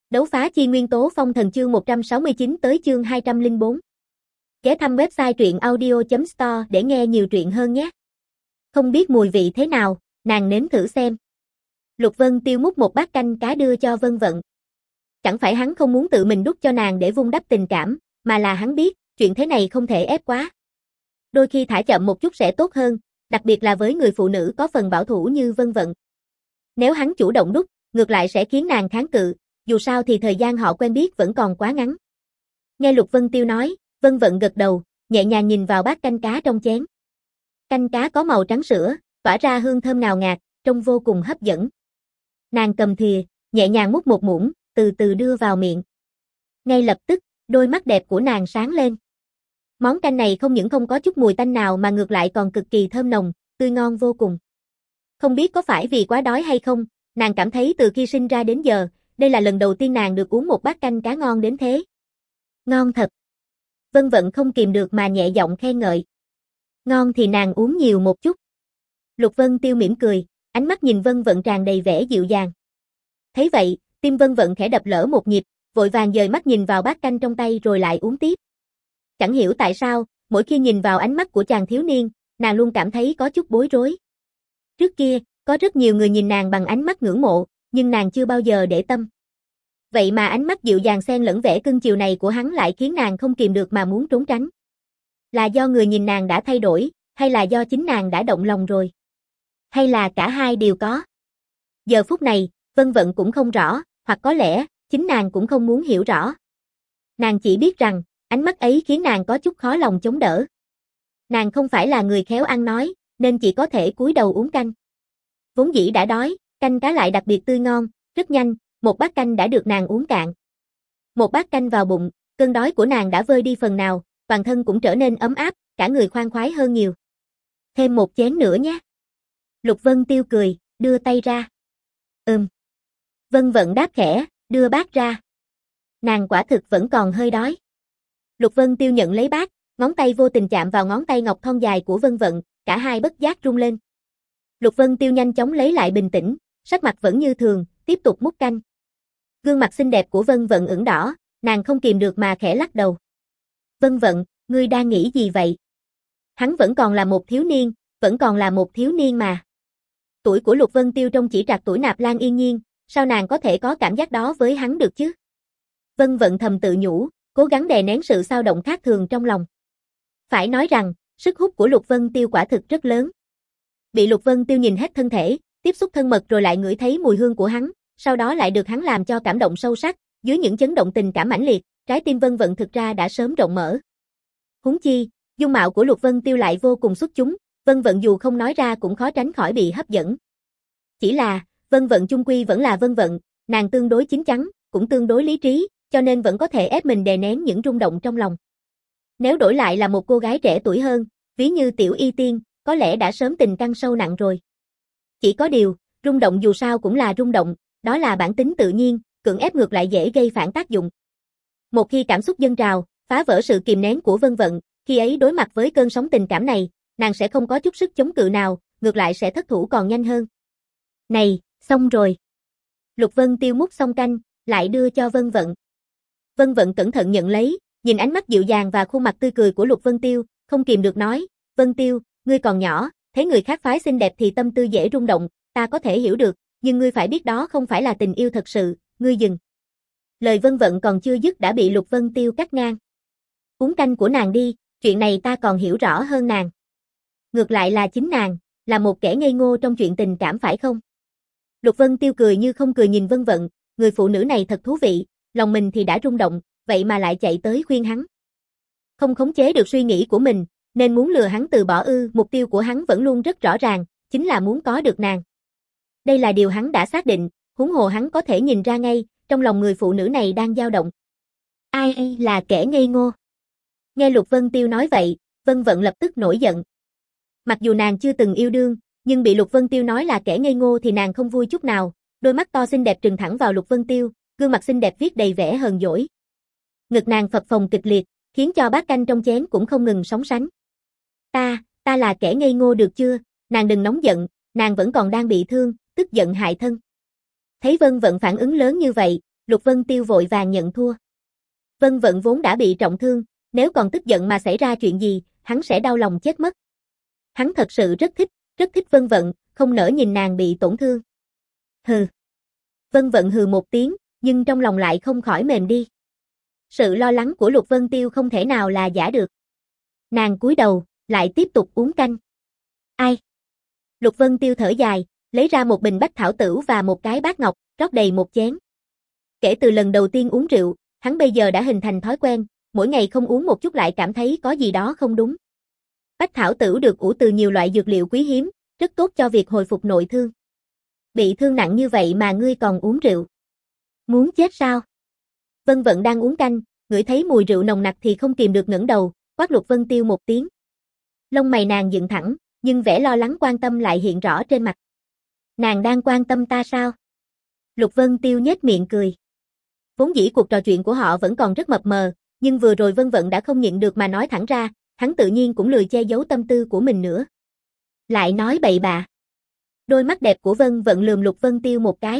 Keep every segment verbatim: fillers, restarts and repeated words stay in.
Đấu phá chi nguyên tố phong thần chương một trăm sáu mươi chín tới chương hai trăm lẻ bốn. Ghé thăm website truyện audio chấm store để nghe nhiều truyện hơn nhé. Không biết mùi vị thế nào, nàng nếm thử xem. Lục Vân Tiêu múc một bát canh cá đưa cho Vân Vận. Chẳng phải hắn không muốn tự mình đút cho nàng để vun đắp tình cảm, mà là hắn biết, chuyện thế này không thể ép quá. Đôi khi thả chậm một chút sẽ tốt hơn, đặc biệt là với người phụ nữ có phần bảo thủ như Vân Vận. Nếu hắn chủ động đút, ngược lại sẽ khiến nàng kháng cự, dù sao thì thời gian họ quen biết vẫn còn quá ngắn. Nghe Lục Vân Tiêu nói, Vân Vận gật đầu, nhẹ nhàng nhìn vào bát canh cá trong chén. Canh cá có màu trắng sữa, tỏa ra hương thơm ngào ngạt, trông vô cùng hấp dẫn. Nàng cầm thìa, nhẹ nhàng múc một muỗng, từ từ đưa vào miệng. Ngay lập tức, đôi mắt đẹp của nàng sáng lên. Món canh này không những không có chút mùi tanh nào mà ngược lại còn cực kỳ thơm nồng, tươi ngon vô cùng. Không biết có phải vì quá đói hay không, nàng cảm thấy từ khi sinh ra đến giờ, đây là lần đầu tiên nàng được uống một bát canh cá ngon đến thế. Ngon thật. Vân Vận không kìm được mà nhẹ giọng khen ngợi. Ngon thì nàng uống nhiều một chút. Lục Vân Tiêu mỉm cười, ánh mắt nhìn Vân Vận tràn đầy vẻ dịu dàng. Thấy vậy, tim Vân Vận khẽ đập lỡ một nhịp, vội vàng dời mắt nhìn vào bát canh trong tay rồi lại uống tiếp. Chẳng hiểu tại sao, mỗi khi nhìn vào ánh mắt của chàng thiếu niên, nàng luôn cảm thấy có chút bối rối. Trước kia, có rất nhiều người nhìn nàng bằng ánh mắt ngưỡng mộ, nhưng nàng chưa bao giờ để tâm. Vậy mà ánh mắt dịu dàng xen lẫn vẻ cưng chiều này của hắn lại khiến nàng không kìm được mà muốn trốn tránh. Là do người nhìn nàng đã thay đổi, hay là do chính nàng đã động lòng rồi? Hay là cả hai đều có? Giờ phút này, Vân Vận cũng không rõ, hoặc có lẽ, chính nàng cũng không muốn hiểu rõ. Nàng chỉ biết rằng, ánh mắt ấy khiến nàng có chút khó lòng chống đỡ. Nàng không phải là người khéo ăn nói, nên chỉ có thể cúi đầu uống canh. Vốn dĩ đã đói, canh cá lại đặc biệt tươi ngon, rất nhanh, một bát canh đã được nàng uống cạn. Một bát canh vào bụng, cơn đói của nàng đã vơi đi phần nào, toàn thân cũng trở nên ấm áp, cả người khoan khoái hơn nhiều. Thêm một chén nữa nhé. Lục Vân Tiêu cười, đưa tay ra. Ừm. Vân Vận đáp khẽ, đưa bát ra. Nàng quả thực vẫn còn hơi đói. Lục Vân Tiêu nhận lấy bát, ngón tay vô tình chạm vào ngón tay ngọc thon dài của Vân Vận, cả hai bất giác rung lên. Lục Vân Tiêu nhanh chóng lấy lại bình tĩnh, sắc mặt vẫn như thường, tiếp tục múc canh. Gương mặt xinh đẹp của Vân Vận ửng đỏ, nàng không kìm được mà khẽ lắc đầu. Vân Vận, ngươi đang nghĩ gì vậy? Hắn vẫn còn là một thiếu niên, vẫn còn là một thiếu niên mà. Tuổi của Lục Vân Tiêu trông chỉ trạc tuổi Nạp Lan Yên Nhiên, sao nàng có thể có cảm giác đó với hắn được chứ? Vân Vận thầm tự nhủ, cố gắng đè nén sự xao động khác thường trong lòng. Phải nói rằng, sức hút của Lục Vân Tiêu quả thực rất lớn. Bị Lục Vân Tiêu nhìn hết thân thể, tiếp xúc thân mật rồi lại ngửi thấy mùi hương của hắn, sau đó lại được hắn làm cho cảm động sâu sắc, dưới những chấn động tình cảm mãnh liệt, trái tim Vân Vận thực ra đã sớm rộng mở. Huống chi, dung mạo của Lục Vân Tiêu lại vô cùng xuất chúng, Vân Vận dù không nói ra cũng khó tránh khỏi bị hấp dẫn. Chỉ là, Vân Vận chung quy vẫn là Vân Vận, nàng tương đối chín chắn, cũng tương đối lý trí, cho nên vẫn có thể ép mình đè nén những rung động trong lòng. Nếu đổi lại là một cô gái trẻ tuổi hơn, ví như Tiểu Y Tiên, có lẽ đã sớm tình căng sâu nặng rồi. Chỉ có điều, rung động dù sao cũng là rung động, đó là bản tính tự nhiên, cưỡng ép ngược lại dễ gây phản tác dụng. Một khi cảm xúc dâng trào, phá vỡ sự kìm nén của Vân Vận, khi ấy đối mặt với cơn sóng tình cảm này, nàng sẽ không có chút sức chống cự nào, ngược lại sẽ thất thủ còn nhanh hơn. Này, xong rồi. Lục Vân Tiêu múc xong canh, lại đưa cho Vân Vận. Vân Vận cẩn thận nhận lấy, nhìn ánh mắt dịu dàng và khuôn mặt tươi cười của Lục Vân Tiêu, không kìm được nói, Vân Tiêu, ngươi còn nhỏ, thấy người khác phái xinh đẹp thì tâm tư dễ rung động, ta có thể hiểu được, nhưng ngươi phải biết đó không phải là tình yêu thật sự, ngươi dừng. Lời Vân Vận còn chưa dứt đã bị Lục Vân Tiêu cắt ngang. Uống canh của nàng đi, chuyện này ta còn hiểu rõ hơn nàng. Ngược lại là chính nàng, là một kẻ ngây ngô trong chuyện tình cảm phải không? Lục Vân Tiêu cười như không cười nhìn Vân Vận, người phụ nữ này thật thú vị, lòng mình thì đã rung động, vậy mà lại chạy tới khuyên hắn. Không khống chế được suy nghĩ của mình, nên muốn lừa hắn từ bỏ ư, mục tiêu của hắn vẫn luôn rất rõ ràng, chính là muốn có được nàng. Đây là điều hắn đã xác định, huống hồ hắn có thể nhìn ra ngay, trong lòng người phụ nữ này đang dao động. Ai là kẻ ngây ngô? Nghe Lục Vân Tiêu nói vậy, Vân Vận lập tức nổi giận. Mặc dù nàng chưa từng yêu đương, nhưng bị Lục Vân Tiêu nói là kẻ ngây ngô thì nàng không vui chút nào, đôi mắt to xinh đẹp trừng thẳng vào Lục Vân Tiêu, gương mặt xinh đẹp viết đầy vẻ hờn dỗi. Ngực nàng phập phồng kịch liệt, khiến cho bát canh trong chén cũng không ngừng sóng sánh. Ta, ta là kẻ ngây ngô được chưa, nàng đừng nóng giận, nàng vẫn còn đang bị thương, tức giận hại thân. Thấy Vân Vận phản ứng lớn như vậy, Lục Vân Tiêu vội vàng nhận thua. Vân Vận vốn đã bị trọng thương, nếu còn tức giận mà xảy ra chuyện gì, hắn sẽ đau lòng chết mất. Hắn thật sự rất thích, rất thích Vân Vận, không nỡ nhìn nàng bị tổn thương. Hừ. Vân Vận hừ một tiếng, nhưng trong lòng lại không khỏi mềm đi. Sự lo lắng của Lục Vân Tiêu không thể nào là giả được. Nàng cúi đầu, lại tiếp tục uống canh. Ai? Lục Vân Tiêu thở dài, lấy ra một bình bách thảo tửu và một cái bát ngọc, rót đầy một chén. Kể từ lần đầu tiên uống rượu, hắn bây giờ đã hình thành thói quen, mỗi ngày không uống một chút lại cảm thấy có gì đó không đúng. Bách thảo tửu được ủ từ nhiều loại dược liệu quý hiếm, rất tốt cho việc hồi phục nội thương. Bị thương nặng như vậy mà ngươi còn uống rượu. Muốn chết sao? Vân Vận đang uống canh, ngửi thấy mùi rượu nồng nặc thì không kìm được ngẩng đầu, quát Lục Vân Tiêu một tiếng. Lông mày nàng dựng thẳng, nhưng vẻ lo lắng quan tâm lại hiện rõ trên mặt. Nàng đang quan tâm ta sao? Lục Vân Tiêu nhếch miệng cười. Vốn dĩ cuộc trò chuyện của họ vẫn còn rất mập mờ, nhưng vừa rồi Vân Vận đã không nhịn được mà nói thẳng ra, hắn tự nhiên cũng lười che giấu tâm tư của mình nữa. Lại nói bậy bạ. Đôi mắt đẹp của Vân Vận lườm Lục Vân Tiêu một cái.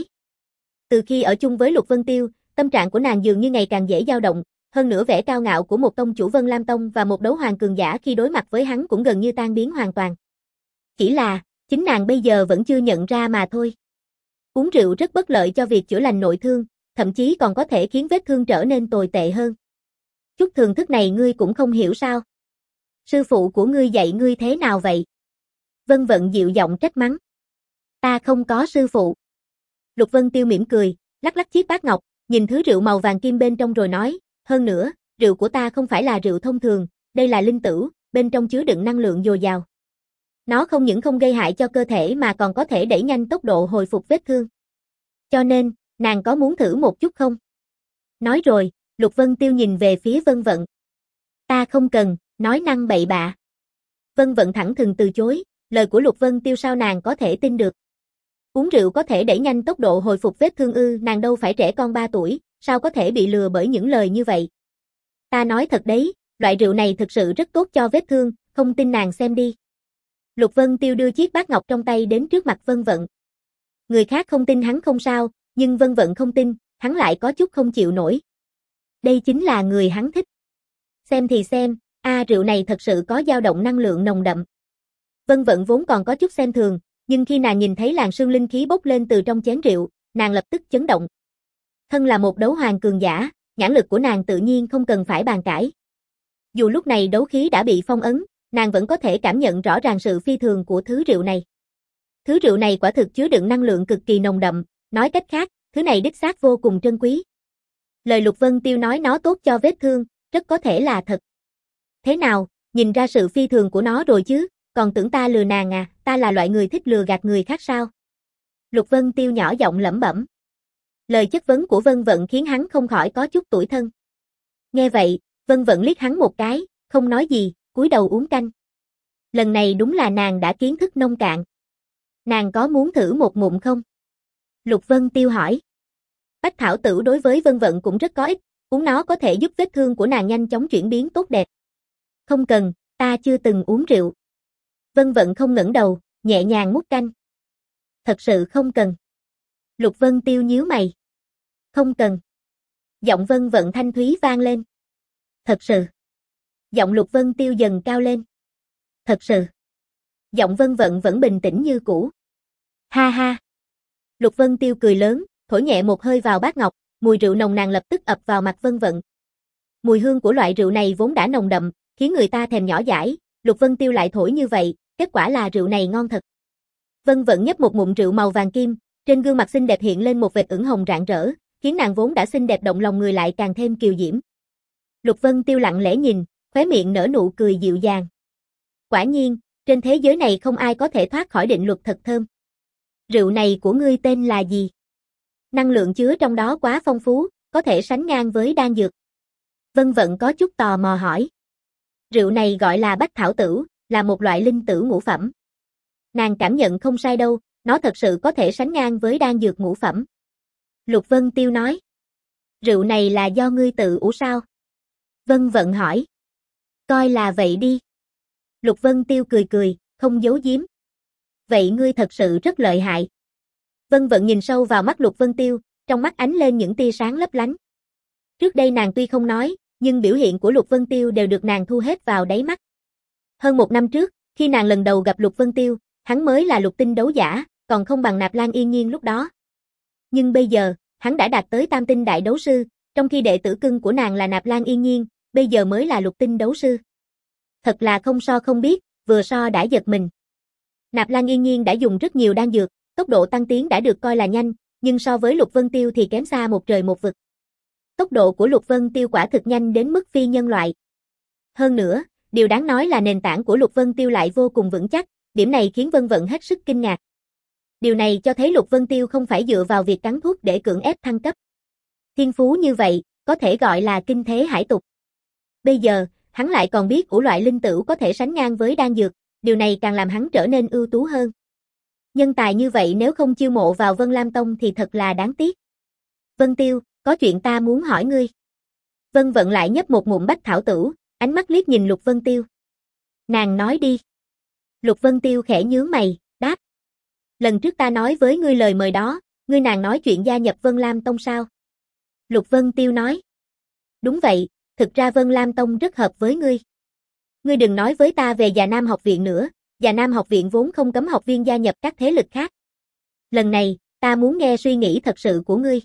Từ khi ở chung với Lục Vân Tiêu, tâm trạng của nàng dường như ngày càng dễ dao động, hơn nữa vẻ cao ngạo của một tông chủ Vân Lam Tông và một đấu hoàng cường giả khi đối mặt với hắn cũng gần như tan biến hoàn toàn. Chỉ là, chính nàng bây giờ vẫn chưa nhận ra mà thôi. Uống rượu rất bất lợi cho việc chữa lành nội thương, thậm chí còn có thể khiến vết thương trở nên tồi tệ hơn. Chút thường thức này ngươi cũng không hiểu sao? Sư phụ của ngươi dạy ngươi thế nào vậy? Vân Vận dịu giọng trách mắng. Ta không có sư phụ. Lục Vân Tiêu mỉm cười, lắc lắc chiếc bát ngọc, nhìn thứ rượu màu vàng kim bên trong rồi nói, hơn nữa, rượu của ta không phải là rượu thông thường, đây là linh tửu, bên trong chứa đựng năng lượng dồi dào. Nó không những không gây hại cho cơ thể mà còn có thể đẩy nhanh tốc độ hồi phục vết thương. Cho nên, nàng có muốn thử một chút không? Nói rồi, Lục Vân Tiêu nhìn về phía Vân Vận. Ta không cần, nói năng bậy bạ. Vân Vận thẳng thừng từ chối, lời của Lục Vân Tiêu sao nàng có thể tin được. Uống rượu có thể đẩy nhanh tốc độ hồi phục vết thương ư, nàng đâu phải trẻ con ba tuổi, sao có thể bị lừa bởi những lời như vậy. Ta nói thật đấy, loại rượu này thực sự rất tốt cho vết thương, không tin nàng xem đi. Lục Vân Tiêu đưa chiếc bát ngọc trong tay đến trước mặt Vân Vận. Người khác không tin hắn không sao, nhưng Vân Vận không tin, hắn lại có chút không chịu nổi. Đây chính là người hắn thích. Xem thì xem, a à, rượu này thật sự có dao động năng lượng nồng đậm. Vân Vận vốn còn có chút xem thường, nhưng khi nàng nhìn thấy làn sương linh khí bốc lên từ trong chén rượu, nàng lập tức chấn động. Thân là một đấu hoàng cường giả, nhãn lực của nàng tự nhiên không cần phải bàn cãi. Dù lúc này đấu khí đã bị phong ấn, nàng vẫn có thể cảm nhận rõ ràng sự phi thường của thứ rượu này. Thứ rượu này quả thực chứa đựng năng lượng cực kỳ nồng đậm, nói cách khác, thứ này đích xác vô cùng trân quý. Lời Lục Vân Tiêu nói nó tốt cho vết thương, rất có thể là thật. Thế nào, nhìn ra sự phi thường của nó rồi chứ, còn tưởng ta lừa nàng à, ta là loại người thích lừa gạt người khác sao? Lục Vân Tiêu nhỏ giọng lẩm bẩm. Lời chất vấn của Vân Vận khiến hắn không khỏi có chút tủi thân. Nghe vậy, Vân Vận liếc hắn một cái, không nói gì, cúi đầu uống canh. Lần này đúng là nàng đã kiến thức nông cạn. Nàng có muốn thử một ngụm không? Lục Vân Tiêu hỏi. Bách thảo tửu đối với Vân Vận cũng rất có ích, uống nó có thể giúp vết thương của nàng nhanh chóng chuyển biến tốt đẹp. Không cần, ta chưa từng uống rượu. Vân Vận không ngẩng đầu, nhẹ nhàng múc canh. Thật sự không cần. Lục Vân Tiêu nhíu mày. Không cần. Giọng Vân Vận thanh thúy vang lên. Thật sự. Giọng Lục Vân Tiêu dần cao lên. Thật sự. Giọng Vân Vận vẫn bình tĩnh như cũ. Ha ha. Lục Vân Tiêu cười lớn, thổi nhẹ một hơi vào bát ngọc, mùi rượu nồng nàn lập tức ập vào mặt Vân Vận. Mùi hương của loại rượu này vốn đã nồng đậm, khiến người ta thèm nhỏ dãi, Lục Vân Tiêu lại thổi như vậy, kết quả là rượu này ngon thật. Vân Vận nhấp một ngụm rượu màu vàng kim, trên gương mặt xinh đẹp hiện lên một vệt ửng hồng rạng rỡ, khiến nàng vốn đã xinh đẹp động lòng người lại càng thêm kiều diễm. Lục Vân Tiêu lặng lẽ nhìn, khóe miệng nở nụ cười dịu dàng. Quả nhiên, trên thế giới này không ai có thể thoát khỏi định luật thật thơm. Rượu này của ngươi tên là gì? Năng lượng chứa trong đó quá phong phú, có thể sánh ngang với đan dược. Vân Vận có chút tò mò hỏi. Rượu này gọi là bách thảo tửu, là một loại linh tửu ngũ phẩm. Nàng cảm nhận không sai đâu, nó thật sự có thể sánh ngang với đan dược ngũ phẩm. Lục Vân Tiêu nói. Rượu này là do ngươi tự ủ sao? Vân Vận hỏi. Coi là vậy đi. Lục Vân Tiêu cười cười, không giấu giếm. Vậy ngươi thật sự rất lợi hại. Vân Vận nhìn sâu vào mắt Lục Vân Tiêu, trong mắt ánh lên những tia sáng lấp lánh. Trước đây nàng tuy không nói, nhưng biểu hiện của Lục Vân Tiêu đều được nàng thu hết vào đáy mắt. Hơn một năm trước, khi nàng lần đầu gặp Lục Vân Tiêu, hắn mới là lục tinh đấu giả, còn không bằng Nạp Lan Yên Nhiên lúc đó. Nhưng bây giờ, hắn đã đạt tới tam tinh đại đấu sư, trong khi đệ tử cưng của nàng là Nạp Lan Yên Nhiên, bây giờ mới là lục tinh đấu sư. Thật là không so không biết, vừa so đã giật mình. Nạp Lan Yên Nhiên đã dùng rất nhiều đan dược, tốc độ tăng tiến đã được coi là nhanh, nhưng so với Lục Vân Tiêu thì kém xa một trời một vực. Tốc độ của Lục Vân Tiêu quả thực nhanh đến mức phi nhân loại. Hơn nữa, điều đáng nói là nền tảng của Lục Vân Tiêu lại vô cùng vững chắc, điểm này khiến Vân Vận hết sức kinh ngạc. Điều này cho thấy Lục Vân Tiêu không phải dựa vào việc cắn thuốc để cưỡng ép thăng cấp. Thiên phú như vậy, có thể gọi là kinh thế hải tục. Bây giờ, hắn lại còn biết ủ loại linh tửu có thể sánh ngang với đan dược, điều này càng làm hắn trở nên ưu tú hơn. Nhân tài như vậy nếu không chiêu mộ vào Vân Lam Tông thì thật là đáng tiếc. Vân Tiêu, có chuyện ta muốn hỏi ngươi. Vân Vận lại nhấp một ngụm bách thảo tửu, ánh mắt liếc nhìn Lục Vân Tiêu. Nàng nói đi. Lục Vân Tiêu khẽ nhướng mày, đáp. Lần trước ta nói với ngươi lời mời đó, ngươi nàng nói chuyện gia nhập Vân Lam Tông sao? Lục Vân Tiêu nói. Đúng vậy, thực ra Vân Lam Tông rất hợp với ngươi. Ngươi đừng nói với ta về Già Nam học viện nữa, Già Nam học viện vốn không cấm học viên gia nhập các thế lực khác. Lần này, ta muốn nghe suy nghĩ thật sự của ngươi.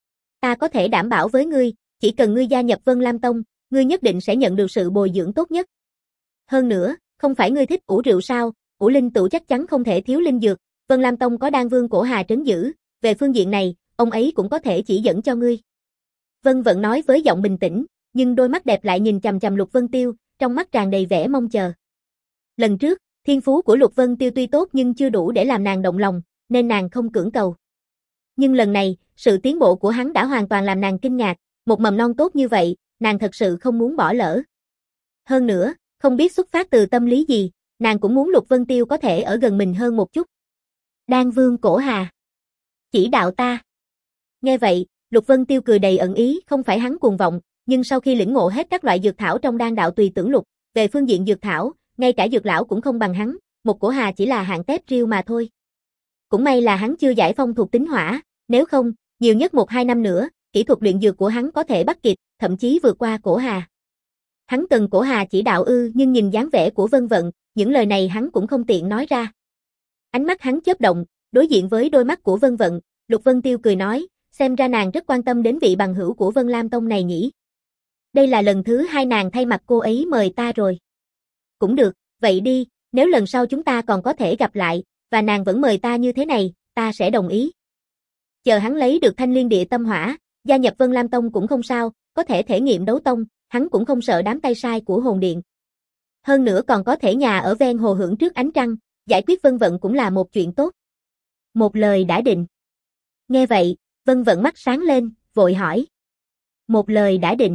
Ta có thể đảm bảo với ngươi, chỉ cần ngươi gia nhập Vân Lam Tông, ngươi nhất định sẽ nhận được sự bồi dưỡng tốt nhất. Hơn nữa, không phải ngươi thích ủ rượu sao, ủ linh tửu chắc chắn không thể thiếu linh dược, Vân Lam Tông có Đan Vương Cổ Hà trấn giữ, về phương diện này, ông ấy cũng có thể chỉ dẫn cho ngươi. Vân Vận nói với giọng bình tĩnh, nhưng đôi mắt đẹp lại nhìn chằm chằm Lục Vân Tiêu, trong mắt tràn đầy vẻ mong chờ. Lần trước, thiên phú của Lục Vân Tiêu tuy tốt nhưng chưa đủ để làm nàng động lòng, nên nàng không cưỡng cầu. Nhưng lần này, sự tiến bộ của hắn đã hoàn toàn làm nàng kinh ngạc, một mầm non tốt như vậy, nàng thật sự không muốn bỏ lỡ. Hơn nữa, không biết xuất phát từ tâm lý gì, nàng cũng muốn Lục Vân Tiêu có thể ở gần mình hơn một chút. Đan Vương Cổ Hà. Chỉ đạo ta. Nghe vậy, Lục Vân Tiêu cười đầy ẩn ý, không phải hắn cuồng vọng, nhưng sau khi lĩnh ngộ hết các loại dược thảo trong đan đạo tùy tưởng lục, về phương diện dược thảo, ngay cả dược lão cũng không bằng hắn, một Cổ Hà chỉ là hạng tép riêu mà thôi. Cũng may là hắn chưa giải phong thuộc tính hỏa, nếu không, nhiều nhất một hai năm nữa, kỹ thuật luyện dược của hắn có thể bắt kịp, thậm chí vượt qua Cổ Hà. Hắn cần Cổ Hà chỉ đạo ư, nhưng nhìn dáng vẻ của Vân Vận, những lời này hắn cũng không tiện nói ra. Ánh mắt hắn chớp động, đối diện với đôi mắt của Vân Vận, Lục Vân Tiêu cười nói, xem ra nàng rất quan tâm đến vị bằng hữu của Vân Lam Tông này nhỉ. Đây là lần thứ hai nàng thay mặt cô ấy mời ta rồi. Cũng được, vậy đi, nếu lần sau chúng ta còn có thể gặp lại, và nàng vẫn mời ta như thế này, ta sẽ đồng ý. Chờ hắn lấy được thanh liên địa tâm hỏa, gia nhập Vân Lam Tông cũng không sao, có thể thể nghiệm đấu tông, hắn cũng không sợ đám tay sai của hồn điện. Hơn nữa còn có thể nhà ở ven hồ hưởng trước ánh trăng, giải quyết Vân Vận cũng là một chuyện tốt. Một lời đã định. Nghe vậy, Vân Vận mắt sáng lên, vội hỏi. Một lời đã định.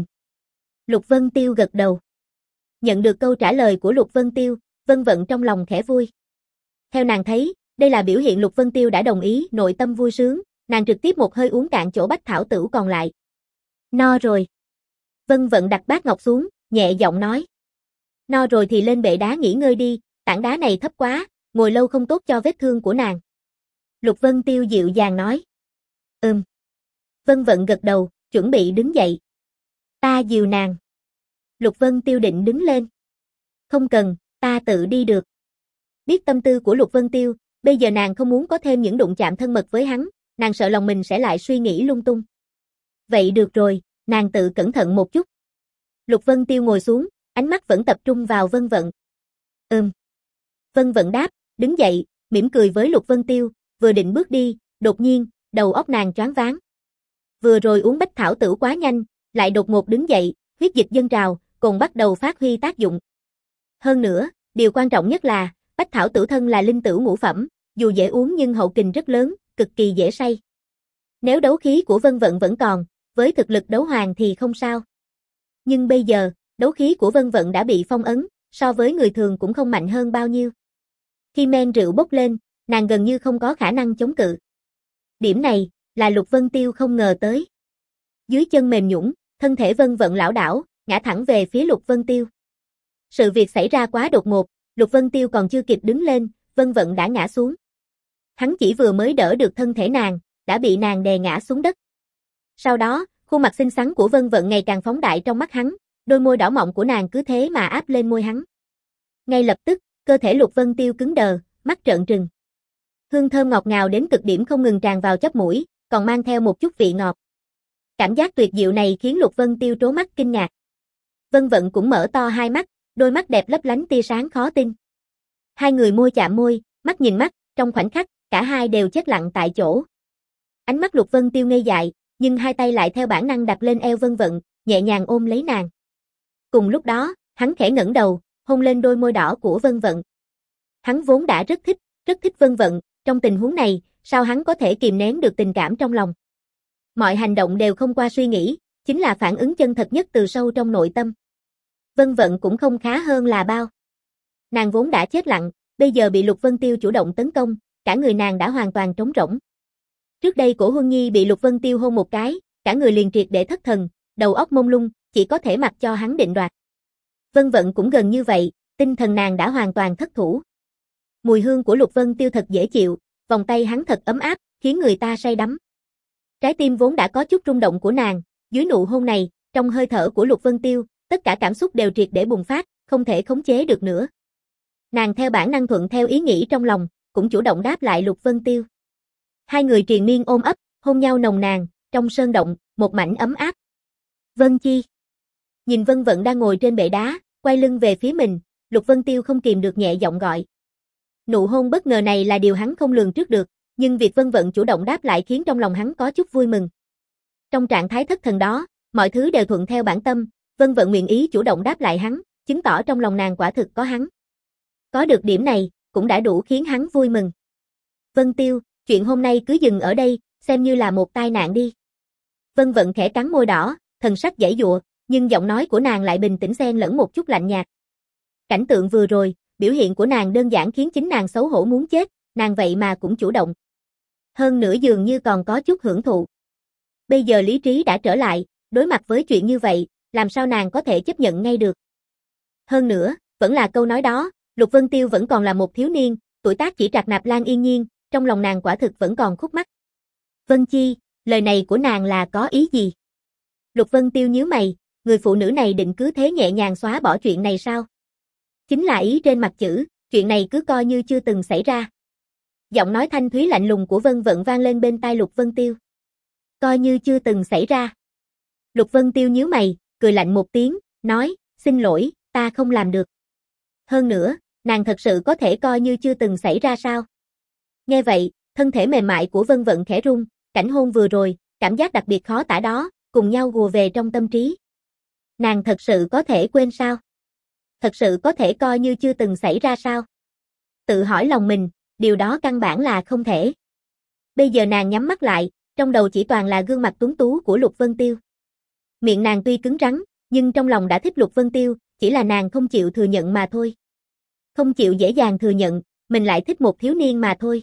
Lục Vân Tiêu gật đầu. Nhận được câu trả lời của Lục Vân Tiêu, Vân Vận trong lòng khẽ vui. Theo nàng thấy, đây là biểu hiện Lục Vân Tiêu đã đồng ý, nội tâm vui sướng, nàng trực tiếp một hơi uống cạn chỗ bách thảo tửu còn lại. No rồi. Vân Vận đặt bát ngọc xuống, nhẹ giọng nói. No rồi thì lên bệ đá nghỉ ngơi đi, tảng đá này thấp quá, ngồi lâu không tốt cho vết thương của nàng. Lục Vân Tiêu dịu dàng nói. Ừm. Vân Vận gật đầu, chuẩn bị đứng dậy. Ta dìu nàng. Lục Vân Tiêu định đứng lên. Không cần, ta tự đi được. Biết tâm tư của Lục Vân Tiêu, bây giờ nàng không muốn có thêm những đụng chạm thân mật với hắn, nàng sợ lòng mình sẽ lại suy nghĩ lung tung. Vậy được rồi, nàng tự cẩn thận một chút. Lục Vân Tiêu ngồi xuống, ánh mắt vẫn tập trung vào Vân Vận. Ừm. Vân Vận đáp, đứng dậy, mỉm cười với Lục Vân Tiêu, vừa định bước đi, đột nhiên, đầu óc nàng choáng váng. Vừa rồi uống bách thảo tửu quá nhanh, lại đột ngột đứng dậy, huyết dịch dâng trào, còn bắt đầu phát huy tác dụng. Hơn nữa, điều quan trọng nhất là, bách thảo tửu thân là linh tửu ngũ phẩm, dù dễ uống nhưng hậu kình rất lớn, cực kỳ dễ say. Nếu đấu khí của Vân Vận vẫn còn, với thực lực đấu hoàng thì không sao. Nhưng bây giờ, đấu khí của Vân Vận đã bị phong ấn, so với người thường cũng không mạnh hơn bao nhiêu. Khi men rượu bốc lên, nàng gần như không có khả năng chống cự. Điểm này, là Lục Vân Tiêu không ngờ tới. Dưới chân mềm nhũn, thân thể Vân Vận lảo đảo, ngã thẳng về phía Lục Vân Tiêu. Sự việc xảy ra quá đột ngột, Lục Vân Tiêu còn chưa kịp đứng lên, Vân Vận đã ngã xuống. Hắn chỉ vừa mới đỡ được thân thể nàng, đã bị nàng đè ngã xuống đất. Sau đó, khuôn mặt xinh xắn của Vân Vận ngày càng phóng đại trong mắt hắn, đôi môi đỏ mọng của nàng cứ thế mà áp lên môi hắn. Ngay lập tức, cơ thể Lục Vân Tiêu cứng đờ, mắt trợn trừng. Hương thơm ngọt ngào đến cực điểm không ngừng tràn vào chóp mũi, còn mang theo một chút vị ngọt. Cảm giác tuyệt diệu này khiến Lục Vân Tiêu trố mắt kinh ngạc. Vân Vận cũng mở to hai mắt, đôi mắt đẹp lấp lánh tia sáng khó tin. Hai người môi chạm môi, mắt nhìn mắt, trong khoảnh khắc, cả hai đều chết lặng tại chỗ. Ánh mắt Lục Vân Tiêu ngây dại, nhưng hai tay lại theo bản năng đặt lên eo Vân Vận, nhẹ nhàng ôm lấy nàng. Cùng lúc đó, hắn khẽ ngẩng đầu, hôn lên đôi môi đỏ của Vân Vận. Hắn vốn đã rất thích, rất thích Vân Vận, trong tình huống này, sao hắn có thể kìm nén được tình cảm trong lòng. Mọi hành động đều không qua suy nghĩ, chính là phản ứng chân thật nhất từ sâu trong nội tâm. Vân Vận cũng không khá hơn là bao. Nàng vốn đã chết lặng, bây giờ bị Lục Vân Tiêu chủ động tấn công, cả người nàng đã hoàn toàn trống rỗng. Trước đây Cổ Huân Nhi bị Lục Vân Tiêu hôn một cái, cả người liền triệt để thất thần, đầu óc mông lung, chỉ có thể mặc cho hắn định đoạt. Vân Vận cũng gần như vậy, tinh thần nàng đã hoàn toàn thất thủ. Mùi hương của Lục Vân Tiêu thật dễ chịu, vòng tay hắn thật ấm áp, khiến người ta say đắm. Trái tim vốn đã có chút rung động của nàng, dưới nụ hôn này, trong hơi thở của Lục Vân Tiêu, tất cả cảm xúc đều triệt để bùng phát, không thể khống chế được nữa. Nàng theo bản năng thuận theo ý nghĩ trong lòng, cũng chủ động đáp lại Lục Vân Tiêu. Hai người triền miên ôm ấp, hôn nhau nồng nàn, trong sơn động, một mảnh ấm áp. Vân Chi. Nhìn Vân Vận đang ngồi trên bệ đá, quay lưng về phía mình, Lục Vân Tiêu không kìm được nhẹ giọng gọi. Nụ hôn bất ngờ này là điều hắn không lường trước được, nhưng việc Vân Vận chủ động đáp lại khiến trong lòng hắn có chút vui mừng. Trong trạng thái thất thần đó, mọi thứ đều thuận theo bản tâm, Vân Vận nguyện ý chủ động đáp lại hắn, chứng tỏ trong lòng nàng quả thực có hắn. Có được điểm này, cũng đã đủ khiến hắn vui mừng. Vân Tiêu, chuyện hôm nay cứ dừng ở đây, xem như là một tai nạn đi. Vân Vận khẽ cắn môi đỏ, thần sắc giãy giụa, nhưng giọng nói của nàng lại bình tĩnh xen lẫn một chút lạnh nhạt. Cảnh tượng vừa rồi, biểu hiện của nàng đơn giản khiến chính nàng xấu hổ muốn chết, nàng vậy mà cũng chủ động. Hơn nữa dường như còn có chút hưởng thụ. Bây giờ lý trí đã trở lại, đối mặt với chuyện như vậy, làm sao nàng có thể chấp nhận ngay được. Hơn nữa, vẫn là câu nói đó, Lục Vân Tiêu vẫn còn là một thiếu niên, tuổi tác chỉ trạc nạp Lan Yên Nhiên, trong lòng nàng quả thực vẫn còn khúc mắc. Vân Chi, lời này của nàng là có ý gì? Lục Vân Tiêu nhíu mày, người phụ nữ này định cứ thế nhẹ nhàng xóa bỏ chuyện này sao? Chính là ý trên mặt chữ, chuyện này cứ coi như chưa từng xảy ra. Giọng nói thanh thúy lạnh lùng của Vân Vận vang lên bên tai Lục Vân Tiêu. Coi như chưa từng xảy ra. Lục Vân Tiêu nhíu mày, cười lạnh một tiếng, nói, xin lỗi, ta không làm được. Hơn nữa, nàng thật sự có thể coi như chưa từng xảy ra sao? Nghe vậy, thân thể mềm mại của Vân Vận khẽ rung, cảnh hôn vừa rồi, cảm giác đặc biệt khó tả đó, cùng nhau hùa về trong tâm trí. Nàng thật sự có thể quên sao? Thật sự có thể coi như chưa từng xảy ra sao? Tự hỏi lòng mình, điều đó căn bản là không thể. Bây giờ nàng nhắm mắt lại, trong đầu chỉ toàn là gương mặt tuấn tú của Lục Vân Tiêu. Miệng nàng tuy cứng rắn, nhưng trong lòng đã thích Lục Vân Tiêu, chỉ là nàng không chịu thừa nhận mà thôi. Không chịu dễ dàng thừa nhận, mình lại thích một thiếu niên mà thôi.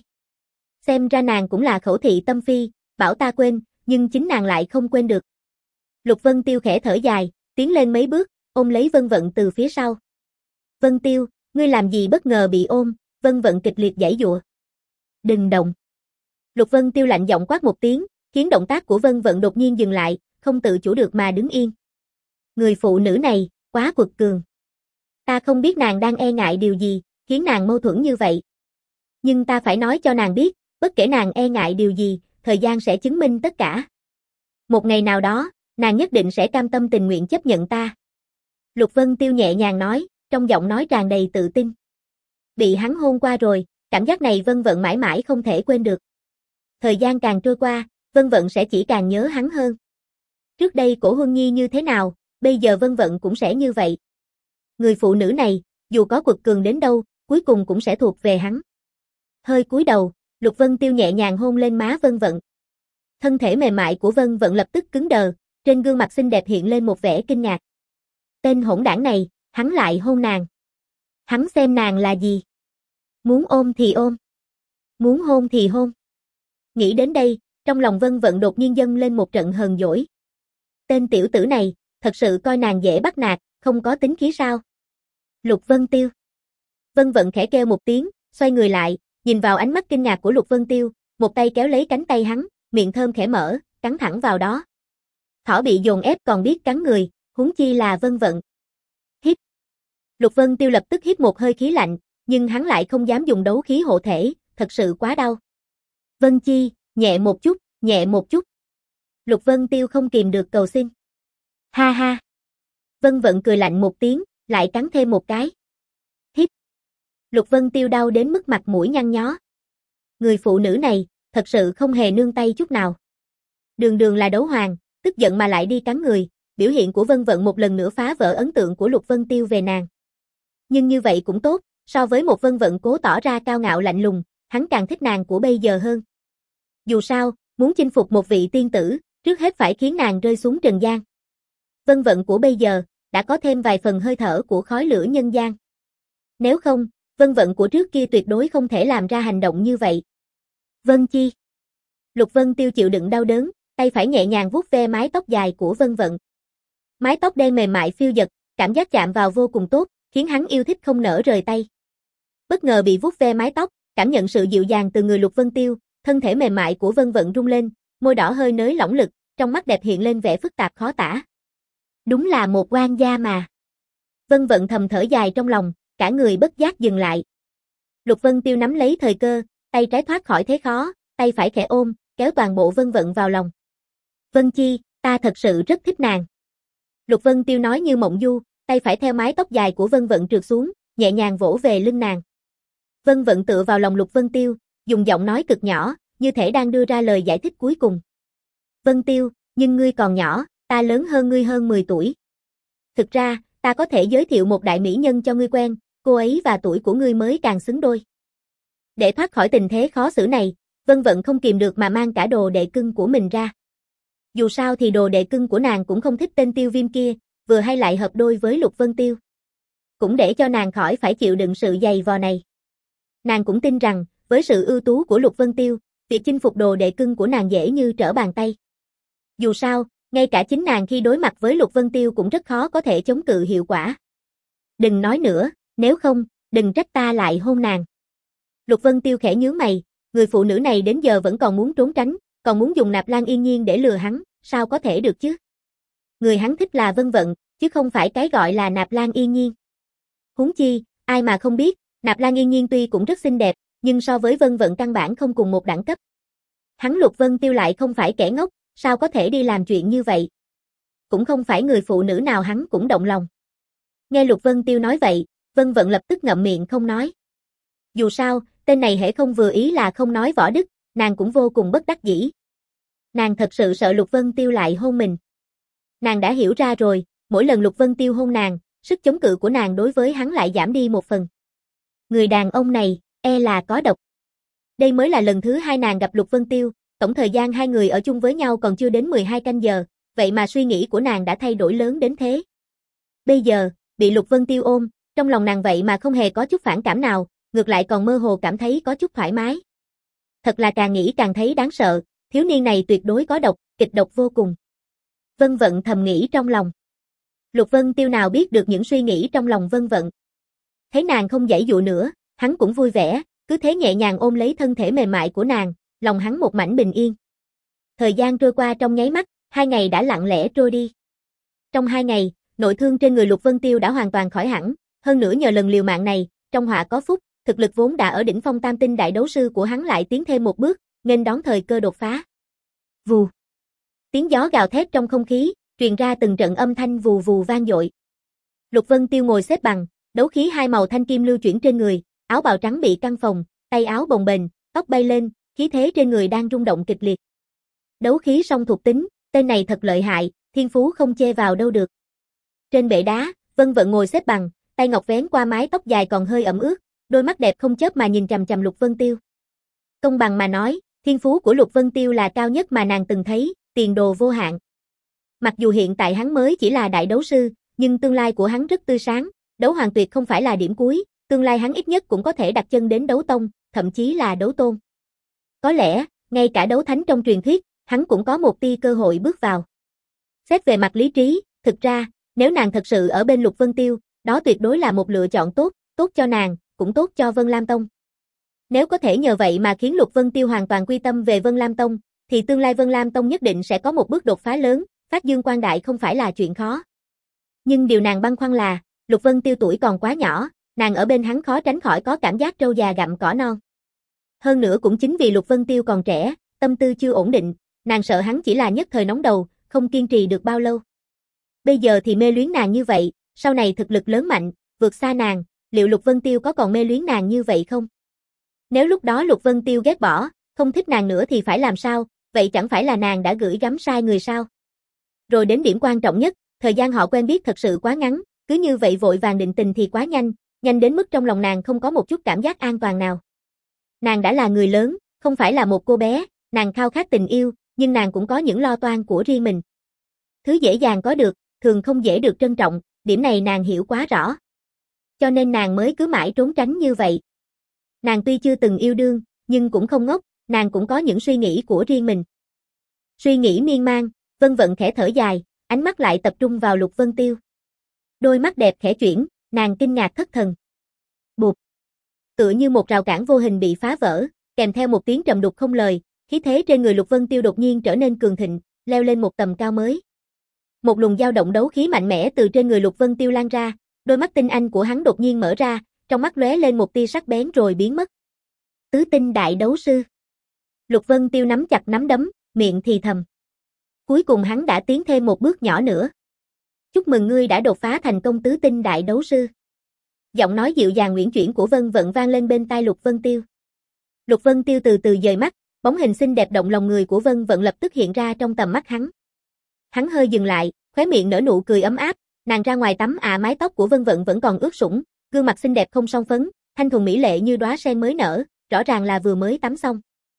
Xem ra nàng cũng là khẩu thị tâm phi, bảo ta quên, nhưng chính nàng lại không quên được. Lục Vân Tiêu khẽ thở dài, tiến lên mấy bước, ôm lấy Vân Vận từ phía sau. Vân Tiêu, ngươi làm gì bất ngờ bị ôm? Vân Vận kịch liệt giãy giụa. Đừng động. Lục Vân Tiêu lạnh giọng quát một tiếng, khiến động tác của Vân Vận đột nhiên dừng lại, không tự chủ được mà đứng yên. Người phụ nữ này, quá quật cường. Ta không biết nàng đang e ngại điều gì, khiến nàng mâu thuẫn như vậy. Nhưng ta phải nói cho nàng biết, bất kể nàng e ngại điều gì, thời gian sẽ chứng minh tất cả. Một ngày nào đó, nàng nhất định sẽ cam tâm tình nguyện chấp nhận ta. Lục Vân Tiêu nhẹ nhàng nói, trong giọng nói tràn đầy tự tin. Bị hắn hôn qua rồi, cảm giác này Vân Vận mãi mãi không thể quên được. Thời gian càng trôi qua, Vân Vận sẽ chỉ càng nhớ hắn hơn. Trước đây Cổ Huân Nhi như thế nào, bây giờ Vân Vận cũng sẽ như vậy. Người phụ nữ này, dù có quật cường đến đâu, cuối cùng cũng sẽ thuộc về hắn. Hơi cúi đầu, Lục Vân Tiêu nhẹ nhàng hôn lên má Vân Vận. Thân thể mềm mại của Vân Vận lập tức cứng đờ, trên gương mặt xinh đẹp hiện lên một vẻ kinh ngạc. Tên hỗn đảng này, hắn lại hôn nàng. Hắn xem nàng là gì? Muốn ôm thì ôm. Muốn hôn thì hôn. Nghĩ đến đây, trong lòng Vân Vận đột nhiên dâng lên một trận hờn dỗi. Tên tiểu tử này, thật sự coi nàng dễ bắt nạt, không có tính khí sao? Lục Vân Tiêu. Vân Vận khẽ kêu một tiếng, xoay người lại, nhìn vào ánh mắt kinh ngạc của Lục Vân Tiêu, một tay kéo lấy cánh tay hắn, miệng thơm khẽ mở, cắn thẳng vào đó. thỏ bị dồn ép còn biết cắn người, huống chi là Vân Vận. Hít. Lục Vân Tiêu lập tức hít một hơi khí lạnh, nhưng hắn lại không dám dùng đấu khí hộ thể, thật sự quá đau. Vân Chi, nhẹ một chút, nhẹ một chút. Lục Vân Tiêu không kìm được cầu xin. Ha ha. Vân Vận cười lạnh một tiếng, lại cắn thêm một cái. Hít. Lục Vân Tiêu đau đến mức mặt mũi nhăn nhó. Người phụ nữ này, thật sự không hề nương tay chút nào. Đường đường là đấu hoàng, tức giận mà lại đi cắn người, biểu hiện của Vân Vận một lần nữa phá vỡ ấn tượng của Lục Vân Tiêu về nàng. Nhưng như vậy cũng tốt, so với một Vân Vận cố tỏ ra cao ngạo lạnh lùng, hắn càng thích nàng của bây giờ hơn. Dù sao, muốn chinh phục một vị tiên tử, trước hết phải khiến nàng rơi xuống trần gian. Vân Vận của bây giờ, đã có thêm vài phần hơi thở của khói lửa nhân gian. Nếu không, Vân Vận của trước kia tuyệt đối không thể làm ra hành động như vậy. Vân Chi. Lục Vân Tiêu chịu đựng đau đớn, tay phải nhẹ nhàng vuốt ve mái tóc dài của Vân Vận. Mái tóc đen mềm mại phiêu dật, cảm giác chạm vào vô cùng tốt, khiến hắn yêu thích không nỡ rời tay. Bất ngờ bị vuốt ve mái tóc, cảm nhận sự dịu dàng từ người Lục Vân Tiêu, thân thể mềm mại của Vân Vận rung lên, môi đỏ hơi nới lỏng lực, trong mắt đẹp hiện lên vẻ phức tạp khó tả. Đúng là một oan gia mà. Vân Vận thầm thở dài trong lòng, cả người bất giác dừng lại. Lục Vân Tiêu nắm lấy thời cơ, tay trái thoát khỏi thế khó, tay phải khẽ ôm, kéo toàn bộ Vân Vận vào lòng. Vân Chi, ta thật sự rất thích nàng. Lục Vân Tiêu nói như mộng du, tay phải theo mái tóc dài của Vân Vận trượt xuống, nhẹ nhàng vỗ về lưng nàng. Vân Vận tựa vào lòng Lục Vân Tiêu, dùng giọng nói cực nhỏ, như thể đang đưa ra lời giải thích cuối cùng. Vân Tiêu, nhưng ngươi còn nhỏ, ta lớn hơn ngươi hơn mười tuổi. Thực ra, ta có thể giới thiệu một đại mỹ nhân cho ngươi quen, cô ấy và tuổi của ngươi mới càng xứng đôi. Để thoát khỏi tình thế khó xử này, Vân Vận không kìm được mà mang cả đồ đệ cưng của mình ra. Dù sao thì đồ đệ cưng của nàng cũng không thích tên Tiêu Viêm kia, vừa hay lại hợp đôi với Lục Vân Tiêu. Cũng để cho nàng khỏi phải chịu đựng sự dày vò này. Nàng cũng tin rằng, với sự ưu tú của Lục Vân Tiêu, việc chinh phục đồ đệ cưng của nàng dễ như trở bàn tay. Dù sao, ngay cả chính nàng khi đối mặt với Lục Vân Tiêu cũng rất khó có thể chống cự hiệu quả. Đừng nói nữa, nếu không, đừng trách ta lại hôn nàng. Lục Vân Tiêu khẽ nhướng mày, người phụ nữ này đến giờ vẫn còn muốn trốn tránh, còn muốn dùng Nạp Lan Yên Nhiên để lừa hắn, sao có thể được chứ? Người hắn thích là Vân Vận, chứ không phải cái gọi là Nạp Lan Yên Nhiên. Huống chi, ai mà không biết, Nạp Lan Yên Nhiên tuy cũng rất xinh đẹp, nhưng so với Vân Vận căn bản không cùng một đẳng cấp. Hắn Lục Vân Tiêu lại không phải kẻ ngốc, sao có thể đi làm chuyện như vậy? Cũng không phải người phụ nữ nào hắn cũng động lòng. Nghe Lục Vân Tiêu nói vậy, Vân Vận lập tức ngậm miệng không nói. Dù sao, tên này hễ không vừa ý là không nói võ đức, nàng cũng vô cùng bất đắc dĩ. Nàng thật sự sợ Lục Vân Tiêu lại hôn mình. Nàng đã hiểu ra rồi, mỗi lần Lục Vân Tiêu hôn nàng, sức chống cự của nàng đối với hắn lại giảm đi một phần. Người đàn ông này, e là có độc. Đây mới là lần thứ hai nàng gặp Lục Vân Tiêu, tổng thời gian hai người ở chung với nhau còn chưa đến mười hai canh giờ, vậy mà suy nghĩ của nàng đã thay đổi lớn đến thế. Bây giờ, bị Lục Vân Tiêu ôm, trong lòng nàng vậy mà không hề có chút phản cảm nào, ngược lại còn mơ hồ cảm thấy có chút thoải mái. Thật là càng nghĩ càng thấy đáng sợ, thiếu niên này tuyệt đối có độc, kịch độc vô cùng. Vân Vận thầm nghĩ trong lòng. Lục Vân Tiêu nào biết được những suy nghĩ trong lòng Vân Vận. Thấy nàng không giãy dụa nữa, hắn cũng vui vẻ, cứ thế nhẹ nhàng ôm lấy thân thể mềm mại của nàng, lòng hắn một mảnh bình yên. Thời gian trôi qua trong nháy mắt, hai ngày đã lặng lẽ trôi đi. Trong hai ngày, nội thương trên người Lục Vân Tiêu đã hoàn toàn khỏi hẳn, hơn nữa nhờ lần liều mạng này, trong họa có phúc, thực lực vốn đã ở đỉnh phong tam tinh đại đấu sư của hắn lại tiến thêm một bước, nghênh đón thời cơ đột phá. Vù. Tiếng gió gào thét trong không khí, truyền ra từng trận âm thanh vù vù vang dội. Lục Vân Tiêu ngồi xếp bằng, đấu khí hai màu thanh kim lưu chuyển trên người, áo bào trắng bị căng phồng, tay áo bồng bềnh, tóc bay lên, khí thế trên người đang rung động kịch liệt. Đấu khí song thuộc tính, tên này thật lợi hại, thiên phú không chê vào đâu được. Trên bệ đá, Vân Vận ngồi xếp bằng, tay ngọc vén qua mái tóc dài còn hơi ẩm ướt, đôi mắt đẹp không chớp mà nhìn chằm chằm Lục Vân Tiêu. Công bằng mà nói, thiên phú của Lục Vân Tiêu là cao nhất mà nàng từng thấy, tiền đồ vô hạn. Mặc dù hiện tại hắn mới chỉ là đại đấu sư, nhưng tương lai của hắn rất tươi sáng, đấu hoàng tuyệt không phải là điểm cuối, tương lai hắn ít nhất cũng có thể đặt chân đến đấu tông, thậm chí là đấu tôn. Có lẽ, ngay cả đấu thánh trong truyền thuyết, hắn cũng có một tia cơ hội bước vào. Xét về mặt lý trí, thực ra, nếu nàng thật sự ở bên Lục Vân Tiêu, đó tuyệt đối là một lựa chọn tốt, tốt cho nàng, cũng tốt cho Vân Lam Tông. Nếu có thể nhờ vậy mà khiến Lục Vân Tiêu hoàn toàn quy tâm về Vân Lam Tông, thì tương lai Vân Lam Tông nhất định sẽ có một bước đột phá lớn, phát dương quang đại không phải là chuyện khó. Nhưng điều nàng băn khoăn là, Lục Vân Tiêu tuổi còn quá nhỏ, nàng ở bên hắn khó tránh khỏi có cảm giác trâu già gặm cỏ non. Hơn nữa cũng chính vì Lục Vân Tiêu còn trẻ, tâm tư chưa ổn định, nàng sợ hắn chỉ là nhất thời nóng đầu, không kiên trì được bao lâu. Bây giờ thì mê luyến nàng như vậy, sau này thực lực lớn mạnh, vượt xa nàng, liệu Lục Vân Tiêu có còn mê luyến nàng như vậy không? Nếu lúc đó Lục Vân Tiêu ghét bỏ, không thích nàng nữa thì phải làm sao, vậy chẳng phải là nàng đã gửi gắm sai người sao? Rồi đến điểm quan trọng nhất, thời gian họ quen biết thật sự quá ngắn, cứ như vậy vội vàng định tình thì quá nhanh, nhanh đến mức trong lòng nàng không có một chút cảm giác an toàn nào. Nàng đã là người lớn, không phải là một cô bé, nàng khao khát tình yêu, nhưng nàng cũng có những lo toan của riêng mình. Thứ dễ dàng có được, thường không dễ được trân trọng, điểm này nàng hiểu quá rõ. Cho nên nàng mới cứ mãi trốn tránh như vậy. Nàng tuy chưa từng yêu đương, nhưng cũng không ngốc, nàng cũng có những suy nghĩ của riêng mình. Suy nghĩ miên man, Vân Vận khẽ thở dài, ánh mắt lại tập trung vào Lục Vân Tiêu. Đôi mắt đẹp khẽ chuyển, nàng kinh ngạc thất thần. Bụp. Tựa như một rào cản vô hình bị phá vỡ, kèm theo một tiếng trầm đục không lời, khí thế trên người Lục Vân Tiêu đột nhiên trở nên cường thịnh, leo lên một tầm cao mới. Một luồng dao động đấu khí mạnh mẽ từ trên người Lục Vân Tiêu lan ra, đôi mắt tinh anh của hắn đột nhiên mở ra, trong mắt lóe lên một tia sắc bén rồi biến mất. Tứ tinh đại đấu sư. Lục Vân Tiêu nắm chặt nắm đấm, miệng thì thầm. Cuối cùng hắn đã tiến thêm một bước nhỏ nữa. Chúc mừng ngươi đã đột phá thành công tứ tinh đại đấu sư. Giọng nói dịu dàng uyển chuyển của Vân Vận vang lên bên tai Lục Vân Tiêu. Lục Vân Tiêu từ từ dời mắt, bóng hình xinh đẹp động lòng người của Vân Vận lập tức hiện ra trong tầm mắt hắn. Hắn hơi dừng lại, khóe miệng nở nụ cười ấm áp, nàng ra ngoài tắm à mái tóc của Vân Vận vẫn còn ướt sũng, gương mặt xinh đẹp không son phấn, thanh thuần mỹ lệ như đóa sen mới nở, rõ ràng là vừa mới tắm xong.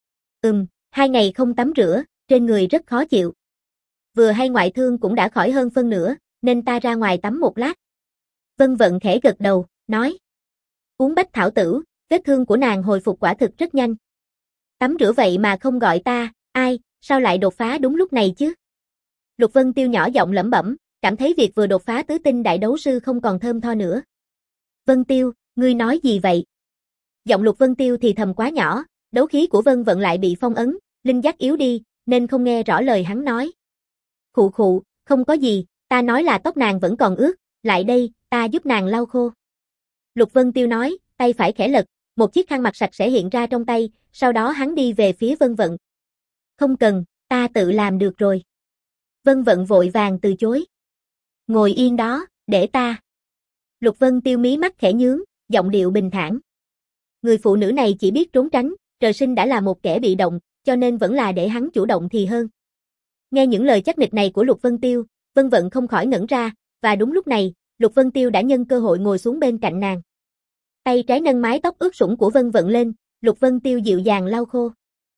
Ừm, hai ngày không tắm rửa, trên người rất khó chịu. Vừa hay ngoại thương cũng đã khỏi hơn phân nửa, nên ta ra ngoài tắm một lát. Vân Vận khẽ gật đầu, nói. Uống bách thảo tử, vết thương của nàng hồi phục quả thực rất nhanh. Tắm rửa vậy mà không gọi ta, ai, sao lại đột phá đúng lúc này chứ? Lục Vân Tiêu nhỏ giọng lẩm bẩm, cảm thấy việc vừa đột phá tứ tinh đại đấu sư không còn thơm tho nữa. Vân Tiêu, ngươi nói gì vậy? Giọng Lục Vân Tiêu thì thầm quá nhỏ, đấu khí của Vân Vận lại bị phong ấn, linh giác yếu đi, nên không nghe rõ lời hắn nói. Khụ khụ, không có gì, ta nói là tóc nàng vẫn còn ướt, lại đây, ta giúp nàng lau khô. Lục Vân Tiêu nói, tay phải khẽ lật, một chiếc khăn mặt sạch sẽ hiện ra trong tay, sau đó hắn đi về phía Vân Vận. Không cần, ta tự làm được rồi. Vân Vận vội vàng từ chối. Ngồi yên đó, để ta. Lục Vân Tiêu mí mắt khẽ nhướng, giọng điệu bình thản. Người phụ nữ này chỉ biết trốn tránh, trời sinh đã là một kẻ bị động, cho nên vẫn là để hắn chủ động thì hơn. Nghe những lời chắc nịch này của Lục Vân Tiêu, Vân Vận không khỏi ngẩn ra, và đúng lúc này, Lục Vân Tiêu đã nhân cơ hội ngồi xuống bên cạnh nàng. Tay trái nâng mái tóc ướt sũng của Vân Vận lên, Lục Vân Tiêu dịu dàng lau khô.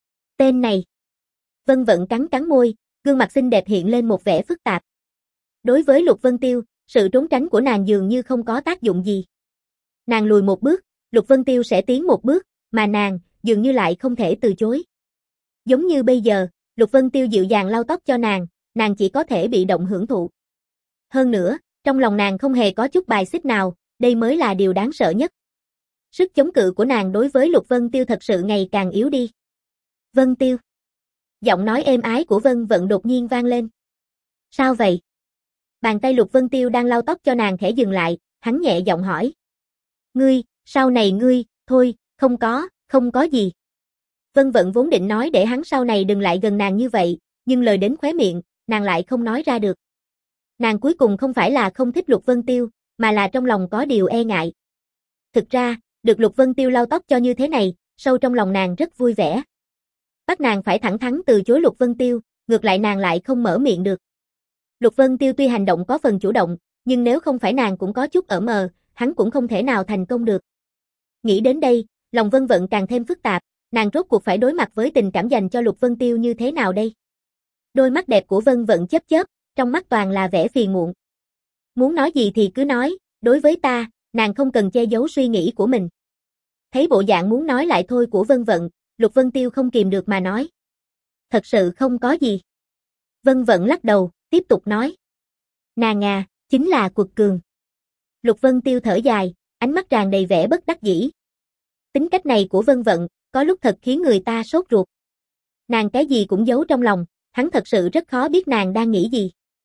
Tên này. Vân Vận cắn cắn môi, gương mặt xinh đẹp hiện lên một vẻ phức tạp. Đối với Lục Vân Tiêu, sự trốn tránh của nàng dường như không có tác dụng gì. Nàng lùi một bước, Lục Vân Tiêu sẽ tiến một bước, mà nàng, dường như lại không thể từ chối. Giống như bây giờ, Lục Vân Tiêu dịu dàng lau tóc cho nàng, nàng chỉ có thể bị động hưởng thụ. Hơn nữa, trong lòng nàng không hề có chút bài xích nào, đây mới là điều đáng sợ nhất. Sức chống cự của nàng đối với Lục Vân Tiêu thật sự ngày càng yếu đi. Vân Tiêu. Giọng nói êm ái của Vân Vận đột nhiên vang lên. Sao vậy? Bàn tay Lục Vân Tiêu đang lau tóc cho nàng khẽ dừng lại, hắn nhẹ giọng hỏi. Ngươi, sau này ngươi, thôi, không có, không có gì. Vân Vận vốn định nói để hắn sau này đừng lại gần nàng như vậy, nhưng lời đến khóe miệng, nàng lại không nói ra được. Nàng cuối cùng không phải là không thích Lục Vân Tiêu, mà là trong lòng có điều e ngại. Thực ra, được Lục Vân Tiêu lau tóc cho như thế này, sâu trong lòng nàng rất vui vẻ. Bắt nàng phải thẳng thắn từ chối Lục Vân Tiêu, ngược lại nàng lại không mở miệng được. Lục Vân Tiêu tuy hành động có phần chủ động, nhưng nếu không phải nàng cũng có chút ở mờ, hắn cũng không thể nào thành công được. Nghĩ đến đây, lòng Vân Vận càng thêm phức tạp, nàng rốt cuộc phải đối mặt với tình cảm dành cho Lục Vân Tiêu như thế nào đây? Đôi mắt đẹp của Vân Vận chớp chớp, trong mắt toàn là vẻ phiền muộn. Muốn nói gì thì cứ nói, đối với ta, nàng không cần che giấu suy nghĩ của mình. Thấy bộ dạng muốn nói lại thôi của Vân Vận, Lục Vân Tiêu không kìm được mà nói. Thật sự không có gì. Vân Vận lắc đầu, tiếp tục nói. Nàng à, chính là quật cường. Lục Vân Tiêu thở dài, ánh mắt tràn đầy vẻ bất đắc dĩ. Tính cách này của Vân Vận, có lúc thật khiến người ta sốt ruột. Nàng cái gì cũng giấu trong lòng, hắn thật sự rất khó biết nàng đang nghĩ gì.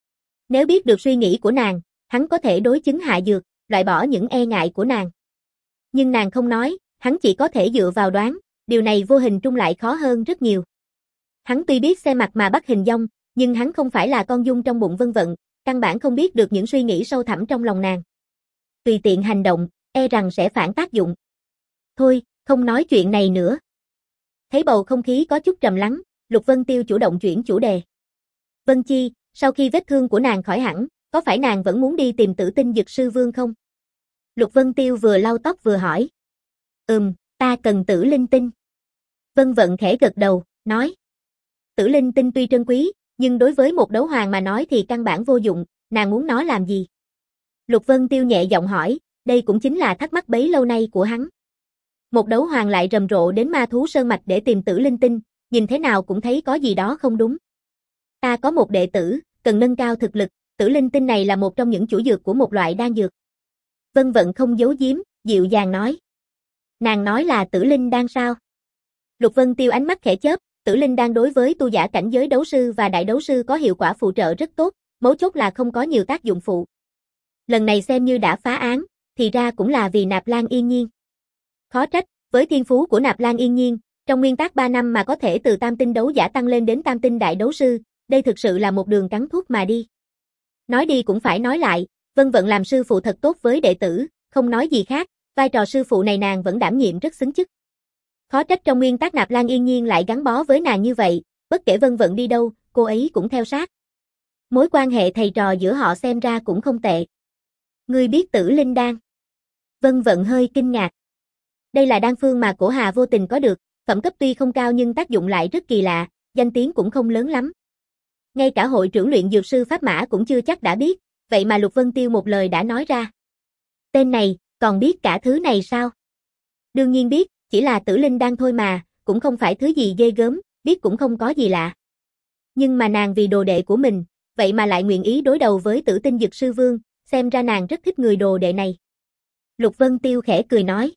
Nếu biết được suy nghĩ của nàng, hắn có thể đối chứng hạ dược, loại bỏ những e ngại của nàng. Nhưng nàng không nói, hắn chỉ có thể dựa vào đoán, điều này vô hình trung lại khó hơn rất nhiều. Hắn tuy biết xem mặt mà bắt hình dong, nhưng hắn không phải là con dung trong bụng Vân Vận, căn bản không biết được những suy nghĩ sâu thẳm trong lòng nàng. Tùy tiện hành động, e rằng sẽ phản tác dụng. Thôi, không nói chuyện này nữa. Thấy bầu không khí có chút trầm lắng, Lục Vân Tiêu chủ động chuyển chủ đề. Vân Chi, sau khi vết thương của nàng khỏi hẳn, có phải nàng vẫn muốn đi tìm Tử Tinh Dực Sư Vương không? Lục Vân Tiêu vừa lau tóc vừa hỏi. Ừm, ta cần tử linh tinh. Vân Vận khẽ gật đầu, nói. Tử linh tinh tuy trân quý, nhưng đối với một đấu hoàng mà nói thì căn bản vô dụng, nàng muốn nó làm gì? Lục Vân Tiêu nhẹ giọng hỏi, đây cũng chính là thắc mắc bấy lâu nay của hắn. Một đấu hoàng lại rầm rộ đến ma thú sơn mạch để tìm tử linh tinh, nhìn thế nào cũng thấy có gì đó không đúng. Ta có một đệ tử, cần nâng cao thực lực, tử linh tinh này là một trong những chủ dược của một loại đan dược. Vân Vận không giấu giếm, dịu dàng nói. Nàng nói là tử linh đan sao? Lục Vân Tiêu ánh mắt khẽ chớp, tử linh đan đối với tu giả cảnh giới đấu sư và đại đấu sư có hiệu quả phụ trợ rất tốt, mấu chốt là không có nhiều tác dụng phụ. Lần này xem như đã phá án, thì ra cũng là vì Nạp Lan Yên Nhiên. Khó trách, với thiên phú của Nạp Lan Yên Nhiên, trong nguyên tắc ba năm mà có thể từ tam tinh đấu giả tăng lên đến tam tinh đại đấu sư, đây thực sự là một đường cắn thuốc mà đi. Nói đi cũng phải nói lại, Vân Vận làm sư phụ thật tốt với đệ tử, không nói gì khác, vai trò sư phụ này nàng vẫn đảm nhiệm rất xứng chức. Khó trách trong nguyên tắc Nạp Lan Yên Nhiên lại gắn bó với nàng như vậy, bất kể Vân Vận đi đâu, cô ấy cũng theo sát. Mối quan hệ thầy trò giữa họ xem ra cũng không tệ. Ngươi biết tử linh đan? Vân Vận hơi kinh ngạc. Đây là đan phương mà Cổ Hà vô tình có được, phẩm cấp tuy không cao nhưng tác dụng lại rất kỳ lạ, danh tiếng cũng không lớn lắm. Ngay cả hội trưởng luyện dược sư Pháp Mã cũng chưa chắc đã biết, vậy mà Lục Vân Tiêu một lời đã nói ra. Tên này, còn biết cả thứ này sao? Đương nhiên biết, chỉ là tử linh đan thôi mà, cũng không phải thứ gì ghê gớm, biết cũng không có gì lạ. Nhưng mà nàng vì đồ đệ của mình, vậy mà lại nguyện ý đối đầu với Tử Tinh Dực Sư Vương, xem ra nàng rất thích người đồ đệ này. Lục Vân Tiêu khẽ cười nói.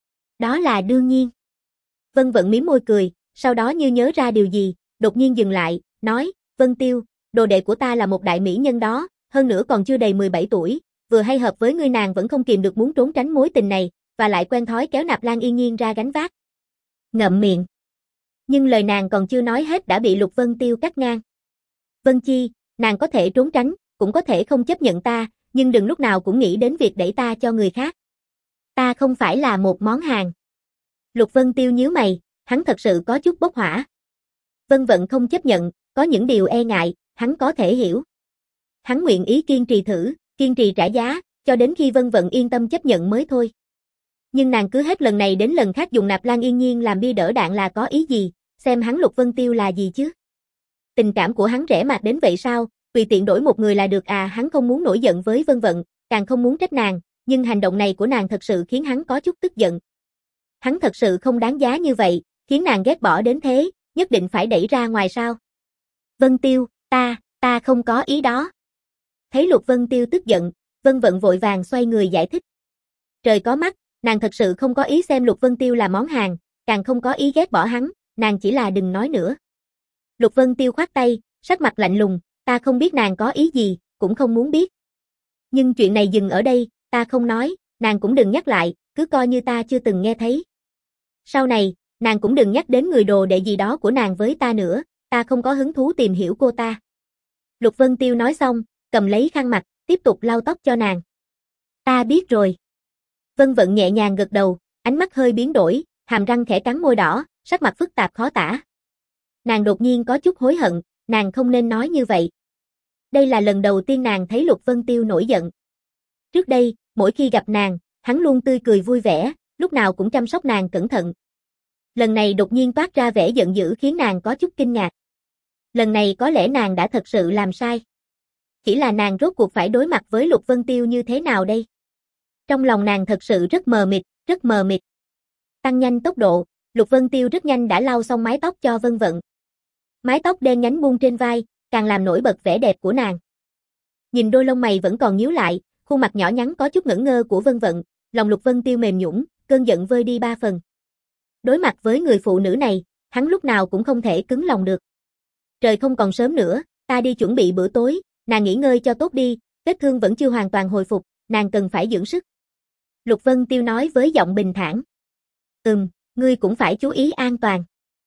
Đó là đương nhiên. Vân Vận mím môi cười, sau đó như nhớ ra điều gì, đột nhiên dừng lại, nói, Vân Tiêu, đồ đệ của ta là một đại mỹ nhân đó, hơn nữa còn chưa đầy mười bảy tuổi, vừa hay hợp với ngươi, nàng vẫn không kìm được muốn trốn tránh mối tình này, và lại quen thói kéo Nạp Lan Yên Nhiên ra gánh vác. Ngậm miệng. Nhưng lời nàng còn chưa nói hết đã bị Lục Vân Tiêu cắt ngang. Vân Chi, nàng có thể trốn tránh, cũng có thể không chấp nhận ta, nhưng đừng lúc nào cũng nghĩ đến việc đẩy ta cho người khác. Ta không phải là một món hàng. Lục Vân Tiêu nhíu mày, hắn thật sự có chút bốc hỏa. Vân Vận không chấp nhận, có những điều e ngại, hắn có thể hiểu. Hắn nguyện ý kiên trì thử, kiên trì trả giá, cho đến khi Vân Vận yên tâm chấp nhận mới thôi. Nhưng nàng cứ hết lần này đến lần khác dùng Nạp Lan Yên Nhiên làm bia đỡ đạn là có ý gì, xem hắn Lục Vân Tiêu là gì chứ? Tình cảm của hắn rẻ mạt đến vậy sao, tùy tiện đổi một người là được à? Hắn không muốn nổi giận với Vân Vận, càng không muốn trách nàng, nhưng hành động này của nàng thật sự khiến hắn có chút tức giận. Hắn thật sự không đáng giá như vậy, khiến nàng ghét bỏ đến thế, nhất định phải đẩy ra ngoài sao? Vân Tiêu, ta, ta không có ý đó. Thấy Lục Vân Tiêu tức giận, Vân Vận vội vàng xoay người giải thích. Trời có mắt, nàng thật sự không có ý xem Lục Vân Tiêu là món hàng, càng không có ý ghét bỏ hắn, nàng chỉ là đừng nói nữa. Lục Vân Tiêu khoát tay, sắc mặt lạnh lùng, ta không biết nàng có ý gì, cũng không muốn biết. Nhưng chuyện này dừng ở đây, ta không nói, nàng cũng đừng nhắc lại, cứ coi như ta chưa từng nghe thấy. Sau này, nàng cũng đừng nhắc đến người đồ đệ gì đó của nàng với ta nữa, ta không có hứng thú tìm hiểu cô ta. Lục Vân Tiêu nói xong, cầm lấy khăn mặt, tiếp tục lau tóc cho nàng. Ta biết rồi. Vân Vận nhẹ nhàng gật đầu, ánh mắt hơi biến đổi, hàm răng khẽ cắn môi đỏ, sắc mặt phức tạp khó tả. Nàng đột nhiên có chút hối hận, nàng không nên nói như vậy. Đây là lần đầu tiên nàng thấy Lục Vân Tiêu nổi giận. Trước đây, mỗi khi gặp nàng, hắn luôn tươi cười vui vẻ, lúc nào cũng chăm sóc nàng cẩn thận. Lần này đột nhiên toát ra vẻ giận dữ khiến nàng có chút kinh ngạc. Lần này có lẽ nàng đã thật sự làm sai. Chỉ là nàng rốt cuộc phải đối mặt với Lục Vân Tiêu như thế nào đây? Trong lòng nàng thật sự rất mờ mịt, rất mờ mịt. Tăng nhanh tốc độ, Lục Vân Tiêu rất nhanh đã lau xong mái tóc cho Vân Vận. Mái tóc đen nhánh buông trên vai, càng làm nổi bật vẻ đẹp của nàng. Nhìn đôi lông mày vẫn còn nhíu lại, khuôn mặt nhỏ nhắn có chút ngẩn ngơ của Vân Vận, lòng Lục Vân Tiêu mềm nhũn, cơn giận vơi đi ba phần. Đối mặt với người phụ nữ này, hắn lúc nào cũng không thể cứng lòng được. Trời không còn sớm nữa, ta đi chuẩn bị bữa tối, Nàng nghỉ ngơi cho tốt đi, vết thương vẫn chưa hoàn toàn hồi phục, nàng cần phải dưỡng sức. Lục Vân Tiêu nói với giọng bình thản. Ừm, ngươi cũng phải chú ý an toàn.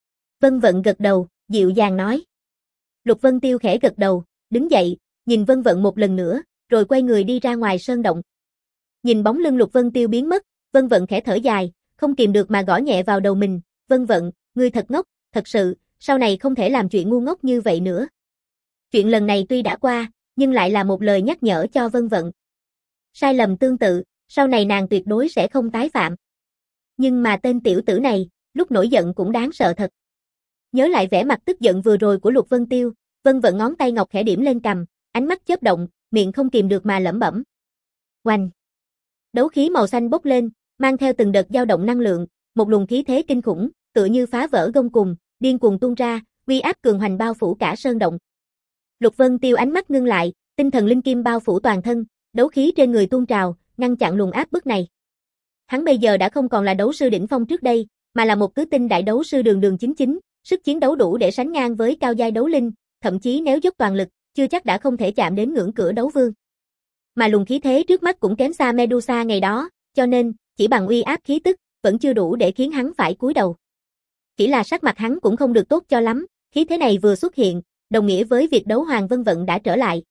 Vân Vận gật đầu, dịu dàng nói. Lục Vân Tiêu khẽ gật đầu, đứng dậy, nhìn Vân Vận một lần nữa, rồi quay người đi ra ngoài sơn động. Nhìn bóng lưng Lục Vân Tiêu biến mất, Vân Vận khẽ thở dài, không kìm được mà gõ nhẹ vào đầu mình. Vân Vận, ngươi thật ngốc, thật sự, sau này không thể làm chuyện ngu ngốc như vậy nữa. Chuyện lần này tuy đã qua, nhưng lại là một lời nhắc nhở cho Vân Vận. Sai lầm tương tự, sau này nàng tuyệt đối sẽ không tái phạm. Nhưng mà tên tiểu tử này, lúc nổi giận cũng đáng sợ thật. Nhớ lại vẻ mặt tức giận vừa rồi của Lục Vân Tiêu, Vân Vận ngón tay ngọc khẽ điểm lên cằm, ánh mắt chớp động, miệng không kìm được mà lẩm bẩm. Oanh! Đấu khí màu xanh bốc lên, mang theo từng đợt dao động năng lượng, một luồng khí thế kinh khủng, tựa như phá vỡ gông cùm, điên cuồng tuôn ra, uy áp cường hoành bao phủ cả sơn động. Lục Vân Tiêu ánh mắt ngưng lại, tinh thần linh kim bao phủ toàn thân, đấu khí trên người tuôn trào, ngăn chặn luồng áp bức này. Hắn bây giờ đã không còn là đấu sư đỉnh phong trước đây, mà là một tứ tinh đại đấu sư đường đường chính chính, sức chiến đấu đủ để sánh ngang với cao giai đấu linh, thậm chí nếu dốc toàn lực, chưa chắc đã không thể chạm đến ngưỡng cửa đấu vương. Mà luồng khí thế trước mắt cũng kém xa Medusa ngày đó, cho nên, chỉ bằng uy áp khí tức, vẫn chưa đủ để khiến hắn phải cúi đầu. Chỉ là sắc mặt hắn cũng không được tốt cho lắm, khí thế này vừa xuất hiện, đồng nghĩa với việc đấu hoàng Vân Vận đã trở lại.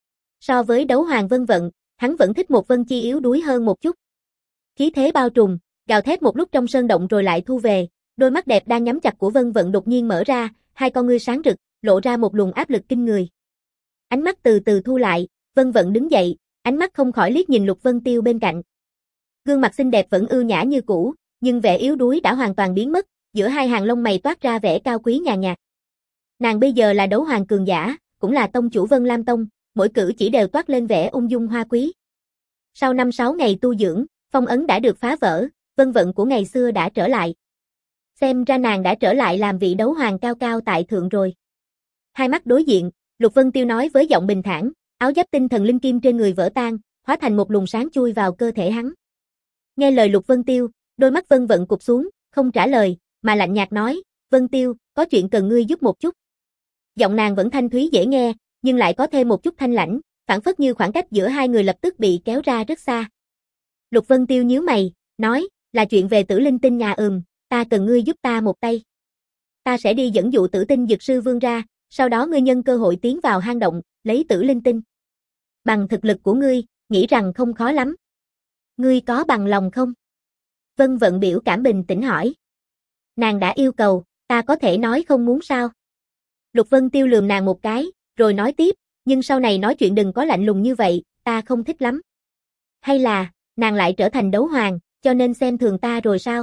So với đấu hoàng Vân Vận, hắn vẫn thích một Vân Chi yếu đuối hơn một chút. Khí thế bao trùm, gào thét một lúc trong sơn động rồi lại thu về, đôi mắt đẹp đang nhắm chặt của Vân Vận đột nhiên mở ra, hai con ngươi sáng rực, lộ ra một luồng áp lực kinh người. Ánh mắt từ từ thu lại, Vân Vận đứng dậy, ánh mắt không khỏi liếc nhìn Lục Vân Tiêu bên cạnh. Gương mặt xinh đẹp vẫn ưu nhã như cũ, nhưng vẻ yếu đuối đã hoàn toàn biến mất, giữa hai hàng lông mày toát ra vẻ cao quý nhàn nhạt. Nàng bây giờ là đấu hoàng cường giả, cũng là tông chủ Vân Lam Tông, mỗi cử chỉ đều toát lên vẻ ung dung hoa quý. Sau năm sáu ngày tu dưỡng, phong ấn đã được phá vỡ, Vân Vận của ngày xưa đã trở lại. Xem ra nàng đã trở lại làm vị đấu hoàng cao cao tại thượng rồi. Hai mắt đối diện, Lục Vân Tiêu nói với giọng bình thản, áo giáp tinh thần linh kim trên người vỡ tan, hóa thành một luồng sáng chui vào cơ thể hắn. Nghe lời Lục Vân Tiêu, đôi mắt Vân Vận cụp xuống, không trả lời, mà lạnh nhạt nói, Vân Tiêu, có chuyện cần ngươi giúp một chút. Giọng nàng vẫn thanh thúy dễ nghe, nhưng lại có thêm một chút thanh lãnh, phảng phất như khoảng cách giữa hai người lập tức bị kéo ra rất xa. Lục Vân Tiêu nhíu mày, nói, là chuyện về Tử Linh Tinh nhà ừm, ta cần ngươi giúp ta một tay. Ta sẽ đi dẫn dụ Tử Tinh Dược Sư Vương ra, sau đó ngươi nhân cơ hội tiến vào hang động, lấy Tử Linh Tinh. Bằng thực lực của ngươi, nghĩ rằng không khó lắm. Ngươi có bằng lòng không? Vân Vận biểu cảm bình tĩnh hỏi. Nàng đã yêu cầu, ta có thể nói không muốn sao? Lục Vân Tiêu lườm nàng một cái, rồi nói tiếp, nhưng sau này nói chuyện đừng có lạnh lùng như vậy, ta không thích lắm. Hay là, nàng lại trở thành đấu hoàng, cho nên xem thường ta rồi sao?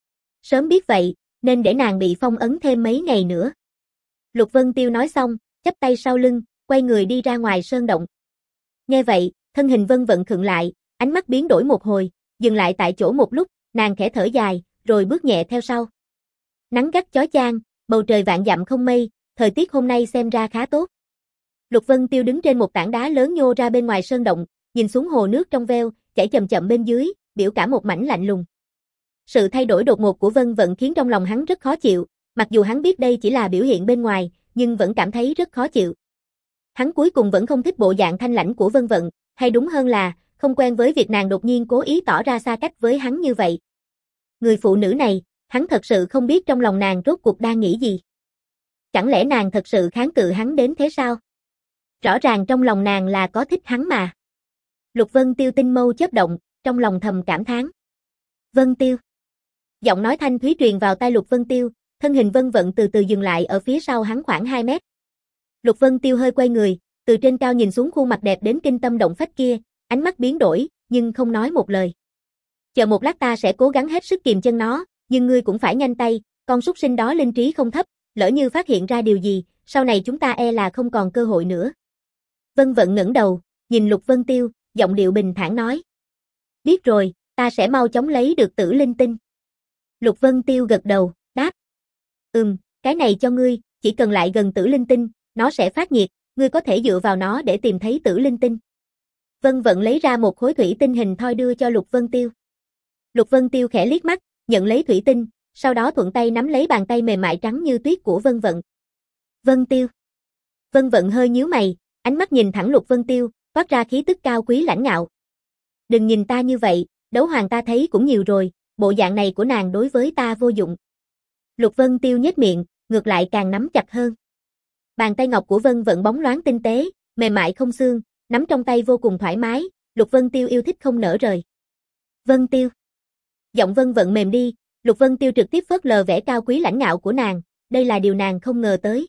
Sớm biết vậy, nên để nàng bị phong ấn thêm mấy ngày nữa. Lục Vân Tiêu nói xong, chắp tay sau lưng, quay người đi ra ngoài sơn động. Nghe vậy, thân hình Vân Vận khựng lại, ánh mắt biến đổi một hồi, dừng lại tại chỗ một lúc, nàng khẽ thở dài, rồi bước nhẹ theo sau. Nắng gắt chói chang, bầu trời vạn dặm không mây, thời tiết hôm nay xem ra khá tốt. Lục Vân Tiêu đứng trên một tảng đá lớn nhô ra bên ngoài sơn động, nhìn xuống hồ nước trong veo, chảy chậm chậm bên dưới, biểu cảm một mảnh lạnh lùng. Sự thay đổi đột ngột của Vân Vận khiến trong lòng hắn rất khó chịu, mặc dù hắn biết đây chỉ là biểu hiện bên ngoài, nhưng vẫn cảm thấy rất khó chịu. Hắn cuối cùng vẫn không thích bộ dạng thanh lãnh của Vân Vận, hay đúng hơn là, không quen với việc nàng đột nhiên cố ý tỏ ra xa cách với hắn như vậy. Người phụ nữ này, hắn thật sự không biết trong lòng nàng rốt cuộc đang nghĩ gì. Chẳng lẽ nàng thật sự kháng cự hắn đến thế sao? Rõ ràng trong lòng nàng là có thích hắn mà. Lục Vân Tiêu tinh mâu chớp động, trong lòng thầm cảm thán. Vân Tiêu. Giọng nói thanh thúy truyền vào tai Lục Vân Tiêu, thân hình Vân Vận từ từ dừng lại ở phía sau hắn khoảng hai mét. Lục Vân Tiêu hơi quay người, từ trên cao nhìn xuống khuôn mặt đẹp đến kinh tâm động phách kia, ánh mắt biến đổi, nhưng không nói một lời. Chờ một lát ta sẽ cố gắng hết sức kìm chân nó, nhưng ngươi cũng phải nhanh tay, con súc sinh đó linh trí không thấp, lỡ như phát hiện ra điều gì, sau này chúng ta e là không còn cơ hội nữa. Vân Vận ngẩng đầu, nhìn Lục Vân Tiêu, giọng điệu bình thản nói. Biết rồi, ta sẽ mau chóng lấy được Tử Linh Tinh. Lục Vân Tiêu gật đầu, đáp. Ừm, cái này cho ngươi, chỉ cần lại gần Tử Linh Tinh, nó sẽ phát nhiệt, ngươi có thể dựa vào nó để tìm thấy Tử Linh Tinh. Vân Vận lấy ra một khối thủy tinh hình thoi đưa cho Lục Vân Tiêu. Lục Vân Tiêu khẽ liếc mắt, nhận lấy thủy tinh, sau đó thuận tay nắm lấy bàn tay mềm mại trắng như tuyết của Vân Vận. Vân Tiêu. Vân Vận hơi nhíu mày, ánh mắt nhìn thẳng Lục Vân Tiêu, toát ra khí tức cao quý lãnh ngạo. Đừng nhìn ta như vậy, đấu hoàng ta thấy cũng nhiều rồi, bộ dạng này của nàng đối với ta vô dụng. Lục Vân Tiêu nhếch miệng, ngược lại càng nắm chặt hơn. Bàn tay ngọc của Vân Vận bóng loáng tinh tế, mềm mại không xương, nắm trong tay vô cùng thoải mái, Lục Vân Tiêu yêu thích không nỡ rời. Vân Tiêu. Giọng Vân Vận mềm đi, Lục Vân Tiêu trực tiếp phớt lờ vẻ cao quý lãnh ngạo của nàng, đây là điều nàng không ngờ tới.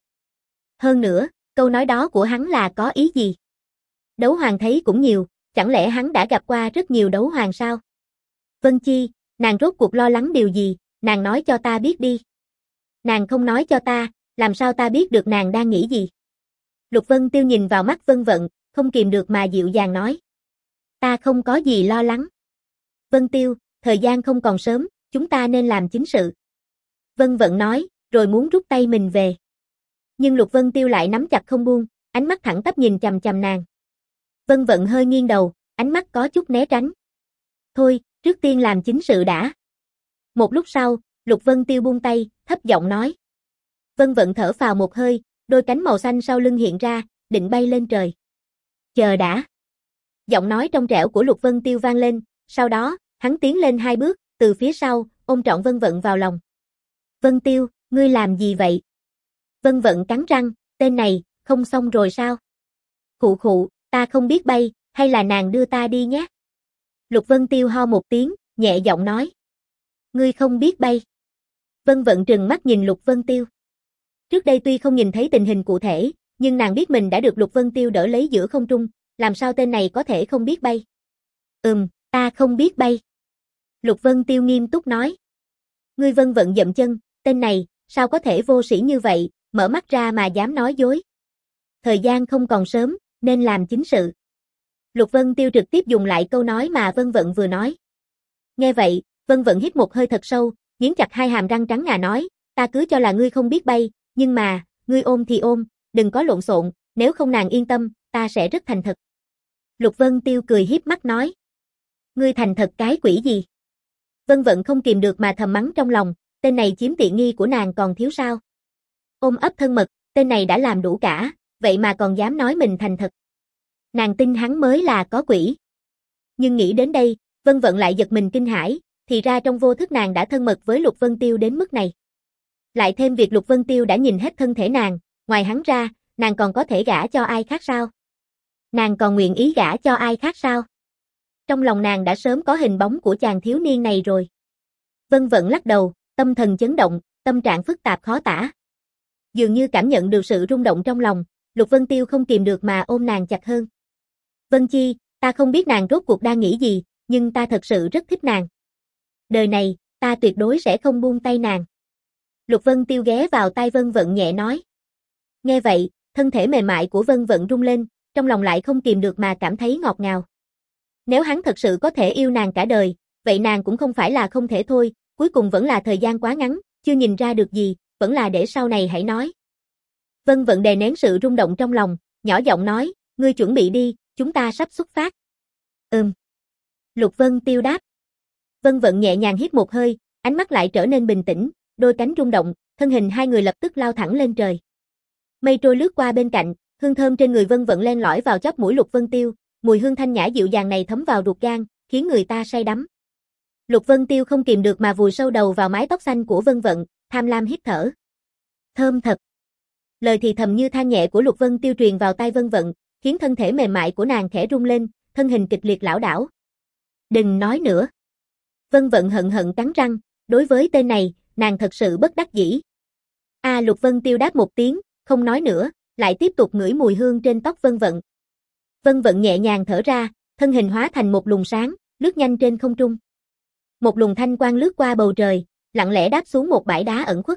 Hơn nữa, câu nói đó của hắn là có ý gì? Đấu hoàng thấy cũng nhiều, chẳng lẽ hắn đã gặp qua rất nhiều đấu hoàng sao? Vân Chi, nàng rốt cuộc lo lắng điều gì, nàng nói cho ta biết đi. Nàng không nói cho ta, làm sao ta biết được nàng đang nghĩ gì? Lục Vân Tiêu nhìn vào mắt Vân Vận, không kìm được mà dịu dàng nói. Ta không có gì lo lắng. Vân Tiêu, thời gian không còn sớm, chúng ta nên làm chính sự. Vân Vận nói, rồi muốn rút tay mình về. Nhưng Lục Vân Tiêu lại nắm chặt không buông, ánh mắt thẳng tắp nhìn chằm chằm nàng. Vân Vận hơi nghiêng đầu, ánh mắt có chút né tránh. Thôi, trước tiên làm chính sự đã. Một lúc sau, Lục Vân Tiêu buông tay, thấp giọng nói. Vân Vận thở phào một hơi, đôi cánh màu xanh sau lưng hiện ra, định bay lên trời. Chờ đã. Giọng nói trong trẻo của Lục Vân Tiêu vang lên, sau đó, hắn tiến lên hai bước, từ phía sau, ôm trọn Vân Vận vào lòng. Vân Tiêu, ngươi làm gì vậy? Vân Vận cắn răng, tên này, không xong rồi sao? Khụ khụ, ta không biết bay, hay là nàng đưa ta đi nhé? Lục Vân Tiêu ho một tiếng, nhẹ giọng nói. Ngươi không biết bay. Vân Vận trừng mắt nhìn Lục Vân Tiêu. Trước đây tuy không nhìn thấy tình hình cụ thể, nhưng nàng biết mình đã được Lục Vân Tiêu đỡ lấy giữa không trung, làm sao tên này có thể không biết bay? Ừm, ta không biết bay. Lục Vân Tiêu nghiêm túc nói. Ngươi Vân Vận dậm chân, tên này, sao có thể vô sĩ như vậy, mở mắt ra mà dám nói dối. Thời gian không còn sớm, nên làm chính sự. Lục Vân Tiêu trực tiếp dùng lại câu nói mà Vân Vận vừa nói. Nghe vậy, Vân Vận hít một hơi thật sâu, nghiến chặt hai hàm răng trắng ngà nói, ta cứ cho là ngươi không biết bay, nhưng mà, ngươi ôm thì ôm, đừng có lộn xộn, nếu không nàng yên tâm, ta sẽ rất thành thật. Lục Vân Tiêu cười hiếp mắt nói. Ngươi thành thật cái quỷ gì? Vân Vận không kìm được mà thầm mắng trong lòng, tên này chiếm tiện nghi của nàng còn thiếu sao? Ôm ấp thân mật, tên này đã làm đủ cả, vậy mà còn dám nói mình thành thật. Nàng tin hắn mới là có quỷ. Nhưng nghĩ đến đây, Vân Vận lại giật mình kinh hãi, thì ra trong vô thức nàng đã thân mật với Lục Vân Tiêu đến mức này. Lại thêm việc Lục Vân Tiêu đã nhìn hết thân thể nàng, ngoài hắn ra, nàng còn có thể gả cho ai khác sao? Nàng còn nguyện ý gả cho ai khác sao? Trong lòng nàng đã sớm có hình bóng của chàng thiếu niên này rồi. Vân Vận lắc đầu, tâm thần chấn động, tâm trạng phức tạp khó tả. Dường như cảm nhận được sự rung động trong lòng, Lục Vân Tiêu không kìm được mà ôm nàng chặt hơn. Vân Chi, ta không biết nàng rốt cuộc đang nghĩ gì, nhưng ta thật sự rất thích nàng. Đời này, ta tuyệt đối sẽ không buông tay nàng. Lục Vân Tiêu ghé vào tai Vân Vận nhẹ nói. Nghe vậy, thân thể mềm mại của Vân Vận rung lên, trong lòng lại không kìm được mà cảm thấy ngọt ngào. Nếu hắn thật sự có thể yêu nàng cả đời, vậy nàng cũng không phải là không thể thôi, cuối cùng vẫn là thời gian quá ngắn, chưa nhìn ra được gì, vẫn là để sau này hãy nói. Vân Vận đè nén sự rung động trong lòng, nhỏ giọng nói, ngươi chuẩn bị đi, chúng ta sắp xuất phát. Ừm. Lục Vân Tiêu đáp. Vân Vận nhẹ nhàng hít một hơi, ánh mắt lại trở nên bình tĩnh, đôi cánh rung động, thân hình hai người lập tức lao thẳng lên trời. Mây trôi lướt qua bên cạnh, hương thơm trên người Vân Vận len lỏi vào chóp mũi Lục Vân Tiêu, mùi hương thanh nhã dịu dàng này thấm vào ruột gan, khiến người ta say đắm. Lục Vân Tiêu không kìm được mà vùi sâu đầu vào mái tóc xanh của Vân Vận, tham lam hít thở. Thơm thật. Lời thì thầm như than nhẹ của Lục Vân Tiêu truyền vào tai Vân Vận, khiến thân thể mềm mại của nàng khẽ rung lên, thân hình kịch liệt lảo đảo. Đừng nói nữa. Vân Vận hận hận cắn răng, đối với tên này, nàng thật sự bất đắc dĩ. A à, Lục Vân Tiêu đáp một tiếng, không nói nữa, lại tiếp tục ngửi mùi hương trên tóc Vân Vận. Vân Vận nhẹ nhàng thở ra, thân hình hóa thành một luồng sáng, lướt nhanh trên không trung. Một luồng thanh quang lướt qua bầu trời, lặng lẽ đáp xuống một bãi đá ẩn khuất.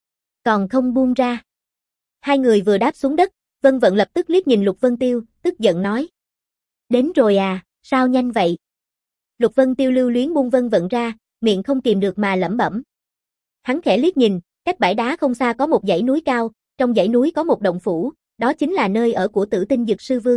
Còn không buông ra. Hai người vừa đáp xuống đất, Vân Vận lập tức liếc nhìn Lục Vân Tiêu, tức giận nói. Đến rồi à, sao nhanh vậy? Lục Vân Tiêu lưu luyến buông Vân Vận ra, miệng không kìm được mà lẩm bẩm. Hắn khẽ liếc nhìn, cách bãi đá không xa có một dãy núi cao, trong dãy núi có một động phủ, đó chính là nơi ở của Tử Tinh Dực Sư Vương.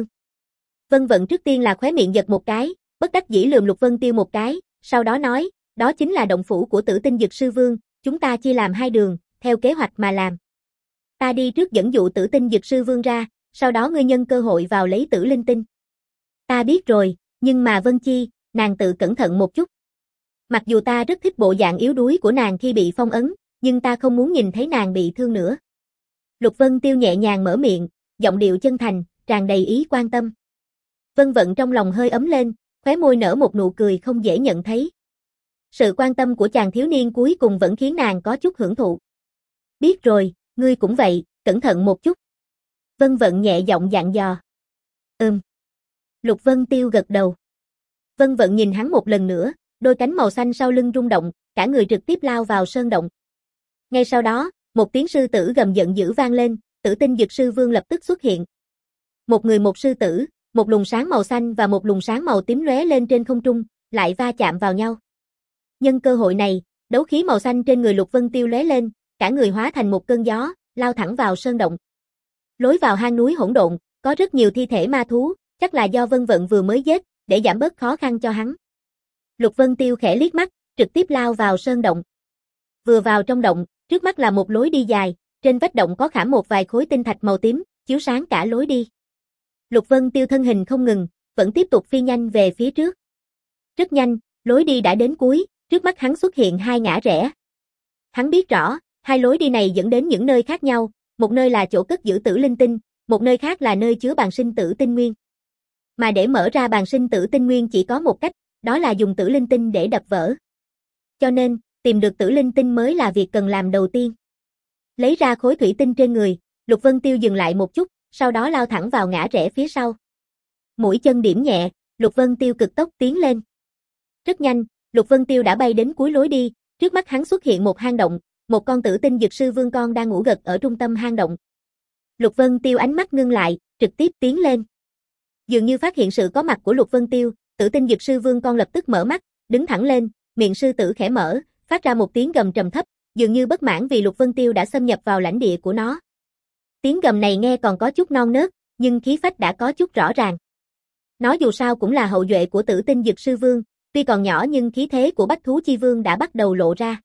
Vân Vận trước tiên là khóe miệng giật một cái, bất đắc dĩ lườm Lục Vân Tiêu một cái, sau đó nói, đó chính là động phủ của Tử Tinh Dực Sư Vương, chúng ta chia làm hai đường, theo kế hoạch mà làm. Ta đi trước dẫn dụ Tử Tinh Dực Sư Vương ra, sau đó ngươi nhân cơ hội vào lấy tử linh tinh. Ta biết rồi, nhưng mà Vân Chi, nàng tự cẩn thận một chút. Mặc dù ta rất thích bộ dạng yếu đuối của nàng khi bị phong ấn, nhưng ta không muốn nhìn thấy nàng bị thương nữa. Lục Vân Tiêu nhẹ nhàng mở miệng, giọng điệu chân thành, tràn đầy ý quan tâm. Vân Vận trong lòng hơi ấm lên, khóe môi nở một nụ cười không dễ nhận thấy. Sự quan tâm của chàng thiếu niên cuối cùng vẫn khiến nàng có chút hưởng thụ. Biết rồi, ngươi cũng vậy, cẩn thận một chút. Vân Vận nhẹ giọng dặn dò. Ừm. Lục Vân Tiêu gật đầu. Vân Vận nhìn hắn một lần nữa, đôi cánh màu xanh sau lưng rung động, cả người trực tiếp lao vào sơn động. Ngay sau đó, một tiếng sư tử gầm giận dữ vang lên, Tử Tinh Dực Sư Vương lập tức xuất hiện. Một người một sư tử, một luồng sáng màu xanh và một luồng sáng màu tím lóe lên trên không trung, lại va chạm vào nhau. Nhân cơ hội này, đấu khí màu xanh trên người Lục Vân Tiêu lóe lên, cả người hóa thành một cơn gió, lao thẳng vào sơn động. Lối vào hang núi hỗn độn, có rất nhiều thi thể ma thú, chắc là do Vân Vận vừa mới giết, để giảm bớt khó khăn cho hắn. Lục Vân Tiêu khẽ liếc mắt, trực tiếp lao vào sơn động. Vừa vào trong động, trước mắt là một lối đi dài, trên vách động có khảm một vài khối tinh thạch màu tím, chiếu sáng cả lối đi. Lục Vân Tiêu thân hình không ngừng, vẫn tiếp tục phi nhanh về phía trước. Rất nhanh, lối đi đã đến cuối, trước mắt hắn xuất hiện hai ngã rẽ. Hắn biết rõ, hai lối đi này dẫn đến những nơi khác nhau, một nơi là chỗ cất giữ tử linh tinh, một nơi khác là nơi chứa bàn sinh tử tinh nguyên. Mà để mở ra bàn sinh tử tinh nguyên chỉ có một cách, đó là dùng tử linh tinh để đập vỡ. Cho nên, tìm được tử linh tinh mới là việc cần làm đầu tiên. Lấy ra khối thủy tinh trên người, Lục Vân Tiêu dừng lại một chút, sau đó lao thẳng vào ngã rẽ phía sau. Mũi chân điểm nhẹ, Lục Vân Tiêu cực tốc tiến lên. Rất nhanh, Lục Vân Tiêu đã bay đến cuối lối đi, trước mắt hắn xuất hiện một hang động, một con Tử Tinh Dực Sư Vương con đang ngủ gật ở trung tâm hang động. Lục Vân Tiêu ánh mắt ngưng lại, trực tiếp tiến lên. Dường như phát hiện sự có mặt của Lục Vân Tiêu, Tử Tinh Dực Sư Vương con lập tức mở mắt, đứng thẳng lên, miệng sư tử khẽ mở, phát ra một tiếng gầm trầm thấp, dường như bất mãn vì Lục Vân Tiêu đã xâm nhập vào lãnh địa của nó. Tiếng gầm này nghe còn có chút non nớt, nhưng khí phách đã có chút rõ ràng. Nó dù sao cũng là hậu duệ của Tử Tinh Dực Sư Vương, tuy còn nhỏ nhưng khí thế của Bách Thú Chi Vương đã bắt đầu lộ ra.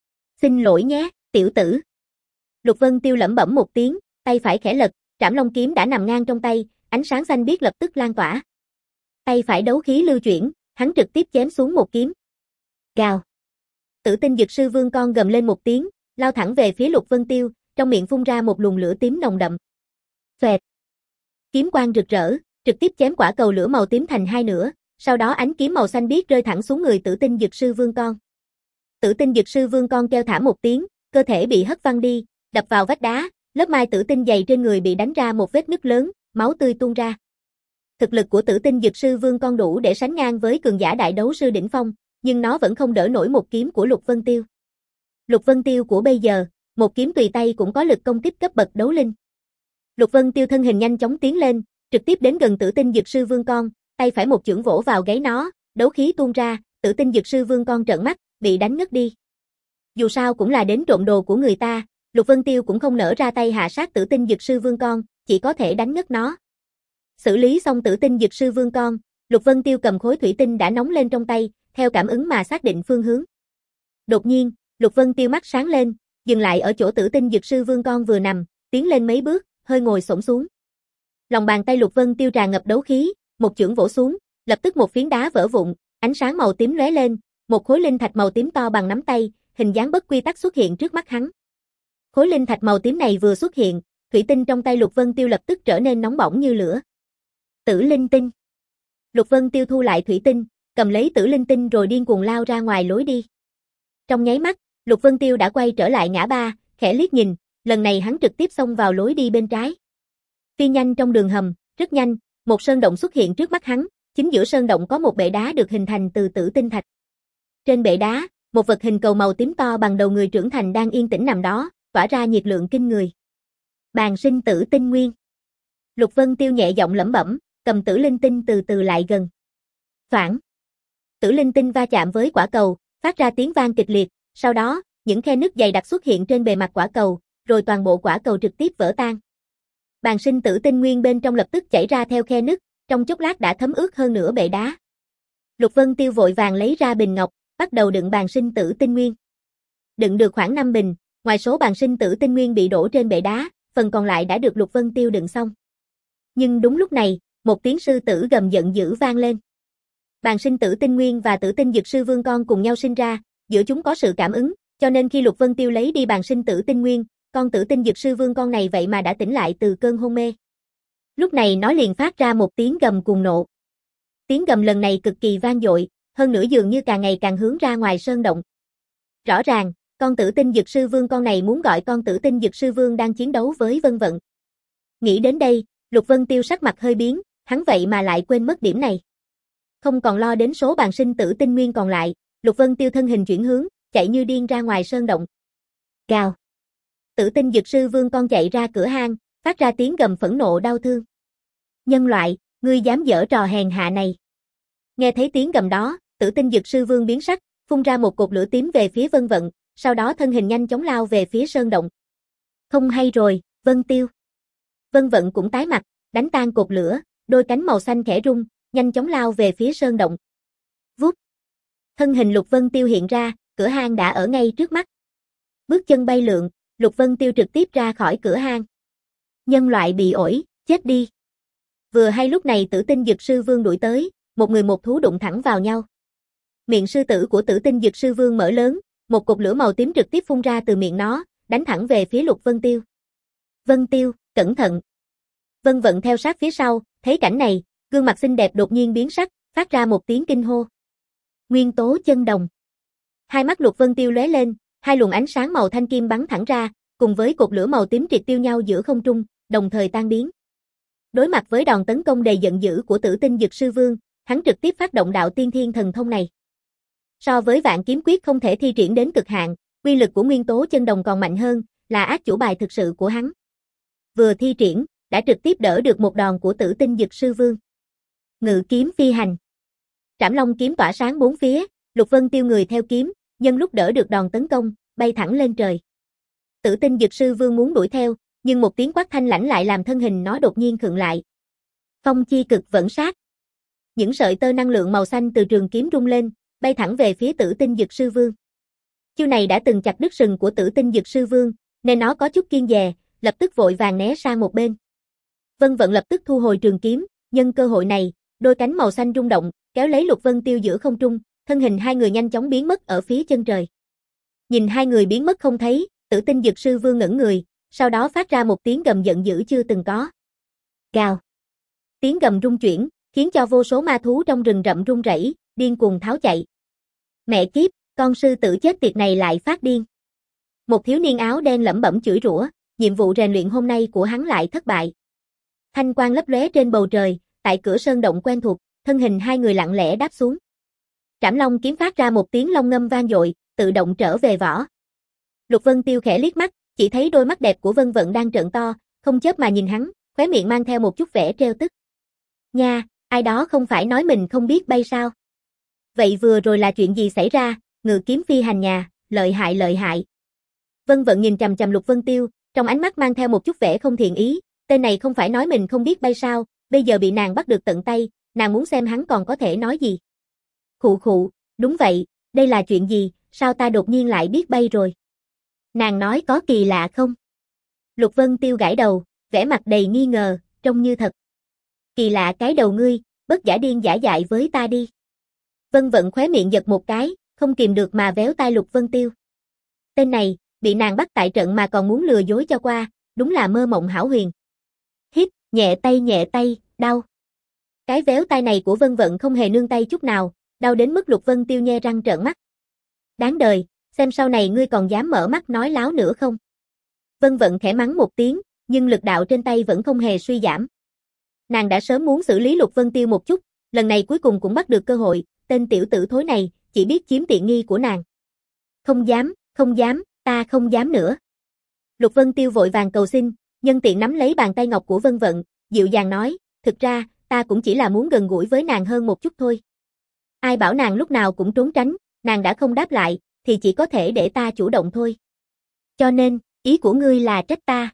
Xin lỗi nhé, tiểu tử. Lục Vân Tiêu lẩm bẩm một tiếng, tay phải khẽ lật, Trảm Long kiếm đã nằm ngang trong tay, ánh sáng xanh biếc lập tức lan tỏa. Tay phải đấu khí lưu chuyển, hắn trực tiếp chém xuống một kiếm. Gào. Tử Tinh Dực Sư Vương con gầm lên một tiếng, lao thẳng về phía Lục Vân Tiêu, trong miệng phun ra một luồng lửa tím nồng đậm. Xoẹt. Kiếm quang rực rỡ, trực tiếp chém quả cầu lửa màu tím thành hai nửa, sau đó ánh kiếm màu xanh biếc rơi thẳng xuống người Tử Tinh Dực Sư Vương con. Tử Tinh Dực Sư Vương con kêu thả một tiếng, cơ thể bị hất văng đi, đập vào vách đá, lớp mai tử tinh dày trên người bị đánh ra một vết nứt lớn, máu tươi tuôn ra. Thực lực của Tử Tinh Dực Sư Vương con đủ để sánh ngang với cường giả đại đấu sư đỉnh phong, nhưng nó vẫn không đỡ nổi một kiếm của Lục Vân Tiêu. Lục Vân Tiêu của bây giờ, một kiếm tùy tay cũng có lực công kích cấp bậc đấu linh. Lục Vân Tiêu thân hình nhanh chóng tiến lên, trực tiếp đến gần Tử Tinh Dực Sư Vương con, tay phải một chưởng vỗ vào gáy nó, đấu khí tuôn ra, Tử Tinh Dực Sư Vương con trợn mắt, bị đánh ngất đi. Dù sao cũng là đến trộm đồ của người ta, Lục Vân Tiêu cũng không nỡ ra tay hạ sát Tử Tinh Dực Sư Vương con, chỉ có thể đánh ngất nó. Xử lý xong Tử Tinh Dực Sư Vương con, Lục Vân Tiêu cầm khối thủy tinh đã nóng lên trong tay, theo cảm ứng mà xác định phương hướng. Đột nhiên, Lục Vân Tiêu mắt sáng lên, dừng lại ở chỗ Tử Tinh Dực Sư Vương con vừa nằm, tiến lên mấy bước, hơi ngồi xổm xuống. Lòng bàn tay Lục Vân Tiêu tràn ngập đấu khí, một chưởng vỗ xuống, lập tức một phiến đá vỡ vụn, ánh sáng màu tím lóe lên, một khối linh thạch màu tím to bằng nắm tay, hình dáng bất quy tắc xuất hiện trước mắt hắn. Khối linh thạch màu tím này vừa xuất hiện, thủy tinh trong tay Lục Vân Tiêu lập tức trở nên nóng bỏng như lửa. Tử linh tinh. Lục Vân Tiêu thu lại thủy tinh, cầm lấy tử linh tinh rồi điên cuồng lao ra ngoài lối đi. Trong nháy mắt, Lục Vân Tiêu đã quay trở lại ngã ba, khẽ liếc nhìn, lần này hắn trực tiếp xông vào lối đi bên trái. Phi nhanh trong đường hầm, rất nhanh, một sơn động xuất hiện trước mắt hắn, chính giữa sơn động có một bệ đá được hình thành từ tử tinh thạch. Trên bệ đá, một vật hình cầu màu tím to bằng đầu người trưởng thành đang yên tĩnh nằm đó, tỏa ra nhiệt lượng kinh người. Bàn sinh tử tinh nguyên. Lục Vân Tiêu nhẹ giọng lẩm bẩm, cầm tử linh tinh từ từ lại gần. Phản. Tử linh tinh va chạm với quả cầu, phát ra tiếng vang kịch liệt, sau đó, những khe nứt dày đặc xuất hiện trên bề mặt quả cầu, rồi toàn bộ quả cầu trực tiếp vỡ tan. Bàn sinh tử tinh nguyên bên trong lập tức chảy ra theo khe nứt, trong chốc lát đã thấm ướt hơn nửa bệ đá. Lục Vân Tiêu vội vàng lấy ra bình ngọc, bắt đầu đựng bàn sinh tử tinh nguyên. Đựng được khoảng năm bình, ngoài số bàn sinh tử tinh nguyên bị đổ trên bệ đá, phần còn lại đã được Lục Vân Tiêu đựng xong. Nhưng đúng lúc này, một tiếng sư tử gầm giận dữ vang lên. Bàn sinh tử tinh nguyên và tử tinh dực sư vương con cùng nhau sinh ra, giữa chúng có sự cảm ứng, cho nên khi Lục Vân Tiêu lấy đi bàn sinh tử tinh nguyên, con tử tinh dực sư vương con này vậy mà đã tỉnh lại từ cơn hôn mê. Lúc này nó liền phát ra một tiếng gầm cuồng nộ. Tiếng gầm lần này cực kỳ vang dội, hơn nữa dường như càng ngày càng hướng ra ngoài sơn động. Rõ ràng, con tử tinh dực sư vương con này muốn gọi con tử tinh dực sư vương đang chiến đấu với Vân Vận. Nghĩ đến đây, Lục Vân Tiêu sắc mặt hơi biến, hắn vậy mà lại quên mất điểm này. Không còn lo đến số bàn sinh tử tinh nguyên còn lại, Lục Vân Tiêu thân hình chuyển hướng, chạy như điên ra ngoài sơn động. Gào. Tử tinh dực sư vương con chạy ra cửa hang, phát ra tiếng gầm phẫn nộ đau thương. Nhân loại, ngươi dám giở trò hèn hạ này. Nghe thấy tiếng gầm đó, tử tinh dực sư vương biến sắc, phun ra một cột lửa tím về phía Vân Vận, sau đó thân hình nhanh chóng lao về phía sơn động. Không hay rồi, Vân Tiêu. Vân Vận cũng tái mặt, đánh tan cột lửa, đôi cánh màu xanh khẽ rung, nhanh chóng lao về phía sơn động. Vút. Thân hình Lục Vân Tiêu hiện ra, cửa hang đã ở ngay trước mắt. Bước chân bay lượn, Lục Vân Tiêu trực tiếp ra khỏi cửa hang. Nhân loại bị ổi, chết đi. Vừa hay lúc này tử tinh dực sư vương đuổi tới, một người một thú đụng thẳng vào nhau. Miệng sư tử của tử tinh dực sư vương mở lớn, một cột lửa màu tím trực tiếp phun ra từ miệng nó, đánh thẳng về phía Lục Vân Tiêu. Vân Tiêu, cẩn thận. Vân Vận theo sát phía sau, thấy cảnh này, gương mặt xinh đẹp đột nhiên biến sắc, phát ra một tiếng kinh hô. Nguyên tố chân đồng. Hai mắt Lục Vân Tiêu lóe lên, hai luồng ánh sáng màu thanh kim bắn thẳng ra, cùng với cột lửa màu tím triệt tiêu nhau giữa không trung, đồng thời tan biến. Đối mặt với đòn tấn công đầy giận dữ của tử tinh dực sư vương, hắn trực tiếp phát động đạo tiên thiên thần thông này. So với vạn kiếm quyết không thể thi triển đến cực hạn, uy lực của nguyên tố chân đồng còn mạnh hơn, là át chủ bài thực sự của hắn. Vừa thi triển, đã trực tiếp đỡ được một đòn của tử tinh dực sư vương. Ngự kiếm phi hành. Trảm Long kiếm tỏa sáng bốn phía, Lục Vân Tiêu người theo kiếm, nhân lúc đỡ được đòn tấn công, bay thẳng lên trời. Tử tinh dực sư vương muốn đuổi theo, nhưng một tiếng quát thanh lãnh lại làm thân hình nó đột nhiên khựng lại. Phong chi cực vẫn sát. Những sợi tơ năng lượng màu xanh từ trường kiếm rung lên, bay thẳng về phía tử tinh dực sư vương. Chiêu này đã từng chặt đứt sừng của tử tinh dực sư vương, nên nó có chút kiêng dè, lập tức vội vàng né sang một bên. Vân Vận lập tức thu hồi trường kiếm, nhân cơ hội này, đôi cánh màu xanh rung động, kéo lấy Lục Vân Tiêu giữa không trung, thân hình hai người nhanh chóng biến mất ở phía chân trời. Nhìn hai người biến mất không thấy, tử tinh dực sư vương ngẩn người, sau đó phát ra một tiếng gầm giận dữ chưa từng có. Gào. Tiếng gầm rung chuyển, khiến cho vô số ma thú trong rừng rậm rung rẩy, điên cuồng tháo chạy. Mẹ kiếp, con sư tử chết tiệt này lại phát điên. Một thiếu niên áo đen lẩm bẩm chửi rủa, nhiệm vụ rèn luyện hôm nay của hắn lại thất bại. Thanh quang lấp lóe trên bầu trời, tại cửa sơn động quen thuộc, thân hình hai người lặng lẽ đáp xuống. Trảm Long kiếm phát ra một tiếng long ngâm vang dội, tự động trở về vỏ. Lục Vân Tiêu khẽ liếc mắt, chỉ thấy đôi mắt đẹp của Vân Vận đang trợn to, không chớp mà nhìn hắn, khóe miệng mang theo một chút vẻ trêu tức. Nha, ai đó không phải nói mình không biết bay sao? Vậy vừa rồi là chuyện gì xảy ra? Ngự kiếm phi hành nhà, lợi hại lợi hại. Vân Vận nhìn chằm chằm Lục Vân Tiêu, trong ánh mắt mang theo một chút vẻ không thiện ý, tên này không phải nói mình không biết bay sao, bây giờ bị nàng bắt được tận tay, nàng muốn xem hắn còn có thể nói gì. Khụ khụ, đúng vậy, đây là chuyện gì, sao ta đột nhiên lại biết bay rồi? Nàng nói có kỳ lạ không? Lục Vân Tiêu gãi đầu, vẻ mặt đầy nghi ngờ, trông như thật. Kỳ lạ cái đầu ngươi, bất giả điên giả dại với ta đi. Vân Vận khóe miệng giật một cái, không kìm được mà véo tai Lục Vân Tiêu. Tên này, bị nàng bắt tại trận mà còn muốn lừa dối cho qua, đúng là mơ mộng hão huyền. Hít, nhẹ tay nhẹ tay, đau. Cái véo tai này của Vân Vận không hề nương tay chút nào, đau đến mức Lục Vân Tiêu nhe răng trợn mắt. Đáng đời, xem sau này ngươi còn dám mở mắt nói láo nữa không? Vân Vận khẽ mắng một tiếng, nhưng lực đạo trên tay vẫn không hề suy giảm. Nàng đã sớm muốn xử lý Lục Vân Tiêu một chút, lần này cuối cùng cũng bắt được cơ hội, tên tiểu tử thối này, chỉ biết chiếm tiện nghi của nàng. Không dám, không dám, ta không dám nữa. Lục Vân Tiêu vội vàng cầu xin, nhân tiện nắm lấy bàn tay ngọc của Vân Vận, dịu dàng nói, thực ra, ta cũng chỉ là muốn gần gũi với nàng hơn một chút thôi. Ai bảo nàng lúc nào cũng trốn tránh, nàng đã không đáp lại, thì chỉ có thể để ta chủ động thôi. Cho nên, ý của ngươi là trách ta.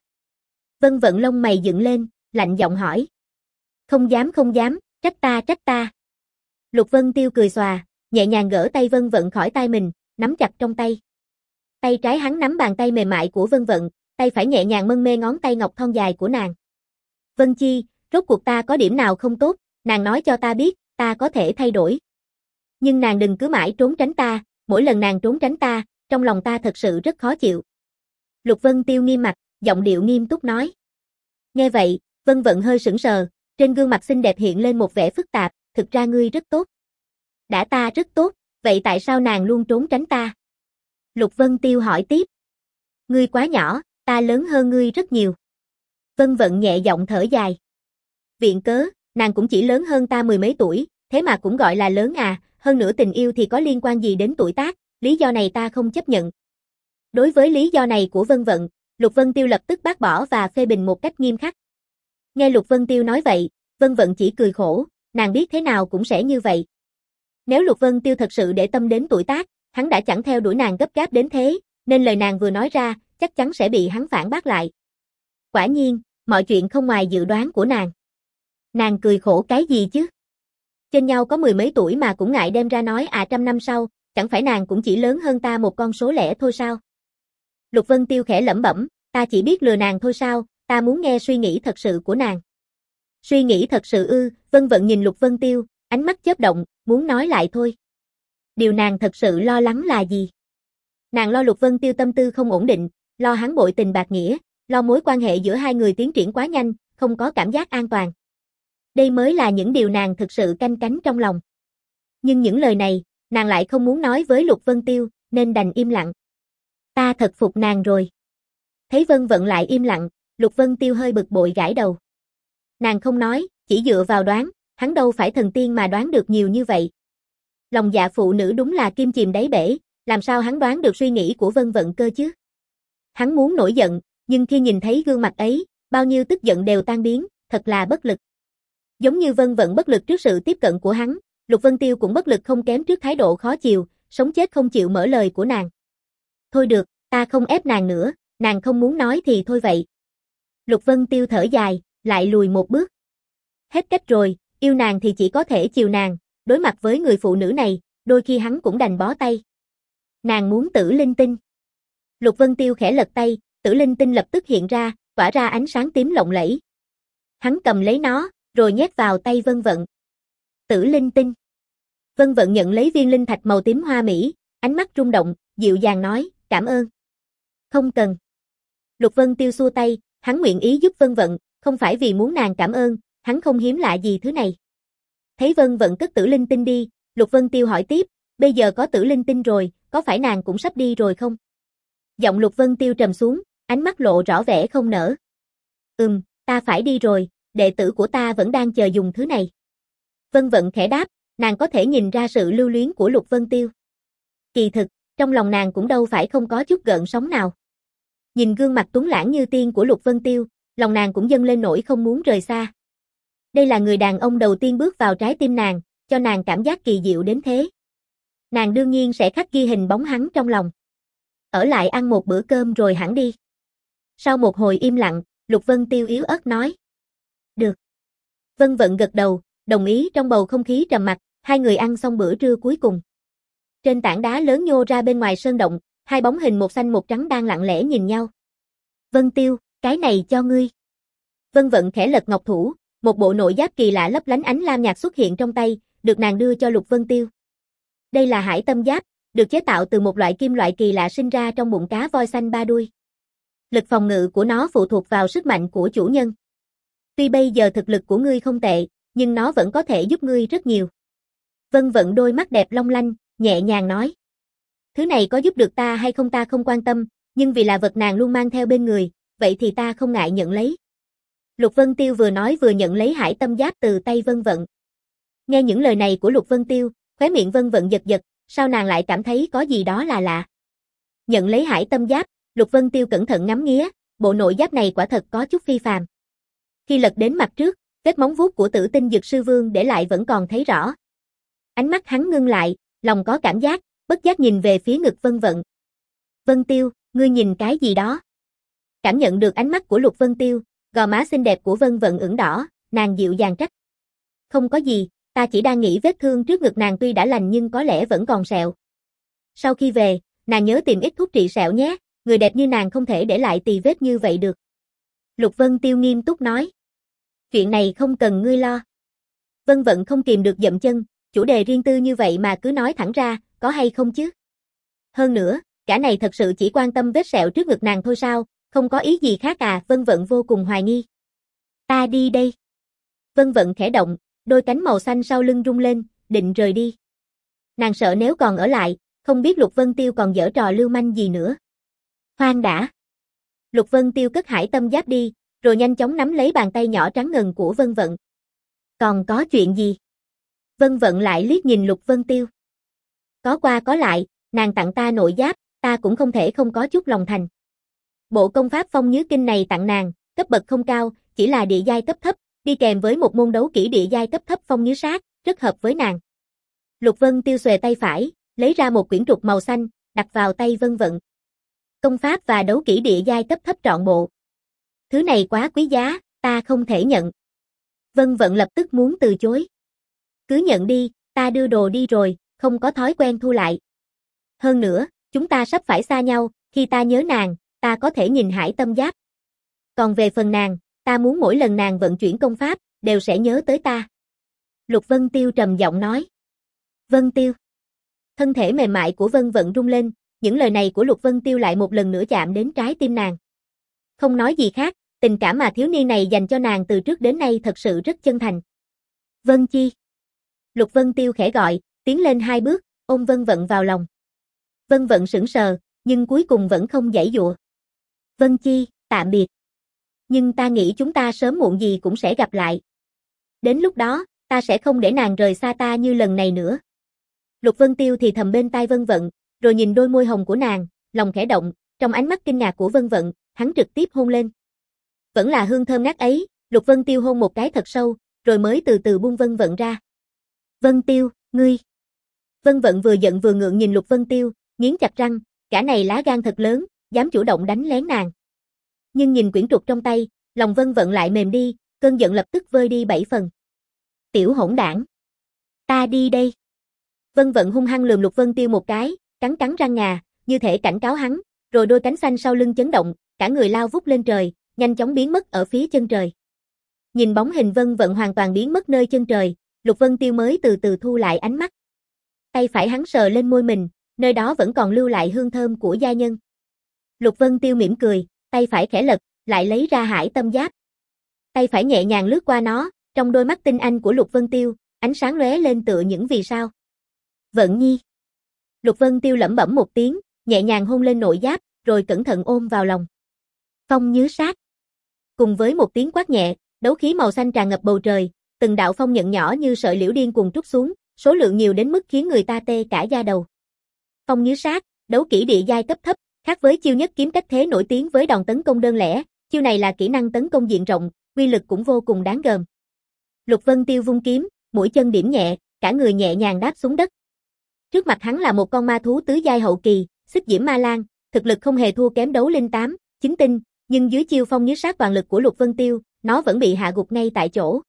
Vân Vận lông mày dựng lên, lạnh giọng hỏi. Không dám không dám, trách ta trách ta. Lục Vân Tiêu cười xòa, nhẹ nhàng gỡ tay Vân Vận khỏi tay mình, nắm chặt trong tay. Tay trái hắn nắm bàn tay mềm mại của Vân Vận, tay phải nhẹ nhàng mân mê ngón tay ngọc thon dài của nàng. Vân Chi, Rốt cuộc ta có điểm nào không tốt, nàng nói cho ta biết, ta có thể thay đổi. Nhưng nàng đừng cứ mãi trốn tránh ta, mỗi lần nàng trốn tránh ta, trong lòng ta thật sự rất khó chịu. Lục Vân Tiêu nghiêm mặt, giọng điệu nghiêm túc nói. Nghe vậy, Vân Vận hơi sững sờ, trên gương mặt xinh đẹp hiện lên một vẻ phức tạp, thực ra ngươi rất tốt. Đã ta rất tốt, vậy tại sao nàng luôn trốn tránh ta? Lục Vân Tiêu hỏi tiếp. Ngươi quá nhỏ, ta lớn hơn ngươi rất nhiều. Vân Vận nhẹ giọng thở dài. Viện cớ, nàng cũng chỉ lớn hơn ta mười mấy tuổi, thế mà cũng gọi là lớn à, hơn nữa tình yêu thì có liên quan gì đến tuổi tác, lý do này ta không chấp nhận. Đối với lý do này của Vân Vận, Lục Vân Tiêu lập tức bác bỏ và phê bình một cách nghiêm khắc. Nghe Lục Vân Tiêu nói vậy, Vân Vận chỉ cười khổ, nàng biết thế nào cũng sẽ như vậy. Nếu Lục Vân Tiêu thật sự để tâm đến tuổi tác, hắn đã chẳng theo đuổi nàng gấp gáp đến thế, nên lời nàng vừa nói ra, chắc chắn sẽ bị hắn phản bác lại. Quả nhiên, mọi chuyện không ngoài dự đoán của nàng. Nàng cười khổ cái gì chứ? Trên nhau có mười mấy tuổi mà cũng ngại đem ra nói à trăm năm sau, chẳng phải nàng cũng chỉ lớn hơn ta một con số lẻ thôi sao? Lục Vân Tiêu khẽ lẩm bẩm, ta chỉ biết lừa nàng thôi sao, ta muốn nghe suy nghĩ thật sự của nàng. Suy nghĩ thật sự ư? Vân Vận nhìn Lục Vân Tiêu, ánh mắt chớp động, muốn nói lại thôi. Điều nàng thật sự lo lắng là gì? Nàng lo Lục Vân Tiêu tâm tư không ổn định, lo hắn bội tình bạc nghĩa, lo mối quan hệ giữa hai người tiến triển quá nhanh, không có cảm giác an toàn. Đây mới là những điều nàng thực sự canh cánh trong lòng. Nhưng những lời này, nàng lại không muốn nói với Lục Vân Tiêu, nên đành im lặng. Ta thật phục nàng rồi. Thấy Vân Vận lại im lặng, Lục Vân Tiêu hơi bực bội gãi đầu. Nàng không nói, chỉ dựa vào đoán, hắn đâu phải thần tiên mà đoán được nhiều như vậy. Lòng dạ phụ nữ đúng là kim chìm đáy bể, làm sao hắn đoán được suy nghĩ của Vân Vận cơ chứ? Hắn muốn nổi giận, nhưng khi nhìn thấy gương mặt ấy, bao nhiêu tức giận đều tan biến, thật là bất lực. Giống như Vân Vận bất lực trước sự tiếp cận của hắn, Lục Vân Tiêu cũng bất lực không kém trước thái độ khó chịu, sống chết không chịu mở lời của nàng. Thôi được, ta không ép nàng nữa, nàng không muốn nói thì thôi vậy. Lục Vân Tiêu thở dài, lại lùi một bước. Hết cách rồi, yêu nàng thì chỉ có thể chiều nàng, đối mặt với người phụ nữ này, đôi khi hắn cũng đành bó tay. Nàng muốn tử linh tinh. Lục Vân Tiêu khẽ lật tay, tử linh tinh lập tức hiện ra, tỏa ra ánh sáng tím lộng lẫy. Hắn cầm lấy nó, rồi nhét vào tay Vân Vận. Tử linh tinh. Vân Vận nhận lấy viên linh thạch màu tím hoa mỹ, ánh mắt rung động, dịu dàng nói, cảm ơn. Không cần. Lục Vân Tiêu xua tay, hắn nguyện ý giúp Vân Vận, không phải vì muốn nàng cảm ơn, hắn không hiếm lạ gì thứ này. Thấy Vân Vận cất tử linh tinh đi, Lục Vân Tiêu hỏi tiếp, bây giờ có tử linh tinh rồi, có phải nàng cũng sắp đi rồi không? Giọng Lục Vân Tiêu trầm xuống, ánh mắt lộ rõ vẻ không nỡ. Ừm, ta phải đi rồi, đệ tử của ta vẫn đang chờ dùng thứ này. Vân Vận khẽ đáp, nàng có thể nhìn ra sự lưu luyến của Lục Vân Tiêu. Kỳ thực, trong lòng nàng cũng đâu phải không có chút gợn sóng nào. Nhìn gương mặt tuấn lãng như tiên của Lục Vân Tiêu, lòng nàng cũng dâng lên nỗi không muốn rời xa. Đây là người đàn ông đầu tiên bước vào trái tim nàng, cho nàng cảm giác kỳ diệu đến thế. Nàng đương nhiên sẽ khắc ghi hình bóng hắn trong lòng. Ở lại ăn một bữa cơm rồi hẳn đi. Sau một hồi im lặng, Lục Vân Tiêu yếu ớt nói. Được. Vân Vận gật đầu, đồng ý. Trong bầu không khí trầm mặc, hai người ăn xong bữa trưa cuối cùng. Trên tảng đá lớn nhô ra bên ngoài sơn động, hai bóng hình một xanh một trắng đang lặng lẽ nhìn nhau. Vân Tiêu, cái này cho ngươi. Vân Vận khẽ lật ngọc thủ, một bộ nội giáp kỳ lạ lấp lánh ánh lam nhạt xuất hiện trong tay, được nàng đưa cho Lục Vân Tiêu. Đây là hải tâm giáp, được chế tạo từ một loại kim loại kỳ lạ sinh ra trong bụng cá voi xanh ba đuôi. Lực phòng ngự của nó phụ thuộc vào sức mạnh của chủ nhân. Tuy bây giờ thực lực của ngươi không tệ, nhưng nó vẫn có thể giúp ngươi rất nhiều. Vân Vận đôi mắt đẹp long lanh, nhẹ nhàng nói. Thứ này có giúp được ta hay không ta không quan tâm, nhưng vì là vật nàng luôn mang theo bên người, vậy thì ta không ngại nhận lấy. Lục Vân Tiêu vừa nói vừa nhận lấy hải tâm giáp từ tay Vân Vận. Nghe những lời này của Lục Vân Tiêu, khóe miệng Vân Vận giật giật, sao nàng lại cảm thấy có gì đó là lạ. Nhận lấy hải tâm giáp, Lục Vân Tiêu cẩn thận ngắm nghía, bộ nội giáp này quả thật có chút phi phàm. Khi lật đến mặt trước, vết móng vuốt của Tử Tinh Dực Sư Vương để lại vẫn còn thấy rõ. Ánh mắt hắn ngưng lại, lòng có cảm giác, bất giác nhìn về phía ngực Vân Vận. Vân Tiêu, ngươi nhìn cái gì đó? Cảm nhận được ánh mắt của Lục Vân Tiêu, gò má xinh đẹp của Vân Vận ửng đỏ, nàng dịu dàng trách. Không có gì, ta chỉ đang nghĩ vết thương trước ngực nàng tuy đã lành nhưng có lẽ vẫn còn sẹo. Sau khi về, nàng nhớ tìm ít thuốc trị sẹo nhé, người đẹp như nàng không thể để lại tì vết như vậy được. Lục Vân Tiêu nghiêm túc nói. Chuyện này không cần ngươi lo. Vân Vận không kìm được dậm chân, chủ đề riêng tư như vậy mà cứ nói thẳng ra, có hay không chứ? Hơn nữa, cả này thật sự chỉ quan tâm vết sẹo trước ngực nàng thôi sao, không có ý gì khác à? Vân Vận vô cùng hoài nghi. Ta đi đây. Vân Vận khẽ động, đôi cánh màu xanh sau lưng rung lên, định rời đi. Nàng sợ nếu còn ở lại, không biết Lục Vân Tiêu còn giở trò lưu manh gì nữa. Khoan đã. Lục Vân Tiêu cất hải tâm giáp đi, rồi nhanh chóng nắm lấy bàn tay nhỏ trắng ngần của Vân Vận. Còn có chuyện gì? Vân Vận lại liếc nhìn Lục Vân Tiêu. Có qua có lại, nàng tặng ta nội giáp, ta cũng không thể không có chút lòng thành. Bộ công pháp Phong Nhứ Kinh này tặng nàng, cấp bậc không cao, chỉ là địa giai cấp thấp, đi kèm với một môn đấu kỹ địa giai cấp thấp Phong Nhứ Sát, rất hợp với nàng. Lục Vân Tiêu xuề tay phải, lấy ra một quyển trục màu xanh, đặt vào tay Vân Vận. Công pháp và đấu kỹ địa giai cấp thấp trọn bộ. Thứ này quá quý giá, ta không thể nhận. Vân Vận lập tức muốn từ chối. Cứ nhận đi, ta đưa đồ đi rồi, không có thói quen thu lại. Hơn nữa, chúng ta sắp phải xa nhau, khi ta nhớ nàng, ta có thể nhìn hải tâm giáp. Còn về phần nàng, ta muốn mỗi lần nàng vận chuyển công pháp, đều sẽ nhớ tới ta. Lục Vân Tiêu trầm giọng nói. Vân Tiêu. Thân thể mềm mại của Vân Vận rung lên, những lời này của Lục Vân Tiêu lại một lần nữa chạm đến trái tim nàng. Không nói gì khác, tình cảm mà thiếu niên này dành cho nàng từ trước đến nay thật sự rất chân thành. Vân Chi. Lục Vân Tiêu khẽ gọi, tiến lên hai bước, ôm Vân Vận vào lòng. Vân Vận sững sờ, nhưng cuối cùng vẫn không giãy giụa. Vân Chi, tạm biệt. Nhưng ta nghĩ chúng ta sớm muộn gì cũng sẽ gặp lại. Đến lúc đó, ta sẽ không để nàng rời xa ta như lần này nữa. Lục Vân Tiêu thì thầm bên tai Vân Vận, rồi nhìn đôi môi hồng của nàng, lòng khẽ động, trong ánh mắt kinh ngạc của Vân Vận, hắn trực tiếp hôn lên. Vẫn là hương thơm ngát ấy, Lục Vân Tiêu hôn một cái thật sâu, rồi mới từ từ buông Vân Vận ra. Vân Tiêu, ngươi. Vân Vận vừa giận vừa ngượng nhìn Lục Vân Tiêu, nghiến chặt răng, cả này lá gan thật lớn, dám chủ động đánh lén nàng. Nhưng nhìn quyển trục trong tay, lòng Vân Vận lại mềm đi, cơn giận lập tức vơi đi bảy phần. Tiểu hỗn đảng. Ta đi đây. Vân Vận hung hăng lườm Lục Vân Tiêu một cái, cắn cắn răng ngà, như thể cảnh cáo hắn, rồi đôi cánh xanh sau lưng chấn động, cả người lao vút lên trời, nhanh chóng biến mất ở phía chân trời. Nhìn bóng hình Vân Vận hoàn toàn biến mất nơi chân trời, Lục Vân Tiêu mới từ từ thu lại ánh mắt. Tay phải hắn sờ lên môi mình, nơi đó vẫn còn lưu lại hương thơm của gia nhân. Lục Vân Tiêu mỉm cười, tay phải khẽ lật, lại lấy ra hải tâm giáp. Tay phải nhẹ nhàng lướt qua nó, trong đôi mắt tinh anh của Lục Vân Tiêu, ánh sáng lóe lên tựa những vì sao. Vận Nhi. Lục Vân Tiêu lẩm bẩm một tiếng, nhẹ nhàng hôn lên nội giáp, rồi cẩn thận ôm vào lòng. Phong Nhứ Sát. Cùng với một tiếng quát nhẹ, đấu khí màu xanh tràn ngập bầu trời, từng đạo phong nhận nhỏ như sợi liễu điên cuồng trút xuống, số lượng nhiều đến mức khiến người ta tê cả da đầu. Phong Nhứ Sát, đấu kỹ địa giai cấp thấp, khác với chiêu nhất kiếm cách thế nổi tiếng với đòn tấn công đơn lẻ, chiêu này là kỹ năng tấn công diện rộng, uy lực cũng vô cùng đáng gờm. Lục Vân Tiêu vung kiếm, mũi chân điểm nhẹ, cả người nhẹ nhàng đáp xuống đất. Trước mặt hắn là một con ma thú tứ giai hậu kỳ, Xích Diễm Ma Lang, thực lực không hề thua kém đấu linh tám, chín tinh, nhưng dưới chiêu Phong Nhứ Sát toàn lực của Lục Vân Tiêu, nó vẫn bị hạ gục ngay tại chỗ.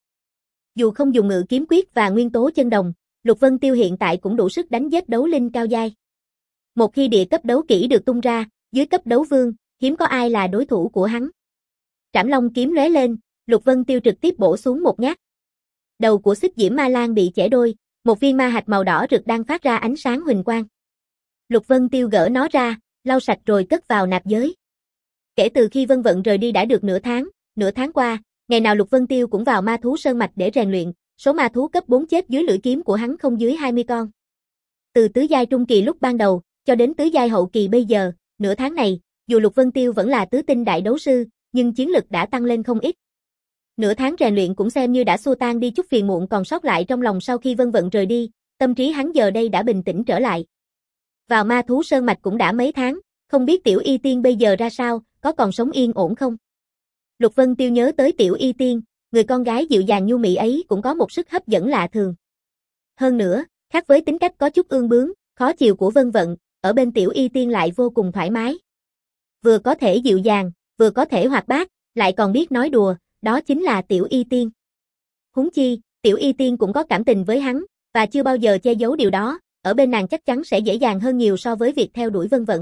Dù không dùng ngự kiếm quyết và nguyên tố chân đồng, Lục Vân Tiêu hiện tại cũng đủ sức đánh giết đấu linh cao giai. Một khi địa cấp đấu kỹ được tung ra, dưới cấp đấu vương, hiếm có ai là đối thủ của hắn. Trảm Long kiếm lóe lên, Lục Vân Tiêu trực tiếp bổ xuống một nhát. Đầu của Xích Diễm Ma Lang bị chẻ đôi, một viên ma hạch màu đỏ rực đang phát ra ánh sáng huỳnh quang. Lục Vân Tiêu gỡ nó ra, lau sạch rồi cất vào nạp giới. Kể từ khi Vân Vận rời đi đã được nửa tháng, nửa tháng qua, ngày nào Lục Vân Tiêu cũng vào ma thú sơn mạch để rèn luyện, số ma thú cấp bốn chết dưới lưỡi kiếm của hắn không dưới hai mươi con. Từ tứ giai trung kỳ lúc ban đầu, cho đến tứ giai hậu kỳ bây giờ, nửa tháng này, dù Lục Vân Tiêu vẫn là tứ tinh đại đấu sư, nhưng chiến lực đã tăng lên không ít. Nửa tháng rèn luyện cũng xem như đã xua tan đi chút phiền muộn còn sót lại trong lòng sau khi Vân Vận rời đi, tâm trí hắn giờ đây đã bình tĩnh trở lại. Vào ma thú sơn mạch cũng đã mấy tháng, không biết Tiểu Y Tiên bây giờ ra sao, có còn sống yên ổn không? Lục Vân Tiêu nhớ tới Tiểu Y Tiên, người con gái dịu dàng nhu mị ấy cũng có một sức hấp dẫn lạ thường. Hơn nữa, khác với tính cách có chút ương bướng, khó chịu của Vân Vận, ở bên Tiểu Y Tiên lại vô cùng thoải mái. Vừa có thể dịu dàng, vừa có thể hoạt bát, lại còn biết nói đùa, đó chính là Tiểu Y Tiên. Huống chi, Tiểu Y Tiên cũng có cảm tình với hắn, và chưa bao giờ che giấu điều đó, ở bên nàng chắc chắn sẽ dễ dàng hơn nhiều so với việc theo đuổi Vân Vận.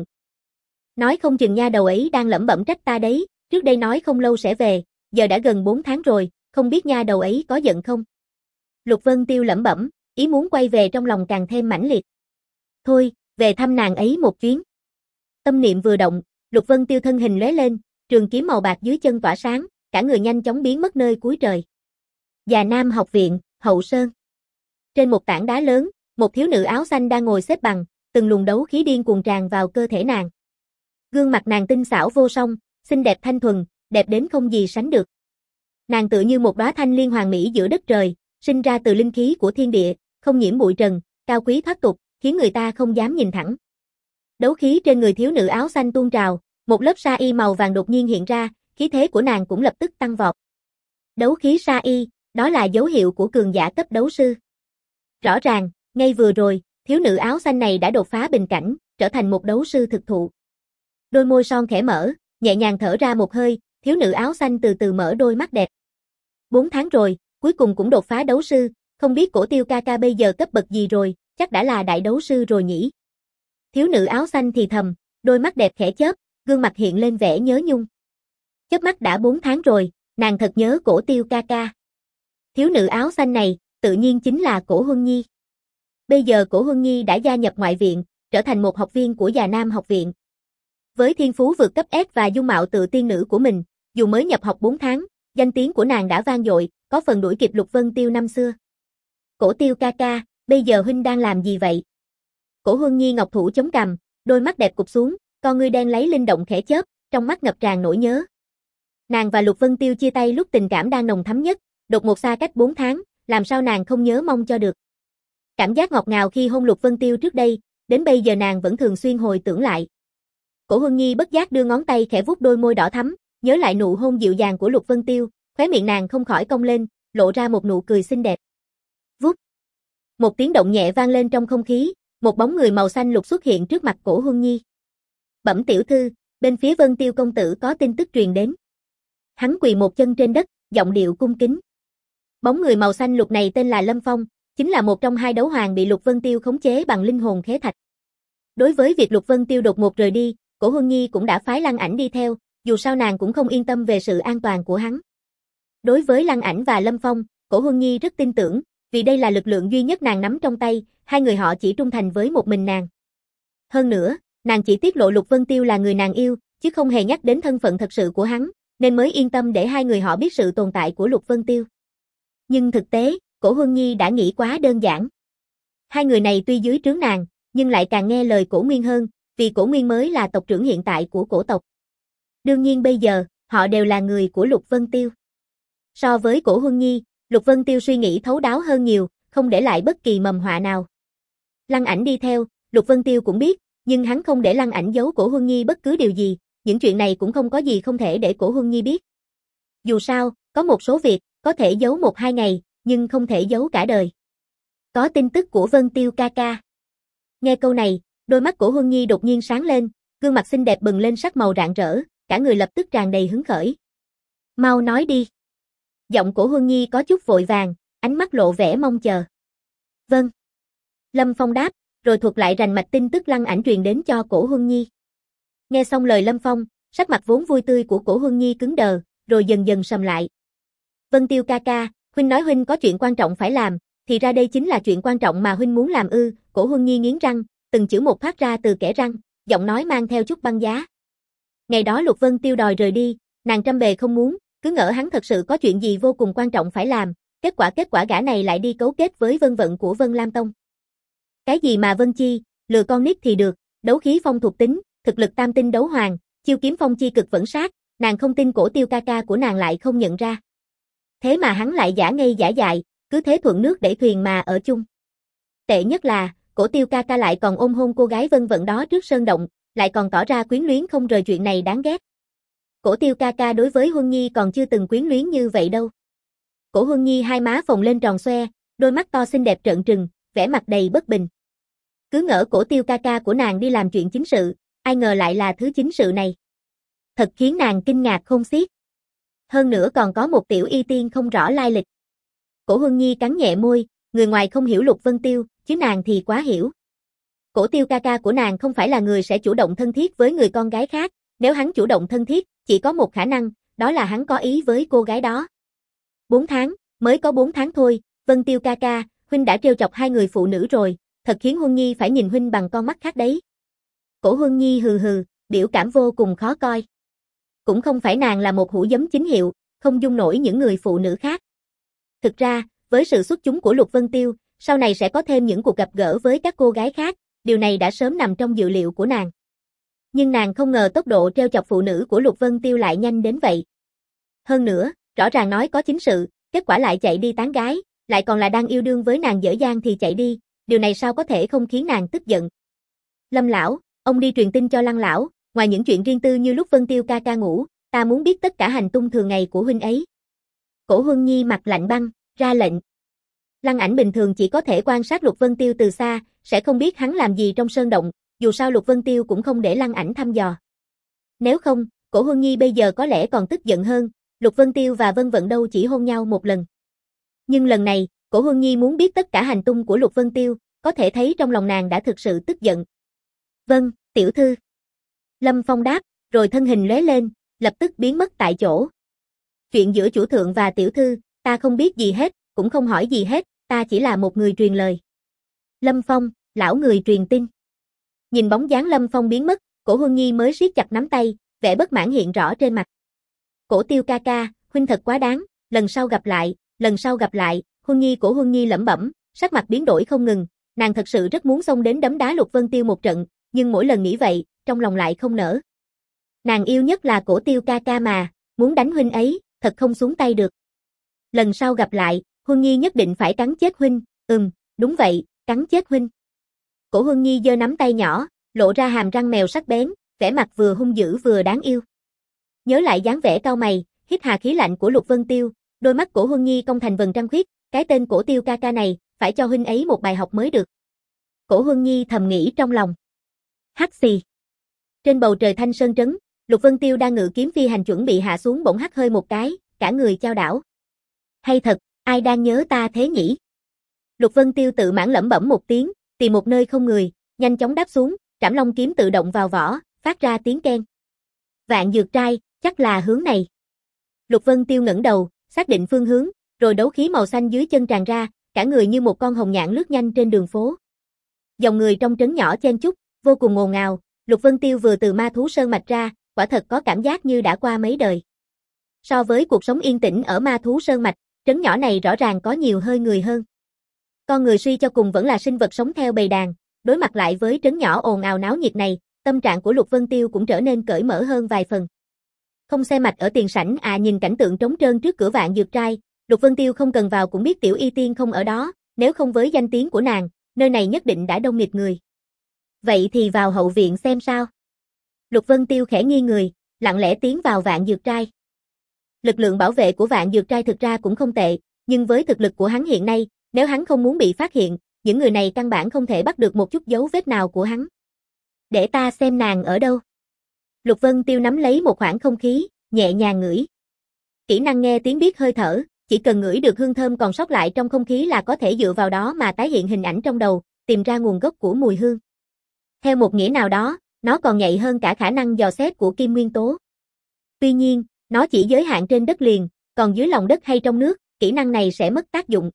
Nói không chừng nha đầu ấy đang lẩm bẩm trách ta đấy, trước đây nói không lâu sẽ về, giờ đã gần bốn tháng rồi, không biết nha đầu ấy có giận không? Lục Vân Tiêu lẩm bẩm, ý muốn quay về trong lòng càng thêm mãnh liệt. Thôi, về thăm nàng ấy một chuyến. Tâm niệm vừa động, Lục Vân Tiêu thân hình lóe lên, trường kiếm màu bạc dưới chân tỏa sáng, cả người nhanh chóng biến mất nơi cuối trời. Già Nam học viện, Hậu Sơn. Trên một tảng đá lớn, một thiếu nữ áo xanh đang ngồi xếp bằng, từng luồng đấu khí điên cuồng tràn vào cơ thể nàng. Gương mặt nàng tinh xảo vô song, xinh đẹp thanh thuần, đẹp đến không gì sánh được. Nàng tựa như một đóa thanh liên hoàng mỹ giữa đất trời, sinh ra từ linh khí của thiên địa, không nhiễm bụi trần, cao quý thoát tục, khiến người ta không dám nhìn thẳng. Đấu khí trên người thiếu nữ áo xanh tuôn trào, một lớp sa y màu vàng đột nhiên hiện ra, khí thế của nàng cũng lập tức tăng vọt. Đấu khí sa y, đó là dấu hiệu của cường giả cấp đấu sư. Rõ ràng, ngay vừa rồi, thiếu nữ áo xanh này đã đột phá bình cảnh, trở thành một đấu sư thực thụ. Đôi môi son khẽ mở, nhẹ nhàng thở ra một hơi, thiếu nữ áo xanh từ từ mở đôi mắt đẹp. Bốn tháng rồi, cuối cùng cũng đột phá đấu sư, không biết Cổ Tiêu ca ca bây giờ cấp bậc gì rồi, chắc đã là đại đấu sư rồi nhỉ. Thiếu nữ áo xanh thì thầm, đôi mắt đẹp khẽ chớp, gương mặt hiện lên vẻ nhớ nhung. Chớp mắt đã bốn tháng rồi, nàng thật nhớ Cổ Tiêu ca ca. Thiếu nữ áo xanh này, tự nhiên chính là Cổ Huân Nhi. Bây giờ Cổ Huân Nhi đã gia nhập ngoại viện, trở thành một học viên của Già Nam học viện. Với thiên phú vượt cấp S và dung mạo tự tiên nữ của mình, dù mới nhập học bốn tháng, danh tiếng của nàng đã vang dội, có phần đuổi kịp Lục Vân Tiêu năm xưa. Cổ Tiêu ca ca, bây giờ huynh đang làm gì vậy? Cổ Huân Nhi ngọc thủ chống cằm, đôi mắt đẹp cụp xuống, con ngươi đen lấy linh động khẽ chớp, trong mắt ngập tràn nỗi nhớ. Nàng và Lục Vân Tiêu chia tay lúc tình cảm đang nồng thắm nhất, đột ngột xa cách bốn tháng, làm sao nàng không nhớ mong cho được. Cảm giác ngọt ngào khi hôn Lục Vân Tiêu trước đây, đến bây giờ nàng vẫn thường xuyên hồi tưởng lại. Cổ Huân Nhi bất giác đưa ngón tay khẽ vuốt đôi môi đỏ thắm, nhớ lại nụ hôn dịu dàng của Lục Vân Tiêu, khóe miệng nàng không khỏi cong lên, lộ ra một nụ cười xinh đẹp. Vút. Một tiếng động nhẹ vang lên trong không khí, một bóng người màu xanh lục xuất hiện trước mặt Cổ Huân Nhi. Bẩm tiểu thư, bên phía Vân Tiêu công tử có tin tức truyền đến. Hắn quỳ một chân trên đất, giọng điệu cung kính. Bóng người màu xanh lục này tên là Lâm Phong, chính là một trong hai đấu hoàng bị Lục Vân Tiêu khống chế bằng linh hồn khế thạch. Đối với việc Lục Vân Tiêu đột ngột rời đi, Cổ Huân Nhi cũng đã phái Lăng Ảnh đi theo, dù sao nàng cũng không yên tâm về sự an toàn của hắn. Đối với Lăng Ảnh và Lâm Phong, Cổ Huân Nhi rất tin tưởng, vì đây là lực lượng duy nhất nàng nắm trong tay, hai người họ chỉ trung thành với một mình nàng. Hơn nữa, nàng chỉ tiết lộ Lục Vân Tiêu là người nàng yêu, chứ không hề nhắc đến thân phận thật sự của hắn, nên mới yên tâm để hai người họ biết sự tồn tại của Lục Vân Tiêu. Nhưng thực tế, Cổ Huân Nhi đã nghĩ quá đơn giản. Hai người này tuy dưới trướng nàng, nhưng lại càng nghe lời Cổ Nguyên hơn, vì Cổ Nguyên mới là tộc trưởng hiện tại của cổ tộc. Đương nhiên bây giờ, họ đều là người của Lục Vân Tiêu. So với Cổ Huân Nhi, Lục Vân Tiêu suy nghĩ thấu đáo hơn nhiều, không để lại bất kỳ mầm họa nào. Lăng Ảnh đi theo, Lục Vân Tiêu cũng biết, nhưng hắn không để Lăng Ảnh giấu Cổ Huân Nhi bất cứ điều gì, những chuyện này cũng không có gì không thể để Cổ Huân Nhi biết. Dù sao, có một số việc, có thể giấu một hai ngày, nhưng không thể giấu cả đời. Có tin tức của Vân Tiêu ca ca. Nghe câu này, đôi mắt Cổ Huân Nhi đột nhiên sáng lên, gương mặt xinh đẹp bừng lên sắc màu rạng rỡ, cả người lập tức tràn đầy hứng khởi. Mau nói đi. Giọng Cổ Huân Nhi có chút vội vàng, ánh mắt lộ vẻ mong chờ. Vâng. Lâm Phong đáp, rồi thuật lại rành mạch tin tức Lăng Ảnh truyền đến cho Cổ Huân Nhi. Nghe xong lời Lâm Phong, sắc mặt vốn vui tươi của Cổ Huân Nhi cứng đờ, rồi dần dần sầm lại. Vân Tiêu ca ca, huynh nói huynh có chuyện quan trọng phải làm, thì ra đây chính là chuyện quan trọng mà huynh muốn làm ư? Cổ Huân Nhi nghiến răng, từng chữ một thoát ra từ kẽ răng, giọng nói mang theo chút băng giá. Ngày đó Lục Vân Tiêu đòi rời đi, nàng trăm bề không muốn, cứ ngỡ hắn thật sự có chuyện gì vô cùng quan trọng phải làm, kết quả kết quả gã này lại đi cấu kết với Vân Vận của Vân Lam Tông. Cái gì mà Vân Chi, lừa con nít thì được, đấu khí phong thuộc tính, thực lực tam tinh đấu hoàng, chiêu kiếm phong chi cực vẫn sát, nàng không tin Cổ Tiêu ca ca của nàng lại không nhận ra. Thế mà hắn lại giả ngây giả dại, cứ thế thuận nước đẩy thuyền mà ở chung. Tệ nhất là, Cổ Tiêu ca ca lại còn ôm hôn cô gái Vân Vận đó trước sơn động, lại còn tỏ ra quyến luyến không rời, chuyện này đáng ghét. Cổ Tiêu ca ca đối với Huân Nhi còn chưa từng quyến luyến như vậy đâu. Cổ Huân Nhi hai má phồng lên tròn xoe, đôi mắt to xinh đẹp trợn trừng, vẻ mặt đầy bất bình. Cứ ngỡ Cổ Tiêu ca ca của nàng đi làm chuyện chính sự, ai ngờ lại là thứ chính sự này. Thật khiến nàng kinh ngạc không xiết. Hơn nữa còn có một tiểu y tiên không rõ lai lịch. Cổ Huân Nhi cắn nhẹ môi, người ngoài không hiểu Lục Vân Tiêu, chứ nàng thì quá hiểu. Cổ Tiêu ca ca của nàng không phải là người sẽ chủ động thân thiết với người con gái khác, nếu hắn chủ động thân thiết, chỉ có một khả năng, đó là hắn có ý với cô gái đó. Bốn tháng, mới có bốn tháng thôi, Vân Tiêu ca ca, huynh đã trêu chọc hai người phụ nữ rồi, thật khiến Huân Nhi phải nhìn huynh bằng con mắt khác đấy. Cổ Huân Nhi hừ hừ, biểu cảm vô cùng khó coi. Cũng không phải nàng là một hũ giấm chính hiệu, không dung nổi những người phụ nữ khác. Thực ra, với sự xuất chúng của Lục Vân Tiêu, sau này sẽ có thêm những cuộc gặp gỡ với các cô gái khác, điều này đã sớm nằm trong dự liệu của nàng. Nhưng nàng không ngờ tốc độ trêu chọc phụ nữ của Lục Vân Tiêu lại nhanh đến vậy. Hơn nữa, rõ ràng nói có chính sự, kết quả lại chạy đi tán gái, lại còn là đang yêu đương với nàng dở dang thì chạy đi, điều này sao có thể không khiến nàng tức giận. Lâm lão, ông đi truyền tin cho Lăng lão, ngoài những chuyện riêng tư như lúc Vân Tiêu ca ca ngủ, ta muốn biết tất cả hành tung thường ngày của huynh ấy. Cổ Huân Nhi mặt lạnh băng, ra lệnh. Lăng Ảnh bình thường chỉ có thể quan sát Lục Vân Tiêu từ xa, sẽ không biết hắn làm gì trong sơn động, dù sao Lục Vân Tiêu cũng không để Lăng Ảnh thăm dò. Nếu không, Cổ Huân Nhi bây giờ có lẽ còn tức giận hơn, Lục Vân Tiêu và Vân Vận đâu chỉ hôn nhau một lần. Nhưng lần này, Cổ Huân Nhi muốn biết tất cả hành tung của Lục Vân Tiêu, có thể thấy trong lòng nàng đã thực sự tức giận. Vâng, tiểu thư. Lâm Phong đáp, rồi thân hình lóe lên, lập tức biến mất tại chỗ. Chuyện giữa chủ thượng và tiểu thư, ta không biết gì hết, cũng không hỏi gì hết, ta chỉ là một người truyền lời. Lâm Phong, lão người truyền tin. Nhìn bóng dáng Lâm Phong biến mất, Cổ Huân Nhi mới siết chặt nắm tay, vẻ bất mãn hiện rõ trên mặt. Cổ Tiêu ca ca, huynh thật quá đáng, lần sau gặp lại, lần sau gặp lại, Huân Nhi Cổ Huân Nhi lẩm bẩm, sắc mặt biến đổi không ngừng, nàng thật sự rất muốn xông đến đấm đá Lục Vân Tiêu một trận, nhưng mỗi lần nghĩ vậy, trong lòng lại không nỡ. Nàng yêu nhất là Cổ Tiêu ca ca mà, muốn đánh huynh ấy, thật không xuống tay được. Lần sau gặp lại, Huân Nhi nhất định phải cắn chết huynh, ừm, đúng vậy, cắn chết huynh. Cổ Huân Nhi giơ nắm tay nhỏ, lộ ra hàm răng mèo sắc bén, vẻ mặt vừa hung dữ vừa đáng yêu. Nhớ lại dáng vẻ cau mày, hít hà khí lạnh của Lục Vân Tiêu, đôi mắt Cổ Huân Nhi cong thành vầng trăng khuyết, cái tên Cổ Tiêu ca ca này, phải cho huynh ấy một bài học mới được. Cổ Huân Nhi thầm nghĩ trong lòng. Hắc xì. Trên bầu trời Thanh Sơn trấn, Lục Vân Tiêu đang ngự kiếm phi hành chuẩn bị hạ xuống bỗng hắt hơi một cái, cả người chao đảo. Hay thật, ai đang nhớ ta thế nhỉ? Lục Vân Tiêu tự mãn lẩm bẩm một tiếng, tìm một nơi không người, nhanh chóng đáp xuống, Trảm Long kiếm tự động vào vỏ, phát ra tiếng keng. Vạn Dược Trai, chắc là hướng này. Lục Vân Tiêu ngẩng đầu, xác định phương hướng, rồi đấu khí màu xanh dưới chân tràn ra, cả người như một con hồng nhạn lướt nhanh trên đường phố. Dòng người trong trấn nhỏ chen chúc, vô cùng ồn ào, Lục Vân Tiêu vừa từ Ma Thú Sơn mạch ra, quả thật có cảm giác như đã qua mấy đời. So với cuộc sống yên tĩnh ở Ma Thú Sơn mạch, trấn nhỏ này rõ ràng có nhiều hơi người hơn. Con người suy cho cùng vẫn là sinh vật sống theo bầy đàn, đối mặt lại với trấn nhỏ ồn ào náo nhiệt này, tâm trạng của Lục Vân Tiêu cũng trở nên cởi mở hơn vài phần. Không xe mạch ở tiền sảnh à nhìn cảnh tượng trống trơn trước cửa Vạn Dược Trai, Lục Vân Tiêu không cần vào cũng biết Tiểu Y Tiên không ở đó, nếu không với danh tiếng của nàng, nơi này nhất định đã đông nghịt người. Vậy thì vào hậu viện xem sao. Lục Vân Tiêu khẽ nghiêng người, lặng lẽ tiến vào Vạn Dược Trai. Lực lượng bảo vệ của Vạn Dược Trai thực ra cũng không tệ, nhưng với thực lực của hắn hiện nay, nếu hắn không muốn bị phát hiện, những người này căn bản không thể bắt được một chút dấu vết nào của hắn. Để ta xem nàng ở đâu. Lục Vân Tiêu nắm lấy một khoảng không khí, nhẹ nhàng ngửi. Kỹ năng nghe tiếng biết hơi thở, chỉ cần ngửi được hương thơm còn sót lại trong không khí là có thể dựa vào đó mà tái hiện hình ảnh trong đầu, tìm ra nguồn gốc của mùi hương. Theo một nghĩa nào đó, nó còn nhạy hơn cả khả năng dò xét của kim nguyên tố. Tuy nhiên, nó chỉ giới hạn trên đất liền, còn dưới lòng đất hay trong nước, kỹ năng này sẽ mất tác dụng.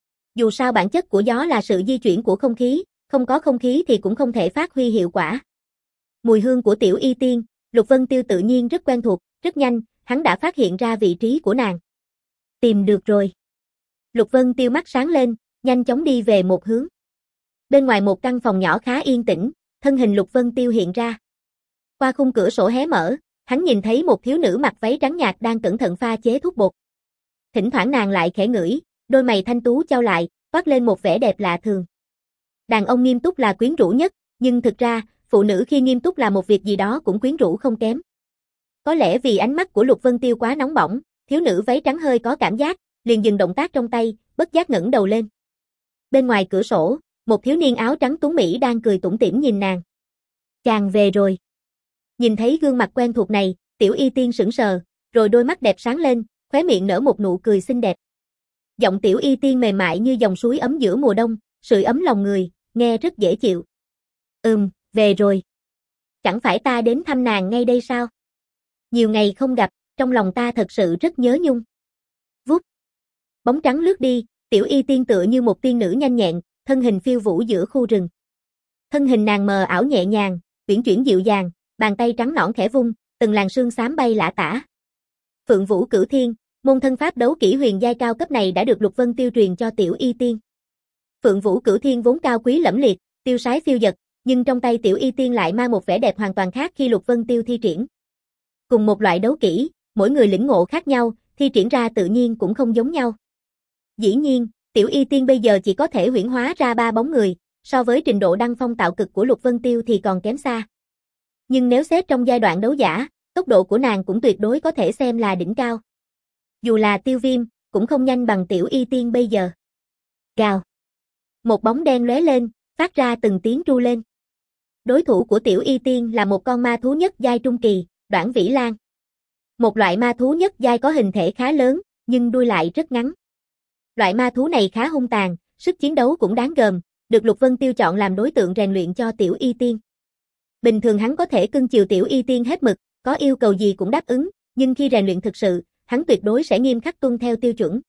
Dù sao bản chất của gió là sự di chuyển của không khí, không có không khí thì cũng không thể phát huy hiệu quả. Mùi hương của Tiểu Y Tiên, Lục Vân Tiêu tự nhiên rất quen thuộc, rất nhanh, hắn đã phát hiện ra vị trí của nàng. Tìm được rồi. Lục Vân Tiêu mắt sáng lên, nhanh chóng đi về một hướng. Bên ngoài một căn phòng nhỏ khá yên tĩnh, thân hình Lục Vân Tiêu hiện ra. Qua khung cửa sổ hé mở, hắn nhìn thấy một thiếu nữ mặc váy trắng nhạt đang cẩn thận pha chế thuốc bột. Thỉnh thoảng nàng lại khẽ ngửi, đôi mày thanh tú chau lại, toát lên một vẻ đẹp lạ thường. Đàn ông nghiêm túc là quyến rũ nhất, nhưng thực ra, phụ nữ khi nghiêm túc làm một việc gì đó cũng quyến rũ không kém. Có lẽ vì ánh mắt của Lục Vân Tiêu quá nóng bỏng, thiếu nữ váy trắng hơi có cảm giác, liền dừng động tác trong tay, bất giác ngẩng đầu lên. Bên ngoài cửa sổ, một thiếu niên áo trắng tuấn mỹ đang cười tủm tỉm nhìn nàng. Chàng về rồi. Nhìn thấy gương mặt quen thuộc này, Tiểu Y Tiên sững sờ, rồi đôi mắt đẹp sáng lên, khóe miệng nở một nụ cười xinh đẹp. Giọng Tiểu Y Tiên mềm mại như dòng suối ấm giữa mùa đông, sưởi ấm lòng người, nghe rất dễ chịu. Ừm, về rồi. Chẳng phải ta đến thăm nàng ngay đây sao? Nhiều ngày không gặp, trong lòng ta thật sự rất nhớ nhung. Vút. Bóng trắng lướt đi, Tiểu Y Tiên tựa như một tiên nữ nhanh nhẹn, thân hình phiêu vũ giữa khu rừng. Thân hình nàng mờ ảo nhẹ nhàng, uyển chuyển dịu dàng, bàn tay trắng nõn khẽ vung, từng làn sương xám bay lả tả. Phượng Vũ Cửu Thiên, môn thân pháp đấu kỹ huyền giai cao cấp này đã được Lục Vân Tiêu truyền cho Tiểu Y Tiên. Phượng Vũ Cửu Thiên vốn cao quý lẫm liệt, tiêu sái phiêu dật, nhưng trong tay Tiểu Y Tiên lại mang một vẻ đẹp hoàn toàn khác khi Lục Vân Tiêu thi triển. Cùng một loại đấu kỹ, mỗi người lĩnh ngộ khác nhau, thi triển ra tự nhiên cũng không giống nhau. Dĩ nhiên, Tiểu Y Tiên bây giờ chỉ có thể huyễn hóa ra ba bóng người, so với trình độ đăng phong tạo cực của Lục Vân Tiêu thì còn kém xa. Nhưng nếu xếp trong giai đoạn đấu giả, tốc độ của nàng cũng tuyệt đối có thể xem là đỉnh cao. Dù là Tiêu Viêm, cũng không nhanh bằng Tiểu Y Tiên bây giờ. Gào. Một bóng đen lóe lên, phát ra từng tiếng tru lên. Đối thủ của Tiểu Y Tiên là một con ma thú nhất giai trung kỳ, Đoản Vĩ Lan. Một loại ma thú nhất giai có hình thể khá lớn, nhưng đuôi lại rất ngắn. Loại ma thú này khá hung tàn, sức chiến đấu cũng đáng gờm, được Lục Vân Tiêu chọn làm đối tượng rèn luyện cho Tiểu Y Tiên. Bình thường hắn có thể cưng chiều Tiểu Y Tiên hết mực, có yêu cầu gì cũng đáp ứng, nhưng khi rèn luyện thực sự, hắn tuyệt đối sẽ nghiêm khắc tuân theo tiêu chuẩn.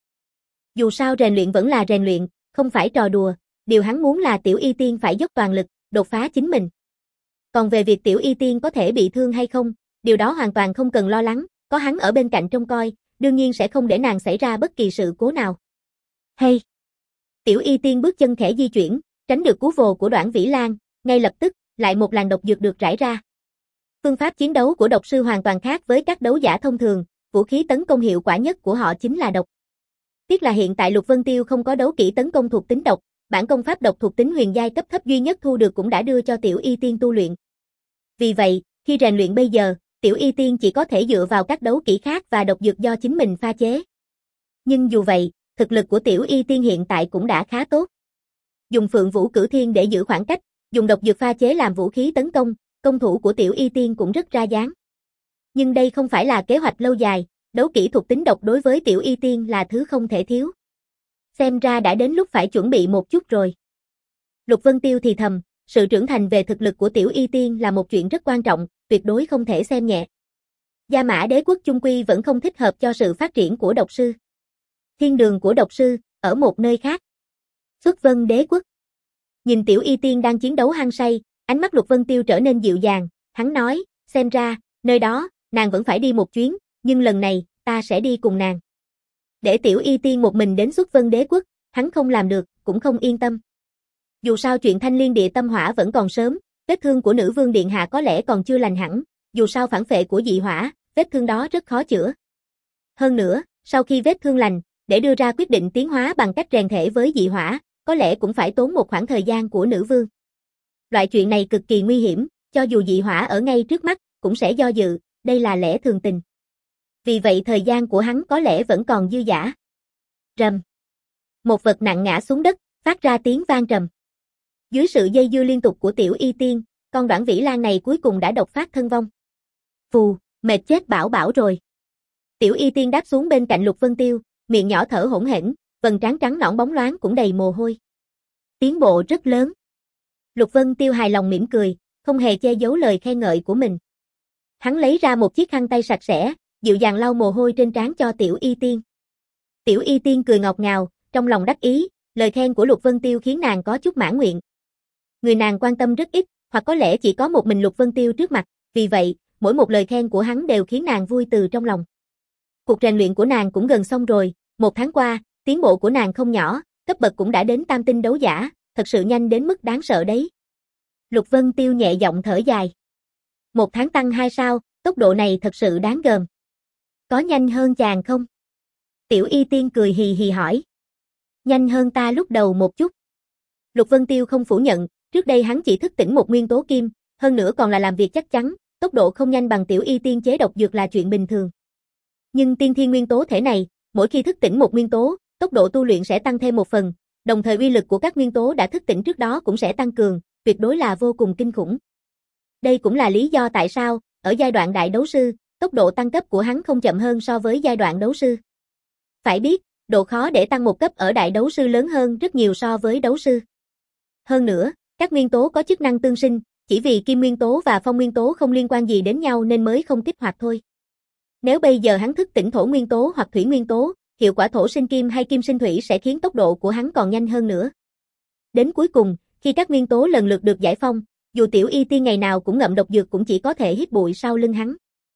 Dù sao rèn luyện vẫn là rèn luyện, không phải trò đùa, điều hắn muốn là Tiểu Y Tiên phải dốc toàn lực, đột phá chính mình. Còn về việc Tiểu Y Tiên có thể bị thương hay không, điều đó hoàn toàn không cần lo lắng, có hắn ở bên cạnh trông coi, đương nhiên sẽ không để nàng xảy ra bất kỳ sự cố nào. Hay! Tiểu Y Tiên bước chân khẽ di chuyển, tránh được cú vồ của Đoản Vĩ Lan, ngay lập tức, lại một làn độc dược được rải ra. Phương pháp chiến đấu của độc sư hoàn toàn khác với các đấu giả thông thường, vũ khí tấn công hiệu quả nhất của họ chính là độc. Tiếc là hiện tại Lục Vân Tiêu không có đấu kỹ tấn công thuộc tính độc, bản công pháp độc thuộc tính huyền giai cấp thấp duy nhất thu được cũng đã đưa cho Tiểu Y Tiên tu luyện. Vì vậy, khi rèn luyện bây giờ, Tiểu Y Tiên chỉ có thể dựa vào các đấu kỹ khác và độc dược do chính mình pha chế. Nhưng dù vậy, thực lực của Tiểu Y Tiên hiện tại cũng đã khá tốt. Dùng Phượng Vũ Cửu Thiên để giữ khoảng cách, dùng độc dược pha chế làm vũ khí tấn công, công thủ của Tiểu Y Tiên cũng rất ra dáng. Nhưng đây không phải là kế hoạch lâu dài, đấu kỹ thuộc tính độc đối với Tiểu Y Tiên là thứ không thể thiếu. Xem ra đã đến lúc phải chuẩn bị một chút rồi. Lục Vân Tiêu thì thầm, sự trưởng thành về thực lực của Tiểu Y Tiên là một chuyện rất quan trọng, tuyệt đối không thể xem nhẹ. Gia Mã Đế quốc chung quy vẫn không thích hợp cho sự phát triển của độc sư. Thiên đường của độc sư, ở một nơi khác. Xuất Vân Đế quốc. Nhìn Tiểu Y Tiên đang chiến đấu hăng say, ánh mắt Lục Vân Tiêu trở nên dịu dàng, hắn nói, xem ra, nơi đó, nàng vẫn phải đi một chuyến, nhưng lần này, ta sẽ đi cùng nàng. Để Tiểu Y Tiên một mình đến Xuất Vân Đế quốc, hắn không làm được, cũng không yên tâm. Dù sao chuyện Thanh Liên Địa Tâm Hỏa vẫn còn sớm, vết thương của Nữ Vương Điện Hạ có lẽ còn chưa lành hẳn, dù sao phản phệ của dị hỏa, vết thương đó rất khó chữa. Hơn nữa, sau khi vết thương lành, để đưa ra quyết định tiến hóa bằng cách rèn thể với dị hỏa, có lẽ cũng phải tốn một khoảng thời gian của Nữ Vương. Loại chuyện này cực kỳ nguy hiểm, cho dù dị hỏa ở ngay trước mắt, cũng sẽ do dự, đây là lẽ thường tình. Vì vậy thời gian của hắn có lẽ vẫn còn dư dả. Rầm. Một vật nặng ngã xuống đất, phát ra tiếng vang trầm. Dưới sự dây dưa liên tục của Tiểu Y Tiên, con Đoản Vĩ Lan này cuối cùng đã độc phát thân vong. Phù, mệt chết bảo bảo rồi. Tiểu Y Tiên đáp xuống bên cạnh Lục Vân Tiêu, miệng nhỏ thở hổn hển, vầng trán trắng nõn bóng loáng cũng đầy mồ hôi. Tiến bộ rất lớn. Lục Vân Tiêu hài lòng mỉm cười, không hề che giấu lời khen ngợi của mình. Hắn lấy ra một chiếc khăn tay sạch sẽ, dịu dàng lau mồ hôi trên trán cho Tiểu Y Tiên. Tiểu Y Tiên cười ngọt ngào, trong lòng đắc ý, lời khen của Lục Vân Tiêu khiến nàng có chút mãn nguyện. Người nàng quan tâm rất ít, hoặc có lẽ chỉ có một mình Lục Vân Tiêu trước mặt, vì vậy, mỗi một lời khen của hắn đều khiến nàng vui từ trong lòng. Cuộc rèn luyện của nàng cũng gần xong rồi, một tháng qua, tiến bộ của nàng không nhỏ, cấp bậc cũng đã đến tam tinh đấu giả, thật sự nhanh đến mức đáng sợ đấy. Lục Vân Tiêu nhẹ giọng thở dài. Một tháng tăng hai sao, tốc độ này thật sự đáng gờm. Có nhanh hơn chàng không? Tiểu Y Tiên cười hì hì hỏi. Nhanh hơn ta lúc đầu một chút. Lục Vân Tiêu không phủ nhận, trước đây hắn chỉ thức tỉnh một nguyên tố kim, hơn nữa còn là làm việc chắc chắn, tốc độ không nhanh bằng Tiểu Y Tiên chế độc dược là chuyện bình thường. Nhưng tiên thiên nguyên tố thể này, mỗi khi thức tỉnh một nguyên tố, tốc độ tu luyện sẽ tăng thêm một phần, đồng thời uy lực của các nguyên tố đã thức tỉnh trước đó cũng sẽ tăng cường, tuyệt đối là vô cùng kinh khủng. Đây cũng là lý do tại sao, ở giai đoạn đại đấu sư, tốc độ tăng cấp của hắn không chậm hơn so với giai đoạn đấu sư. Phải biết, độ khó để tăng một cấp ở đại đấu sư lớn hơn rất nhiều so với đấu sư. Hơn nữa, các nguyên tố có chức năng tương sinh, chỉ vì kim nguyên tố và phong nguyên tố không liên quan gì đến nhau nên mới không kích hoạt thôi. Nếu bây giờ hắn thức tỉnh thổ nguyên tố hoặc thủy nguyên tố, hiệu quả thổ sinh kim hay kim sinh thủy sẽ khiến tốc độ của hắn còn nhanh hơn nữa. Đến cuối cùng, khi các nguyên tố lần lượt được giải phong, dù Tiểu Y Tiên ngày nào cũng ngậm độc dược cũng chỉ có thể hít bụi sau lưng hắn.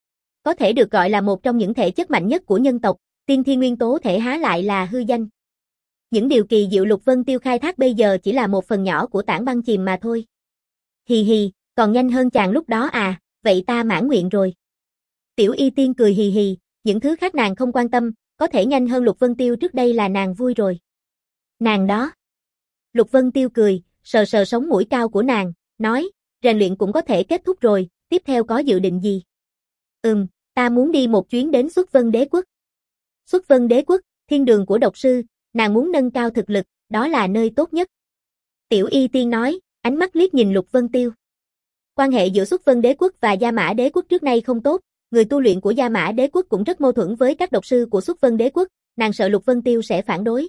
Có thể được gọi là một trong những thể chất mạnh nhất của nhân tộc, tiên thiên nguyên tố thể há lại là hư danh. Những điều kỳ diệu Lục Vân Tiêu khai thác bây giờ chỉ là một phần nhỏ của tảng băng chìm mà thôi. Hì hì, còn nhanh hơn chàng lúc đó à, vậy ta mãn nguyện rồi. Tiểu Y Tiên cười hì hì, những thứ khác nàng không quan tâm, có thể nhanh hơn Lục Vân Tiêu trước đây là nàng vui rồi. Nàng đó. Lục Vân Tiêu cười, sờ sờ sống mũi cao của nàng, nói, rèn luyện cũng có thể kết thúc rồi, tiếp theo có dự định gì? Ừm, ta muốn đi một chuyến đến Xuất Vân Đế Quốc. Xuất Vân Đế Quốc, thiên đường của độc sư, nàng muốn nâng cao thực lực, đó là nơi tốt nhất. Tiểu Y Tiên nói, ánh mắt liếc nhìn Lục Vân Tiêu. Quan hệ giữa Xuất Vân Đế Quốc và Gia Mã Đế Quốc trước nay không tốt, người tu luyện của Gia Mã Đế Quốc cũng rất mâu thuẫn với các độc sư của Xuất Vân Đế Quốc, nàng sợ Lục Vân Tiêu sẽ phản đối.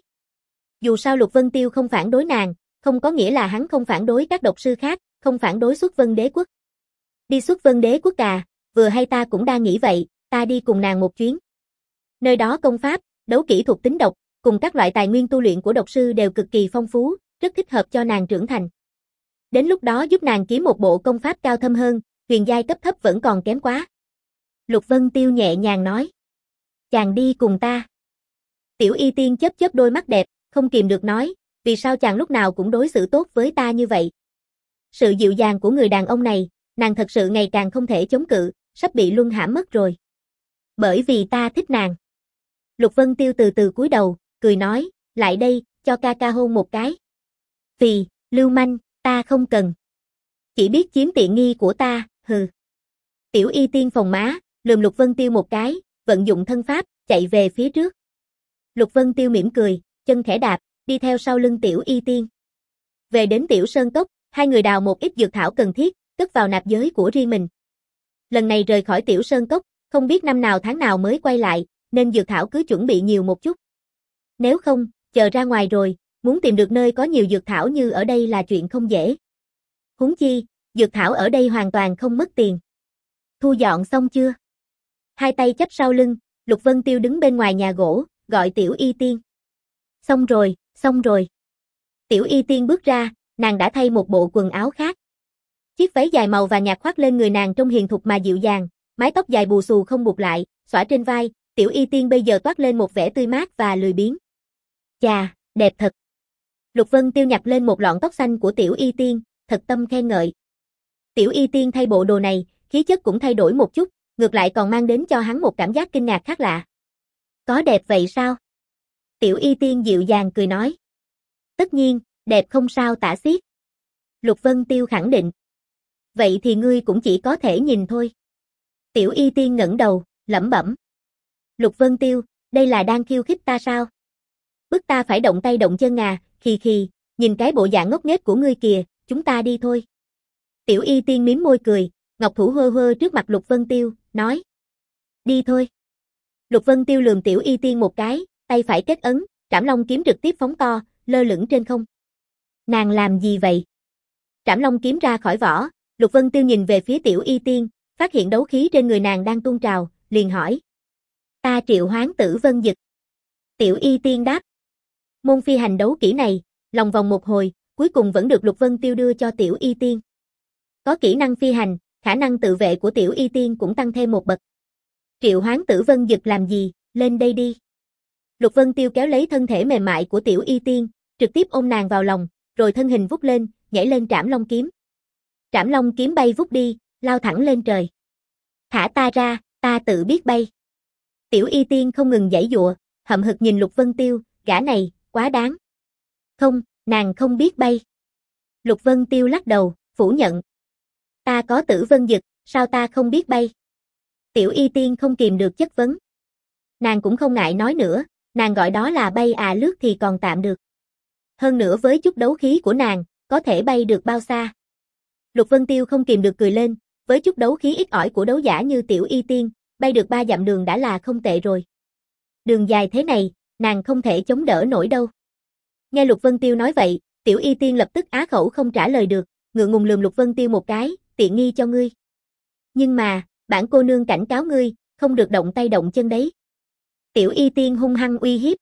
Dù sao Lục Vân Tiêu không phản đối nàng, không có nghĩa là hắn không phản đối các độc sư khác, không phản đối Xuất Vân Đế Quốc. Đi Xuất Vân Đế Quốc à, vừa hay ta cũng đang nghĩ vậy, ta đi cùng nàng một chuyến. Nơi đó công pháp, đấu kỹ thuật tính độc, cùng các loại tài nguyên tu luyện của độc sư đều cực kỳ phong phú, rất thích hợp cho nàng trưởng thành. Đến lúc đó giúp nàng kiếm một bộ công pháp cao thâm hơn, huyền giai cấp thấp vẫn còn kém quá. Lục Vân Tiêu nhẹ nhàng nói. Chàng đi cùng ta. Tiểu Y Tiên chớp chớp đôi mắt đẹp, không kìm được nói, vì sao chàng lúc nào cũng đối xử tốt với ta như vậy? Sự dịu dàng của người đàn ông này, nàng thật sự ngày càng không thể chống cự, sắp bị luân hãm mất rồi. Bởi vì ta thích nàng. Lục Vân Tiêu từ từ cúi đầu, cười nói, lại đây, cho ca ca hôn một cái. Vì, lưu manh, ta không cần. Chỉ biết chiếm tiện nghi của ta, hừ. Tiểu Y Tiên phồng má, lườm Lục Vân Tiêu một cái, vận dụng thân pháp, chạy về phía trước. Lục Vân Tiêu mỉm cười, chân khẽ đạp, đi theo sau lưng Tiểu Y Tiên. Về đến Tiểu Sơn Cốc, hai người đào một ít dược thảo cần thiết, cất vào nạp giới của riêng mình. Lần này rời khỏi Tiểu Sơn Cốc, không biết năm nào tháng nào mới quay lại, nên dược thảo cứ chuẩn bị nhiều một chút. Nếu không, chờ ra ngoài rồi, muốn tìm được nơi có nhiều dược thảo như ở đây là chuyện không dễ. Huống chi, dược thảo ở đây hoàn toàn không mất tiền. Thu dọn xong chưa? Hai tay chắp sau lưng, Lục Vân Tiêu đứng bên ngoài nhà gỗ, gọi Tiểu Y Tiên. Xong rồi, xong rồi. Tiểu Y Tiên bước ra, nàng đã thay một bộ quần áo khác. Chiếc váy dài màu vàng nhạt khoác lên người nàng trông hiền thục mà dịu dàng, mái tóc dài bù xù không buộc lại, xõa trên vai, Tiểu Y Tiên bây giờ toát lên một vẻ tươi mát và lười biếng. Chà, đẹp thật. Lục Vân Tiêu nhặt lên một lọn tóc xanh của Tiểu Y Tiên, thật tâm khen ngợi. Tiểu Y Tiên thay bộ đồ này, khí chất cũng thay đổi một chút, ngược lại còn mang đến cho hắn một cảm giác kinh ngạc khác lạ. Có đẹp vậy sao? Tiểu Y Tiên dịu dàng cười nói. Tất nhiên, đẹp không sao tả xiết. Lục Vân Tiêu khẳng định. Vậy thì ngươi cũng chỉ có thể nhìn thôi. Tiểu Y Tiên ngẩng đầu, lẩm bẩm. Lục Vân Tiêu, đây là đang khiêu khích ta sao? Bức ta phải động tay động chân à, khì khì, nhìn cái bộ dạng ngốc nghếch của ngươi kìa, chúng ta đi thôi. Tiểu Y Tiên mím môi cười, ngọc thủ hơ hơ trước mặt Lục Vân Tiêu, nói. Đi thôi. Lục Vân Tiêu lườm Tiểu Y Tiên một cái, tay phải kết ấn, Trảm Long kiếm trực tiếp phóng to, lơ lửng trên không. Nàng làm gì vậy? Trảm Long kiếm ra khỏi vỏ, Lục Vân Tiêu nhìn về phía Tiểu Y Tiên, phát hiện đấu khí trên người nàng đang tuôn trào, liền hỏi. Ta triệu hoán Tử Vân Dực. Tiểu Y Tiên đáp. Môn phi hành đấu kỹ này, lòng vòng một hồi, cuối cùng vẫn được Lục Vân Tiêu đưa cho Tiểu Y Tiên. Có kỹ năng phi hành, khả năng tự vệ của Tiểu Y Tiên cũng tăng thêm một bậc. Triệu hoán Tử Vân Dực làm gì, lên đây đi. Lục Vân Tiêu kéo lấy thân thể mềm mại của Tiểu Y Tiên, trực tiếp ôm nàng vào lòng, rồi thân hình vút lên, nhảy lên Trảm Long kiếm. Trảm Long kiếm bay vút đi, lao thẳng lên trời. Thả ta ra, ta tự biết bay. Tiểu Y Tiên không ngừng giãy giụa, hậm hực nhìn Lục Vân Tiêu, gã này, quá đáng. Không, nàng không biết bay. Lục Vân Tiêu lắc đầu, phủ nhận. Ta có Tử Vân Dực, sao ta không biết bay? Tiểu Y Tiên không kìm được chất vấn. Nàng cũng không ngại nói nữa, nàng gọi đó là bay à, lướt thì còn tạm được. Hơn nữa với chút đấu khí của nàng, có thể bay được bao xa? Lục Vân Tiêu không kìm được cười lên, với chút đấu khí ít ỏi của đấu giả như Tiểu Y Tiên, bay được ba dặm đường đã là không tệ rồi. Đường dài thế này, nàng không thể chống đỡ nổi đâu. Nghe Lục Vân Tiêu nói vậy, Tiểu Y Tiên lập tức á khẩu không trả lời được, ngượng ngùng lườm Lục Vân Tiêu một cái, tiện nghi cho ngươi. Nhưng mà, bản cô nương cảnh cáo ngươi, không được động tay động chân đấy. Tiểu Y Tiên hung hăng uy hiếp.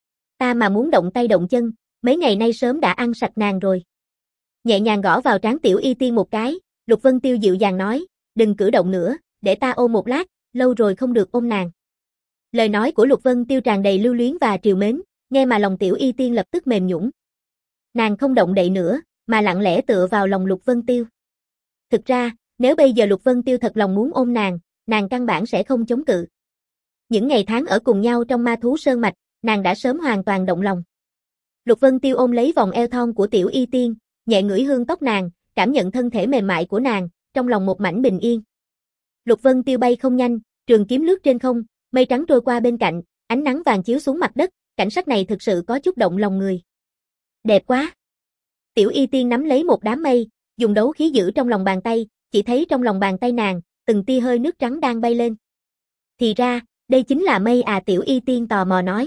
Ta mà muốn động tay động chân, mấy ngày nay sớm đã ăn sạch nàng rồi. Nhẹ nhàng gõ vào trán Tiểu Y Tiên một cái, Lục Vân Tiêu dịu dàng nói, đừng cử động nữa, để ta ôm một lát, lâu rồi không được ôm nàng. Lời nói của Lục Vân Tiêu tràn đầy lưu luyến và trìu mến, nghe mà lòng Tiểu Y Tiên lập tức mềm nhũn. Nàng không động đậy nữa, mà lặng lẽ tựa vào lòng Lục Vân Tiêu. Thực ra, nếu bây giờ Lục Vân Tiêu thật lòng muốn ôm nàng, nàng căn bản sẽ không chống cự. Những ngày tháng ở cùng nhau trong Ma Thú Sơn Mạch, nàng đã sớm hoàn toàn động lòng. Lục Vân Tiêu ôm lấy vòng eo thon của Tiểu Y Tiên, nhẹ ngửi hương tóc nàng, cảm nhận thân thể mềm mại của nàng, trong lòng một mảnh bình yên. Lục Vân Tiêu bay không nhanh, trường kiếm lướt trên không, mây trắng trôi qua bên cạnh, ánh nắng vàng chiếu xuống mặt đất, cảnh sắc này thực sự có chút động lòng người. Đẹp quá. Tiểu Y Tiên nắm lấy một đám mây, dùng đấu khí giữ trong lòng bàn tay, chỉ thấy trong lòng bàn tay nàng, từng tia hơi nước trắng đang bay lên. Thì ra, đây chính là mây à, Tiểu Y Tiên tò mò nói.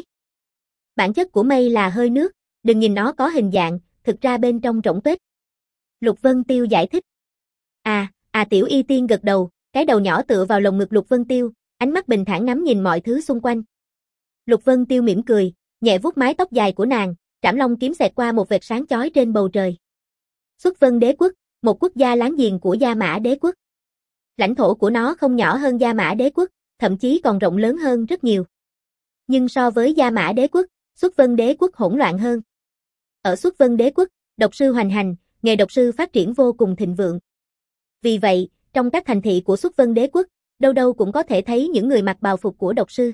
Bản chất của mây là hơi nước, đừng nhìn nó có hình dạng, thực ra bên trong rỗng tuếch. Lục Vân Tiêu giải thích. À, à Tiểu Y Tiên gật đầu, cái đầu nhỏ tựa vào lồng ngực Lục Vân Tiêu, ánh mắt bình thản ngắm nhìn mọi thứ xung quanh. Lục Vân Tiêu mỉm cười, nhẹ vuốt mái tóc dài của nàng, Trảm Long kiếm xẹt qua một vệt sáng chói trên bầu trời. Xuất Vân Đế quốc, một quốc gia láng giềng của Gia Mã Đế quốc. Lãnh thổ của nó không nhỏ hơn Gia Mã Đế quốc, thậm chí còn rộng lớn hơn rất nhiều. Nhưng so với Gia Mã Đế quốc, Xuất Vân Đế quốc hỗn loạn hơn. Ở Xuất Vân Đế quốc, độc sư hoành hành, nghề độc sư phát triển vô cùng thịnh vượng. Vì vậy, trong các thành thị của Xuất Vân Đế quốc, đâu đâu cũng có thể thấy những người mặc bào phục của độc sư.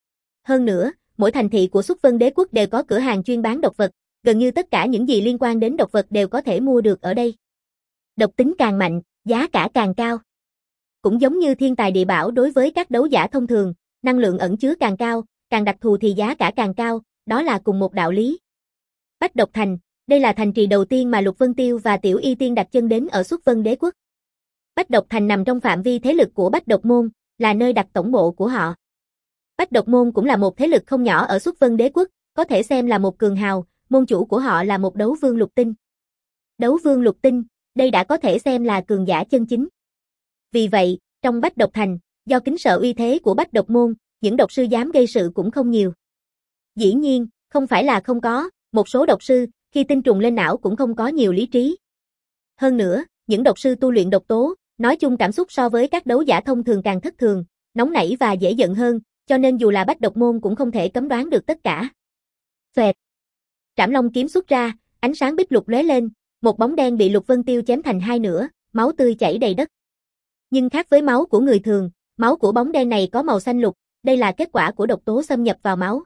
Hơn nữa, mỗi thành thị của Xuất Vân Đế quốc đều có cửa hàng chuyên bán độc vật, gần như tất cả những gì liên quan đến độc vật đều có thể mua được ở đây. Độc tính càng mạnh, giá cả càng cao. Cũng giống như thiên tài địa bảo đối với các đấu giả thông thường, năng lượng ẩn chứa càng cao, càng đặc thù thì giá cả càng cao, đó là cùng một đạo lý. Bách Độc Thành, đây là thành trì đầu tiên mà Lục Vân Tiêu và Tiểu Y Tiên đặt chân đến ở Xuất Vân Đế quốc. Bách Độc Thành nằm trong phạm vi thế lực của Bách Độc Môn, là nơi đặt tổng bộ của họ. Bách Độc Môn cũng là một thế lực không nhỏ ở Xuất Vân Đế quốc, có thể xem là một cường hào, môn chủ của họ là một đấu vương lục tinh. Đấu vương lục tinh, đây đã có thể xem là cường giả chân chính. Vì vậy, trong Bách Độc Thành, do kính sợ uy thế của Bách Độc Môn, những độc sư dám gây sự cũng không nhiều. Dĩ nhiên, không phải là không có, một số độc sư, khi tinh trùng lên não cũng không có nhiều lý trí. Hơn nữa, những độc sư tu luyện độc tố, nói chung cảm xúc so với các đấu giả thông thường càng thất thường, nóng nảy và dễ giận hơn, cho nên dù là Bách Độc Môn cũng không thể cấm đoán được tất cả. Xoẹt. Trảm Long kiếm xuất ra, ánh sáng bích lục lóe lên, một bóng đen bị Lục Vân Tiêu chém thành hai nửa, máu tươi chảy đầy đất. Nhưng khác với máu của người thường, máu của bóng đen này có màu xanh lục, đây là kết quả của độc tố xâm nhập vào máu.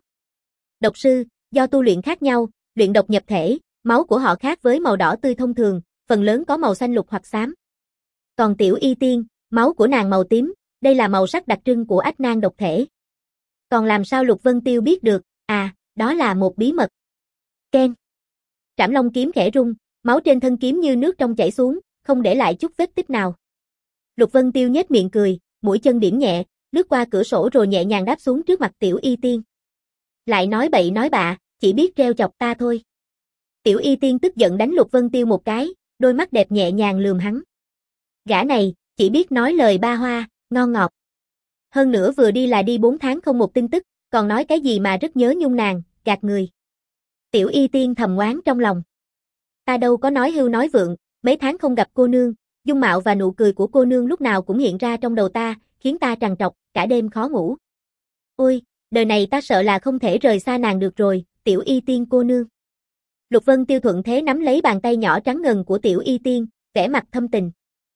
Độc sư, do tu luyện khác nhau, luyện độc nhập thể, máu của họ khác với màu đỏ tươi thông thường, phần lớn có màu xanh lục hoặc xám. Còn Tiểu Y Tiên, máu của nàng màu tím, đây là màu sắc đặc trưng của ách nan độc thể. Còn làm sao Lục Vân Tiêu biết được, à, đó là một bí mật. Ken. Trảm Long kiếm khẽ rung, máu trên thân kiếm như nước trong chảy xuống, không để lại chút vết tích nào. Lục Vân Tiêu nhếch miệng cười, mũi chân điểm nhẹ, lướt qua cửa sổ rồi nhẹ nhàng đáp xuống trước mặt Tiểu Y Tiên. Lại nói bậy nói bạ, chỉ biết trêu chọc ta thôi. Tiểu Y Tiên tức giận đánh Lục Vân Tiêu một cái, đôi mắt đẹp nhẹ nhàng lườm hắn. Gã này, chỉ biết nói lời ba hoa, ngon ngọt. Hơn nữa vừa đi là đi bốn tháng không một tin tức, còn nói cái gì mà rất nhớ nhung nàng, gạt người. Tiểu Y Tiên thầm oán trong lòng. Ta đâu có nói hưu nói vượng, mấy tháng không gặp cô nương, dung mạo và nụ cười của cô nương lúc nào cũng hiện ra trong đầu ta, khiến ta trằn trọc, cả đêm khó ngủ. Ôi, đời này ta sợ là không thể rời xa nàng được rồi, Tiểu Y Tiên cô nương. Lục Vân Tiêu thuận thế nắm lấy bàn tay nhỏ trắng ngần của Tiểu Y Tiên, vẻ mặt thâm tình.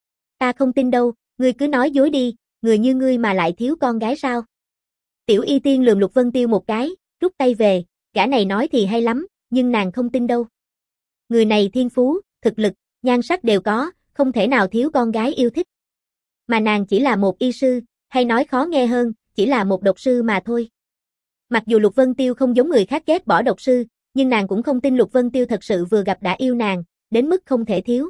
Ta không tin đâu, ngươi cứ nói dối đi, người như ngươi mà lại thiếu con gái sao? Tiểu Y Tiên lườm Lục Vân Tiêu một cái, rút tay về, gã này nói thì hay lắm, nhưng nàng không tin đâu. Người này thiên phú, thực lực, nhan sắc đều có, không thể nào thiếu con gái yêu thích. Mà nàng chỉ là một y sư, hay nói khó nghe hơn, chỉ là một độc sư mà thôi. Mặc dù Lục Vân Tiêu không giống người khác ghét bỏ độc sư, nhưng nàng cũng không tin Lục Vân Tiêu thật sự vừa gặp đã yêu nàng, đến mức không thể thiếu.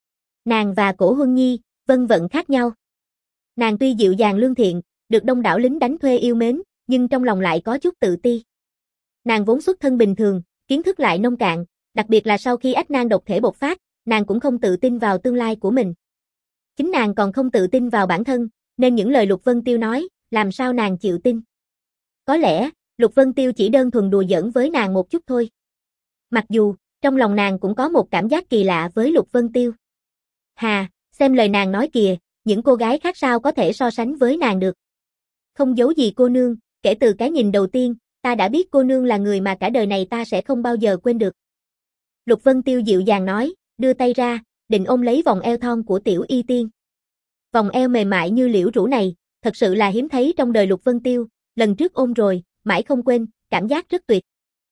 Nàng và Cổ Huân Nhi, vân vận khác nhau. Nàng tuy dịu dàng lương thiện, được đông đảo lính đánh thuê yêu mến, nhưng trong lòng lại có chút tự ti. Nàng vốn xuất thân bình thường, kiến thức lại nông cạn, đặc biệt là sau khi ách nan độc thể bộc phát, nàng cũng không tự tin vào tương lai của mình. Chính nàng còn không tự tin vào bản thân, nên những lời Lục Vân Tiêu nói, làm sao nàng chịu tin. Có lẽ, Lục Vân Tiêu chỉ đơn thuần đùa giỡn với nàng một chút thôi. Mặc dù, trong lòng nàng cũng có một cảm giác kỳ lạ với Lục Vân Tiêu. Hà, xem lời nàng nói kìa, những cô gái khác sao có thể so sánh với nàng được. Không giấu gì cô nương, kể từ cái nhìn đầu tiên, ta đã biết cô nương là người mà cả đời này ta sẽ không bao giờ quên được. Lục Vân Tiêu dịu dàng nói, đưa tay ra, định ôm lấy vòng eo thon của Tiểu Y Tiên. Vòng eo mềm mại như liễu rũ này, thật sự là hiếm thấy trong đời Lục Vân Tiêu, lần trước ôm rồi, mãi không quên, cảm giác rất tuyệt.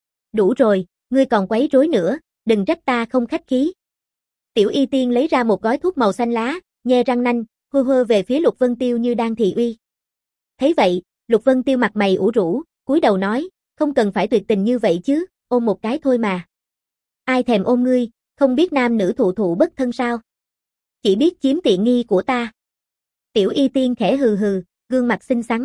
Đủ rồi, ngươi còn quấy rối nữa, đừng trách ta không khách khí. Tiểu Y Tiên lấy ra một gói thuốc màu xanh lá, nhe răng nanh, hơ hơ về phía Lục Vân Tiêu như đang thị uy. Thấy vậy, Lục Vân Tiêu mặt mày ủ rũ, cúi đầu nói, không cần phải tuyệt tình như vậy chứ, ôm một cái thôi mà. Ai thèm ôm ngươi, không biết nam nữ thụ thụ bất thân sao? Chỉ biết chiếm tiện nghi của ta. Tiểu Y Tiên khẽ hừ hừ, gương mặt xinh xắn.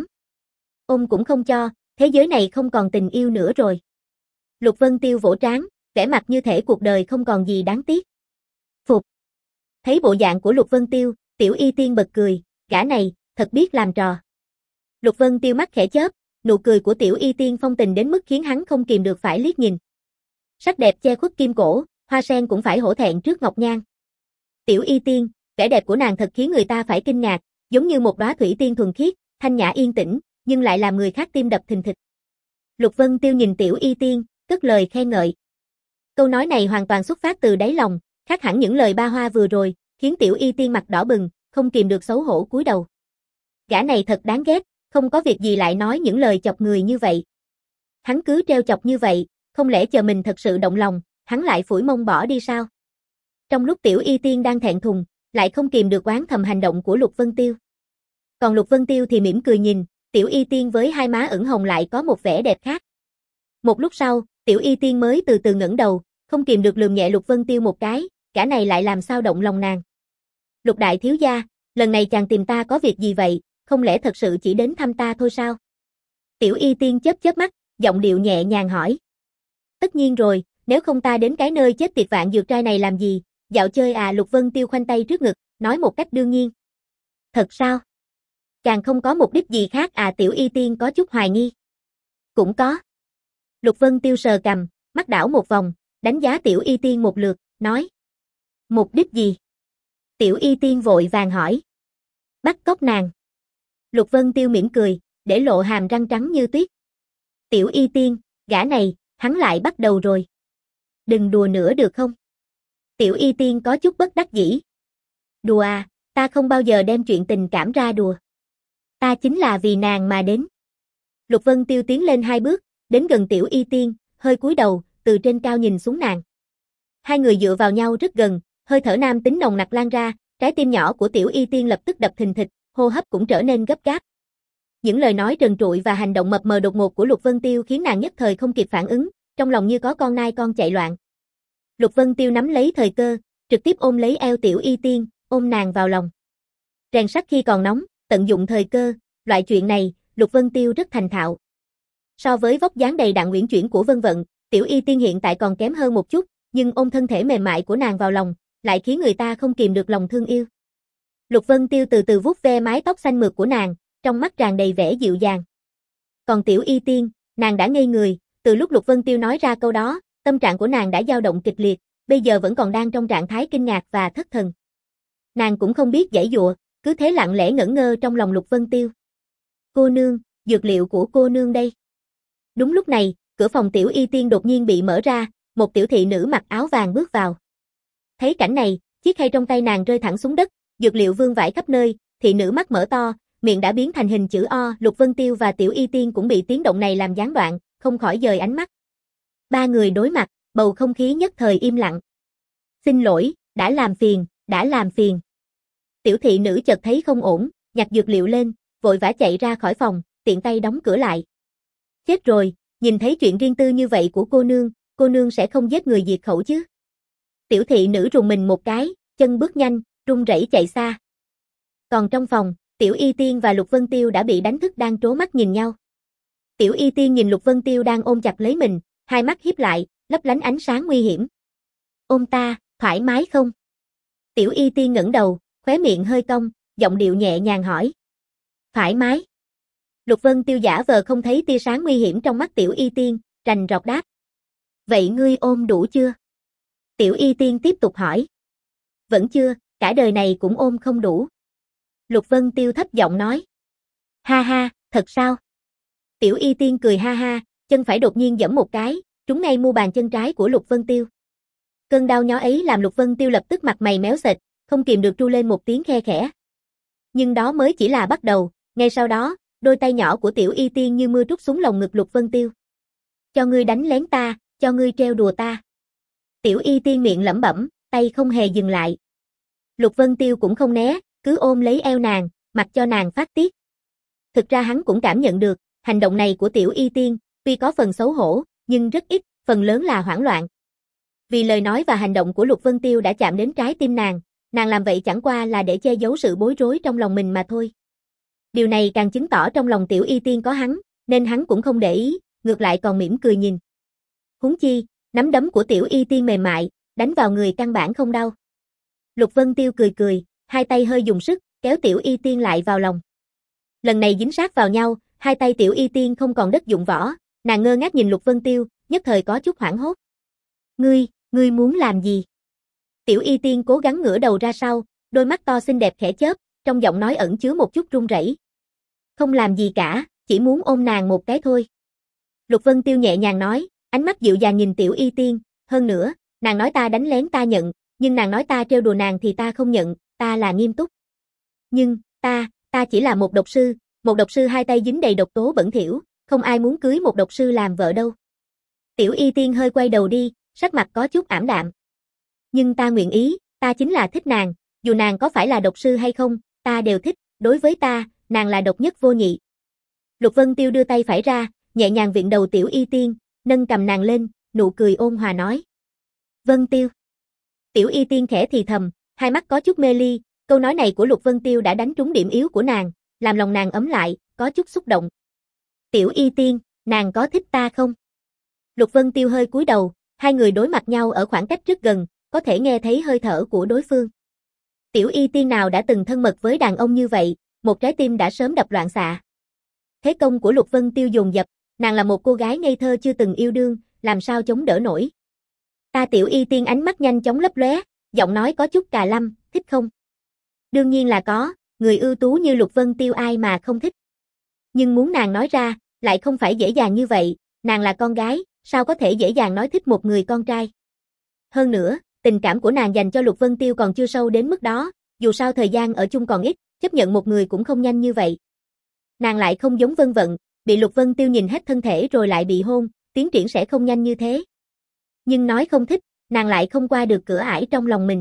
Ôm cũng không cho, thế giới này không còn tình yêu nữa rồi. Lục Vân Tiêu vỗ trán, vẻ mặt như thể cuộc đời không còn gì đáng tiếc. Phục. Thấy bộ dạng của Lục Vân Tiêu, Tiểu Y Tiên bật cười, gã này, thật biết làm trò. Lục Vân Tiêu mắt khẽ chớp, nụ cười của Tiểu Y Tiên phong tình đến mức khiến hắn không kìm được phải liếc nhìn. Sắc đẹp che khuất kim cổ, hoa sen cũng phải hổ thẹn trước ngọc nhan. Tiểu Y Tiên, vẻ đẹp của nàng thật khiến người ta phải kinh ngạc, giống như một đóa thủy tiên thuần khiết, thanh nhã yên tĩnh, nhưng lại làm người khác tim đập thình thịch. Lục Vân Tiêu nhìn Tiểu Y Tiên, cất lời khen ngợi. Câu nói này hoàn toàn xuất phát từ đáy lòng, khác hẳn những lời ba hoa vừa rồi, khiến Tiểu Y Tiên mặt đỏ bừng, không kìm được xấu hổ cúi đầu. Gã này thật đáng ghét, không có việc gì lại nói những lời chọc người như vậy. Hắn cứ treo chọc như vậy, không lẽ chờ mình thật sự động lòng, hắn lại phủi mông bỏ đi sao? Trong lúc Tiểu Y Tiên đang thẹn thùng, lại không kìm được oán thầm hành động của Lục Vân Tiêu. Còn Lục Vân Tiêu thì mỉm cười nhìn, Tiểu Y Tiên với hai má ửng hồng lại có một vẻ đẹp khác. Một lúc sau, Tiểu Y Tiên mới từ từ ngẩng đầu, không kìm được lườm nhẹ Lục Vân Tiêu một cái, cả này lại làm sao động lòng nàng. Lục đại thiếu gia, lần này chàng tìm ta có việc gì vậy, không lẽ thật sự chỉ đến thăm ta thôi sao? Tiểu Y Tiên chớp chớp mắt, giọng điệu nhẹ nhàng hỏi. Tất nhiên rồi, nếu không ta đến cái nơi chết tiệt vạn dược trai này làm gì, dạo chơi à? Lục Vân Tiêu khoanh tay trước ngực, nói một cách đương nhiên. Thật sao? Chàng không có mục đích gì khác à? Tiểu Y Tiên có chút hoài nghi. Cũng có. Lục Vân Tiêu sờ cằm, mắt đảo một vòng, đánh giá Tiểu Y Tiên một lượt, nói. Mục đích gì? Tiểu Y Tiên vội vàng hỏi. Bắt cóc nàng. Lục Vân Tiêu mỉm cười, để lộ hàm răng trắng như tuyết. Tiểu Y Tiên, gã này, hắn lại bắt đầu rồi. Đừng đùa nữa được không? Tiểu Y Tiên có chút bất đắc dĩ. Đùa à, ta không bao giờ đem chuyện tình cảm ra đùa. Ta chính là vì nàng mà đến. Lục Vân Tiêu tiến lên hai bước, đến gần Tiểu Y Tiên, hơi cúi đầu, từ trên cao nhìn xuống nàng. Hai người dựa vào nhau rất gần, hơi thở nam tính nồng nặc lan ra, trái tim nhỏ của Tiểu Y Tiên lập tức đập thình thịch, hô hấp cũng trở nên gấp gáp. Những lời nói trần trụi và hành động mập mờ đột ngột của Lục Vân Tiêu khiến nàng nhất thời không kịp phản ứng, trong lòng như có con nai con chạy loạn. Lục Vân Tiêu nắm lấy thời cơ, trực tiếp ôm lấy eo Tiểu Y Tiên, ôm nàng vào lòng. Rèn sắt khi còn nóng, tận dụng thời cơ, loại chuyện này, Lục Vân Tiêu rất thành thạo. So với vóc dáng đầy đặn uyển chuyển của Vân Vận, Tiểu Y Tiên hiện tại còn kém hơn một chút, nhưng ôm thân thể mềm mại của nàng vào lòng, lại khiến người ta không kìm được lòng thương yêu. Lục Vân Tiêu từ từ vuốt ve mái tóc xanh mượt của nàng, trong mắt tràn đầy vẻ dịu dàng. Còn Tiểu Y Tiên, nàng đã ngây người, từ lúc Lục Vân Tiêu nói ra câu đó, tâm trạng của nàng đã dao động kịch liệt, bây giờ vẫn còn đang trong trạng thái kinh ngạc và thất thần. Nàng cũng không biết giãy giụa, cứ thế lặng lẽ ngẩn ngơ trong lòng Lục Vân Tiêu. Cô nương, dược liệu của cô nương đây. Đúng lúc này, cửa phòng Tiểu Y Tiên đột nhiên bị mở ra, một tiểu thị nữ mặc áo vàng bước vào. Thấy cảnh này, chiếc khay trong tay nàng rơi thẳng xuống đất, dược liệu vương vãi khắp nơi, thị nữ mắt mở to, miệng đã biến thành hình chữ O, Lục Vân Tiêu và Tiểu Y Tiên cũng bị tiếng động này làm gián đoạn, không khỏi dời ánh mắt. Ba người đối mặt, bầu không khí nhất thời im lặng. Xin lỗi, đã làm phiền, đã làm phiền. Tiểu thị nữ chợt thấy không ổn, nhặt dược liệu lên, vội vã chạy ra khỏi phòng, tiện tay đóng cửa lại. Chết rồi, nhìn thấy chuyện riêng tư như vậy của cô nương, cô nương sẽ không giết người diệt khẩu chứ? Tiểu thị nữ rùng mình một cái, chân bước nhanh, run rẩy chạy xa. Còn trong phòng, Tiểu Y Tiên và Lục Vân Tiêu đã bị đánh thức đang trố mắt nhìn nhau. Tiểu Y Tiên nhìn Lục Vân Tiêu đang ôm chặt lấy mình, hai mắt híp lại, lấp lánh ánh sáng nguy hiểm. Ôm ta, thoải mái không? Tiểu Y Tiên ngẩng đầu, khóe miệng hơi cong, giọng điệu nhẹ nhàng hỏi. Thoải mái. Lục Vân Tiêu giả vờ không thấy tia sáng nguy hiểm trong mắt Tiểu Y Tiên, rành rọt đáp. Vậy ngươi ôm đủ chưa? Tiểu Y Tiên tiếp tục hỏi. Vẫn chưa, cả đời này cũng ôm không đủ. Lục Vân Tiêu thấp giọng nói. Ha ha, thật sao? Tiểu Y Tiên cười ha ha, chân phải đột nhiên giẫm một cái, trúng ngay mu bàn chân trái của Lục Vân Tiêu. Cơn đau nhói ấy làm Lục Vân Tiêu lập tức mặt mày méo sệt, không kìm được tru lên một tiếng khe khẽ. Nhưng đó mới chỉ là bắt đầu, ngay sau đó, đôi tay nhỏ của Tiểu Y Tiên như mưa trút xuống lồng ngực Lục Vân Tiêu. Cho ngươi đánh lén ta, cho ngươi trêu đùa ta. Tiểu Y Tiên miệng lẩm bẩm, tay không hề dừng lại. Lục Vân Tiêu cũng không né, cứ ôm lấy eo nàng, mặc cho nàng phát tiết. Thực ra hắn cũng cảm nhận được, hành động này của Tiểu Y Tiên, tuy có phần xấu hổ, nhưng rất ít, phần lớn là hoảng loạn. Vì lời nói và hành động của Lục Vân Tiêu đã chạm đến trái tim nàng, nàng làm vậy chẳng qua là để che giấu sự bối rối trong lòng mình mà thôi. Điều này càng chứng tỏ trong lòng Tiểu Y Tiên có hắn, nên hắn cũng không để ý, ngược lại còn mỉm cười nhìn. Huống chi, nắm đấm của Tiểu Y Tiên mềm mại, đánh vào người căn bản không đau. Lục Vân Tiêu cười cười, hai tay hơi dùng sức, kéo Tiểu Y Tiên lại vào lòng. Lần này dính sát vào nhau, hai tay Tiểu Y Tiên không còn đất dụng võ, nàng ngơ ngác nhìn Lục Vân Tiêu, nhất thời có chút hoảng hốt. Ngươi, ngươi muốn làm gì? Tiểu Y Tiên cố gắng ngửa đầu ra sau, đôi mắt to xinh đẹp khẽ chớp, trong giọng nói ẩn chứa một chút run rẩy. Không làm gì cả, chỉ muốn ôm nàng một cái thôi. Lục Vân Tiêu nhẹ nhàng nói, ánh mắt dịu dàng nhìn Tiểu Y Tiên, hơn nữa, nàng nói ta đánh lén ta nhận, nhưng nàng nói ta trêu đùa nàng thì ta không nhận, ta là nghiêm túc. Nhưng, ta, ta chỉ là một độc sư, một độc sư hai tay dính đầy độc tố bẩn thỉu, không ai muốn cưới một độc sư làm vợ đâu. Tiểu Y Tiên hơi quay đầu đi, sắc mặt có chút ảm đạm. Nhưng ta nguyện ý, ta chính là thích nàng, dù nàng có phải là độc sư hay không, ta đều thích, đối với ta, nàng là độc nhất vô nhị. Lục Vân Tiêu đưa tay phải ra, nhẹ nhàng viện đầu Tiểu Y Tiên, nâng cầm nàng lên, nụ cười ôn hòa nói. Vân Tiêu. Tiểu Y Tiên khẽ thì thầm, hai mắt có chút mê ly, câu nói này của Lục Vân Tiêu đã đánh trúng điểm yếu của nàng, làm lòng nàng ấm lại, có chút xúc động. Tiểu Y Tiên, nàng có thích ta không? Lục Vân Tiêu hơi cúi đầu, hai người đối mặt nhau ở khoảng cách rất gần, có thể nghe thấy hơi thở của đối phương. Tiểu Y Tiên nào đã từng thân mật với đàn ông như vậy, một trái tim đã sớm đập loạn xạ. Thế công của Lục Vân Tiêu dồn dập, nàng là một cô gái ngây thơ chưa từng yêu đương, làm sao chống đỡ nổi. Ta Tiểu Y Tiên ánh mắt nhanh chóng lấp lóe, giọng nói có chút cà lâm, thích không? Đương nhiên là có, người ưu tú như Lục Vân Tiêu ai mà không thích. Nhưng muốn nàng nói ra, lại không phải dễ dàng như vậy, nàng là con gái, sao có thể dễ dàng nói thích một người con trai. Hơn nữa, tình cảm của nàng dành cho Lục Vân Tiêu còn chưa sâu đến mức đó, dù sao thời gian ở chung còn ít, chấp nhận một người cũng không nhanh như vậy. Nàng lại không giống Vân Vận, bị Lục Vân Tiêu nhìn hết thân thể rồi lại bị hôn, tiến triển sẽ không nhanh như thế. Nhưng nói không thích, nàng lại không qua được cửa ải trong lòng mình.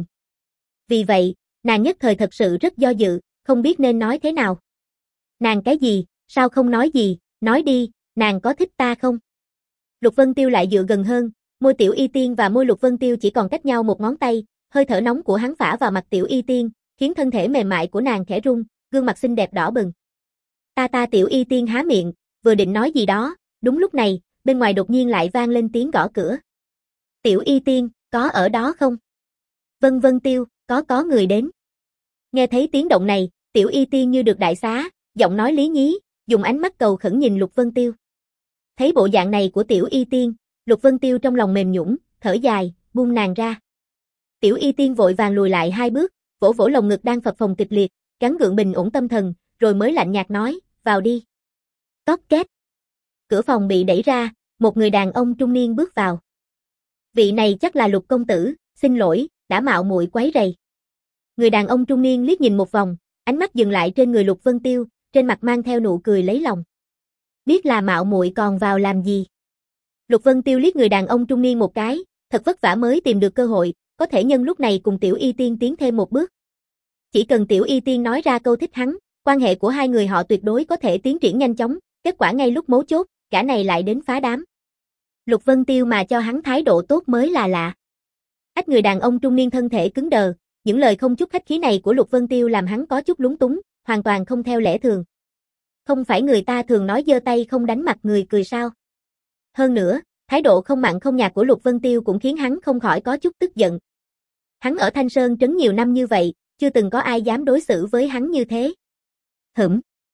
Vì vậy, nàng nhất thời thật sự rất do dự, không biết nên nói thế nào. Nàng cái gì, sao không nói gì, nói đi, nàng có thích ta không? Lục Vân Tiêu lại dựa gần hơn, môi Tiểu Y Tiên và môi Lục Vân Tiêu chỉ còn cách nhau một ngón tay, hơi thở nóng của hắn phả vào mặt Tiểu Y Tiên, khiến thân thể mềm mại của nàng khẽ rung, gương mặt xinh đẹp đỏ bừng. Ta ta Tiểu Y Tiên há miệng, vừa định nói gì đó, đúng lúc này, bên ngoài đột nhiên lại vang lên tiếng gõ cửa. Tiểu Y Tiên, có ở đó không? Vân Vân Tiêu, có có người đến. Nghe thấy tiếng động này, Tiểu Y Tiên như được đại xá, giọng nói lý nhí, dùng ánh mắt cầu khẩn nhìn Lục Vân Tiêu. Thấy bộ dạng này của Tiểu Y Tiên, Lục Vân Tiêu trong lòng mềm nhũn, thở dài, buông nàng ra. Tiểu Y Tiên vội vàng lùi lại hai bước, vỗ vỗ lồng ngực đang phập phồng kịch liệt, gắng gượng bình ổn tâm thần, rồi mới lạnh nhạt nói, vào đi. Cót két. Cửa phòng bị đẩy ra, một người đàn ông trung niên bước vào. Vị này chắc là Lục công tử, xin lỗi, đã mạo muội quấy rầy. Người đàn ông trung niên liếc nhìn một vòng, ánh mắt dừng lại trên người Lục Vân Tiêu, trên mặt mang theo nụ cười lấy lòng. Biết là mạo muội còn vào làm gì? Lục Vân Tiêu liếc người đàn ông trung niên một cái, thật vất vả mới tìm được cơ hội, có thể nhân lúc này cùng Tiểu Y Tiên tiến thêm một bước. Chỉ cần Tiểu Y Tiên nói ra câu thích hắn, quan hệ của hai người họ tuyệt đối có thể tiến triển nhanh chóng, kết quả ngay lúc mấu chốt, cả này lại đến phá đám. Lục Vân Tiêu mà cho hắn thái độ tốt mới là lạ. Ách người đàn ông trung niên thân thể cứng đờ, những lời không chút khách khí này của Lục Vân Tiêu làm hắn có chút lúng túng, hoàn toàn không theo lẽ thường. Không phải người ta thường nói giơ tay không đánh mặt người cười sao? Hơn nữa, thái độ không mặn không nhạt của Lục Vân Tiêu cũng khiến hắn không khỏi có chút tức giận. Hắn ở Thanh Sơn trấn nhiều năm như vậy, chưa từng có ai dám đối xử với hắn như thế. Hửm.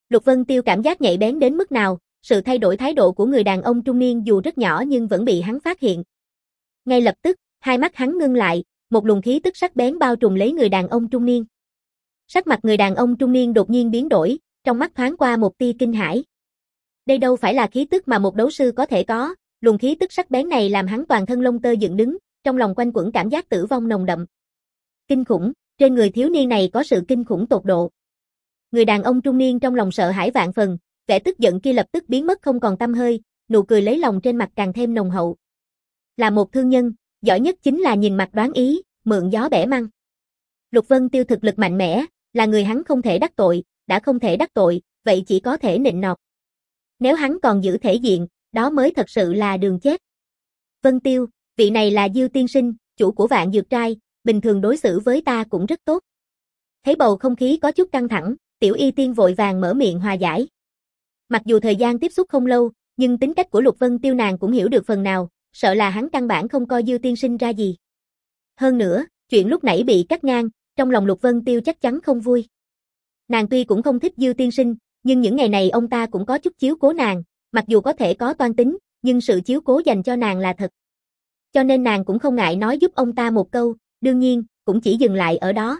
Lục Vân Tiêu cảm giác nhạy bén đến mức nào, sự thay đổi thái độ của người đàn ông trung niên dù rất nhỏ nhưng vẫn bị hắn phát hiện. Ngay lập tức, hai mắt hắn ngưng lại, một luồng khí tức sắc bén bao trùm lấy người đàn ông trung niên. Sắc mặt người đàn ông trung niên đột nhiên biến đổi, trong mắt thoáng qua một tia kinh hãi. Đây đâu phải là khí tức mà một đấu sư có thể có, luồng khí tức sắc bén này làm hắn toàn thân lông tơ dựng đứng, trong lòng quanh quẩn cảm giác tử vong nồng đậm. Kinh khủng, trên người thiếu niên này có sự kinh khủng tột độ. Người đàn ông trung niên trong lòng sợ hãi vạn phần, vẻ tức giận kia lập tức biến mất không còn tăm hơi, nụ cười lấy lòng trên mặt càng thêm nồng hậu. Là một thương nhân, giỏi nhất chính là nhìn mặt đoán ý, mượn gió bẻ măng. Lục Vân Tiêu thực lực mạnh mẽ, là người hắn không thể đắc tội, đã không thể đắc tội, vậy chỉ có thể nịnh nọt. Nếu hắn còn giữ thể diện, đó mới thật sự là đường chết. Vân Tiêu, vị này là Diêu tiên sinh, chủ của Vạn Dược Trai, bình thường đối xử với ta cũng rất tốt. Thấy bầu không khí có chút căng thẳng, Tiểu Y Tiên vội vàng mở miệng hòa giải. Mặc dù thời gian tiếp xúc không lâu, nhưng tính cách của Lục Vân Tiêu nàng cũng hiểu được phần nào, sợ là hắn căn bản không coi Diêu tiên sinh ra gì. Hơn nữa, chuyện lúc nãy bị cắt ngang, trong lòng Lục Vân Tiêu chắc chắn không vui. Nàng tuy cũng không thích Diêu tiên sinh, nhưng những ngày này ông ta cũng có chút chiếu cố nàng, mặc dù có thể có toan tính, nhưng sự chiếu cố dành cho nàng là thật. Cho nên nàng cũng không ngại nói giúp ông ta một câu, đương nhiên, cũng chỉ dừng lại ở đó.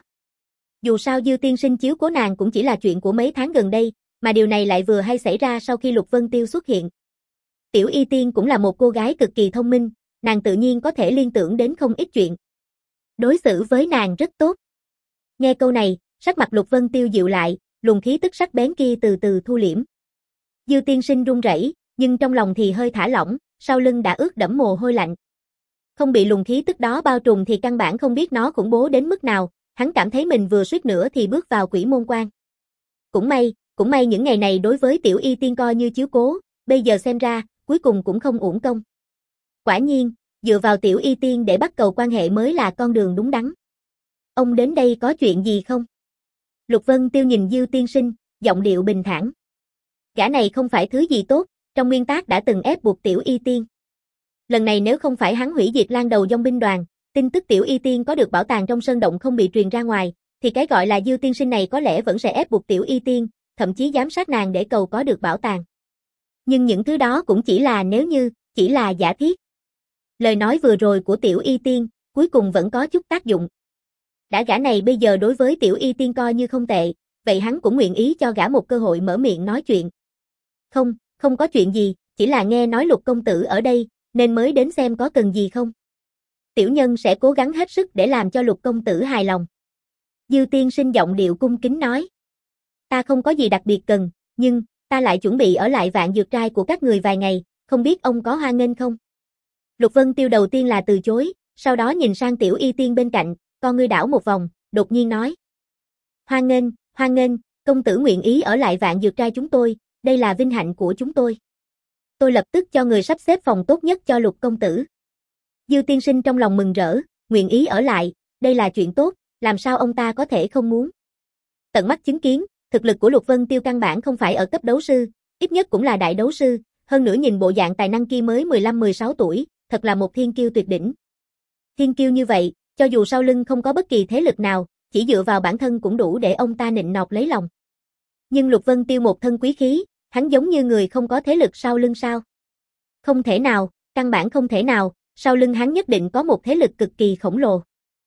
Dù sao Diêu tiên sinh chiếu cố nàng cũng chỉ là chuyện của mấy tháng gần đây, mà điều này lại vừa hay xảy ra sau khi Lục Vân Tiêu xuất hiện. Tiểu Y Tiên cũng là một cô gái cực kỳ thông minh, nàng tự nhiên có thể liên tưởng đến không ít chuyện. Đối xử với nàng rất tốt. Nghe câu này, sắc mặt Lục Vân Tiêu dịu lại, luồng khí tức sắc bén kia từ từ thu liễm. Diêu tiên sinh run rẩy, nhưng trong lòng thì hơi thả lỏng, sau lưng đã ướt đẫm mồ hôi lạnh. Không bị luồng khí tức đó bao trùm thì căn bản không biết nó khủng bố đến mức nào, hắn cảm thấy mình vừa suýt nữa thì bước vào quỷ môn quan. Cũng may, cũng may những ngày này đối với Tiểu Y Tiên coi như chiếu cố, bây giờ xem ra, cuối cùng cũng không uổng công. Quả nhiên, dựa vào Tiểu Y Tiên để bắt cầu quan hệ mới là con đường đúng đắn. Ông đến đây có chuyện gì không? Lục Vân Tiêu nhìn Diêu tiên sinh, giọng điệu bình thản. Gã này không phải thứ gì tốt, trong nguyên tắc đã từng ép buộc Tiểu Y Tiên. Lần này nếu không phải hắn hủy diệt Lan Đầu Dòng binh đoàn, tin tức Tiểu Y Tiên có được bảo tàng trong sơn động không bị truyền ra ngoài, thì cái gọi là Diêu tiên sinh này có lẽ vẫn sẽ ép buộc Tiểu Y Tiên, thậm chí giám sát nàng để cầu có được bảo tàng. Nhưng những thứ đó cũng chỉ là nếu như, chỉ là giả thiết. Lời nói vừa rồi của Tiểu Y Tiên, cuối cùng vẫn có chút tác dụng. Đã gã này bây giờ đối với Tiểu Y Tiên coi như không tệ, vậy hắn cũng nguyện ý cho gã một cơ hội mở miệng nói chuyện. Không, không có chuyện gì, chỉ là nghe nói Lục công tử ở đây, nên mới đến xem có cần gì không. Tiểu nhân sẽ cố gắng hết sức để làm cho Lục công tử hài lòng. Diêu tiên sinh giọng điệu cung kính nói. Ta không có gì đặc biệt cần, nhưng, ta lại chuẩn bị ở lại Vạn Dược Trai của các người vài ngày, không biết ông có hoan nghênh không? Lục Vân Tiêu đầu tiên là từ chối, sau đó nhìn sang Tiểu Y Tiên bên cạnh, con ngươi đảo một vòng, đột nhiên nói. Hoan nghênh, hoan nghênh, công tử nguyện ý ở lại Vạn Dược Trai chúng tôi, đây là vinh hạnh của chúng tôi. Tôi lập tức cho người sắp xếp phòng tốt nhất cho Lục công tử. Diêu tiên sinh trong lòng mừng rỡ, nguyện ý ở lại, đây là chuyện tốt, làm sao ông ta có thể không muốn. Tận mắt chứng kiến, thực lực của Lục Vân Tiêu căn bản không phải ở cấp đấu sư, ít nhất cũng là đại đấu sư, hơn nữa nhìn bộ dạng tài năng kia mới mười lăm mười sáu tuổi, thật là một thiên kiêu tuyệt đỉnh. Thiên kiêu như vậy, cho dù sau lưng không có bất kỳ thế lực nào, chỉ dựa vào bản thân cũng đủ để ông ta nịnh nọt lấy lòng. Nhưng Lục Vân Tiêu một thân quý khí, hắn giống như người không có thế lực sau lưng sao? Không thể nào, căn bản không thể nào, sau lưng hắn nhất định có một thế lực cực kỳ khổng lồ.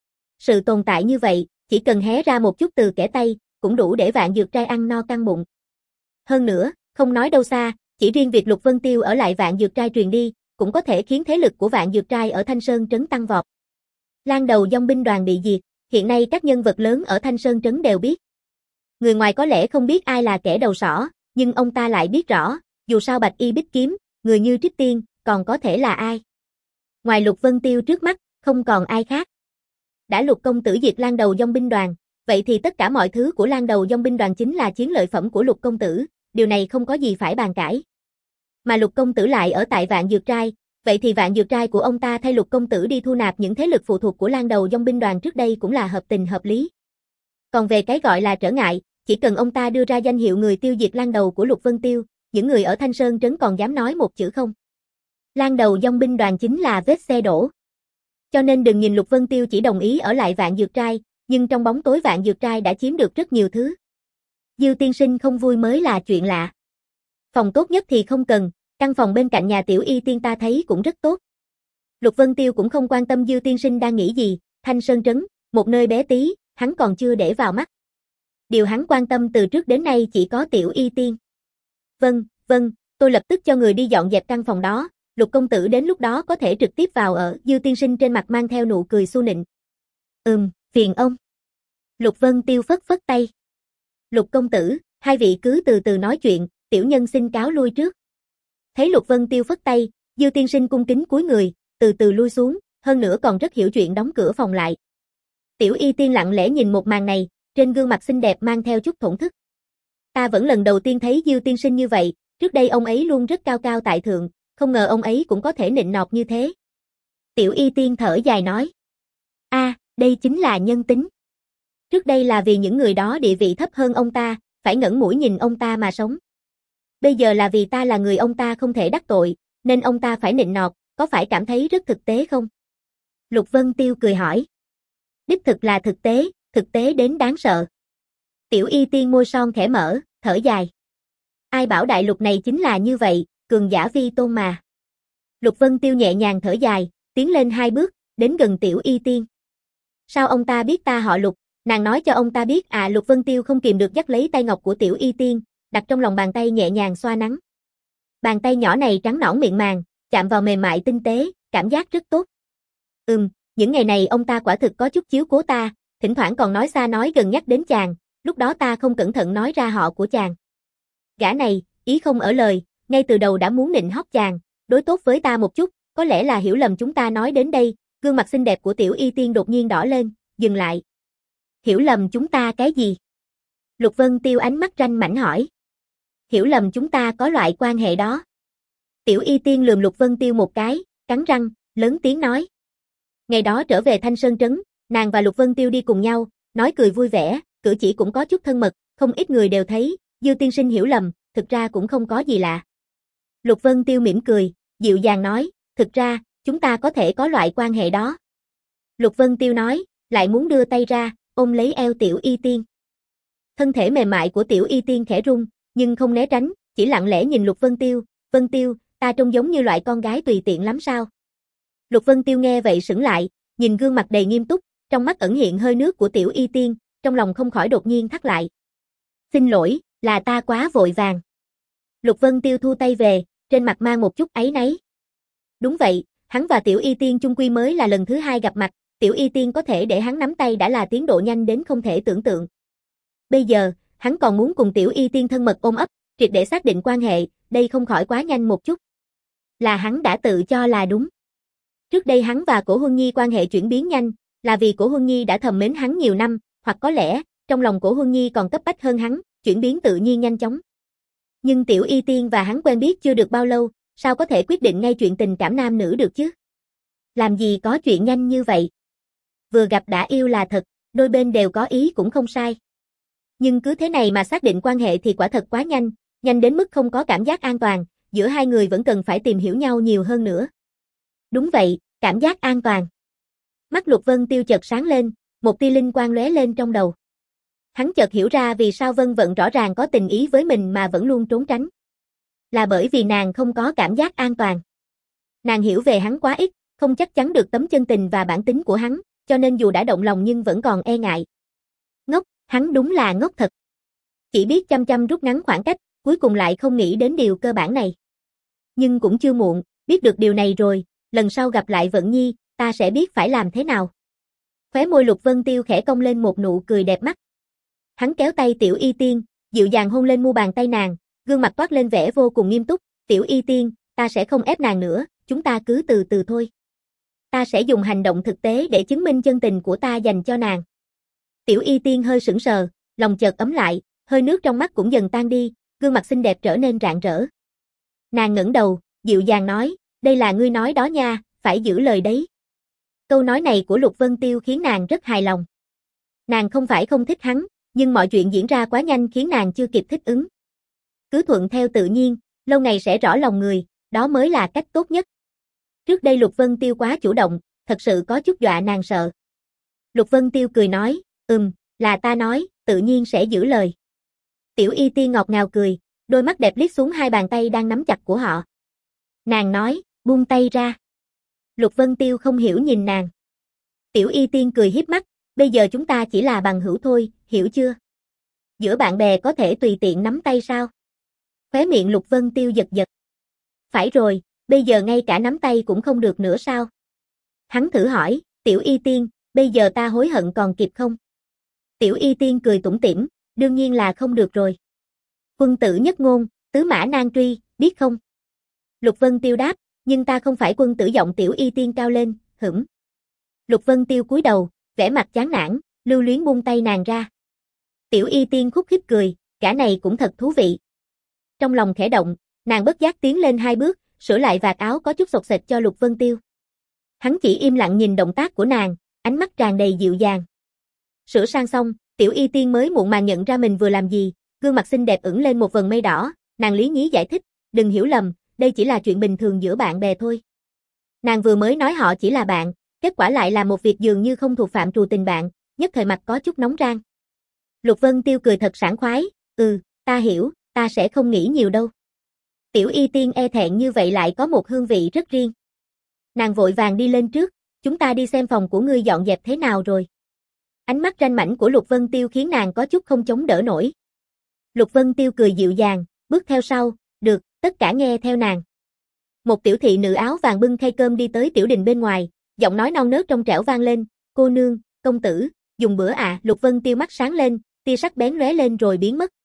Sự tồn tại như vậy, chỉ cần hé ra một chút từ kẻ tay, cũng đủ để Vạn Dược Trai ăn no căng bụng. Hơn nữa, không nói đâu xa, chỉ riêng việc Lục Vân Tiêu ở lại Vạn Dược Trai truyền đi, cũng có thể khiến thế lực của Vạn Dược Trai ở Thanh Sơn Trấn tăng vọt. Lan Đầu Dòng binh đoàn bị diệt, hiện nay các nhân vật lớn ở Thanh Sơn Trấn đều biết. Người ngoài có lẽ không biết ai là kẻ đầu sỏ, nhưng ông ta lại biết rõ, dù sao Bạch Y Bích Kiếm, người như Trích Tiên, còn có thể là ai. Ngoài Lục Vân Tiêu trước mắt, không còn ai khác. Đã Lục công tử diệt Lan Đầu Dòng binh đoàn, vậy thì tất cả mọi thứ của Lan Đầu Dòng binh đoàn chính là chiến lợi phẩm của Lục công tử, điều này không có gì phải bàn cãi. Mà Lục công tử lại ở tại Vạn Dược Trai, vậy thì Vạn Dược Trai của ông ta thay Lục công tử đi thu nạp những thế lực phụ thuộc của Lan Đầu Dòng binh đoàn trước đây cũng là hợp tình hợp lý. Còn về cái gọi là trở ngại, chỉ cần ông ta đưa ra danh hiệu người tiêu diệt Lan Đầu của Lục Vân Tiêu, những người ở Thanh Sơn Trấn còn dám nói một chữ không. Lan Đầu Dòng binh đoàn chính là vết xe đổ. Cho nên đừng nhìn Lục Vân Tiêu chỉ đồng ý ở lại Vạn Dược Trai, nhưng trong bóng tối Vạn Dược Trai đã chiếm được rất nhiều thứ. Diêu tiên sinh không vui mới là chuyện lạ. Phòng tốt nhất thì không cần, căn phòng bên cạnh nhà Tiểu Y Tiên ta thấy cũng rất tốt. Lục Vân Tiêu cũng không quan tâm Diêu tiên sinh đang nghĩ gì, Thanh Sơn Trấn, một nơi bé tí, hắn còn chưa để vào mắt. Điều hắn quan tâm từ trước đến nay chỉ có Tiểu Y Tiên. Vâng, vâng, tôi lập tức cho người đi dọn dẹp căn phòng đó, Lục công tử đến lúc đó có thể trực tiếp vào ở. Diêu tiên sinh trên mặt mang theo nụ cười xu nịnh. Ừm, phiền ông. Lục Vân Tiêu phất phất tay. Lục công tử, hai vị cứ từ từ nói chuyện, tiểu nhân xin cáo lui trước. Thấy Lục Vân Tiêu phất tay, Diêu tiên sinh cung kính cúi người, từ từ lui xuống, hơn nữa còn rất hiểu chuyện đóng cửa phòng lại. Tiểu Y Tiên lặng lẽ nhìn một màn này, trên gương mặt xinh đẹp mang theo chút thổn thức. Ta vẫn lần đầu tiên thấy Diêu tiên sinh như vậy, trước đây ông ấy luôn rất cao cao tại thượng, không ngờ ông ấy cũng có thể nịnh nọt như thế. Tiểu Y Tiên thở dài nói. A, à, đây chính là nhân tính. Trước đây là vì những người đó địa vị thấp hơn ông ta, phải ngẩng mũi nhìn ông ta mà sống. Bây giờ là vì ta là người ông ta không thể đắc tội, nên ông ta phải nịnh nọt, có phải cảm thấy rất thực tế không? Lục Vân Tiêu cười hỏi. Đích thực là thực tế, thực tế đến đáng sợ. Tiểu Y Tiên môi son khẽ mở, thở dài. Ai bảo đại lục này chính là như vậy, cường giả vi tôn mà. Lục Vân Tiêu nhẹ nhàng thở dài, tiến lên hai bước, đến gần Tiểu Y Tiên. Sao ông ta biết ta họ Lục? Nàng nói cho ông ta biết à. Lục Vân Tiêu không kìm được dắt lấy tay ngọc của Tiểu Y Tiên, đặt trong lòng bàn tay nhẹ nhàng xoa nắn. Bàn tay nhỏ này trắng nõn mịn màng, chạm vào mềm mại tinh tế, cảm giác rất tốt. Ừm, những ngày này ông ta quả thực có chút chiếu cố ta, thỉnh thoảng còn nói xa nói gần nhắc đến chàng, lúc đó ta không cẩn thận nói ra họ của chàng. Gã này, ý không ở lời, ngay từ đầu đã muốn nịnh hót chàng, đối tốt với ta một chút, có lẽ là hiểu lầm chúng ta nói đến đây, gương mặt xinh đẹp của Tiểu Y Tiên đột nhiên đỏ lên, dừng lại. Hiểu lầm chúng ta cái gì? Lục Vân Tiêu ánh mắt ranh mãnh hỏi. Hiểu lầm chúng ta có loại quan hệ đó. Tiểu Y Tiên lườm Lục Vân Tiêu một cái, cắn răng, lớn tiếng nói. Ngày đó trở về Thanh Sơn Trấn, nàng và Lục Vân Tiêu đi cùng nhau, nói cười vui vẻ, cử chỉ cũng có chút thân mật, không ít người đều thấy, Diêu tiên sinh hiểu lầm, thực ra cũng không có gì lạ. Lục Vân Tiêu mỉm cười, dịu dàng nói, thực ra, chúng ta có thể có loại quan hệ đó. Lục Vân Tiêu nói, lại muốn đưa tay ra, ôm lấy eo Tiểu Y Tiên. Thân thể mềm mại của Tiểu Y Tiên khẽ rung, nhưng không né tránh, chỉ lặng lẽ nhìn Lục Vân Tiêu, Vân Tiêu, ta trông giống như loại con gái tùy tiện lắm sao? Lục Vân Tiêu nghe vậy sững lại, nhìn gương mặt đầy nghiêm túc, trong mắt ẩn hiện hơi nước của Tiểu Y Tiên, trong lòng không khỏi đột nhiên thắt lại. Xin lỗi, là ta quá vội vàng. Lục Vân Tiêu thu tay về, trên mặt mang một chút áy náy. Đúng vậy, hắn và Tiểu Y Tiên chung quy mới là lần thứ hai gặp mặt, Tiểu Y Tiên có thể để hắn nắm tay đã là tiến độ nhanh đến không thể tưởng tượng. Bây giờ, hắn còn muốn cùng Tiểu Y Tiên thân mật ôm ấp, triệt để xác định quan hệ, đây không khỏi quá nhanh một chút. Là hắn đã tự cho là đúng. Trước đây hắn và Cổ Huân Nhi quan hệ chuyển biến nhanh, là vì Cổ Huân Nhi đã thầm mến hắn nhiều năm, hoặc có lẽ, trong lòng Cổ Huân Nhi còn cấp bách hơn hắn, chuyển biến tự nhiên nhanh chóng. Nhưng Tiểu Y Tiên và hắn quen biết chưa được bao lâu, sao có thể quyết định ngay chuyện tình cảm nam nữ được chứ? Làm gì có chuyện nhanh như vậy? Vừa gặp đã yêu là thật, đôi bên đều có ý cũng không sai. Nhưng cứ thế này mà xác định quan hệ thì quả thật quá nhanh, nhanh đến mức không có cảm giác an toàn, giữa hai người vẫn cần phải tìm hiểu nhau nhiều hơn nữa. Đúng vậy, cảm giác an toàn. Mắt Lục Vân Tiêu chợt sáng lên, một tia linh quang lóe lên trong đầu. Hắn chợt hiểu ra vì sao Vân Vận rõ ràng có tình ý với mình mà vẫn luôn trốn tránh. Là bởi vì nàng không có cảm giác an toàn. Nàng hiểu về hắn quá ít, không chắc chắn được tấm chân tình và bản tính của hắn, cho nên dù đã động lòng nhưng vẫn còn e ngại. Ngốc, hắn đúng là ngốc thật. Chỉ biết chăm chăm rút ngắn khoảng cách, cuối cùng lại không nghĩ đến điều cơ bản này. Nhưng cũng chưa muộn, biết được điều này rồi, lần sau gặp lại Vận Nhi, ta sẽ biết phải làm thế nào. Khóe môi Lục Vân Tiêu khẽ cong lên một nụ cười đẹp mắt. Hắn kéo tay Tiểu Y Tiên, dịu dàng hôn lên mu bàn tay nàng, gương mặt toát lên vẻ vô cùng nghiêm túc, Tiểu Y Tiên, ta sẽ không ép nàng nữa, chúng ta cứ từ từ thôi. Ta sẽ dùng hành động thực tế để chứng minh chân tình của ta dành cho nàng. Tiểu Y Tiên hơi sững sờ, lòng chợt ấm lại, hơi nước trong mắt cũng dần tan đi, gương mặt xinh đẹp trở nên rạng rỡ. Nàng ngẩng đầu, dịu dàng nói, đây là ngươi nói đó nha, phải giữ lời đấy. Câu nói này của Lục Vân Tiêu khiến nàng rất hài lòng. Nàng không phải không thích hắn, nhưng mọi chuyện diễn ra quá nhanh khiến nàng chưa kịp thích ứng. Cứ thuận theo tự nhiên, lâu ngày sẽ rõ lòng người, đó mới là cách tốt nhất. Trước đây Lục Vân Tiêu quá chủ động, thật sự có chút dọa nàng sợ. Lục Vân Tiêu cười nói, ừm, là ta nói, tự nhiên sẽ giữ lời. Tiểu Y Tiên ngọt ngào cười, đôi mắt đẹp liếc xuống hai bàn tay đang nắm chặt của họ. Nàng nói, buông tay ra. Lục Vân Tiêu không hiểu nhìn nàng. Tiểu Y Tiên cười hiếp mắt, bây giờ chúng ta chỉ là bằng hữu thôi, hiểu chưa? Giữa bạn bè có thể tùy tiện nắm tay sao? Khóe miệng Lục Vân Tiêu giật giật. Phải rồi, bây giờ ngay cả nắm tay cũng không được nữa sao? Hắn thử hỏi, Tiểu Y Tiên, bây giờ ta hối hận còn kịp không? Tiểu Y Tiên cười tủm tỉm, đương nhiên là không được rồi. Quân tử nhất ngôn, tứ mã nan truy, biết không? Lục Vân Tiêu đáp, nhưng ta không phải quân tử. Giọng Tiểu Y Tiên cao lên, hửm. Lục Vân Tiêu cúi đầu, vẻ mặt chán nản, lưu luyến buông tay nàng ra. Tiểu Y Tiên khúc khích cười, cả này cũng thật thú vị. Trong lòng khẽ động, nàng bất giác tiến lên hai bước, sửa lại vạt áo có chút xộc xệch cho Lục Vân Tiêu. Hắn chỉ im lặng nhìn động tác của nàng, ánh mắt tràn đầy dịu dàng. Sửa sang xong, Tiểu Y Tiên mới muộn màng nhận ra mình vừa làm gì, gương mặt xinh đẹp ửng lên một vầng mây đỏ, nàng lý nhí giải thích, đừng hiểu lầm, đây chỉ là chuyện bình thường giữa bạn bè thôi. Nàng vừa mới nói họ chỉ là bạn, kết quả lại là một việc dường như không thuộc phạm trù tình bạn, nhất thời mặt có chút nóng rang. Lục Vân Tiêu cười thật sảng khoái, ừ, ta hiểu, ta sẽ không nghĩ nhiều đâu. Tiểu Y Tiên e thẹn như vậy lại có một hương vị rất riêng. Nàng vội vàng đi lên trước, chúng ta đi xem phòng của ngươi dọn dẹp thế nào rồi. Ánh mắt ranh mãnh của Lục Vân Tiêu khiến nàng có chút không chống đỡ nổi. Lục Vân Tiêu cười dịu dàng, bước theo sau, được, tất cả nghe theo nàng. Một tiểu thị nữ áo vàng bưng khay cơm đi tới tiểu đình bên ngoài, giọng nói non nớt trong trẻo vang lên, cô nương, công tử, dùng bữa ạ. À. Lục Vân Tiêu mắt sáng lên, tia sắc bén lóe lên rồi biến mất.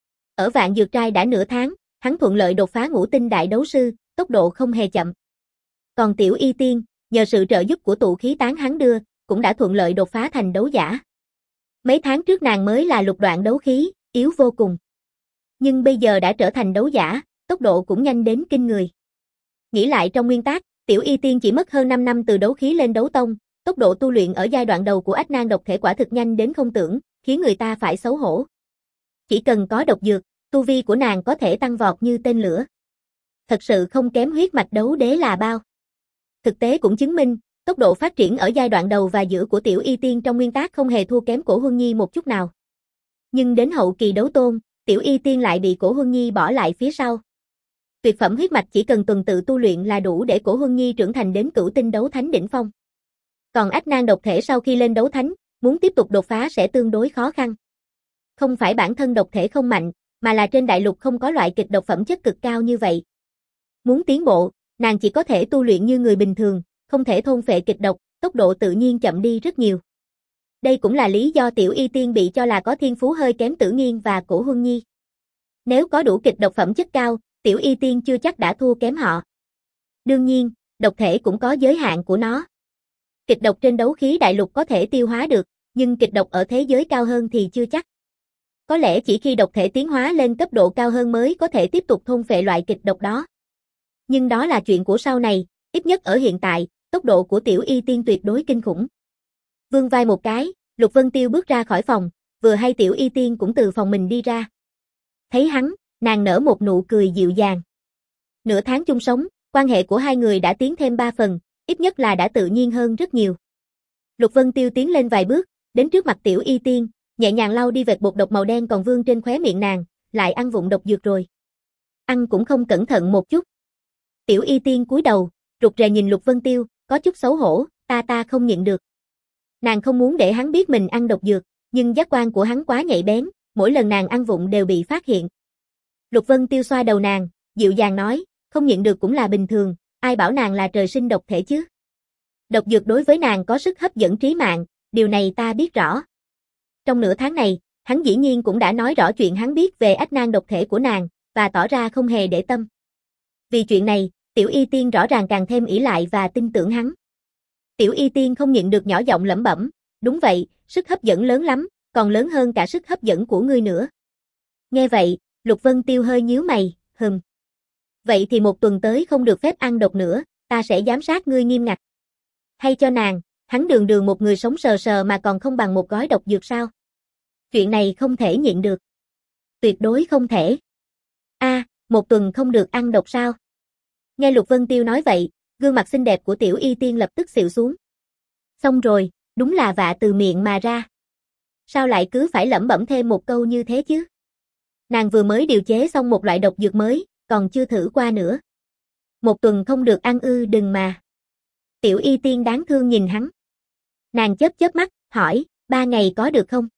Ở Vạn Dược Trai đã nửa tháng, hắn thuận lợi đột phá ngũ tinh đại đấu sư, tốc độ không hề chậm. Còn Tiểu Y Tiên, nhờ sự trợ giúp của tụ khí tán hắn đưa, cũng đã thuận lợi đột phá thành đấu giả. Mấy tháng trước nàng mới là lục đoạn đấu khí, yếu vô cùng. Nhưng bây giờ đã trở thành đấu giả, tốc độ cũng nhanh đến kinh người. Nghĩ lại trong nguyên tắc, Tiểu Y Tiên chỉ mất hơn năm năm từ đấu khí lên đấu tông, tốc độ tu luyện ở giai đoạn đầu của Ách Nan độc thể quả thực nhanh đến không tưởng, khiến người ta phải xấu hổ. Chỉ cần có độc dược, tu vi của nàng có thể tăng vọt như tên lửa. Thật sự không kém huyết mạch đấu đế là bao. Thực tế cũng chứng minh, tốc độ phát triển ở giai đoạn đầu và giữa của Tiểu Y Tiên trong nguyên tắc không hề thua kém Cổ Huân Nhi một chút nào. Nhưng đến hậu kỳ đấu tôn, Tiểu Y Tiên lại bị Cổ Huân Nhi bỏ lại phía sau. Tuyệt phẩm huyết mạch chỉ cần tuần tự tu luyện là đủ để Cổ Huân Nhi trưởng thành đến cửu tinh đấu thánh đỉnh phong. Còn Ách Nan độc thể sau khi lên đấu thánh, muốn tiếp tục đột phá sẽ tương đối khó khăn. Không phải bản thân độc thể không mạnh, mà là trên đại lục không có loại kịch độc phẩm chất cực cao như vậy. Muốn tiến bộ, nàng chỉ có thể tu luyện như người bình thường, không thể thôn phệ kịch độc, tốc độ tự nhiên chậm đi rất nhiều. Đây cũng là lý do Tiểu Y Tiên bị cho là có thiên phú hơi kém Tử Nghiên và Cổ Huân Nhi. Nếu có đủ kịch độc phẩm chất cao, Tiểu Y Tiên chưa chắc đã thua kém họ. Đương nhiên, độc thể cũng có giới hạn của nó. Kịch độc trên đấu khí đại lục có thể tiêu hóa được, nhưng kịch độc ở thế giới cao hơn thì chưa chắc. Có lẽ chỉ khi độc thể tiến hóa lên cấp độ cao hơn mới có thể tiếp tục thôn phệ loại kịch độc đó. Nhưng đó là chuyện của sau này, ít nhất ở hiện tại, tốc độ của Tiểu Y Tiên tuyệt đối kinh khủng. Vươn vai một cái, Lục Vân Tiêu bước ra khỏi phòng, vừa hay Tiểu Y Tiên cũng từ phòng mình đi ra. Thấy hắn, nàng nở một nụ cười dịu dàng. Nửa tháng chung sống, quan hệ của hai người đã tiến thêm ba phần, ít nhất là đã tự nhiên hơn rất nhiều. Lục Vân Tiêu tiến lên vài bước, đến trước mặt Tiểu Y Tiên, nhẹ nhàng lau đi vệt bột độc màu đen còn vương trên khóe miệng nàng, lại ăn vụng độc dược rồi. Ăn cũng không cẩn thận một chút. Tiểu Y Tiên cúi đầu, rụt rè nhìn Lục Vân Tiêu, có chút xấu hổ, ta ta không nhịn được. Nàng không muốn để hắn biết mình ăn độc dược, nhưng giác quan của hắn quá nhạy bén, mỗi lần nàng ăn vụng đều bị phát hiện. Lục Vân Tiêu xoa đầu nàng, dịu dàng nói, không nhịn được cũng là bình thường, ai bảo nàng là trời sinh độc thể chứ. Độc dược đối với nàng có sức hấp dẫn trí mạng, điều này ta biết rõ. Trong nửa tháng này, hắn dĩ nhiên cũng đã nói rõ chuyện hắn biết về Ách Nan độc thể của nàng, và tỏ ra không hề để tâm. Vì chuyện này, Tiểu Y Tiên rõ ràng càng thêm ỷ lại và tin tưởng hắn. Tiểu Y Tiên không nhịn được nhỏ giọng lẩm bẩm, đúng vậy, sức hấp dẫn lớn lắm, còn lớn hơn cả sức hấp dẫn của ngươi nữa. Nghe vậy, Lục Vân Tiêu hơi nhíu mày, hừm. Vậy thì một tuần tới không được phép ăn độc nữa, ta sẽ giám sát ngươi nghiêm ngặt. Hay cho nàng, hắn đường đường một người sống sờ sờ mà còn không bằng một gói độc dược sao? Chuyện này không thể nhịn được. Tuyệt đối không thể. A, à, một tuần không được ăn độc sao? Nghe Lục Vân Tiêu nói vậy, gương mặt xinh đẹp của Tiểu Y Tiên lập tức xịu xuống. Xong rồi, đúng là vạ từ miệng mà ra. Sao lại cứ phải lẩm bẩm thêm một câu như thế chứ? Nàng vừa mới điều chế xong một loại độc dược mới, còn chưa thử qua nữa. Một tuần không được ăn ư? Đừng mà. Tiểu Y Tiên đáng thương nhìn hắn. Nàng chớp chớp mắt, hỏi, ba ngày có được không?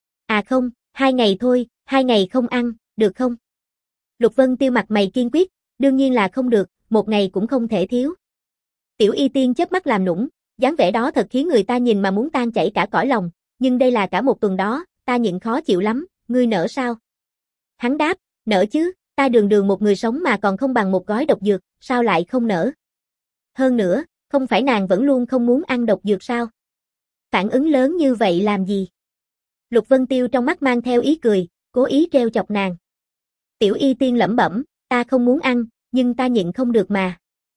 À không, hai ngày thôi, hai ngày không ăn, được không? Lục Vân Tiêu mặt mày kiên quyết, đương nhiên là không được, một ngày cũng không thể thiếu. Tiểu Y Tiên chớp mắt làm nũng, dáng vẻ đó thật khiến người ta nhìn mà muốn tan chảy cả cõi lòng, nhưng đây là cả một tuần đó, ta nhịn khó chịu lắm, ngươi nỡ sao? Hắn đáp, nỡ chứ, ta đường đường một người sống mà còn không bằng một gói độc dược, sao lại không nỡ? Hơn nữa, không phải nàng vẫn luôn không muốn ăn độc dược sao? Phản ứng lớn như vậy làm gì? Lục Vân Tiêu trong mắt mang theo ý cười, cố ý trêu chọc nàng. Tiểu Y Tiên lẩm bẩm, ta không muốn ăn, nhưng ta nhịn không được mà.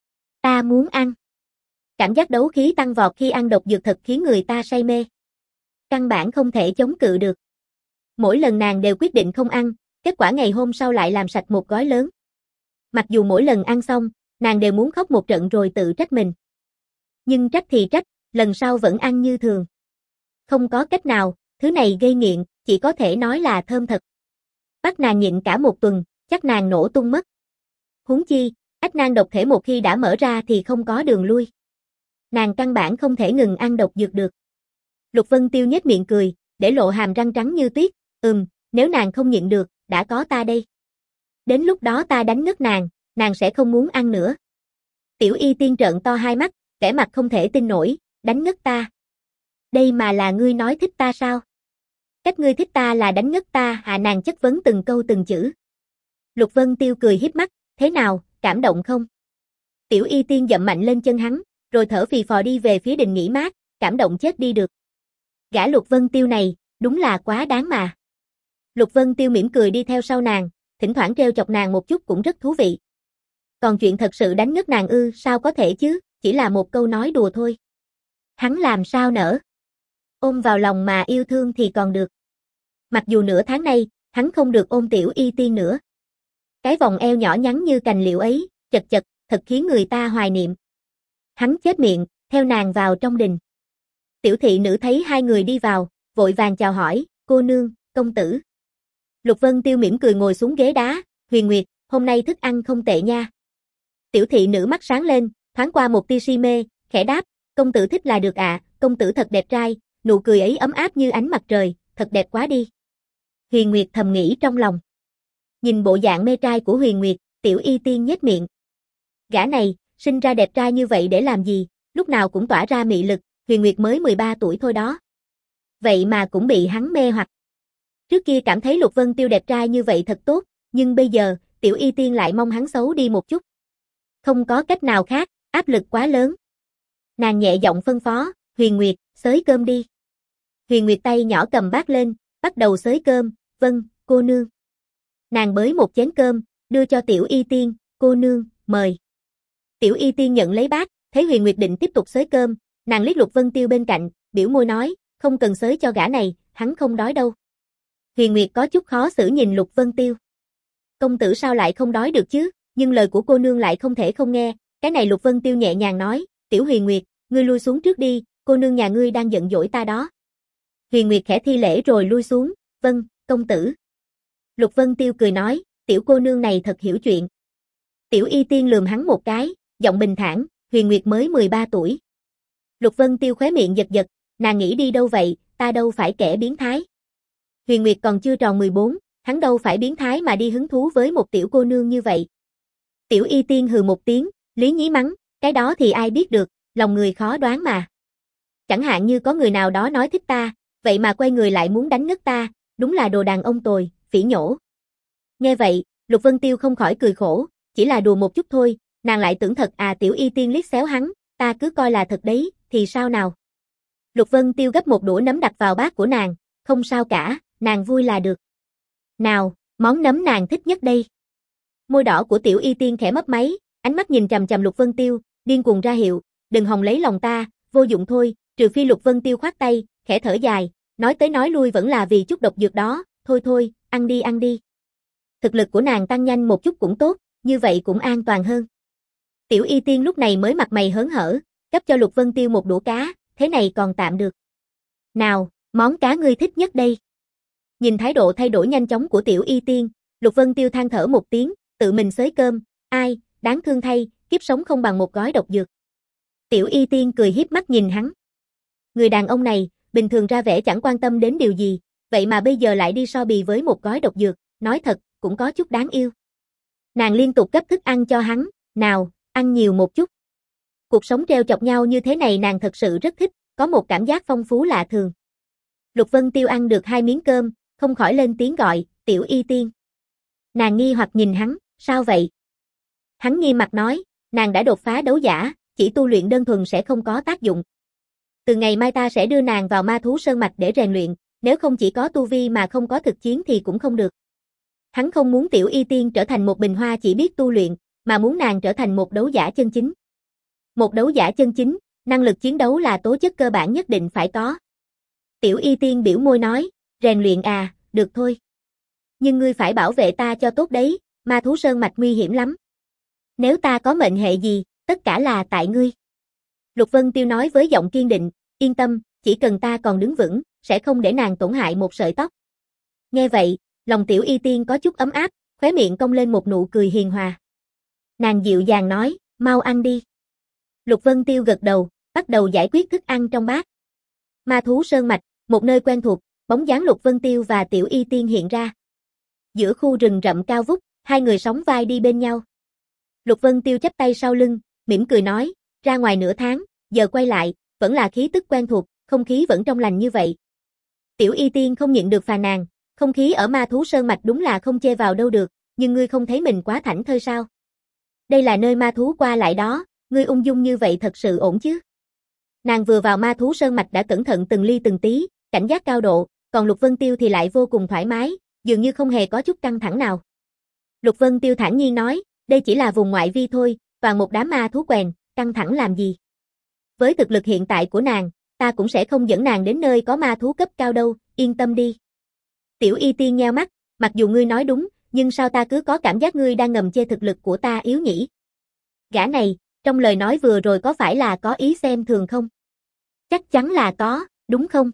Ta muốn ăn. Cảm giác đấu khí tăng vọt khi ăn độc dược thật khiến người ta say mê. Căn bản không thể chống cự được. Mỗi lần nàng đều quyết định không ăn, kết quả ngày hôm sau lại làm sạch một gói lớn. Mặc dù mỗi lần ăn xong, nàng đều muốn khóc một trận rồi tự trách mình. Nhưng trách thì trách, lần sau vẫn ăn như thường. Không có cách nào, thứ này gây nghiện, chỉ có thể nói là thơm thật. Bắt nàng nhịn cả một tuần, chắc nàng nổ tung mất. Huống chi, ách nan độc thể một khi đã mở ra thì không có đường lui. Nàng căn bản không thể ngừng ăn độc dược được. Lục Vân Tiêu nhếch miệng cười, để lộ hàm răng trắng như tuyết, ừm, nếu nàng không nhịn được, đã có ta đây. Đến lúc đó ta đánh ngất nàng, nàng sẽ không muốn ăn nữa. Tiểu Y Tiên trợn to hai mắt, vẻ mặt không thể tin nổi, đánh ngất ta. Đây mà là ngươi nói thích ta sao? Cách ngươi thích ta là đánh ngất ta à? Nàng chất vấn từng câu từng chữ. Lục Vân Tiêu cười hiếp mắt, thế nào, cảm động không? Tiểu Y Tiên dậm mạnh lên chân hắn, rồi thở phì phò đi về phía đình nghỉ mát, cảm động chết đi được. Gã Lục Vân Tiêu này, đúng là quá đáng mà. Lục Vân Tiêu mỉm cười đi theo sau nàng, thỉnh thoảng trêu chọc nàng một chút cũng rất thú vị. Còn chuyện thật sự đánh ngất nàng ư? Sao có thể chứ, chỉ là một câu nói đùa thôi. Hắn làm sao nỡ? Ôm vào lòng mà yêu thương thì còn được. Mặc dù nửa tháng nay, hắn không được ôm Tiểu Y Tiên nữa. Cái vòng eo nhỏ nhắn như cành liễu ấy, chật chật, thật khiến người ta hoài niệm. Hắn chết miệng, theo nàng vào trong đình. Tiểu thị nữ thấy hai người đi vào, vội vàng chào hỏi, cô nương, công tử. Lục Vân Tiêu mỉm cười ngồi xuống ghế đá, Huyền Nguyệt, hôm nay thức ăn không tệ nha. Tiểu thị nữ mắt sáng lên, thoáng qua một tia si mê, khẽ đáp, công tử thích là được ạ, à, công tử thật đẹp trai, nụ cười ấy ấm áp như ánh mặt trời, thật đẹp quá đi. Huyền Nguyệt thầm nghĩ trong lòng. Nhìn bộ dạng mê trai của Huyền Nguyệt, Tiểu Y Tiên nhếch miệng. Gã này, sinh ra đẹp trai như vậy để làm gì, lúc nào cũng tỏa ra mị lực, Huyền Nguyệt mới mười ba tuổi thôi đó. Vậy mà cũng bị hắn mê hoặc. Trước kia cảm thấy Lục Vân Tiêu đẹp trai như vậy thật tốt, nhưng bây giờ, Tiểu Y Tiên lại mong hắn xấu đi một chút. Không có cách nào khác, áp lực quá lớn. Nàng nhẹ giọng phân phó, Huyền Nguyệt, xới cơm đi. Huyền Nguyệt tay nhỏ cầm bát lên, bắt đầu xới cơm, vâng, cô nương. Nàng bới một chén cơm, đưa cho Tiểu Y Tiên, cô nương, mời. Tiểu Y Tiên nhận lấy bát, thấy Huyền Nguyệt định tiếp tục xới cơm, nàng liếc Lục Vân Tiêu bên cạnh, biểu môi nói, không cần xới cho gã này, hắn không đói đâu. Huyền Nguyệt có chút khó xử nhìn Lục Vân Tiêu. Công tử sao lại không đói được chứ, nhưng lời của cô nương lại không thể không nghe, cái này Lục Vân Tiêu nhẹ nhàng nói, Tiểu Huyền Nguyệt, ngươi lui xuống trước đi, cô nương nhà ngươi đang giận dỗi ta đó. Huyền Nguyệt khẽ thi lễ rồi lui xuống, vâng, công tử. Lục Vân Tiêu cười nói, tiểu cô nương này thật hiểu chuyện. Tiểu Y Tiên lườm hắn một cái, giọng bình thản, Huyền Nguyệt mới mười ba tuổi. Lục Vân Tiêu khóe miệng giật giật, nàng nghĩ đi đâu vậy, ta đâu phải kẻ biến thái. Huyền Nguyệt còn chưa tròn mười bốn, hắn đâu phải biến thái mà đi hứng thú với một tiểu cô nương như vậy. Tiểu Y Tiên hừ một tiếng, lý nhí mắng, cái đó thì ai biết được, lòng người khó đoán mà. Chẳng hạn như có người nào đó nói thích ta, vậy mà quay người lại muốn đánh ngất ta, đúng là đồ đàn ông tồi, phỉ nhổ. Nghe vậy, Lục Vân Tiêu không khỏi cười khổ, chỉ là đùa một chút thôi, nàng lại tưởng thật à. Tiểu Y Tiên liếc xéo hắn, ta cứ coi là thật đấy, thì sao nào. Lục Vân Tiêu gấp một đũa nấm đặt vào bát của nàng, không sao cả, nàng vui là được. Nào, món nấm nàng thích nhất đây. Môi đỏ của Tiểu Y Tiên khẽ mấp máy, ánh mắt nhìn chằm chằm Lục Vân Tiêu, điên cuồng ra hiệu, đừng hòng lấy lòng ta, vô dụng thôi, trừ phi. Lục Vân Tiêu khoát tay, khẽ thở dài, nói tới nói lui vẫn là vì chút độc dược đó, thôi thôi, ăn đi ăn đi. Thực lực của nàng tăng nhanh một chút cũng tốt, như vậy cũng an toàn hơn. Tiểu Y Tiên lúc này mới mặt mày hớn hở, cấp cho Lục Vân Tiêu một đũa cá, thế này còn tạm được. Nào, món cá ngươi thích nhất đây. Nhìn thái độ thay đổi nhanh chóng của Tiểu Y Tiên, Lục Vân Tiêu than thở một tiếng, tự mình xới cơm, ai, đáng thương thay, kiếp sống không bằng một gói độc dược. Tiểu Y Tiên cười hiếp mắt nhìn hắn. Người đàn ông này, bình thường ra vẻ chẳng quan tâm đến điều gì, vậy mà bây giờ lại đi so bì với một gói độc dược, nói thật, cũng có chút đáng yêu. Nàng liên tục cấp thức ăn cho hắn, nào, ăn nhiều một chút. Cuộc sống treo chọc nhau như thế này nàng thật sự rất thích, có một cảm giác phong phú lạ thường. Lục Vân Tiêu ăn được hai miếng cơm, không khỏi lên tiếng gọi, Tiểu Y Tiên. Nàng nghi hoặc nhìn hắn, sao vậy? Hắn nghiêm mặt nói, nàng đã đột phá đấu giả, chỉ tu luyện đơn thuần sẽ không có tác dụng. Từ ngày mai ta sẽ đưa nàng vào ma thú sơn mạch để rèn luyện, nếu không chỉ có tu vi mà không có thực chiến thì cũng không được. Hắn không muốn Tiểu Y Tiên trở thành một bình hoa chỉ biết tu luyện, mà muốn nàng trở thành một đấu giả chân chính. Một đấu giả chân chính, năng lực chiến đấu là tố chất cơ bản nhất định phải có. Tiểu Y Tiên biểu môi nói, rèn luyện à, được thôi. Nhưng ngươi phải bảo vệ ta cho tốt đấy, ma thú sơn mạch nguy hiểm lắm. Nếu ta có mệnh hệ gì, tất cả là tại ngươi. Lục Vân Tiêu nói với giọng kiên định, yên tâm, chỉ cần ta còn đứng vững, sẽ không để nàng tổn hại một sợi tóc. Nghe vậy, lòng Tiểu Y Tiên có chút ấm áp, khóe miệng cong lên một nụ cười hiền hòa. Nàng dịu dàng nói, mau ăn đi. Lục Vân Tiêu gật đầu, bắt đầu giải quyết thức ăn trong bát. Ma thú sơn mạch, một nơi quen thuộc, bóng dáng Lục Vân Tiêu và Tiểu Y Tiên hiện ra. Giữa khu rừng rậm cao vút, hai người sóng vai đi bên nhau. Lục Vân Tiêu chắp tay sau lưng, mỉm cười nói, ra ngoài nửa tháng, giờ quay lại, vẫn là khí tức quen thuộc, không khí vẫn trong lành như vậy. Tiểu Y Tiên không nhịn được phàn nàn, không khí ở ma thú sơn mạch đúng là không chê vào đâu được, nhưng ngươi không thấy mình quá thảnh thơi sao? Đây là nơi ma thú qua lại đó, ngươi ung dung như vậy thật sự ổn chứ? Nàng vừa vào ma thú sơn mạch đã cẩn thận từng ly từng tí, cảnh giác cao độ, còn Lục Vân Tiêu thì lại vô cùng thoải mái, dường như không hề có chút căng thẳng nào. Lục Vân Tiêu thản nhiên nói, đây chỉ là vùng ngoại vi thôi, toàn một đám ma thú quèn, căng thẳng làm gì? Với thực lực hiện tại của nàng, ta cũng sẽ không dẫn nàng đến nơi có ma thú cấp cao đâu, yên tâm đi. Tiểu Y Tiên nheo mắt, mặc dù ngươi nói đúng, nhưng sao ta cứ có cảm giác ngươi đang ngầm chê thực lực của ta yếu nhỉ? Gã này, trong lời nói vừa rồi có phải là có ý xem thường không? Chắc chắn là có, đúng không?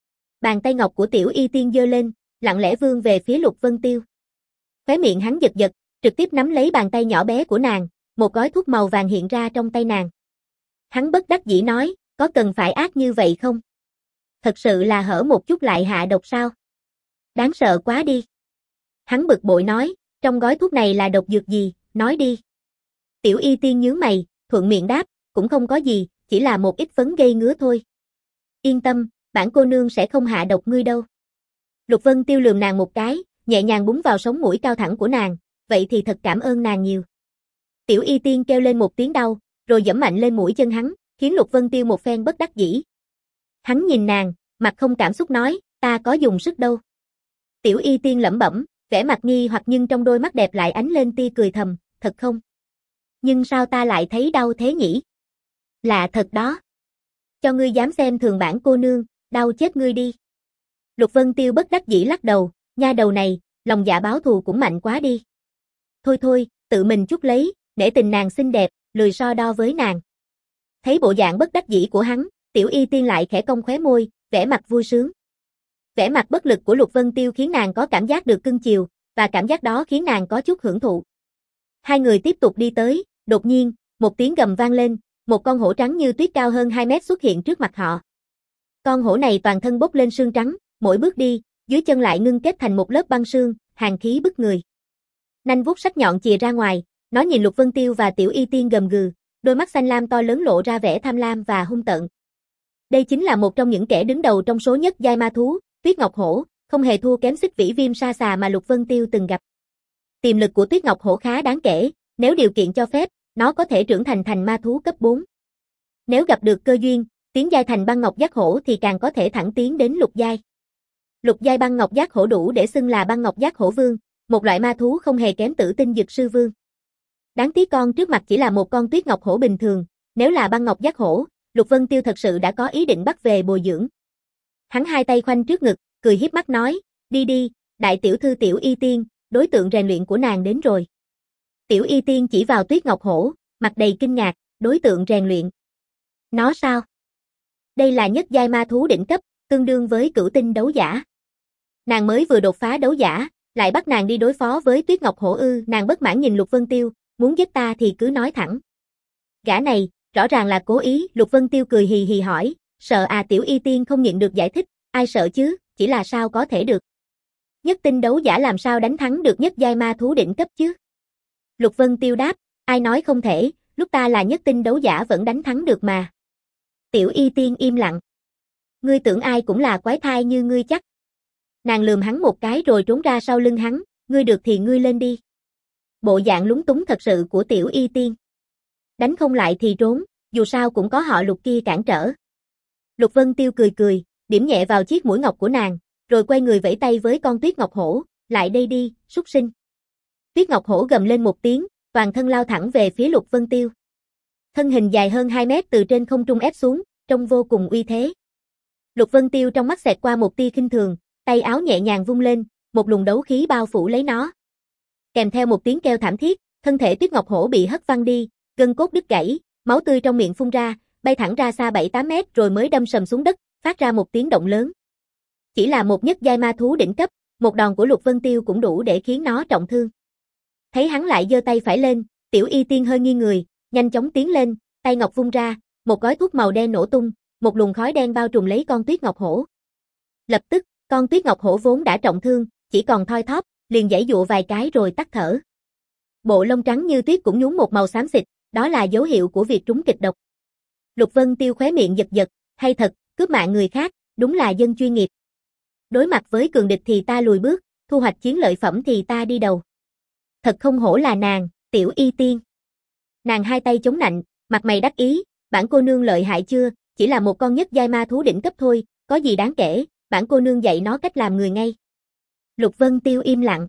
Bàn tay ngọc của Tiểu Y Tiên giơ lên, lặng lẽ vươn về phía Lục Vân Tiêu. Khóe miệng hắn giật giật, trực tiếp nắm lấy bàn tay nhỏ bé của nàng, một gói thuốc màu vàng hiện ra trong tay nàng. Hắn bất đắc dĩ nói, có cần phải ác như vậy không? Thật sự là hở một chút lại hạ độc sao? Đáng sợ quá đi. Hắn bực bội nói, trong gói thuốc này là độc dược gì, nói đi. Tiểu Y Tiên nhướng mày, thuận miệng đáp, cũng không có gì, chỉ là một ít phấn gây ngứa thôi. Yên tâm, bản cô nương sẽ không hạ độc ngươi đâu. Lục Vân Tiêu lườm nàng một cái, nhẹ nhàng búng vào sống mũi cao thẳng của nàng, vậy thì thật cảm ơn nàng nhiều. Tiểu Y Tiên kêu lên một tiếng đau, rồi giẫm mạnh lên mũi chân hắn, khiến Lục Vân Tiêu một phen bất đắc dĩ. Hắn nhìn nàng, mặt không cảm xúc nói, ta có dùng sức đâu. Tiểu Y Tiên lẩm bẩm, vẻ mặt nghi hoặc nhưng trong đôi mắt đẹp lại ánh lên tia cười thầm, thật không? Nhưng sao ta lại thấy đau thế nhỉ? Lạ thật đó. Cho ngươi dám xem thường bản cô nương, đau chết ngươi đi. Lục Vân Tiêu bất đắc dĩ lắc đầu, nha đầu này, lòng dạ báo thù cũng mạnh quá đi. Thôi thôi, tự mình chút lấy, nể tình nàng xinh đẹp, lười so đo với nàng. Thấy bộ dạng bất đắc dĩ của hắn, Tiểu Y Tiên lại khẽ cong khóe môi, vẻ mặt vui sướng. Vẻ mặt bất lực của Lục Vân Tiêu khiến nàng có cảm giác được cưng chiều, và cảm giác đó khiến nàng có chút hưởng thụ. Hai người tiếp tục đi tới, đột nhiên, một tiếng gầm vang lên, một con hổ trắng như tuyết cao hơn hai mét xuất hiện trước mặt họ. Con hổ này toàn thân bốc lên sương trắng, mỗi bước đi, dưới chân lại ngưng kết thành một lớp băng sương, hàn khí bức người. Nanh vuốt sắc nhọn chìa ra ngoài, nó nhìn Lục Vân Tiêu và Tiểu Y Tiên gầm gừ, đôi mắt xanh lam to lớn lộ ra vẻ tham lam và hung tợn. Đây chính là một trong những kẻ đứng đầu trong số nhất giai ma thú, Tuyết Ngọc Hổ, không hề thua kém Xích Vĩ Viêm Sa Xà mà Lục Vân Tiêu từng gặp. Tiềm lực của Tuyết Ngọc Hổ khá đáng kể, nếu điều kiện cho phép, nó có thể trưởng thành thành ma thú cấp bốn. Nếu gặp được cơ duyên, tiến giai thành băng ngọc giác hổ thì càng có thể thẳng tiến đến lục giai. Lục giai băng ngọc giác hổ đủ để xưng là băng ngọc giác hổ vương, một loại ma thú không hề kém Tử Tinh Dực Sư Vương. Đáng tiếc con trước mặt chỉ là một con Tuyết Ngọc Hổ bình thường, nếu là băng ngọc giác hổ, Lục Vân Tiêu thật sự đã có ý định bắt về bồi dưỡng. Hắn hai tay khoanh trước ngực, cười hiếp mắt nói, đi đi, đại tiểu thư Tiểu Y Tiên, đối tượng rèn luyện của nàng đến rồi. Tiểu Y Tiên chỉ vào Tuyết Ngọc Hổ, mặt đầy kinh ngạc, đối tượng rèn luyện. Nó sao? Đây là nhất giai ma thú đỉnh cấp, tương đương với cửu tinh đấu giả. Nàng mới vừa đột phá đấu giả, Lại bắt nàng đi đối phó với Tuyết Ngọc Hổ ư? Nàng bất mãn nhìn Lục Vân Tiêu, muốn giết ta thì cứ nói thẳng. Gã này, rõ ràng là cố ý. Lục Vân Tiêu cười hì hì hỏi, sợ à? Tiểu Y Tiên không nhịn được giải thích, ai sợ chứ, chỉ là sao có thể được. Nhất tinh đấu giả làm sao đánh thắng được nhất giai ma thú đỉnh cấp chứ? Lục Vân Tiêu đáp, ai nói không thể, lúc ta là nhất tinh đấu giả vẫn đánh thắng được mà. Tiểu Y Tiên im lặng. Ngươi tưởng ai cũng là quái thai như ngươi chắc. Nàng lườm hắn một cái rồi trốn ra sau lưng hắn, ngươi được thì ngươi lên đi. Bộ dạng lúng túng thật sự của Tiểu Y Tiên. Đánh không lại thì trốn, dù sao cũng có họ Lục kia cản trở. Lục Vân Tiêu cười cười, điểm nhẹ vào chiếc mũi ngọc của nàng, rồi quay người vẫy tay với con Tuyết Ngọc Hổ, lại đây đi, súc sinh. Tuyết Ngọc Hổ gầm lên một tiếng, toàn thân lao thẳng về phía Lục Vân Tiêu. Thân hình dài hơn hai mét từ trên không trung ép xuống, trông vô cùng uy thế. Lục Vân Tiêu trong mắt xẹt qua một tia khinh thường, tay áo nhẹ nhàng vung lên, một luồng đấu khí bao phủ lấy nó. Kèm theo một tiếng kêu thảm thiết, thân thể Tuyết Ngọc Hổ bị hất văng đi, gân cốt đứt gãy, máu tươi trong miệng phun ra, bay thẳng ra xa bảy tám mét rồi mới đâm sầm xuống đất, phát ra một tiếng động lớn. Chỉ là một nhất giai ma thú đỉnh cấp, một đòn của Lục Vân Tiêu cũng đủ để khiến nó trọng thương. Thấy hắn lại giơ tay phải lên, Tiểu Y Tiên hơi nghiêng người, nhanh chóng tiến lên, tay ngọc vung ra, một gói thuốc màu đen nổ tung, một luồng khói đen bao trùm lấy con Tuyết Ngọc Hổ. Lập tức, con Tuyết Ngọc Hổ vốn đã trọng thương, chỉ còn thoi thóp, liền giãy giụa vài cái rồi tắt thở. Bộ lông trắng như tuyết cũng nhuốm một màu xám xịt, đó là dấu hiệu của việc trúng kịch độc. Lục Vân Tiêu khóe miệng giật giật, hay thật, cướp mạng người khác, đúng là dân chuyên nghiệp. Đối mặt với cường địch thì ta lùi bước, thu hoạch chiến lợi phẩm thì ta đi đầu. Thật không hổ là nàng, Tiểu Y Tiên. Nàng hai tay chống nạnh, mặt mày đắc ý, bản cô nương lợi hại chưa, chỉ là một con nhất giai ma thú đỉnh cấp thôi, có gì đáng kể, bản cô nương dạy nó cách làm người ngay. Lục Vân Tiêu im lặng.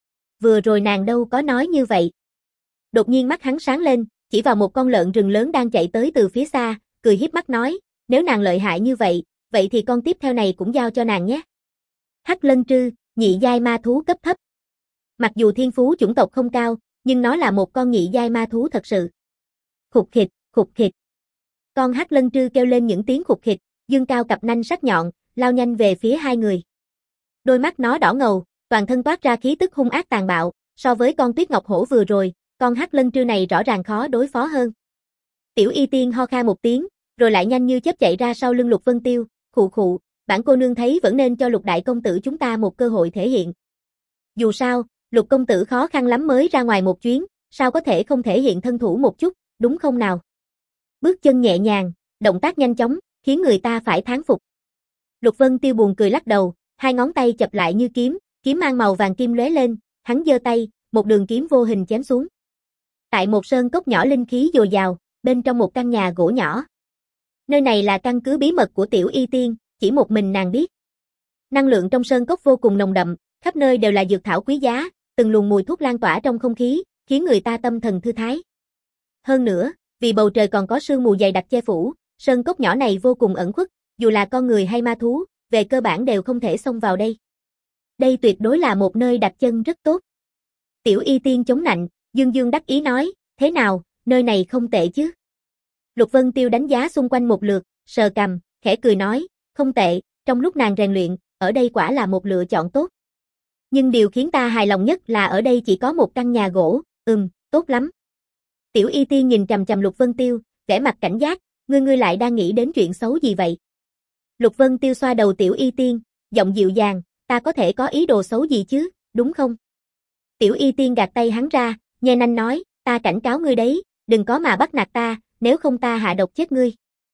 Vừa rồi nàng đâu có nói như vậy. Đột nhiên mắt hắn sáng lên, chỉ vào một con lợn rừng lớn đang chạy tới từ phía xa, cười hiếp mắt nói, nếu nàng lợi hại như vậy, vậy thì con tiếp theo này cũng giao cho nàng nhé. Hắc Lân Trư, nhị giai ma thú cấp thấp. Mặc dù thiên phú chủng tộc không cao, nhưng nó là một con nhị giai ma thú thật sự. Khục khịch, khục khịch. Con Hắc Lân Trư kêu lên những tiếng khục khịch, dương cao cặp nanh sắc nhọn, lao nhanh về phía hai người. Đôi mắt nó đỏ ngầu, toàn thân toát ra khí tức hung ác tàn bạo, so với con Tuyết Ngọc Hổ vừa rồi, con Hắc Lân Trư này rõ ràng khó đối phó hơn. Tiểu Y Tiên ho khan một tiếng, rồi lại nhanh như chớp chạy ra sau lưng Lục Vân Tiêu, khụ khụ, bản cô nương thấy vẫn nên cho Lục đại công tử chúng ta một cơ hội thể hiện. Dù sao, Lục công tử khó khăn lắm mới ra ngoài một chuyến, sao có thể không thể hiện thân thủ một chút, đúng không nào? Bước chân nhẹ nhàng, động tác nhanh chóng, khiến người ta phải thán phục. Lục Vân Tiêu buồn cười lắc đầu, hai ngón tay chập lại như kiếm, kiếm mang màu vàng kim lóe lên, hắn giơ tay, một đường kiếm vô hình chém xuống. Tại một sơn cốc nhỏ linh khí dồi dào, bên trong một căn nhà gỗ nhỏ. Nơi này là căn cứ bí mật của Tiểu Y Tiên, chỉ một mình nàng biết. Năng lượng trong sơn cốc vô cùng nồng đậm, khắp nơi đều là dược thảo quý giá, từng luồng mùi thuốc lan tỏa trong không khí, khiến người ta tâm thần thư thái. Hơn nữa, vì bầu trời còn có sương mù dày đặc che phủ, sơn cốc nhỏ này vô cùng ẩn khuất, dù là con người hay ma thú, về cơ bản đều không thể xông vào đây. Đây tuyệt đối là một nơi đặt chân rất tốt. Tiểu Y Tiên chống nạnh, dương dương đắc ý nói, thế nào, nơi này không tệ chứ? Lục Vân Tiêu đánh giá xung quanh một lượt, sờ cằm, khẽ cười nói, không tệ, trong lúc nàng rèn luyện, ở đây quả là một lựa chọn tốt. Nhưng điều khiến ta hài lòng nhất là ở đây chỉ có một căn nhà gỗ, ừm, tốt lắm. Tiểu Y Tiên nhìn trầm trầm Lục Vân Tiêu, vẻ mặt cảnh giác, ngươi ngươi lại đang nghĩ đến chuyện xấu gì vậy? Lục Vân Tiêu xoa đầu Tiểu Y Tiên, giọng dịu dàng, ta có thể có ý đồ xấu gì chứ, đúng không? Tiểu Y Tiên gạt tay hắn ra, nhe nanh nói, ta cảnh cáo ngươi đấy, đừng có mà bắt nạt ta, nếu không ta hạ độc chết ngươi.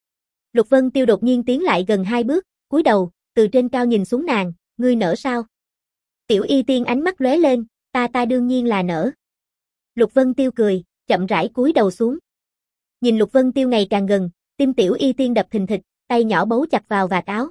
Lục Vân Tiêu đột nhiên tiến lại gần hai bước, cúi đầu, từ trên cao nhìn xuống nàng, ngươi nỡ sao? Tiểu Y Tiên ánh mắt lóe lên, ta ta đương nhiên là nỡ. Lục Vân Tiêu cười, chậm rãi cúi đầu xuống. Nhìn Lục Vân Tiêu ngày càng gần, tim Tiểu Y Tiên đập thình thịch, tay nhỏ bấu chặt vào vạt áo.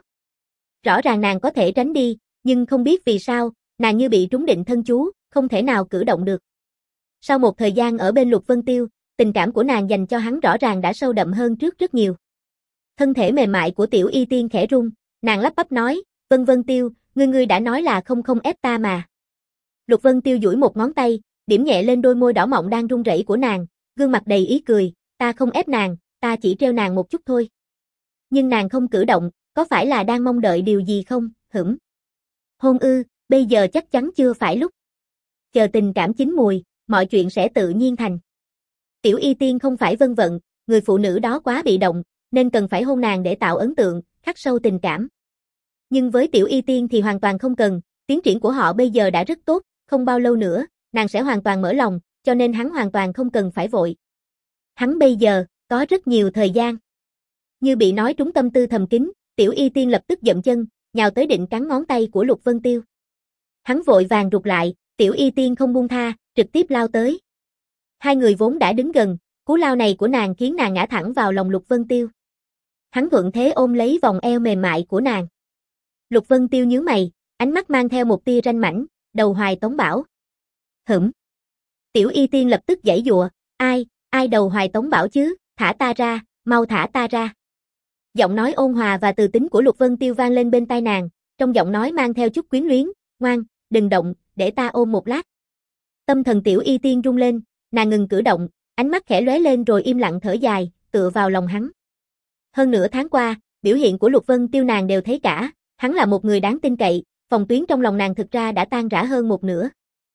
Rõ ràng nàng có thể tránh đi, nhưng không biết vì sao, nàng như bị trúng định thân chú, không thể nào cử động được. Sau một thời gian ở bên Lục Vân Tiêu, tình cảm của nàng dành cho hắn rõ ràng đã sâu đậm hơn trước rất nhiều. Thân thể mềm mại của Tiểu Y Tiên khẽ rung, nàng lắp bắp nói, Vân Vân Tiêu, ngươi ngươi đã nói là không không ép ta mà. Lục Vân Tiêu duỗi một ngón tay, điểm nhẹ lên đôi môi đỏ mọng đang run rẩy của nàng, gương mặt đầy ý cười, ta không ép nàng, ta chỉ trêu nàng một chút thôi. Nhưng nàng không cử động, có phải là đang mong đợi điều gì không, hửm? Hôn ư, bên bây giờ chắc chắn chưa phải lúc. Chờ tình cảm chín mùi, mọi chuyện sẽ tự nhiên thành. Tiểu Y Tiên không phải vân vận, người phụ nữ đó quá bị động, nên cần phải hôn nàng để tạo ấn tượng, khắc sâu tình cảm. Nhưng với Tiểu Y Tiên thì hoàn toàn không cần, tiến triển của họ bây giờ đã rất tốt, không bao lâu nữa, nàng sẽ hoàn toàn mở lòng, cho nên hắn hoàn toàn không cần phải vội. Hắn bây giờ, có rất nhiều thời gian. Như bị nói trúng tâm tư thầm kín, Tiểu Y Tiên lập tức dậm chân, nhào tới định cắn ngón tay của Lục Vân Tiêu. Hắn vội vàng rụt lại, Tiểu Y Tiên không buông tha, trực tiếp lao tới. Hai người vốn đã đứng gần, cú lao này của nàng khiến nàng ngã thẳng vào lòng Lục Vân Tiêu. Hắn thuận thế ôm lấy vòng eo mềm mại của nàng. Lục Vân Tiêu nhướng mày, ánh mắt mang theo một tia ranh mãnh, đầu hoài tống bảo. Hửm. Tiểu Y Tiên lập tức giãy giụa, ai, ai đầu hoài tống bảo chứ, thả ta ra, mau thả ta ra. Giọng nói ôn hòa và từ tính của Lục Vân Tiêu vang lên bên tai nàng, trong giọng nói mang theo chút quyến luyến, ngoan, đừng động, để ta ôm một lát. Tâm thần Tiểu Y Tiên rung lên, nàng ngừng cử động, ánh mắt khẽ lóe lên rồi im lặng thở dài, tựa vào lòng hắn. Hơn nửa tháng qua, biểu hiện của Lục Vân Tiêu nàng đều thấy cả, hắn là một người đáng tin cậy, phòng tuyến trong lòng nàng thực ra đã tan rã hơn một nửa.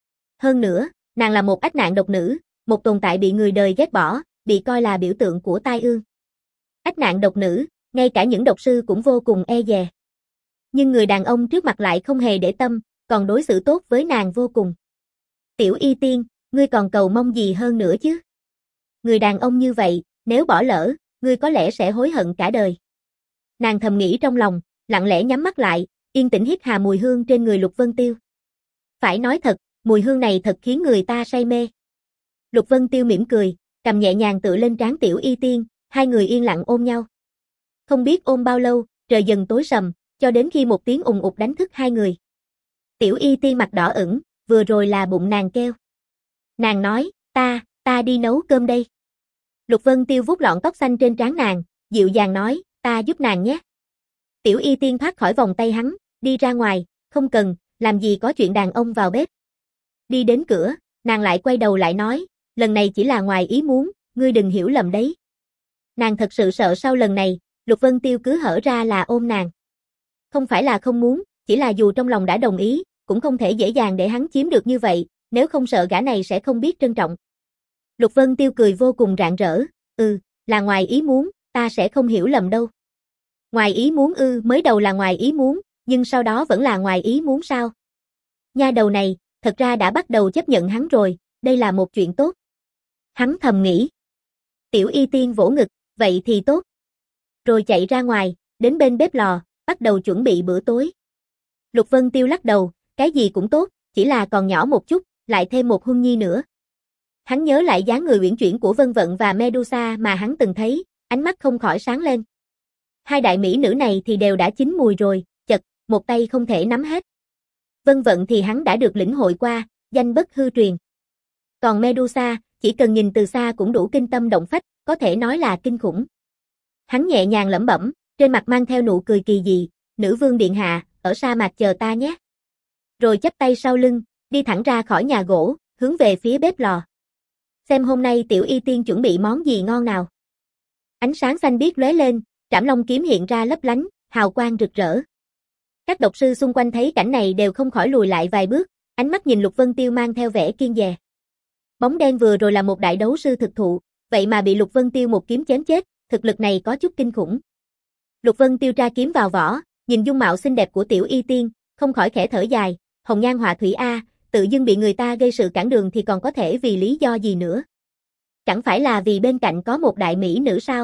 Hơn nữa, nàng là một ách nạn độc nữ, một tồn tại bị người đời ghét bỏ, bị coi là biểu tượng của tai ương. Ách nạn độc nữ, ngay cả những độc sư cũng vô cùng e dè. Nhưng người đàn ông trước mặt lại không hề để tâm, còn đối xử tốt với nàng vô cùng. Tiểu Y Tiên, ngươi còn cầu mong gì hơn nữa chứ? Người đàn ông như vậy, nếu bỏ lỡ, ngươi có lẽ sẽ hối hận cả đời. Nàng thầm nghĩ trong lòng, lặng lẽ nhắm mắt lại, yên tĩnh hít hà mùi hương trên người Lục Vân Tiêu. Phải nói thật, mùi hương này thật khiến người ta say mê. Lục Vân Tiêu mỉm cười, cầm nhẹ nhàng tựa lên trán Tiểu Y Tiên, hai người yên lặng ôm nhau. Không biết ôm bao lâu, trời dần tối sầm, cho đến khi một tiếng ùng ục đánh thức hai người. Tiểu Y Tiên mặt đỏ ửng, vừa rồi là bụng nàng kêu. Nàng nói, ta, ta đi nấu cơm đây. Lục Vân Tiêu vuốt lọn tóc xanh trên trán nàng, dịu dàng nói, ta giúp nàng nhé. Tiểu Y Tiên thoát khỏi vòng tay hắn, đi ra ngoài, không cần, làm gì có chuyện đàn ông vào bếp. Đi đến cửa, nàng lại quay đầu lại nói, lần này chỉ là ngoài ý muốn, ngươi đừng hiểu lầm đấy. Nàng thật sự sợ sau lần này, Lục Vân Tiêu cứ hở ra là ôm nàng. Không phải là không muốn, chỉ là dù trong lòng đã đồng ý, cũng không thể dễ dàng để hắn chiếm được như vậy, nếu không sợ gã này sẽ không biết trân trọng. Lục Vân Tiêu cười vô cùng rạng rỡ, ừ, là ngoài ý muốn, ta sẽ không hiểu lầm đâu. Ngoài ý muốn ư, mới đầu là ngoài ý muốn, nhưng sau đó vẫn là ngoài ý muốn sao? Nha đầu này, thật ra đã bắt đầu chấp nhận hắn rồi, đây là một chuyện tốt. Hắn thầm nghĩ. Tiểu Y Tiên vỗ ngực, vậy thì tốt. Rồi chạy ra ngoài, đến bên bếp lò, bắt đầu chuẩn bị bữa tối. Lục Vân Tiêu lắc đầu, cái gì cũng tốt, chỉ là còn nhỏ một chút, lại thêm một Huân Nhi nữa. Hắn nhớ lại dáng người uyển chuyển của Vân Vận và Medusa mà hắn từng thấy, ánh mắt không khỏi sáng lên. Hai đại mỹ nữ này thì đều đã chín mùi rồi, chật, một tay không thể nắm hết. Vân Vận thì hắn đã được lĩnh hội qua, danh bất hư truyền. Còn Medusa, chỉ cần nhìn từ xa cũng đủ kinh tâm động phách, có thể nói là kinh khủng. Hắn nhẹ nhàng lẩm bẩm, trên mặt mang theo nụ cười kỳ dị, nữ vương điện hạ, ở sa mạc chờ ta nhé. Rồi chắp tay sau lưng, đi thẳng ra khỏi nhà gỗ, hướng về phía bếp lò. Xem hôm nay Tiểu Y Tiên chuẩn bị món gì ngon nào. Ánh sáng xanh biếc lóe lên, Trảm Long kiếm hiện ra lấp lánh, hào quang rực rỡ. Các độc sư xung quanh thấy cảnh này đều không khỏi lùi lại vài bước, ánh mắt nhìn Lục Vân Tiêu mang theo vẻ kiêng dè. Bóng đen vừa rồi là một đại đấu sư thực thụ, vậy mà bị Lục Vân Tiêu một kiếm chém chết, thực lực này có chút kinh khủng. Lục Vân Tiêu tra kiếm vào vỏ, nhìn dung mạo xinh đẹp của Tiểu Y Tiên, không khỏi khẽ thở dài, hồng nhan họa thủy a, tự dưng bị người ta gây sự cản đường thì còn có thể vì lý do gì nữa. Chẳng phải là vì bên cạnh có một đại mỹ nữ sao?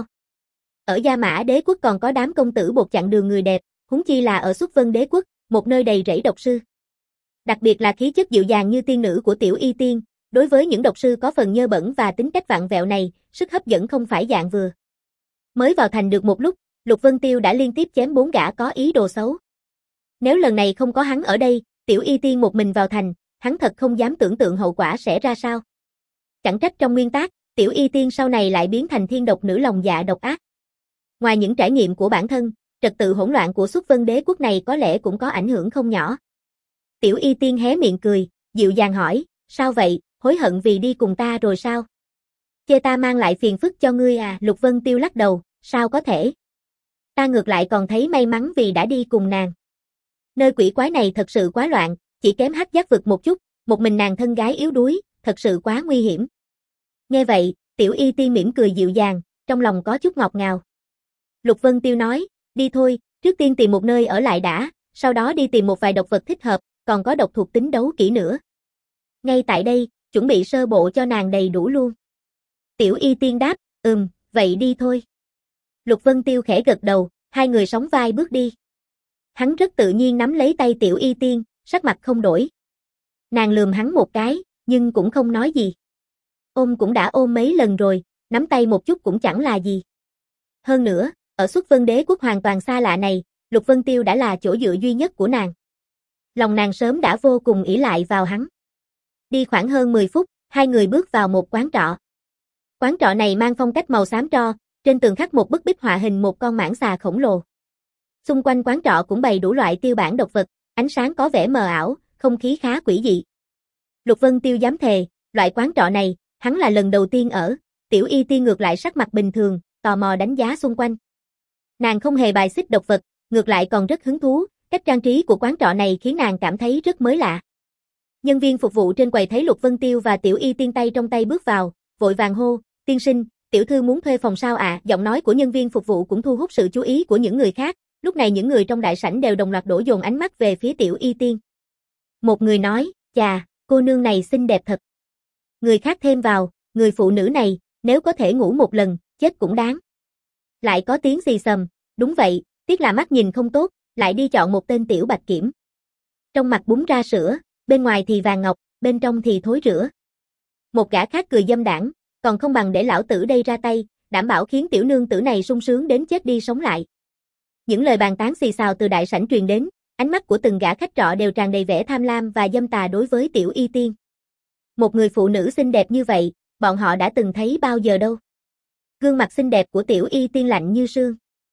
Ở Gia Mã Đế quốc còn có đám công tử bột chặn đường người đẹp, huống chi là ở Xuất Vân Đế quốc, một nơi đầy rẫy độc sư. Đặc biệt là khí chất dịu dàng như tiên nữ của Tiểu Y Tiên, đối với những độc sư có phần nhơ bẩn và tính cách vặn vẹo này, sức hấp dẫn không phải dạng vừa. Mới vào thành được một lúc, Lục Vân Tiêu đã liên tiếp chém bốn gã có ý đồ xấu. Nếu lần này không có hắn ở đây, Tiểu Y Tiên một mình vào thành, hắn thật không dám tưởng tượng hậu quả sẽ ra sao. Chẳng trách trong nguyên tác, Tiểu Y Tiên sau này lại biến thành thiên độc nữ lòng dạ độc ác. Ngoài những trải nghiệm của bản thân, trật tự hỗn loạn của Xuất Vân Đế quốc này có lẽ cũng có ảnh hưởng không nhỏ. Tiểu Y Tiên hé miệng cười, dịu dàng hỏi, sao vậy, hối hận vì đi cùng ta rồi sao? Chê ta mang lại phiền phức cho ngươi à? Lục Vân Tiêu lắc đầu, sao có thể? Ta ngược lại còn thấy may mắn vì đã đi cùng nàng. Nơi quỷ quái này thật sự quá loạn, chỉ chỉ kém hắc giác vực một chút, một mình nàng thân gái yếu đuối, thật sự quá nguy hiểm. Nghe vậy, Tiểu Y Tiên mỉm cười dịu dàng, trong lòng có chút ngọt ngào. Lục Vân Tiêu nói, đi thôi, trước tiên tìm một nơi ở lại đã, sau đó đi tìm một vài độc vật thích hợp, còn có độc thuộc tính đấu kỹ nữa. Ngay tại đây, chuẩn bị sơ bộ cho nàng đầy đủ luôn. Tiểu Y Tiên đáp, ừm, vậy đi thôi. Lục Vân Tiêu khẽ gật đầu, hai người sóng vai bước đi. Hắn rất tự nhiên nắm lấy tay Tiểu Y Tiên, sắc mặt không đổi. Nàng lườm hắn một cái, nhưng cũng không nói gì. Ôm cũng đã ôm mấy lần rồi, nắm tay một chút cũng chẳng là gì. Hơn nữa, ở Xuất Vân Đế quốc hoàn toàn xa lạ này, Lục Vân Tiêu đã là chỗ dựa duy nhất của nàng. Lòng nàng sớm đã vô cùng ỷ lại vào hắn. Đi khoảng hơn mười phút, hai người bước vào một quán trọ. Quán trọ này mang phong cách màu xám tro, trên tường khắc một bức bích họa hình một con mãng xà khổng lồ. Xung quanh quán trọ cũng bày đủ loại tiêu bản độc vật, ánh sáng có vẻ mờ ảo, không khí khá quỷ dị. Lục Vân Tiêu dám thề, loại quán trọ này, hắn là lần đầu tiên ở, Tiểu Y Tiên ngược lại sắc mặt bình thường, tò mò đánh giá xung quanh. Nàng không hề bài xích độc vật, ngược lại còn rất hứng thú, cách trang trí của quán trọ này khiến nàng cảm thấy rất mới lạ. Nhân viên phục vụ trên quầy thấy Lục Vân Tiêu và Tiểu Y Tiên tay trong tay bước vào, vội vàng hô, tiên sinh, tiểu thư muốn thuê phòng sao ạ? À? Giọng nói của nhân viên phục vụ cũng thu hút sự chú ý của những người khác, lúc này những người trong đại sảnh đều đồng loạt đổ dồn ánh mắt về phía Tiểu Y Tiên. Một người nói, chà, cô nương này xinh đẹp thật. Người khác thêm vào, người phụ nữ này, nếu có thể ngủ một lần, chết cũng đáng. Lại có tiếng xì xầm, đúng vậy, tiếc là mắt nhìn không tốt, lại đi chọn một tên Tiểu Bạch Kiểm. Trong mặt búng ra sữa, bên ngoài thì vàng ngọc, bên trong thì thối rữa. Một gã khác cười dâm đảng, còn không bằng để lão tử đây ra tay, đảm bảo khiến tiểu nương tử này sung sướng đến chết đi sống lại. Những lời bàn tán xì xào từ đại sảnh truyền đến, ánh mắt của từng gã khách trọ đều tràn đầy vẻ tham lam và dâm tà đối với Tiểu Y Tiên. Một người phụ nữ xinh đẹp như vậy, bọn họ đã từng thấy bao giờ đâu. Gương mặt xinh đẹp của Tiểu Y Tiên lạnh như sương.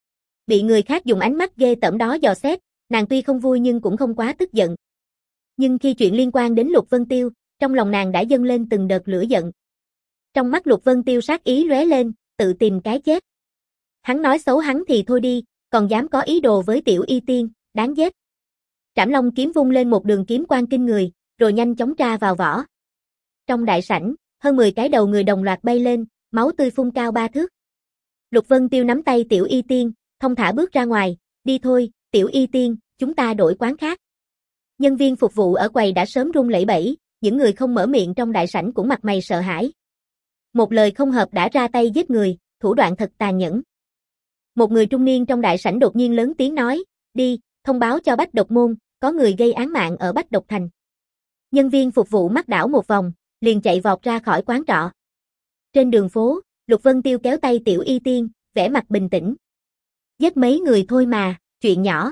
Bị người khác dùng ánh mắt ghê tởm đó dò xét, nàng tuy không vui nhưng cũng không quá tức giận. Nhưng khi chuyện liên quan đến Lục Vân Tiêu, trong lòng nàng đã dâng lên từng đợt lửa giận. Trong mắt Lục Vân Tiêu sát ý lóe lên, tự tìm cái chết. Hắn nói xấu hắn thì thôi đi, còn dám có ý đồ với Tiểu Y Tiên, đáng giết. Trảm Long kiếm vung lên một đường kiếm quang kinh người, rồi nhanh chóng tra vào vỏ. Trong đại sảnh, hơn mười cái đầu người đồng loạt bay lên, máu tươi phun cao ba thước. Lục Vân Tiêu nắm tay Tiểu Y Tiên, thông thả bước ra ngoài, đi thôi, Tiểu Y Tiên, chúng ta đổi quán khác. Nhân viên phục vụ ở quầy đã sớm run lẩy bẩy, những người không mở miệng trong đại sảnh cũng mặt mày sợ hãi. Một lời không hợp đã ra tay giết người, thủ đoạn thật tàn nhẫn. Một người trung niên trong đại sảnh đột nhiên lớn tiếng nói, đi, thông báo cho Bách Độc Môn, có người gây án mạng ở Bách Độc Thành. Nhân viên phục vụ mắt đảo một vòng, liền chạy vọt ra khỏi quán trọ. Trên đường phố, Lục Vân Tiêu kéo tay Tiểu Y Tiên, vẻ mặt bình tĩnh. Giết mấy người thôi mà, chuyện nhỏ.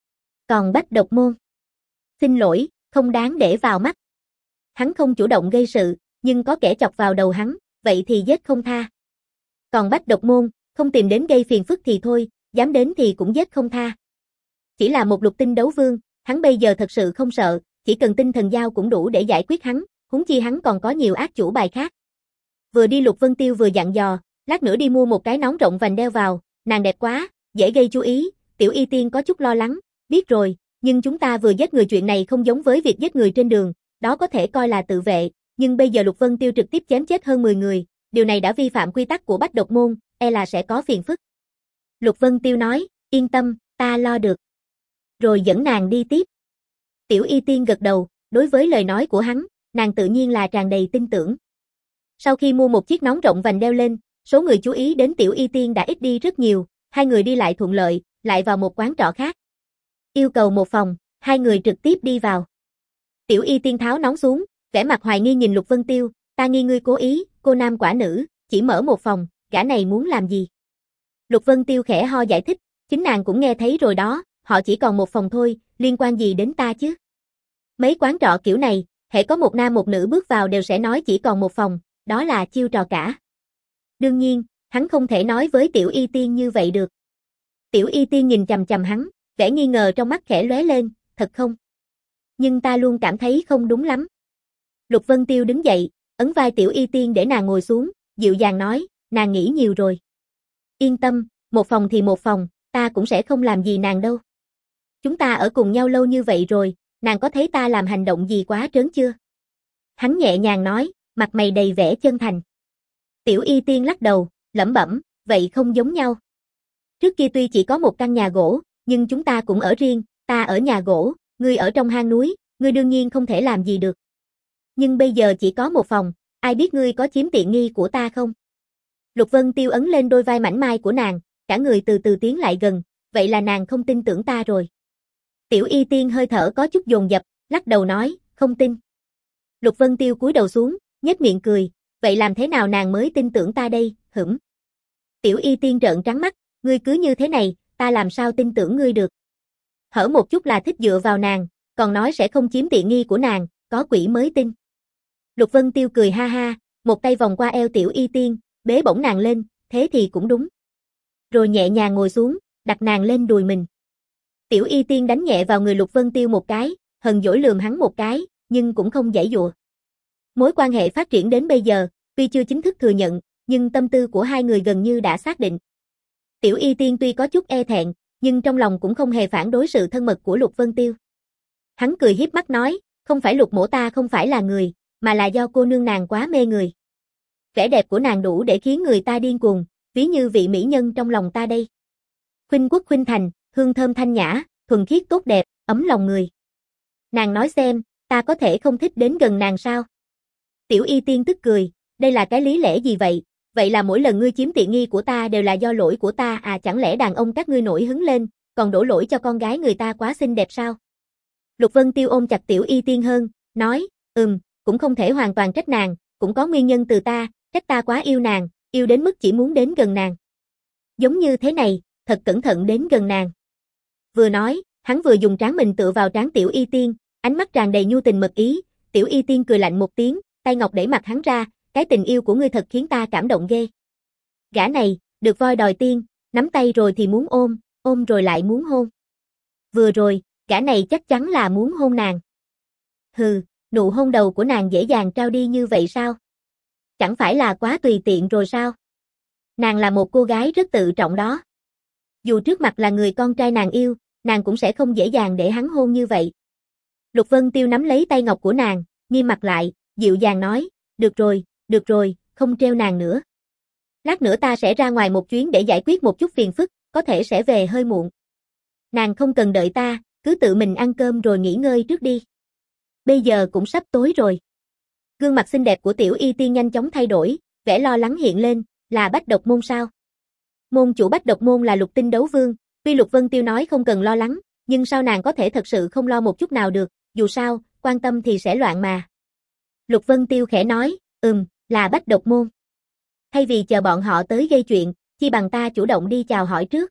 Còn Bách Độc Môn, xin lỗi, không đáng để vào mắt. Hắn không chủ động gây sự, nhưng có kẻ chọc vào đầu hắn, vậy thì giết không tha. Còn Bách Độc Môn, không tìm đến gây phiền phức thì thôi, dám đến thì cũng giết không tha. Chỉ là một lục tinh đấu vương, hắn bây giờ thật sự không sợ, chỉ cần tinh thần giao cũng đủ để giải quyết hắn, huống chi hắn còn có nhiều ác chủ bài khác. Vừa đi Lục Vân Tiêu vừa dặn dò, lát nữa đi mua một cái nón rộng vành đeo vào, nàng đẹp quá, dễ gây chú ý. Tiểu Y Tiên có chút lo lắng, biết rồi, nhưng chúng ta vừa giết người chuyện này không giống với việc giết người trên đường, đó có thể coi là tự vệ, nhưng bây giờ Lục Vân Tiêu trực tiếp chém chết hơn mười người, điều này đã vi phạm quy tắc của Bách Độc Môn, e là sẽ có phiền phức. Lục Vân Tiêu nói, yên tâm, ta lo được. Rồi dẫn nàng đi tiếp. Tiểu Y Tiên gật đầu, đối với lời nói của hắn, nàng tự nhiên là tràn đầy tin tưởng. Sau khi mua một chiếc nón rộng vành đeo lên, số người chú ý đến Tiểu Y Tiên đã ít đi rất nhiều, hai người đi lại thuận lợi, lại vào một quán trọ khác. Yêu cầu một phòng, hai người trực tiếp đi vào. Tiểu Y Tiên tháo nón xuống, vẻ mặt hoài nghi nhìn Lục Vân Tiêu, ta nghi ngươi cố ý, cô nam quả nữ, chỉ mở một phòng, gã này muốn làm gì? Lục Vân Tiêu khẽ ho giải thích, chính nàng cũng nghe thấy rồi đó, họ chỉ còn một phòng thôi, liên quan gì đến ta chứ? Mấy quán trọ kiểu này, hễ có một nam một nữ bước vào đều sẽ nói chỉ còn một phòng, đó là chiêu trò cả. Đương nhiên, hắn không thể nói với Tiểu Y Tiên như vậy được. Tiểu Y Tiên nhìn chằm chằm hắn, vẻ nghi ngờ trong mắt khẽ lóe lên, thật không? Nhưng ta luôn cảm thấy không đúng lắm. Lục Vân Tiêu đứng dậy, ấn vai Tiểu Y Tiên để nàng ngồi xuống, dịu dàng nói, nàng nghĩ nhiều rồi. Yên tâm, một phòng thì một phòng, ta cũng sẽ không làm gì nàng đâu. Chúng ta ở cùng nhau lâu như vậy rồi, nàng có thấy ta làm hành động gì quá trớn chưa? Hắn nhẹ nhàng nói, mặt mày đầy vẻ chân thành. Tiểu Y Tiên lắc đầu, lẩm bẩm, vậy không giống nhau. Trước kia tuy chỉ có một căn nhà gỗ, nhưng chúng ta cũng ở riêng, ta ở nhà gỗ, ngươi ở trong hang núi, ngươi đương nhiên không thể làm gì được. Nhưng bây giờ chỉ có một phòng, ai biết ngươi có chiếm tiện nghi của ta không? Lục Vân Tiêu ấn lên đôi vai mảnh mai của nàng, cả người từ từ tiến lại gần, vậy là nàng không tin tưởng ta rồi. Tiểu Y Tiên hơi thở có chút dồn dập, lắc đầu nói, không tin. Lục Vân Tiêu cúi đầu xuống, nhếch miệng cười, vậy làm thế nào nàng mới tin tưởng ta đây, hửm. Tiểu Y Tiên trợn trắng mắt, ngươi cứ như thế này, ta làm sao tin tưởng ngươi được. Hở một chút là thích dựa vào nàng, còn nói sẽ không chiếm tiện nghi của nàng, có quỷ mới tin. Lục Vân Tiêu cười ha ha, một tay vòng qua eo Tiểu Y Tiên, bế bổng nàng lên, thế thì cũng đúng. Rồi nhẹ nhàng ngồi xuống, đặt nàng lên đùi mình. Tiểu Y Tiên đánh nhẹ vào người Lục Vân Tiêu một cái, hờn dỗi lườm hắn một cái, nhưng cũng không giãy giụa. Mối quan hệ phát triển đến bây giờ, tuy chưa chính thức thừa nhận, nhưng tâm tư của hai người gần như đã xác định. Tiểu Y Tiên tuy có chút e thẹn, nhưng trong lòng cũng không hề phản đối sự thân mật của Lục Vân Tiêu. Hắn cười hiếp mắt nói, không phải Lục mỗ ta không phải là người, mà là do cô nương nàng quá mê người. Vẻ đẹp của nàng đủ để khiến người ta điên cuồng, ví như vị mỹ nhân trong lòng ta đây. Khuynh quốc khuynh thành, hương thơm thanh nhã, thuần khiết tốt đẹp, ấm lòng người. Nàng nói xem, ta có thể không thích đến gần nàng sao? Tiểu Y Tiên tức cười, đây là cái lý lẽ gì vậy? Vậy là mỗi lần ngươi chiếm tiện nghi của ta đều là do lỗi của ta à, chẳng lẽ đàn ông các ngươi nổi hứng lên, còn đổ lỗi cho con gái người ta quá xinh đẹp sao? Lục Vân Tiêu ôm chặt Tiểu Y Tiên hơn, nói, ừm, cũng không thể hoàn toàn trách nàng, cũng có nguyên nhân từ ta, trách ta quá yêu nàng, yêu đến mức chỉ muốn đến gần nàng. Giống như thế này, thật cẩn thận đến gần nàng. Vừa nói, hắn vừa dùng trán mình tựa vào trán Tiểu Y Tiên, ánh mắt tràn đầy nhu tình mật ý. Tiểu Y Tiên cười lạnh một tiếng, tay ngọc đẩy mặt hắn ra, cái tình yêu của ngươi thật khiến ta cảm động ghê. Gã này, được voi đòi tiên, nắm tay rồi thì muốn ôm, ôm rồi lại muốn hôn. Vừa rồi, gã này chắc chắn là muốn hôn nàng. Hừ, nụ hôn đầu của nàng dễ dàng trao đi như vậy sao? Chẳng phải là quá tùy tiện rồi sao? Nàng là một cô gái rất tự trọng đó. Dù trước mặt là người con trai nàng yêu, nàng cũng sẽ không dễ dàng để hắn hôn như vậy. Lục Vân Tiêu nắm lấy tay ngọc của nàng, nghiêm mặt lại, dịu dàng nói, được rồi, được rồi, không treo nàng nữa. Lát nữa ta sẽ ra ngoài một chuyến để giải quyết một chút phiền phức, có thể sẽ về hơi muộn. Nàng không cần đợi ta, cứ tự mình ăn cơm rồi nghỉ ngơi trước đi. Bây giờ cũng sắp tối rồi. Gương mặt xinh đẹp của Tiểu Y Tiên nhanh chóng thay đổi, vẻ lo lắng hiện lên, là Bách Độc Môn sao? Môn chủ Bách Độc Môn là Lục Tinh Đấu Vương, tuy Lục Vân Tiêu nói không cần lo lắng, nhưng sao nàng có thể thật sự không lo một chút nào được, dù sao, quan tâm thì sẽ loạn mà. Lục Vân Tiêu khẽ nói, ừm, là Bách Độc Môn. Thay vì chờ bọn họ tới gây chuyện, chi bằng ta chủ động đi chào hỏi trước.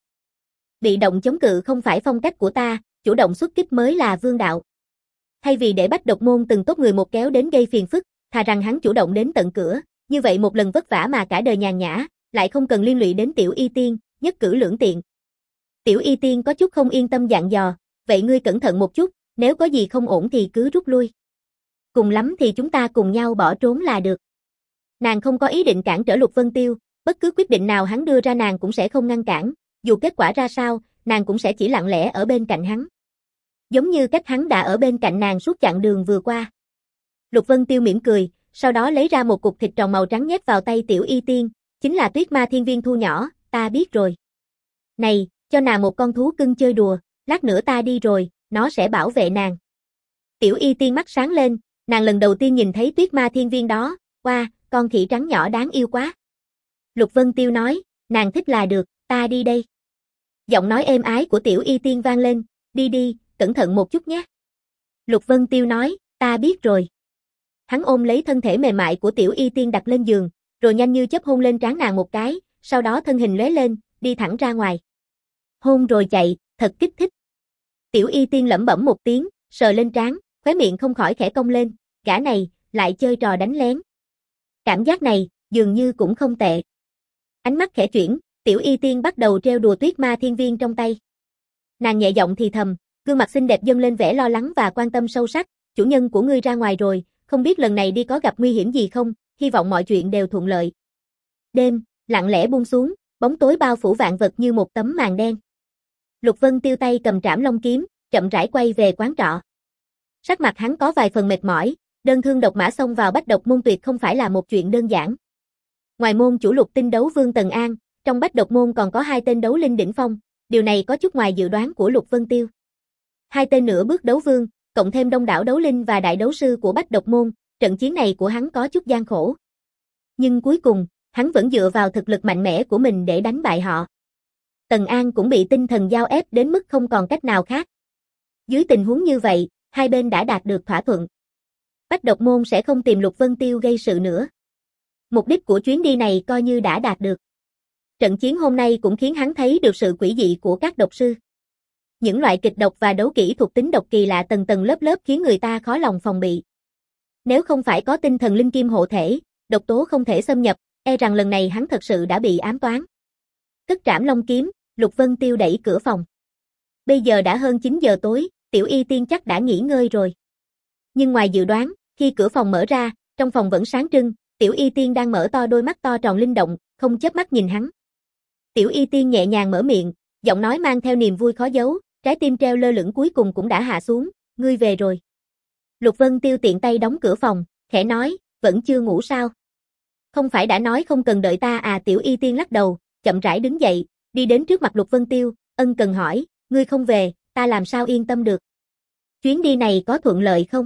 Bị động chống cự không phải phong cách của ta, chủ động xuất kích mới là vương đạo. Thay vì để Bách Độc Môn từng tốt người một kéo đến gây phiền phức, thà rằng hắn chủ động đến tận cửa, như vậy một lần vất vả mà cả đời nhàn nhã, lại không cần liên lụy đến Tiểu Y Tiên, nhất cử lưỡng tiện. Tiểu Y Tiên có chút không yên tâm dặn dò, vậy ngươi cẩn thận một chút, nếu có gì không ổn thì cứ rút lui. Cùng lắm thì chúng ta cùng nhau bỏ trốn là được. Nàng không có ý định cản trở Lục Vân Tiêu, bất cứ quyết định nào hắn đưa ra nàng cũng sẽ không ngăn cản, dù kết quả ra sao, nàng cũng sẽ chỉ lặng lẽ ở bên cạnh hắn. Giống như cách hắn đã ở bên cạnh nàng suốt chặng đường vừa qua. Lục Vân Tiêu mỉm cười, sau đó lấy ra một cục thịt tròn màu trắng nhét vào tay Tiểu Y Tiên, chính là Tuyết Ma Thiên Viên thu nhỏ, ta biết rồi. Này, cho nàng một con thú cưng chơi đùa, lát nữa ta đi rồi, nó sẽ bảo vệ nàng. Tiểu Y Tiên mắt sáng lên, nàng lần đầu tiên nhìn thấy Tuyết Ma Thiên Viên đó, wow, con khỉ trắng nhỏ đáng yêu quá. Lục Vân Tiêu nói, nàng thích là được, ta đi đây. Giọng nói êm ái của Tiểu Y Tiên vang lên, đi đi, cẩn thận một chút nhé. Lục Vân Tiêu nói, ta biết rồi. Hắn ôm lấy thân thể mềm mại của Tiểu Y Tiên đặt lên giường, rồi nhanh như chớp hôn lên trán nàng một cái, sau đó thân hình lóe lên, đi thẳng ra ngoài. Hôn rồi chạy, thật kích thích. Tiểu Y Tiên lẩm bẩm một tiếng, sờ lên trán, khóe miệng không khỏi khẽ cong lên, gã này, lại chơi trò đánh lén. Cảm giác này, dường như cũng không tệ. Ánh mắt khẽ chuyển, Tiểu Y Tiên bắt đầu trêu đùa Tuyết Ma Thiên Viên trong tay. Nàng nhẹ giọng thì thầm, gương mặt xinh đẹp dâng lên vẻ lo lắng và quan tâm sâu sắc, chủ nhân của ngươi ra ngoài rồi, không biết lần này đi có gặp nguy hiểm gì không, hy vọng mọi chuyện đều thuận lợi. Đêm, lặng lẽ buông xuống, bóng tối bao phủ vạn vật như một tấm màn đen. Lục Vân Tiêu tay cầm trảm long kiếm, chậm rãi quay về quán trọ. Sắc mặt hắn có vài phần mệt mỏi, đơn thương độc mã xông vào Bách Độc môn tuyệt không phải là một chuyện đơn giản. Ngoài môn chủ Lục Tinh đấu vương Tần An, trong Bách Độc môn còn có hai tên đấu linh đỉnh phong, điều này có chút ngoài dự đoán của Lục Vân Tiêu. Hai tên nửa bước đấu vương, cộng thêm đông đảo đấu linh và đại đấu sư của Bách Độc môn, trận chiến này của hắn có chút gian khổ. Nhưng cuối cùng, hắn vẫn dựa vào thực lực mạnh mẽ của mình để đánh bại họ. Tần An cũng bị tinh thần giao ép đến mức không còn cách nào khác. Dưới tình huống như vậy, hai bên đã đạt được thỏa thuận. Bách Độc môn sẽ không tìm Lục Vân Tiêu gây sự nữa. Mục đích của chuyến đi này coi như đã đạt được. Trận chiến hôm nay cũng khiến hắn thấy được sự quỷ dị của các độc sư. Những loại kịch độc và đấu kỹ thuộc tính độc kỳ lạ tầng tầng lớp lớp khiến người ta khó lòng phòng bị. Nếu không phải có tinh thần linh kim hộ thể, độc tố không thể xâm nhập, e rằng lần này hắn thật sự đã bị ám toán. Cất trảm long kiếm, Lục Vân Tiêu đẩy cửa phòng. Bây giờ đã hơn chín giờ tối, Tiểu Y Tiên chắc đã nghỉ ngơi rồi. Nhưng ngoài dự đoán, khi cửa phòng mở ra, trong phòng vẫn sáng trưng, Tiểu Y Tiên đang mở to đôi mắt to tròn linh động, không chớp mắt nhìn hắn. Tiểu Y Tiên nhẹ nhàng mở miệng, giọng nói mang theo niềm vui khó giấu, trái tim treo lơ lửng cuối cùng cũng đã hạ xuống, ngươi về rồi. Lục Vân Tiêu tiện tay đóng cửa phòng, khẽ nói, vẫn chưa ngủ sao? Không phải đã nói không cần đợi ta à? Tiểu Y Tiên lắc đầu, chậm rãi đứng dậy, đi đến trước mặt Lục Vân Tiêu, ân cần hỏi, ngươi không về, ta làm sao yên tâm được? Chuyến đi này có thuận lợi không?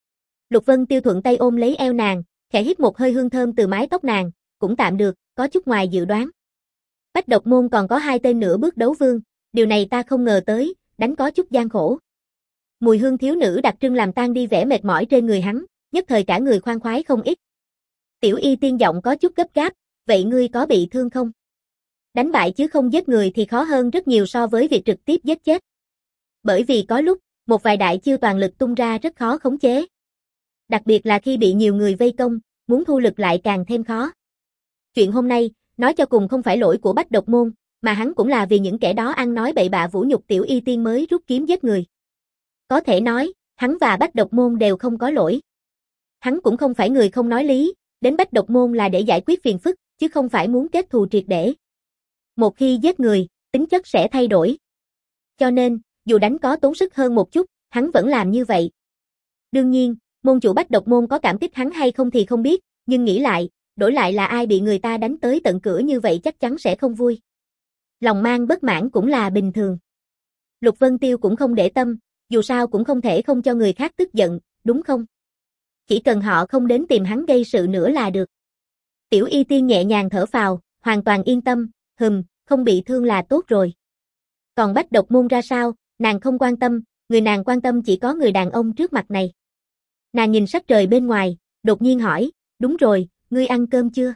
Lục Vân Tiêu thuận tay ôm lấy eo nàng, khẽ hít một hơi hương thơm từ mái tóc nàng, cũng tạm được, có chút ngoài dự đoán. Bách Độc môn còn có hai tên nửa bước đấu vương, điều này ta không ngờ tới, đánh có chút gian khổ. Mùi hương thiếu nữ đặc trưng làm tan đi vẻ mệt mỏi trên người hắn, nhất thời cả người khoan khoái không ít. Tiểu Y Tiên giọng có chút gấp gáp, vậy ngươi có bị thương không? Đánh bại chứ không giết người thì khó hơn rất nhiều so với việc trực tiếp giết chết. Bởi vì có lúc, một vài đại chiêu toàn lực tung ra rất khó khống chế. Đặc biệt là khi bị nhiều người vây công, muốn thu lực lại càng thêm khó. Chuyện hôm nay, nói cho cùng không phải lỗi của Bách Độc môn, mà hắn cũng là vì những kẻ đó ăn nói bậy bạ vũ nhục Tiểu Y Tiên mới rút kiếm giết người. Có thể nói, hắn và Bách Độc môn đều không có lỗi. Hắn cũng không phải người không nói lý, đến Bách Độc môn là để giải quyết phiền phức, chứ không phải muốn kết thù triệt để. Một khi giết người, tính chất sẽ thay đổi. Cho nên, dù đánh có tốn sức hơn một chút, hắn vẫn làm như vậy. Đương nhiên, môn chủ Bách Độc môn có cảm kích hắn hay không thì không biết, nhưng nghĩ lại, đổi lại là ai bị người ta đánh tới tận cửa như vậy chắc chắn sẽ không vui. Lòng mang bất mãn cũng là bình thường. Lục Vân Tiêu cũng không để tâm, dù sao cũng không thể không cho người khác tức giận, đúng không? Chỉ cần họ không đến tìm hắn gây sự nữa là được. Tiểu Y Tiên nhẹ nhàng thở phào, hoàn toàn yên tâm, hừm, không bị thương là tốt rồi. Còn Bách Độc môn ra sao, nàng không quan tâm, người nàng quan tâm chỉ có người đàn ông trước mặt này. Nàng nhìn sắc trời bên ngoài, đột nhiên hỏi, đúng rồi, ngươi ăn cơm chưa?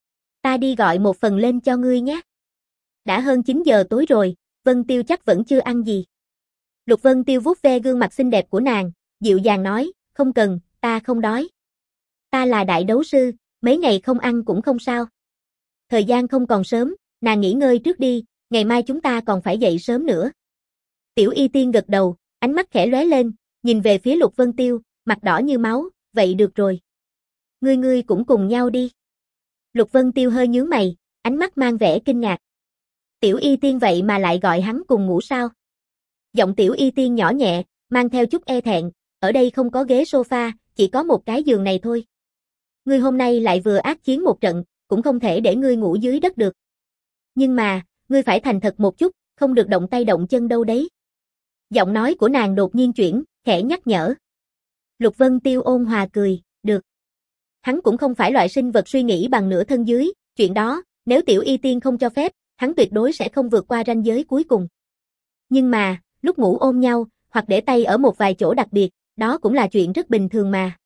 Ta đi gọi một phần lên cho ngươi nhé. Đã hơn chín giờ tối rồi, Vân Tiêu chắc vẫn chưa ăn gì. Lục Vân Tiêu vuốt ve gương mặt xinh đẹp của nàng, dịu dàng nói, không cần, ta không đói. Ta là đại đấu sư, mấy ngày không ăn cũng không sao. Thời gian không còn sớm, nàng nghỉ ngơi trước đi, ngày mai chúng ta còn phải dậy sớm nữa. Tiểu Y Tiên gật đầu, ánh mắt khẽ lóe lên, nhìn về phía Lục Vân Tiêu, mặt đỏ như máu, vậy được rồi. Ngươi ngươi cũng cùng nhau đi. Lục Vân Tiêu hơi nhướng mày, ánh mắt mang vẻ kinh ngạc. Tiểu Y Tiên vậy mà lại gọi hắn cùng ngủ sao? Giọng Tiểu Y Tiên nhỏ nhẹ, mang theo chút e thẹn, ở đây không có ghế sofa, chỉ có một cái giường này thôi. Ngươi hôm nay lại vừa ác chiến một trận, cũng không thể để ngươi ngủ dưới đất được. Nhưng mà, ngươi phải thành thật một chút, không được động tay động chân đâu đấy. Giọng nói của nàng đột nhiên chuyển, khẽ nhắc nhở. Lục Vân Tiêu ôn hòa cười, được. Hắn cũng không phải loại sinh vật suy nghĩ bằng nửa thân dưới, chuyện đó, nếu Tiểu Y Tiên không cho phép, hắn tuyệt đối sẽ không vượt qua ranh giới cuối cùng. Nhưng mà, lúc ngủ ôm nhau, hoặc để tay ở một vài chỗ đặc biệt, đó cũng là chuyện rất bình thường mà.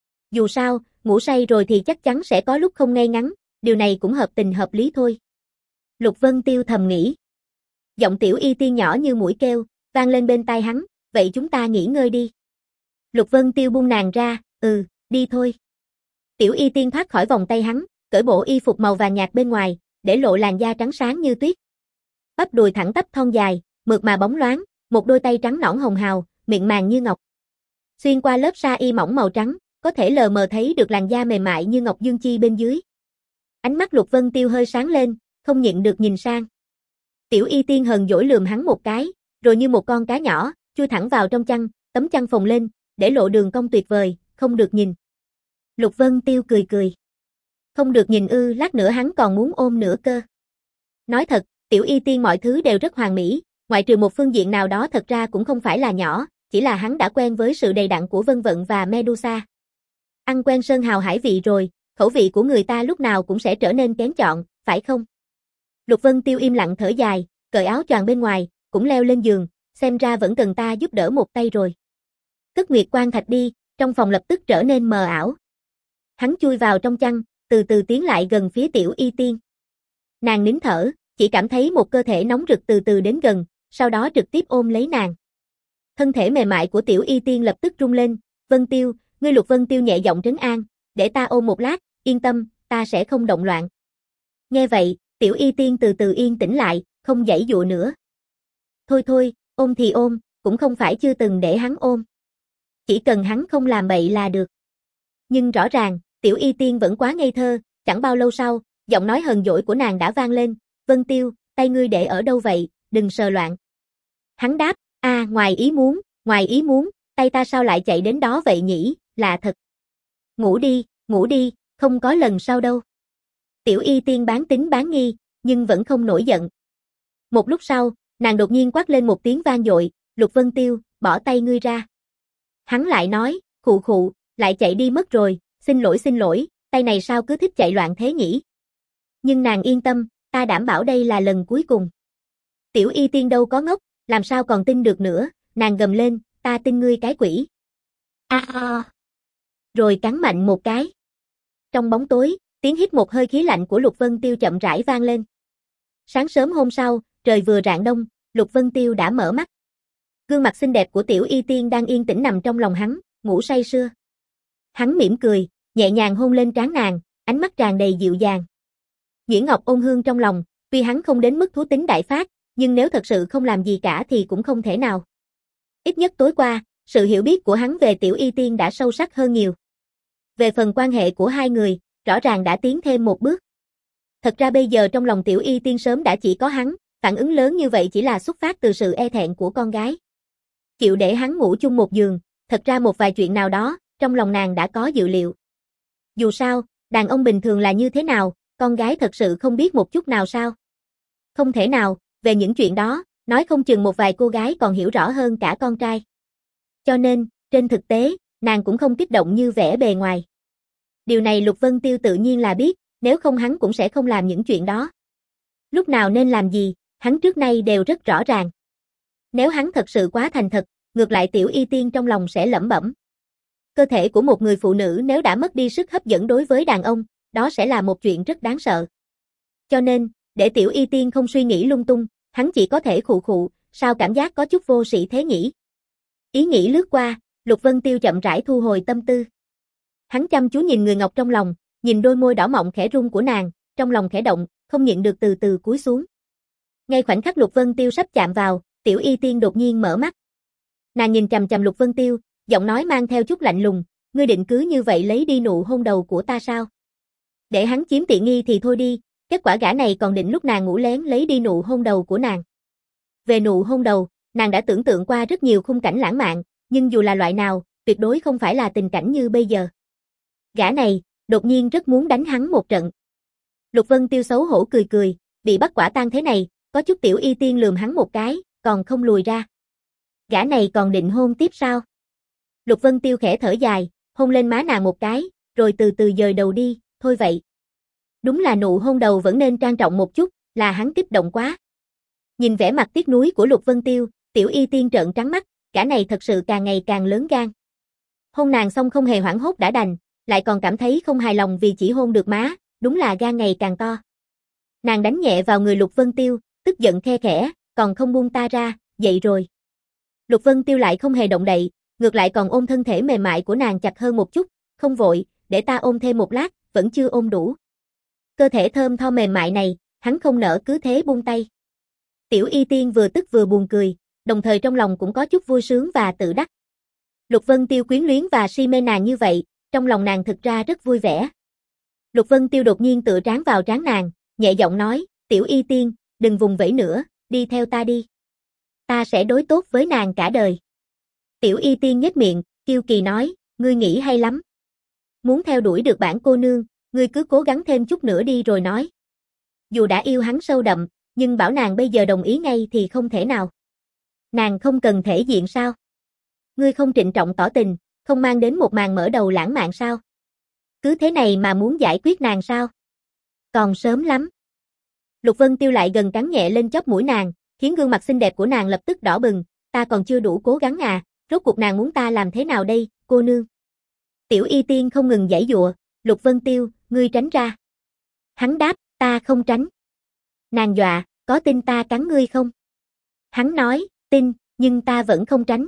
Dù sao, ngủ say rồi thì chắc chắn sẽ có lúc không ngay ngắn, điều này cũng hợp tình hợp lý thôi. Lục Vân Tiêu thầm nghĩ. Giọng Tiểu Y Tiên nhỏ như mũi kêu, vang lên bên tai hắn, vậy chúng ta nghỉ ngơi đi. Lục Vân Tiêu buông nàng ra, ừ, đi thôi. Tiểu Y Tiên thoát khỏi vòng tay hắn, cởi bộ y phục màu vàng nhạt bên ngoài, để lộ làn da trắng sáng như tuyết. Bắp đùi thẳng tắp thon dài, mượt mà bóng loáng, một đôi tay trắng nõn hồng hào, miệng màng như ngọc. Xuyên qua lớp sa y mỏng màu trắng, có thể lờ mờ thấy được làn da mềm mại như ngọc dương chi bên dưới. Ánh mắt Lục Vân Tiêu hơi sáng lên, không nhịn được nhìn sang. Tiểu Y Tiên hờn dỗi lườm hắn một cái, rồi như một con cá nhỏ, chui thẳng vào trong chăn, tấm chăn phồng lên, để lộ đường cong tuyệt vời, không được nhìn. Lục Vân Tiêu cười cười. Không được nhìn ư, lát nữa hắn còn muốn ôm nữa cơ. Nói thật, Tiểu Y Tiên mọi thứ đều rất hoàn mỹ, ngoại trừ một phương diện nào đó thật ra cũng không phải là nhỏ, chỉ là hắn đã quen với sự đầy đặn của Vân Vận và Medusa. Ăn quen sơn hào hải vị rồi, khẩu vị của người ta lúc nào cũng sẽ trở nên kén chọn, phải không? Lục Vân Tiêu im lặng thở dài, cởi áo choàng bên ngoài, cũng leo lên giường, xem ra vẫn cần ta giúp đỡ một tay rồi. Cất Nguyệt Quan Thạch đi, trong phòng lập tức trở nên mờ ảo. Hắn chui vào trong chăn, từ từ tiến lại gần phía Tiểu Y Tiên. Nàng nín thở, chỉ cảm thấy một cơ thể nóng rực từ từ đến gần, sau đó trực tiếp ôm lấy nàng. Thân thể mềm mại của Tiểu Y Tiên lập tức rung lên, Vân Tiêu, ngươi Lục Vân Tiêu nhẹ giọng trấn an, để ta ôm một lát, yên tâm, ta sẽ không động loạn. Nghe vậy, Tiểu Y Tiên từ từ yên tĩnh lại, không giãy dụa nữa. Thôi thôi, ôm thì ôm, cũng không phải chưa từng để hắn ôm. Chỉ cần hắn không làm bậy là được. Nhưng rõ ràng, Tiểu Y Tiên vẫn quá ngây thơ, chẳng bao lâu sau, giọng nói hờn dỗi của nàng đã vang lên, Vân Tiêu, tay ngươi để ở đâu vậy, đừng sờ loạn. Hắn đáp, a à, ngoài ý muốn, ngoài ý muốn, tay ta sao lại chạy đến đó vậy nhỉ, lạ thật. Ngủ đi, ngủ đi, không có lần sau đâu. Tiểu Y Tiên bán tín bán nghi, nhưng vẫn không nổi giận. Một lúc sau, nàng đột nhiên quát lên một tiếng vang dội, Lục Vân Tiêu, bỏ tay ngươi ra. Hắn lại nói, khụ khụ, lại chạy đi mất rồi, xin lỗi xin lỗi, tay này sao cứ thích chạy loạn thế nhỉ? Nhưng nàng yên tâm, ta đảm bảo đây là lần cuối cùng. Tiểu Y Tiên đâu có ngốc, làm sao còn tin được nữa, nàng gầm lên, ta tin ngươi cái quỷ. A à. Rồi cắn mạnh một cái. Trong bóng tối, tiếng hít một hơi khí lạnh của Lục Vân Tiêu chậm rãi vang lên. Sáng sớm hôm sau, trời vừa rạng đông, Lục Vân Tiêu đã mở mắt. Gương mặt xinh đẹp của Tiểu Y Tiên đang yên tĩnh nằm trong lòng hắn, ngủ say sưa. Hắn mỉm cười, nhẹ nhàng hôn lên trán nàng, ánh mắt tràn đầy dịu dàng. Nhuyễn Ngọc ôn hương trong lòng, tuy hắn không đến mức thú tính đại phát, nhưng nếu thật sự không làm gì cả thì cũng không thể nào. Ít nhất tối qua, sự hiểu biết của hắn về Tiểu Y Tiên đã sâu sắc hơn nhiều. Về phần quan hệ của hai người, rõ ràng đã tiến thêm một bước. Thật ra bây giờ trong lòng Tiểu Y Tiên sớm đã chỉ có hắn, phản ứng lớn như vậy chỉ là xuất phát từ sự e thẹn của con gái. Chịu để hắn ngủ chung một giường, thật ra một vài chuyện nào đó, trong lòng nàng đã có dự liệu. Dù sao, đàn ông bình thường là như thế nào, con gái thật sự không biết một chút nào sao? Không thể nào, về những chuyện đó, nói không chừng một vài cô gái còn hiểu rõ hơn cả con trai. Cho nên, trên thực tế, nàng cũng không kích động như vẻ bề ngoài. Điều này Lục Vân Tiêu tự nhiên là biết, nếu không hắn cũng sẽ không làm những chuyện đó. Lúc nào nên làm gì, hắn trước nay đều rất rõ ràng. Nếu hắn thật sự quá thành thật, ngược lại Tiểu Y Tiên trong lòng sẽ lẩm bẩm. Cơ thể của một người phụ nữ nếu đã mất đi sức hấp dẫn đối với đàn ông, đó sẽ là một chuyện rất đáng sợ. Cho nên, để Tiểu Y Tiên không suy nghĩ lung tung, hắn chỉ có thể khụ khụ, sao cảm giác có chút vô sĩ thế nhỉ? Ý nghĩ lướt qua, Lục Vân Tiêu chậm rãi thu hồi tâm tư. Hắn chăm chú nhìn người ngọc trong lòng, nhìn đôi môi đỏ mọng khẽ rung của nàng, trong lòng khẽ động, không nhịn được từ từ cúi xuống. Ngay khoảnh khắc Lục Vân Tiêu sắp chạm vào, Tiểu Y Tiên đột nhiên mở mắt. Nàng nhìn chằm chằm Lục Vân Tiêu, giọng nói mang theo chút lạnh lùng, ngươi định cứ như vậy lấy đi nụ hôn đầu của ta sao? Để hắn chiếm tiện nghi thì thôi đi, kết quả gã này còn định lúc nàng ngủ lén lấy đi nụ hôn đầu của nàng. Về nụ hôn đầu, nàng đã tưởng tượng qua rất nhiều khung cảnh lãng mạn, nhưng dù là loại nào, tuyệt đối không phải là tình cảnh như bây giờ. Gã này, đột nhiên rất muốn đánh hắn một trận. Lục Vân Tiêu xấu hổ cười cười, bị bắt quả tang thế này, có chút Tiểu Y Tiên lườm hắn một cái, còn không lùi ra. Gã này còn định hôn tiếp sao? Lục Vân Tiêu khẽ thở dài, hôn lên má nàng một cái, rồi từ từ dời đầu đi, thôi vậy. Đúng là nụ hôn đầu vẫn nên trang trọng một chút, là hắn kích động quá. Nhìn vẻ mặt tiếc nuối của Lục Vân Tiêu, Tiểu Y Tiên trợn trắng mắt, gã này thật sự càng ngày càng lớn gan. Hôn nàng xong không hề hoảng hốt đã đành, lại còn cảm thấy không hài lòng vì chỉ hôn được má, đúng là gan ngày càng to. Nàng đánh nhẹ vào người Lục Vân Tiêu, tức giận khe khẽ, còn không buông ta ra, dậy rồi. Lục Vân Tiêu lại không hề động đậy, ngược lại còn ôm thân thể mềm mại của nàng chặt hơn một chút, không vội, để ta ôm thêm một lát, vẫn chưa ôm đủ. Cơ thể thơm tho mềm mại này, hắn không nỡ cứ thế buông tay. Tiểu Y Tiên vừa tức vừa buồn cười, đồng thời trong lòng cũng có chút vui sướng và tự đắc. Lục Vân Tiêu quyến luyến và si mê nàng như vậy, trong lòng nàng thực ra rất vui vẻ. Lục Vân Tiêu đột nhiên tựa trán vào trán nàng, nhẹ giọng nói, Tiểu Y Tiên, đừng vùng vẫy nữa, đi theo ta đi. Ta sẽ đối tốt với nàng cả đời. Tiểu Y Tiên nhếch miệng, Kiêu kỳ nói, ngươi nghĩ hay lắm. Muốn theo đuổi được bản cô nương, ngươi cứ cố gắng thêm chút nữa đi rồi nói. Dù đã yêu hắn sâu đậm, nhưng bảo nàng bây giờ đồng ý ngay thì không thể nào. Nàng không cần thể diện sao? Ngươi không trịnh trọng tỏ tình, không mang đến một màn mở đầu lãng mạn sao? Cứ thế này mà muốn giải quyết nàng sao? Còn sớm lắm. Lục Vân Tiêu lại gần cắn nhẹ lên chóp mũi nàng, khiến gương mặt xinh đẹp của nàng lập tức đỏ bừng, ta còn chưa đủ cố gắng à, rốt cuộc nàng muốn ta làm thế nào đây, cô nương? Tiểu Y Tiên không ngừng giãy giụa, Lục Vân Tiêu, ngươi tránh ra. Hắn đáp, ta không tránh. Nàng dọa, có tin ta cắn ngươi không? Hắn nói, tin, nhưng ta vẫn không tránh.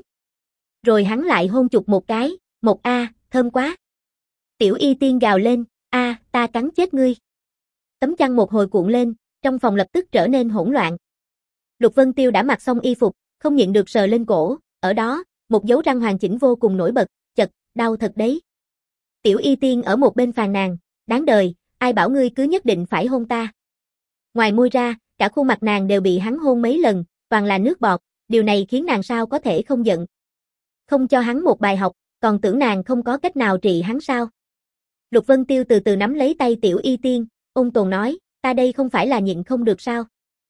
Rồi hắn lại hôn chụp một cái, một a, thơm quá. Tiểu Y Tiên gào lên, a, ta cắn chết ngươi. Tấm chăn một hồi cuộn lên, trong phòng lập tức trở nên hỗn loạn. Lục Vân Tiêu đã mặc xong y phục, không nhịn được sờ lên cổ, ở đó, một dấu răng hoàn chỉnh vô cùng nổi bật, chật, đau thật đấy. Tiểu Y Tiên ở một bên phàn nàn, đáng đời, ai bảo ngươi cứ nhất định phải hôn ta. Ngoài môi ra, cả khuôn mặt nàng đều bị hắn hôn mấy lần, toàn là nước bọt, điều này khiến nàng sao có thể không giận. Không cho hắn một bài học, còn tưởng nàng không có cách nào trị hắn sao. Lục Vân Tiêu từ từ nắm lấy tay Tiểu Y Tiên, ôn tồn nói, ta đây không phải là nhịn không được sao.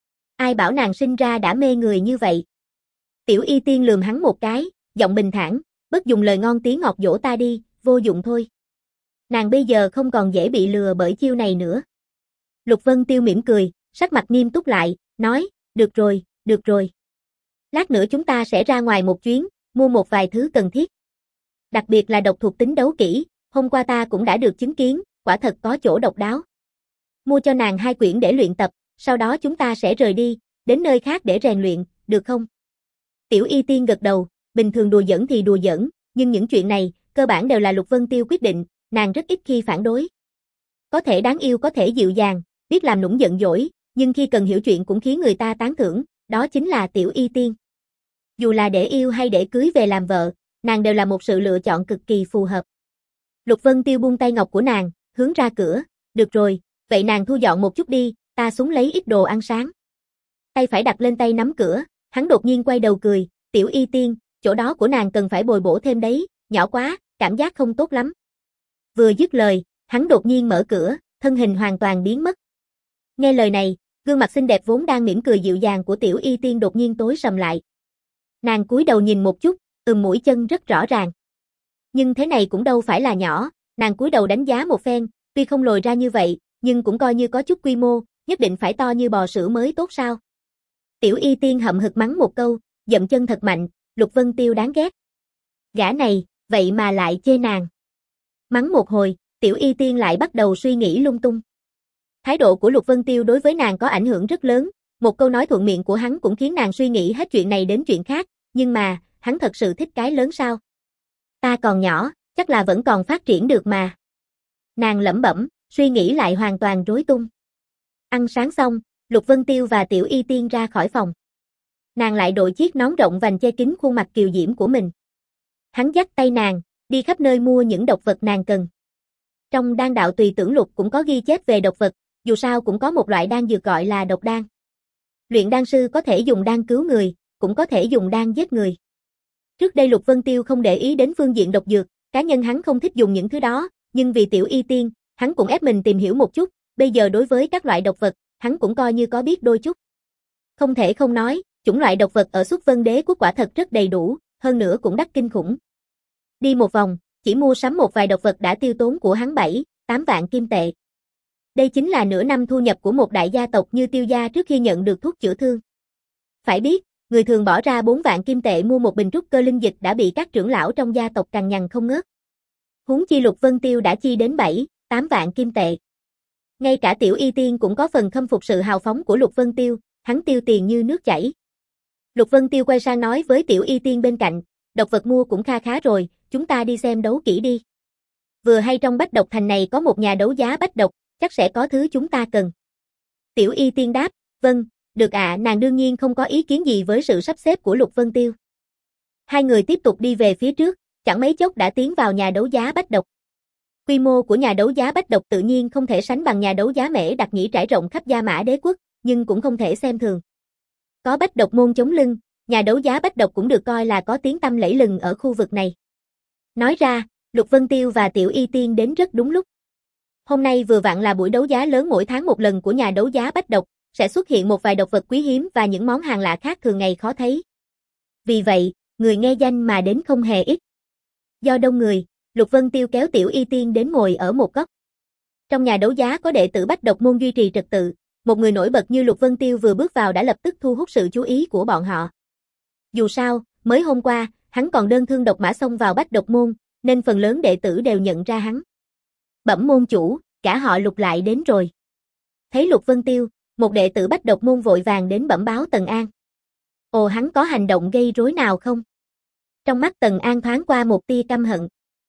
Ai bảo nàng sinh ra đã mê người như vậy. Tiểu Y Tiên lườm hắn một cái, giọng bình thản, bớt dùng lời ngon tiếng ngọt dỗ ta đi, vô dụng thôi. Nàng bây giờ không còn dễ bị lừa bởi chiêu này nữa. Lục Vân Tiêu mỉm cười, sắc mặt nghiêm túc lại, nói, được rồi, được rồi. Lát nữa chúng ta sẽ ra ngoài một chuyến, mua một vài thứ cần thiết. Đặc biệt là độc thuộc tính đấu kỹ, hôm qua ta cũng đã được chứng kiến, quả thật có chỗ độc đáo. Mua cho nàng hai quyển để luyện tập, sau đó chúng ta sẽ rời đi, đến nơi khác để rèn luyện, được không? Tiểu Y Tiên gật đầu, bình thường đùa giỡn thì đùa giỡn, nhưng những chuyện này, cơ bản đều là Lục Vân Tiêu quyết định, nàng rất ít khi phản đối. Có thể đáng yêu có thể dịu dàng, biết làm nũng giận dỗi, nhưng khi cần hiểu chuyện cũng khiến người ta tán thưởng, đó chính là Tiểu Y Tiên. Dù là để yêu hay để cưới về làm vợ, nàng đều là một sự lựa chọn cực kỳ phù hợp. Lục Vân Tiêu buông tay ngọc của nàng, hướng ra cửa, được rồi, vậy nàng thu dọn một chút đi, ta xuống lấy ít đồ ăn sáng. Tay phải đặt lên tay nắm cửa, hắn đột nhiên quay đầu cười, Tiểu Y Tiên, chỗ đó của nàng cần phải bồi bổ thêm đấy, nhỏ quá, cảm giác không tốt lắm. Vừa dứt lời, hắn đột nhiên mở cửa, thân hình hoàn toàn biến mất. Nghe lời này, gương mặt xinh đẹp vốn đang mỉm cười dịu dàng của Tiểu Y Tiên đột nhiên tối sầm lại. Nàng cúi đầu nhìn một chút, ừm mũi chân rất rõ ràng. Nhưng thế này cũng đâu phải là nhỏ, nàng cúi đầu đánh giá một phen, tuy không lồi ra như vậy, nhưng cũng coi như có chút quy mô, nhất định phải to như bò sữa mới tốt sao. Tiểu Y Tiên hậm hực mắng một câu, dậm chân thật mạnh, Lục Vân Tiêu đáng ghét. Gã này, vậy mà lại chê nàng. Mắng một hồi, Tiểu Y Tiên lại bắt đầu suy nghĩ lung tung. Thái độ của Lục Vân Tiêu đối với nàng có ảnh hưởng rất lớn, một câu nói thuận miệng của hắn cũng khiến nàng suy nghĩ hết chuyện này đến chuyện khác, nhưng mà, hắn thật sự thích cái lớn sao? Ta còn nhỏ, chắc là vẫn còn phát triển được mà. Nàng lẩm bẩm, suy nghĩ lại hoàn toàn rối tung. Ăn sáng xong, Lục Vân Tiêu và Tiểu Y Tiên ra khỏi phòng. Nàng lại đội chiếc nón rộng vành che kín khuôn mặt kiều diễm của mình. Hắn dắt tay nàng, đi khắp nơi mua những độc vật nàng cần. Trong đan đạo tùy tưởng lục cũng có ghi chép về độc vật, dù sao cũng có một loại đan dược gọi là độc đan. Luyện đan sư có thể dùng đan cứu người, cũng có thể dùng đan giết người. Trước đây Lục Vân Tiêu không để ý đến phương diện độc dược, cá nhân hắn không thích dùng những thứ đó, nhưng vì Tiểu Y Tiên, hắn cũng ép mình tìm hiểu một chút, bây giờ đối với các loại độc vật, hắn cũng coi như có biết đôi chút. Không thể không nói, chủng loại độc vật ở Xuất Vân Đế quốc quả thật rất đầy đủ, hơn nữa cũng đắt kinh khủng. Đi một vòng, chỉ mua sắm một vài độc vật đã tiêu tốn của hắn bảy, tám vạn kim tệ. Đây chính là nửa năm thu nhập của một đại gia tộc như Tiêu gia trước khi nhận được thuốc chữa thương. Phải biết, người thường bỏ ra bốn vạn kim tệ mua một bình trúc cơ linh dịch đã bị các trưởng lão trong gia tộc cằn nhằn không ngớt. Huống chi Lục Vân Tiêu đã chi đến bảy, tám vạn kim tệ. Ngay cả Tiểu Y Tiên cũng có phần khâm phục sự hào phóng của Lục Vân Tiêu, hắn tiêu tiền như nước chảy. Lục Vân Tiêu quay sang nói với Tiểu Y Tiên bên cạnh, độc vật mua cũng kha khá rồi, chúng ta đi xem đấu kỹ đi. Vừa hay trong Bách Độc Thành này có một nhà đấu giá bách độc, chắc sẽ có thứ chúng ta cần. Tiểu Y Tiên đáp, vâng, được ạ, à, nàng đương nhiên không có ý kiến gì với sự sắp xếp của Lục Vân Tiêu. Hai người tiếp tục đi về phía trước, chẳng mấy chốc đã tiến vào nhà đấu giá bách độc. Quy mô của nhà đấu giá bách độc tự nhiên không thể sánh bằng nhà đấu giá Mễ Đặc Nhĩ trải rộng khắp Gia Mã Đế quốc, nhưng cũng không thể xem thường. Có bách độc môn chống lưng, nhà đấu giá bách độc cũng được coi là có tiếng tăm lẫy lừng ở khu vực này. Nói ra, Lục Vân Tiêu và Tiểu Y Tiên đến rất đúng lúc. Hôm nay vừa vặn là buổi đấu giá lớn mỗi tháng một lần của nhà đấu giá Bách Độc, sẽ xuất hiện một vài độc vật quý hiếm và những món hàng lạ khác thường ngày khó thấy. Vì vậy, người nghe danh mà đến không hề ít. Do đông người, Lục Vân Tiêu kéo Tiểu Y Tiên đến ngồi ở một góc. Trong nhà đấu giá có đệ tử Bách Độc môn duy trì trật tự, một người nổi bật như Lục Vân Tiêu vừa bước vào đã lập tức thu hút sự chú ý của bọn họ. Dù sao, mới hôm qua, hắn còn đơn thương độc mã xông vào Bách Độc môn, nên phần lớn đệ tử đều nhận ra hắn. Bẩm môn chủ, cả họ Lục lại đến rồi. Thấy Lục Vân Tiêu, một đệ tử Bách Độc môn vội vàng đến bẩm báo Tần An. Ồ, hắn có hành động gây rối nào không? Trong mắt Tần An thoáng qua một tia căm hận.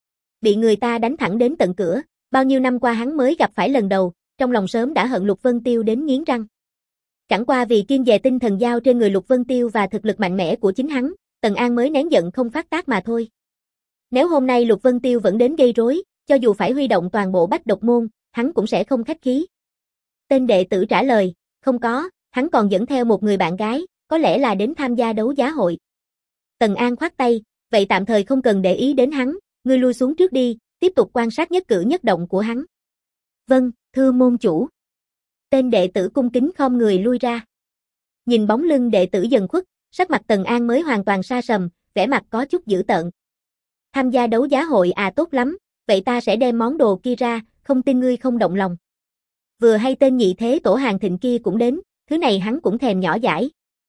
Bị người ta đánh thẳng đến tận cửa, bao nhiêu năm qua hắn mới gặp phải lần đầu, trong lòng sớm đã hận Lục Vân Tiêu đến nghiến răng. Chẳng qua vì kiêng dè tinh thần giao trên người Lục Vân Tiêu và thực lực mạnh mẽ của chính hắn, Tần An mới nén giận không phát tác mà thôi. Nếu hôm nay Lục Vân Tiêu vẫn đến gây rối, cho dù phải huy động toàn bộ Bách Độc môn, hắn cũng sẽ không khách khí. Tên đệ tử trả lời, không có, hắn còn dẫn theo một người bạn gái, có lẽ là đến tham gia đấu giá hội. Tần An khoát tay, vậy tạm thời không cần để ý đến hắn, ngươi lui xuống trước đi, tiếp tục quan sát nhất cử nhất động của hắn. Vâng, thưa môn chủ. Tên đệ tử cung kính khom người lui ra. Nhìn bóng lưng đệ tử dần khuất, sắc mặt Tần An mới hoàn toàn sa sầm, vẻ mặt có chút dữ tợn. Tham gia đấu giá hội à, tốt lắm, vậy ta sẽ đem món đồ kia ra, không tin ngươi không động lòng. Vừa hay tên nhị thế tổ Hàng Thịnh kia cũng đến, thứ này hắn cũng thèm nhỏ dãi.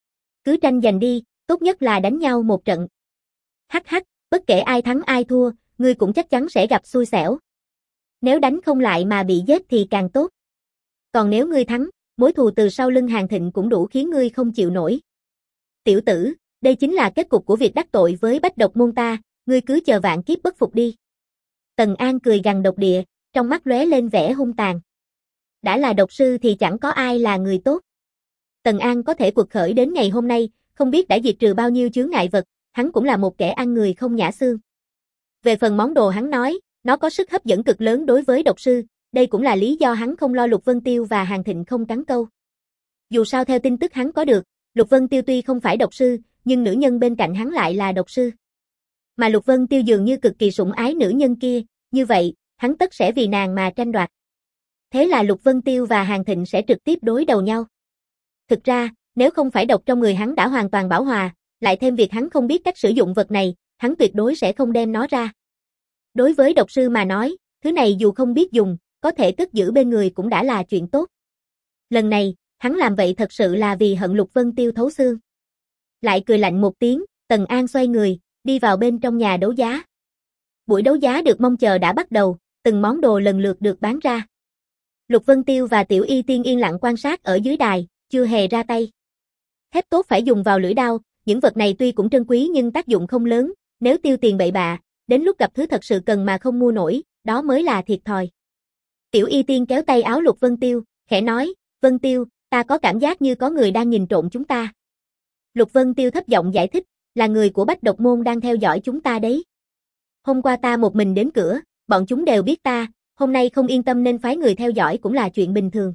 Cứ tranh giành đi, tốt nhất là đánh nhau một trận. Hắc hắc, bất kể ai thắng ai thua, ngươi cũng chắc chắn sẽ gặp xui xẻo. Nếu đánh không lại mà bị giết thì càng tốt. Còn nếu ngươi thắng, mối thù từ sau lưng Hàng Thịnh cũng đủ khiến ngươi không chịu nổi. Tiểu tử, đây chính là kết cục của việc đắc tội với Bách Độc môn ta, ngươi cứ chờ vạn kiếp bất phục đi. Tần An cười gằn độc địa, trong mắt lóe lên vẻ hung tàn. Đã là độc sư thì chẳng có ai là người tốt. Tần An có thể quật khởi đến ngày hôm nay, không biết đã diệt trừ bao nhiêu chướng ngại vật, hắn cũng là một kẻ ăn người không nhã xương. Về phần món đồ hắn nói, nó có sức hấp dẫn cực lớn đối với độc sư, đây cũng là lý do hắn không lo Lục Vân Tiêu và Hàng Thịnh không cắn câu. Dù sao theo tin tức hắn có được, Lục Vân Tiêu tuy không phải độc sư, nhưng nữ nhân bên cạnh hắn lại là độc sư. Mà Lục Vân Tiêu dường như cực kỳ sủng ái nữ nhân kia, như vậy, hắn tất sẽ vì nàng mà tranh đoạt. Thế là Lục Vân Tiêu và Hàng Thịnh sẽ trực tiếp đối đầu nhau. Thực ra, nếu không phải độc trong người hắn đã hoàn toàn bảo hòa, lại thêm việc hắn không biết cách sử dụng vật này, hắn tuyệt đối sẽ không đem nó ra. Đối với độc sư mà nói, thứ này dù không biết dùng, có thể cất giữ bên người cũng đã là chuyện tốt. Lần này, hắn làm vậy thật sự là vì hận Lục Vân Tiêu thấu xương. Lại cười lạnh một tiếng, Tần An xoay người, đi vào bên trong nhà đấu giá. Buổi đấu giá được mong chờ đã bắt đầu, từng món đồ lần lượt được bán ra. Lục Vân Tiêu và Tiểu Y Tiên yên lặng quan sát ở dưới đài, chưa hề ra tay. Thép tốt phải dùng vào lưỡi đao, những vật này tuy cũng trân quý nhưng tác dụng không lớn, nếu tiêu tiền bậy bạ, đến lúc gặp thứ thật sự cần mà không mua nổi, đó mới là thiệt thòi. Tiểu Y Tiên kéo tay áo Lục Vân Tiêu, khẽ nói, Vân Tiêu, ta có cảm giác như có người đang nhìn trộm chúng ta. Lục Vân Tiêu thấp giọng giải thích, là người của Bách Độc môn đang theo dõi chúng ta đấy. Hôm qua ta một mình đến cửa, bọn chúng đều biết ta, hôm nay không yên tâm nên phái người theo dõi cũng là chuyện bình thường.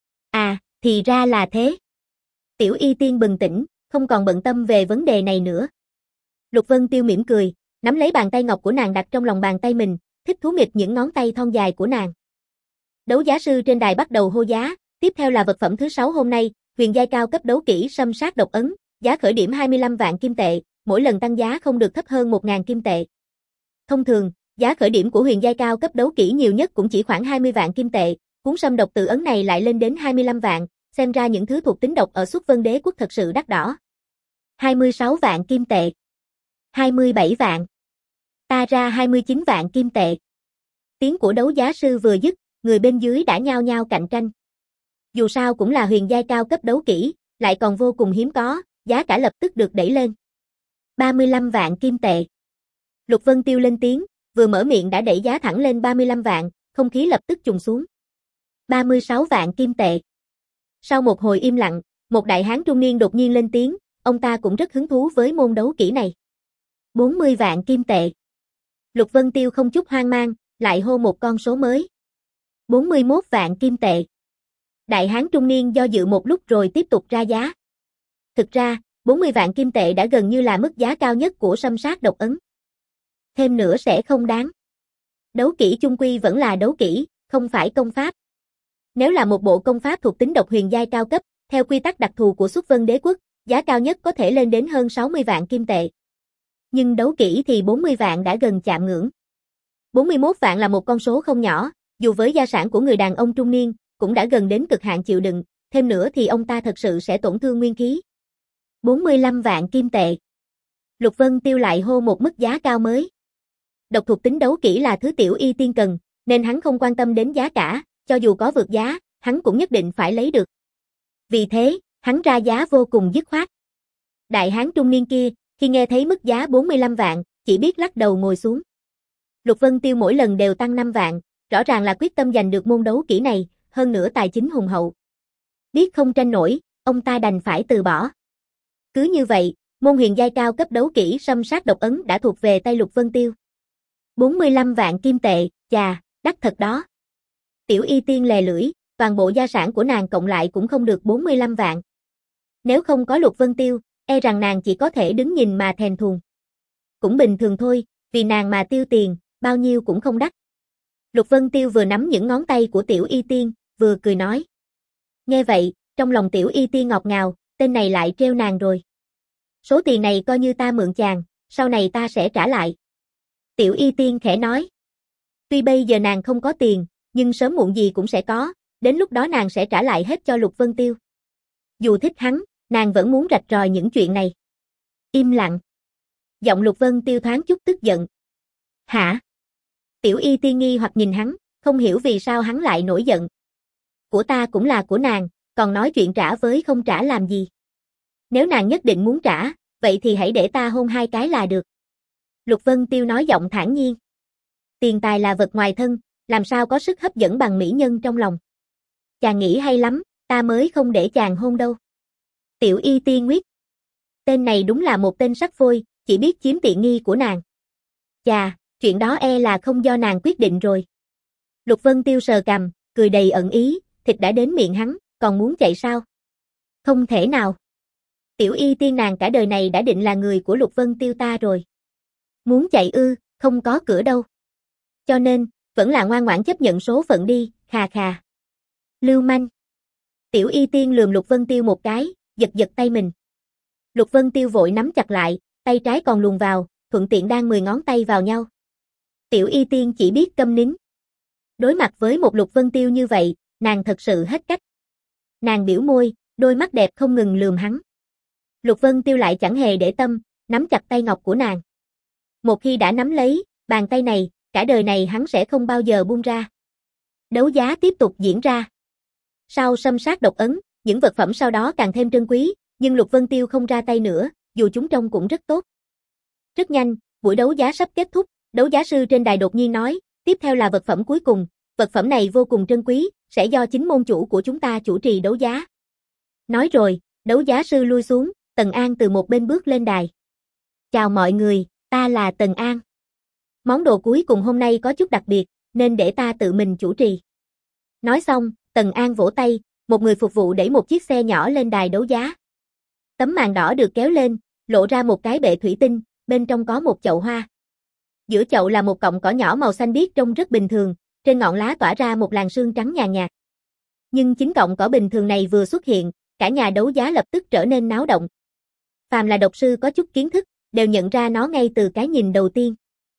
À, thì ra là thế. Tiểu Y Tiên bừng tỉnh, không còn bận tâm về vấn đề này nữa. Lục Vân Tiêu mỉm cười, nắm lấy bàn tay ngọc của nàng đặt trong lòng bàn tay mình, thích thú nghịch những ngón tay thon dài của nàng. Đấu giá sư trên đài bắt đầu hô giá, tiếp theo là vật phẩm thứ sáu hôm nay, huyền giai cao cấp đấu kỹ sâm sát độc ấn, giá khởi điểm hai mươi lăm vạn kim tệ, mỗi lần tăng giá không được thấp hơn một nghìn kim tệ. Thông thường, giá khởi điểm của huyền giai cao cấp đấu kỹ nhiều nhất cũng chỉ khoảng hai mươi vạn kim tệ, cuốn sâm độc tự ấn này lại lên đến hai mươi lăm vạn, xem ra những thứ thuộc tính độc ở Xuất Vân Đế quốc thật sự đắt đỏ. hai mươi sáu vạn kim tệ. hai mươi bảy vạn. Ta ra hai mươi chín vạn kim tệ. Tiếng của đấu giá sư vừa dứt, người bên dưới đã nhao nhao cạnh tranh. Dù sao cũng là huyền giai cao cấp đấu kỹ, lại còn vô cùng hiếm có, giá cả lập tức được đẩy lên. ba mươi lăm vạn kim tệ. Lục Vân Tiêu lên tiếng, vừa mở miệng đã đẩy giá thẳng lên ba mươi lăm vạn, không khí lập tức trùng xuống. ba mươi sáu vạn kim tệ. Sau một hồi im lặng, một đại hán trung niên đột nhiên lên tiếng, ông ta cũng rất hứng thú với môn đấu kỹ này. bốn mươi vạn kim tệ. Lục Vân Tiêu không chút hoang mang, lại hô một con số mới. bốn mươi mốt vạn kim tệ. Đại hán trung niên do dự một lúc rồi tiếp tục ra giá. Thực ra, bốn mươi vạn kim tệ đã gần như là mức giá cao nhất của sâm sát độc ấn. thêm nữa sẽ không đáng. Đấu kỹ chung quy vẫn là đấu kỹ, không phải công pháp. Nếu là một bộ công pháp thuộc tính độc huyền giai cao cấp, theo quy tắc đặc thù của Xuất Vân Đế quốc, giá cao nhất có thể lên đến hơn sáu mươi vạn kim tệ. Nhưng đấu kỹ thì bốn mươi vạn đã gần chạm ngưỡng. bốn mươi mốt vạn là một con số không nhỏ, dù với gia sản của người đàn ông trung niên, cũng đã gần đến cực hạn chịu đựng, thêm nữa thì ông ta thật sự sẽ tổn thương nguyên khí. bốn mươi lăm vạn kim tệ. Lục Vân Tiêu lại hô một mức giá cao mới. Độc thuộc tính đấu kỹ là thứ Tiểu Y Tiên cần, nên hắn không quan tâm đến giá cả, cho dù có vượt giá, hắn cũng nhất định phải lấy được. Vì thế, hắn ra giá vô cùng dứt khoát. Đại hán trung niên kia, khi nghe thấy mức giá bốn mươi lăm vạn, chỉ biết lắc đầu ngồi xuống. Lục Vân Tiêu mỗi lần đều tăng năm vạn, rõ ràng là quyết tâm giành được môn đấu kỹ này, hơn nữa tài chính hùng hậu. Biết không tranh nổi, ông ta đành phải từ bỏ. Cứ như vậy, môn huyền giai cao cấp đấu kỹ xâm sát độc ấn đã thuộc về tay Lục Vân Tiêu. bốn mươi lăm vạn kim tệ, chà, đắt thật đó. Tiểu Y Tiên lè lưỡi, toàn bộ gia sản của nàng cộng lại cũng không được bốn mươi lăm vạn. Nếu không có Lục Vân Tiêu, e rằng nàng chỉ có thể đứng nhìn mà thèm thuồng. Cũng bình thường thôi, vì nàng mà tiêu tiền, bao nhiêu cũng không đắt. Lục Vân Tiêu vừa nắm những ngón tay của Tiểu Y Tiên, vừa cười nói. Nghe vậy, trong lòng Tiểu Y Tiên ngọt ngào, tên này lại treo nàng rồi. Số tiền này coi như ta mượn chàng, sau này ta sẽ trả lại. Tiểu Y Tiên khẽ nói. Tuy bây giờ nàng không có tiền, nhưng sớm muộn gì cũng sẽ có, đến lúc đó nàng sẽ trả lại hết cho Lục Vân Tiêu. Dù thích hắn, nàng vẫn muốn rạch ròi những chuyện này. Im lặng. Giọng Lục Vân Tiêu thoáng chút tức giận. Hả? Tiểu Y Tiên nghi hoặc nhìn hắn, không hiểu vì sao hắn lại nổi giận. Của ta cũng là của nàng, còn nói chuyện trả với không trả làm gì. Nếu nàng nhất định muốn trả, vậy thì hãy để ta hôn hai cái là được. Lục Vân Tiêu nói giọng thản nhiên. Tiền tài là vật ngoài thân, làm sao có sức hấp dẫn bằng mỹ nhân trong lòng. Chàng nghĩ hay lắm, ta mới không để chàng hôn đâu. Tiểu Y Tiên nguyết. Tên này đúng là một tên sắc phôi, chỉ biết chiếm tiện nghi của nàng. Chà, chuyện đó e là không do nàng quyết định rồi. Lục Vân Tiêu sờ cằm, cười đầy ẩn ý, thịt đã đến miệng hắn, còn muốn chạy sao? Không thể nào. Tiểu Y Tiên nàng cả đời này đã định là người của Lục Vân Tiêu ta rồi. Muốn chạy ư, không có cửa đâu. Cho nên, vẫn là ngoan ngoãn chấp nhận số phận đi, khà khà. Lưu manh. Tiểu Y Tiên lườm Lục Vân Tiêu một cái, giật giật tay mình. Lục Vân Tiêu vội nắm chặt lại, tay trái còn luồn vào, thuận tiện đan mười ngón tay vào nhau. Tiểu Y Tiên chỉ biết câm nín. Đối mặt với một Lục Vân Tiêu như vậy, nàng thật sự hết cách. Nàng biểu môi, đôi mắt đẹp không ngừng lườm hắn. Lục Vân Tiêu lại chẳng hề để tâm, nắm chặt tay ngọc của nàng. Một khi đã nắm lấy, bàn tay này, cả đời này hắn sẽ không bao giờ buông ra. Đấu giá tiếp tục diễn ra. Sau xâm sát độc ấn, những vật phẩm sau đó càng thêm trân quý, nhưng Lục Vân Tiêu không ra tay nữa, dù chúng trông cũng rất tốt. Rất nhanh, buổi đấu giá sắp kết thúc, đấu giá sư trên đài đột nhiên nói, tiếp theo là vật phẩm cuối cùng, vật phẩm này vô cùng trân quý, sẽ do chính môn chủ của chúng ta chủ trì đấu giá. Nói rồi, đấu giá sư lui xuống, Tần An từ một bên bước lên đài. Chào mọi người, ta là Tần An. Món đồ cuối cùng hôm nay có chút đặc biệt, nên để ta tự mình chủ trì. Nói xong, Tần An vỗ tay, một người phục vụ đẩy một chiếc xe nhỏ lên đài đấu giá. Tấm màn đỏ được kéo lên, lộ ra một cái bệ thủy tinh, bên trong có một chậu hoa. Giữa chậu là một cọng cỏ nhỏ màu xanh biếc trông rất bình thường, trên ngọn lá tỏa ra một làn sương trắng nhàn nhạt. Nhưng chính cọng cỏ bình thường này vừa xuất hiện, cả nhà đấu giá lập tức trở nên náo động. Phàm là độc sư có chút kiến thức, đều nhận ra nó ngay từ cái nhìn đầu tiên.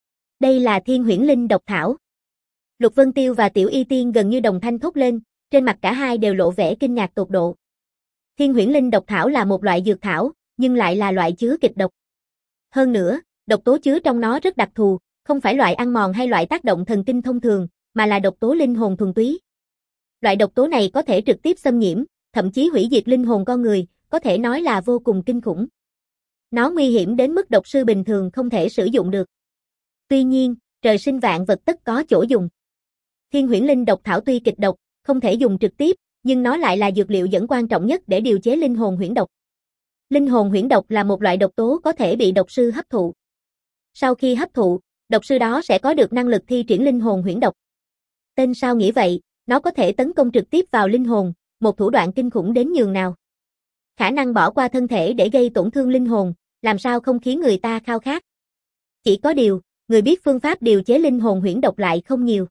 Đây là Thiên Huyễn Linh độc thảo. Lục Vân Tiêu và Tiểu Y Tiên gần như đồng thanh thốt lên, trên mặt cả hai đều lộ vẻ kinh ngạc tột độ. Thiên Huyễn Linh độc thảo là một loại dược thảo, nhưng lại là loại chứa kịch độc. Hơn nữa, độc tố chứa trong nó rất đặc thù, không phải loại ăn mòn hay loại tác động thần kinh thông thường, mà là độc tố linh hồn thuần túy. Loại độc tố này có thể trực tiếp xâm nhiễm, thậm chí hủy diệt linh hồn con người, có thể nói là vô cùng kinh khủng. Nó nguy hiểm đến mức độc sư bình thường không thể sử dụng được. Tuy nhiên, trời sinh vạn vật tất có chỗ dùng. Thiên Huyễn Linh độc thảo tuy kịch độc, không thể dùng trực tiếp, nhưng nó lại là dược liệu dẫn quan trọng nhất để điều chế linh hồn huyễn độc. Linh hồn huyễn độc là một loại độc tố có thể bị độc sư hấp thụ. Sau khi hấp thụ, độc sư đó sẽ có được năng lực thi triển linh hồn huyễn độc. Tên sao nghĩa vậy, nó có thể tấn công trực tiếp vào linh hồn, một thủ đoạn kinh khủng đến nhường nào. Khả năng bỏ qua thân thể để gây tổn thương linh hồn, làm sao không khiến người ta khao khát. Chỉ có điều, người biết phương pháp điều chế linh hồn huyễn độc lại không nhiều.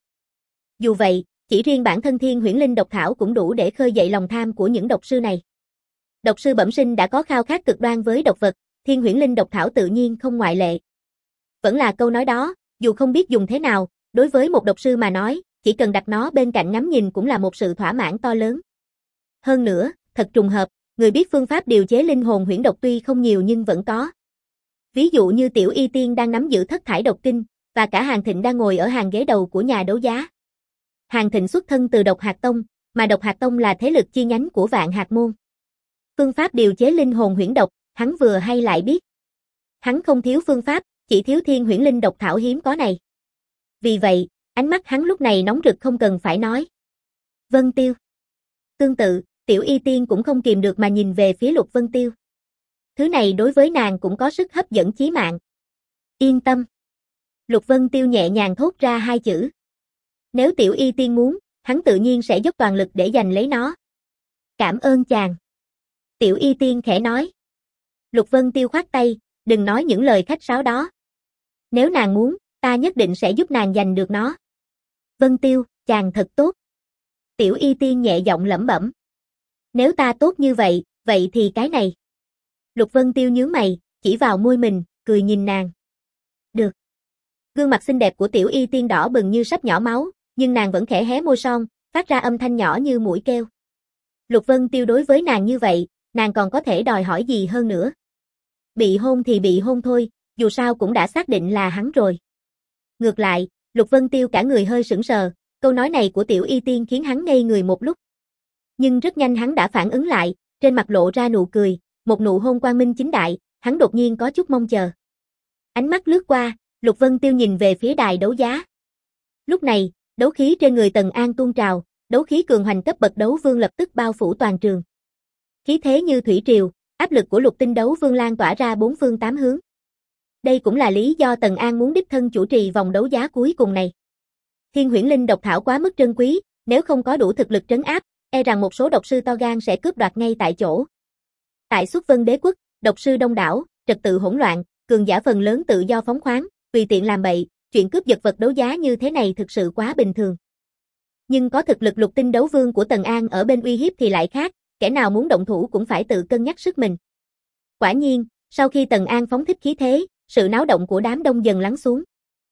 Dù vậy, chỉ riêng bản thân Thiên Huyễn Linh độc thảo cũng đủ để khơi dậy lòng tham của những độc sư này. Độc sư bẩm sinh đã có khao khát cực đoan với độc vật, Thiên Huyễn Linh độc thảo tự nhiên không ngoại lệ. Vẫn là câu nói đó, dù không biết dùng thế nào, đối với một độc sư mà nói, chỉ cần đặt nó bên cạnh ngắm nhìn cũng là một sự thỏa mãn to lớn. Hơn nữa, thật trùng hợp, người biết phương pháp điều chế linh hồn huyễn độc tuy không nhiều nhưng vẫn có. Ví dụ như Tiểu Y Tiên đang nắm giữ thất thải độc kinh, và cả Hàn Thịnh đang ngồi ở hàng ghế đầu của nhà đấu giá. Hàn Thịnh xuất thân từ Độc Hạt Tông, mà Độc Hạt Tông là thế lực chi nhánh của Vạn Hạt Môn. Phương pháp điều chế linh hồn huyễn độc, hắn vừa hay lại biết. Hắn không thiếu phương pháp, chỉ thiếu Thiên Huyễn Linh độc thảo hiếm có này. Vì vậy, ánh mắt hắn lúc này nóng rực không cần phải nói. Vân Tiêu. Tương tự, Tiểu Y Tiên cũng không kìm được mà nhìn về phía Lục Vân Tiêu. Thứ này đối với nàng cũng có sức hấp dẫn chí mạng. Yên tâm. Lục Vân Tiêu nhẹ nhàng thốt ra hai chữ. Nếu Tiểu Y Tiên muốn, hắn tự nhiên sẽ dốc toàn lực để giành lấy nó. Cảm ơn chàng. Tiểu Y Tiên khẽ nói. Lục Vân Tiêu khoát tay, đừng nói những lời khách sáo đó. Nếu nàng muốn, ta nhất định sẽ giúp nàng giành được nó. Vân Tiêu, chàng thật tốt. Tiểu Y Tiên nhẹ giọng lẩm bẩm. Nếu ta tốt như vậy, vậy thì cái này. Lục Vân Tiêu nhướng mày, chỉ vào môi mình, cười nhìn nàng. Được. Gương mặt xinh đẹp của Tiểu Y Tiên đỏ bừng như sắp nhỏ máu, nhưng nàng vẫn khẽ hé môi son, phát ra âm thanh nhỏ như muỗi kêu. Lục Vân Tiêu đối với nàng như vậy, nàng còn có thể đòi hỏi gì hơn nữa. Bị hôn thì bị hôn thôi, dù sao cũng đã xác định là hắn rồi. Ngược lại, Lục Vân Tiêu cả người hơi sững sờ, câu nói này của Tiểu Y Tiên khiến hắn ngây người một lúc. Nhưng rất nhanh hắn đã phản ứng lại, trên mặt lộ ra nụ cười, một nụ hôn quang minh chính đại, hắn đột nhiên có chút mong chờ. Ánh mắt lướt qua, Lục Vân Tiêu nhìn về phía đài đấu giá. Lúc này, đấu khí trên người Tần An tuôn trào, đấu khí cường hoành cấp bậc đấu vương lập tức bao phủ toàn trường. Khí thế như thủy triều, áp lực của Lục Tinh đấu vương lan tỏa ra bốn phương tám hướng. Đây cũng là lý do Tần An muốn đích thân chủ trì vòng đấu giá cuối cùng này. Thiên Huyễn Linh độc thảo quá mức trân quý, nếu không có đủ thực lực trấn áp, e rằng một số độc sư to gan sẽ cướp đoạt ngay tại chỗ. Tại Xuất Vân Đế quốc, độc sư đông đảo, trật tự hỗn loạn, cường giả phần lớn tự do phóng khoáng, tùy tiện làm bậy, chuyện cướp giật vật đấu giá như thế này thực sự quá bình thường. Nhưng có thực lực Lục Tinh đấu vương của Tần An ở bên uy hiếp thì lại khác, kẻ nào muốn động thủ cũng phải tự cân nhắc sức mình. Quả nhiên, sau khi Tần An phóng thích khí thế, sự náo động của đám đông dần lắng xuống.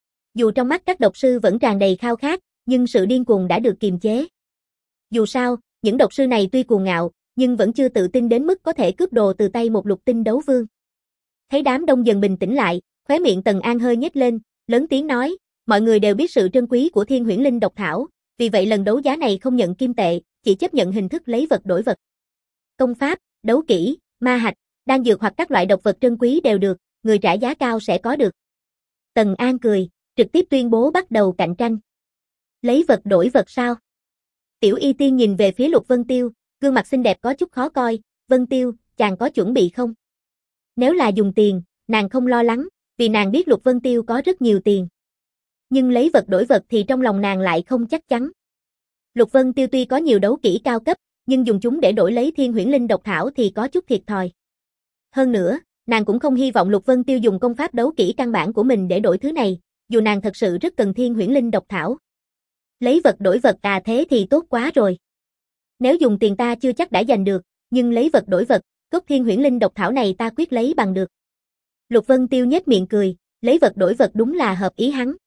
Dù trong mắt các độc sư vẫn tràn đầy khao khát, nhưng sự điên cuồng đã được kiềm chế. Dù sao, những độc sư này tuy cuồng ngạo, nhưng vẫn chưa tự tin đến mức có thể cướp đồ từ tay một Lục Tinh đấu vương. Thấy đám đông dần bình tĩnh lại, khóe miệng Tần An hơi nhếch lên, lớn tiếng nói, mọi người đều biết sự trân quý của Thiên Huyễn Linh độc thảo, vì vậy lần đấu giá này không nhận kim tệ, chỉ chấp nhận hình thức lấy vật đổi vật. Công pháp, đấu kỹ, ma hạch, đan dược hoặc các loại độc vật trân quý đều được, người trả giá cao sẽ có được. Tần An cười, trực tiếp tuyên bố bắt đầu cạnh tranh. Lấy vật đổi vật sao? Tiểu Y Tiên nhìn về phía Lục Vân Tiêu, gương mặt xinh đẹp có chút khó coi, Vân Tiêu, chàng có chuẩn bị không? Nếu là dùng tiền, nàng không lo lắng, vì nàng biết Lục Vân Tiêu có rất nhiều tiền. Nhưng lấy vật đổi vật thì trong lòng nàng lại không chắc chắn. Lục Vân Tiêu tuy có nhiều đấu kỹ cao cấp, nhưng dùng chúng để đổi lấy Thiên Huyễn Linh độc thảo thì có chút thiệt thòi. Hơn nữa, nàng cũng không hy vọng Lục Vân Tiêu dùng công pháp đấu kỹ căn bản của mình để đổi thứ này, dù nàng thật sự rất cần Thiên Huyễn Linh độc thảo. Lấy vật đổi vật à, thế thì tốt quá rồi. Nếu dùng tiền ta chưa chắc đã giành được, nhưng lấy vật đổi vật, gốc Thiên Huyễn Linh độc thảo này ta quyết lấy bằng được. Lục Vân Tiêu nhếch miệng cười, lấy vật đổi vật đúng là hợp ý hắn.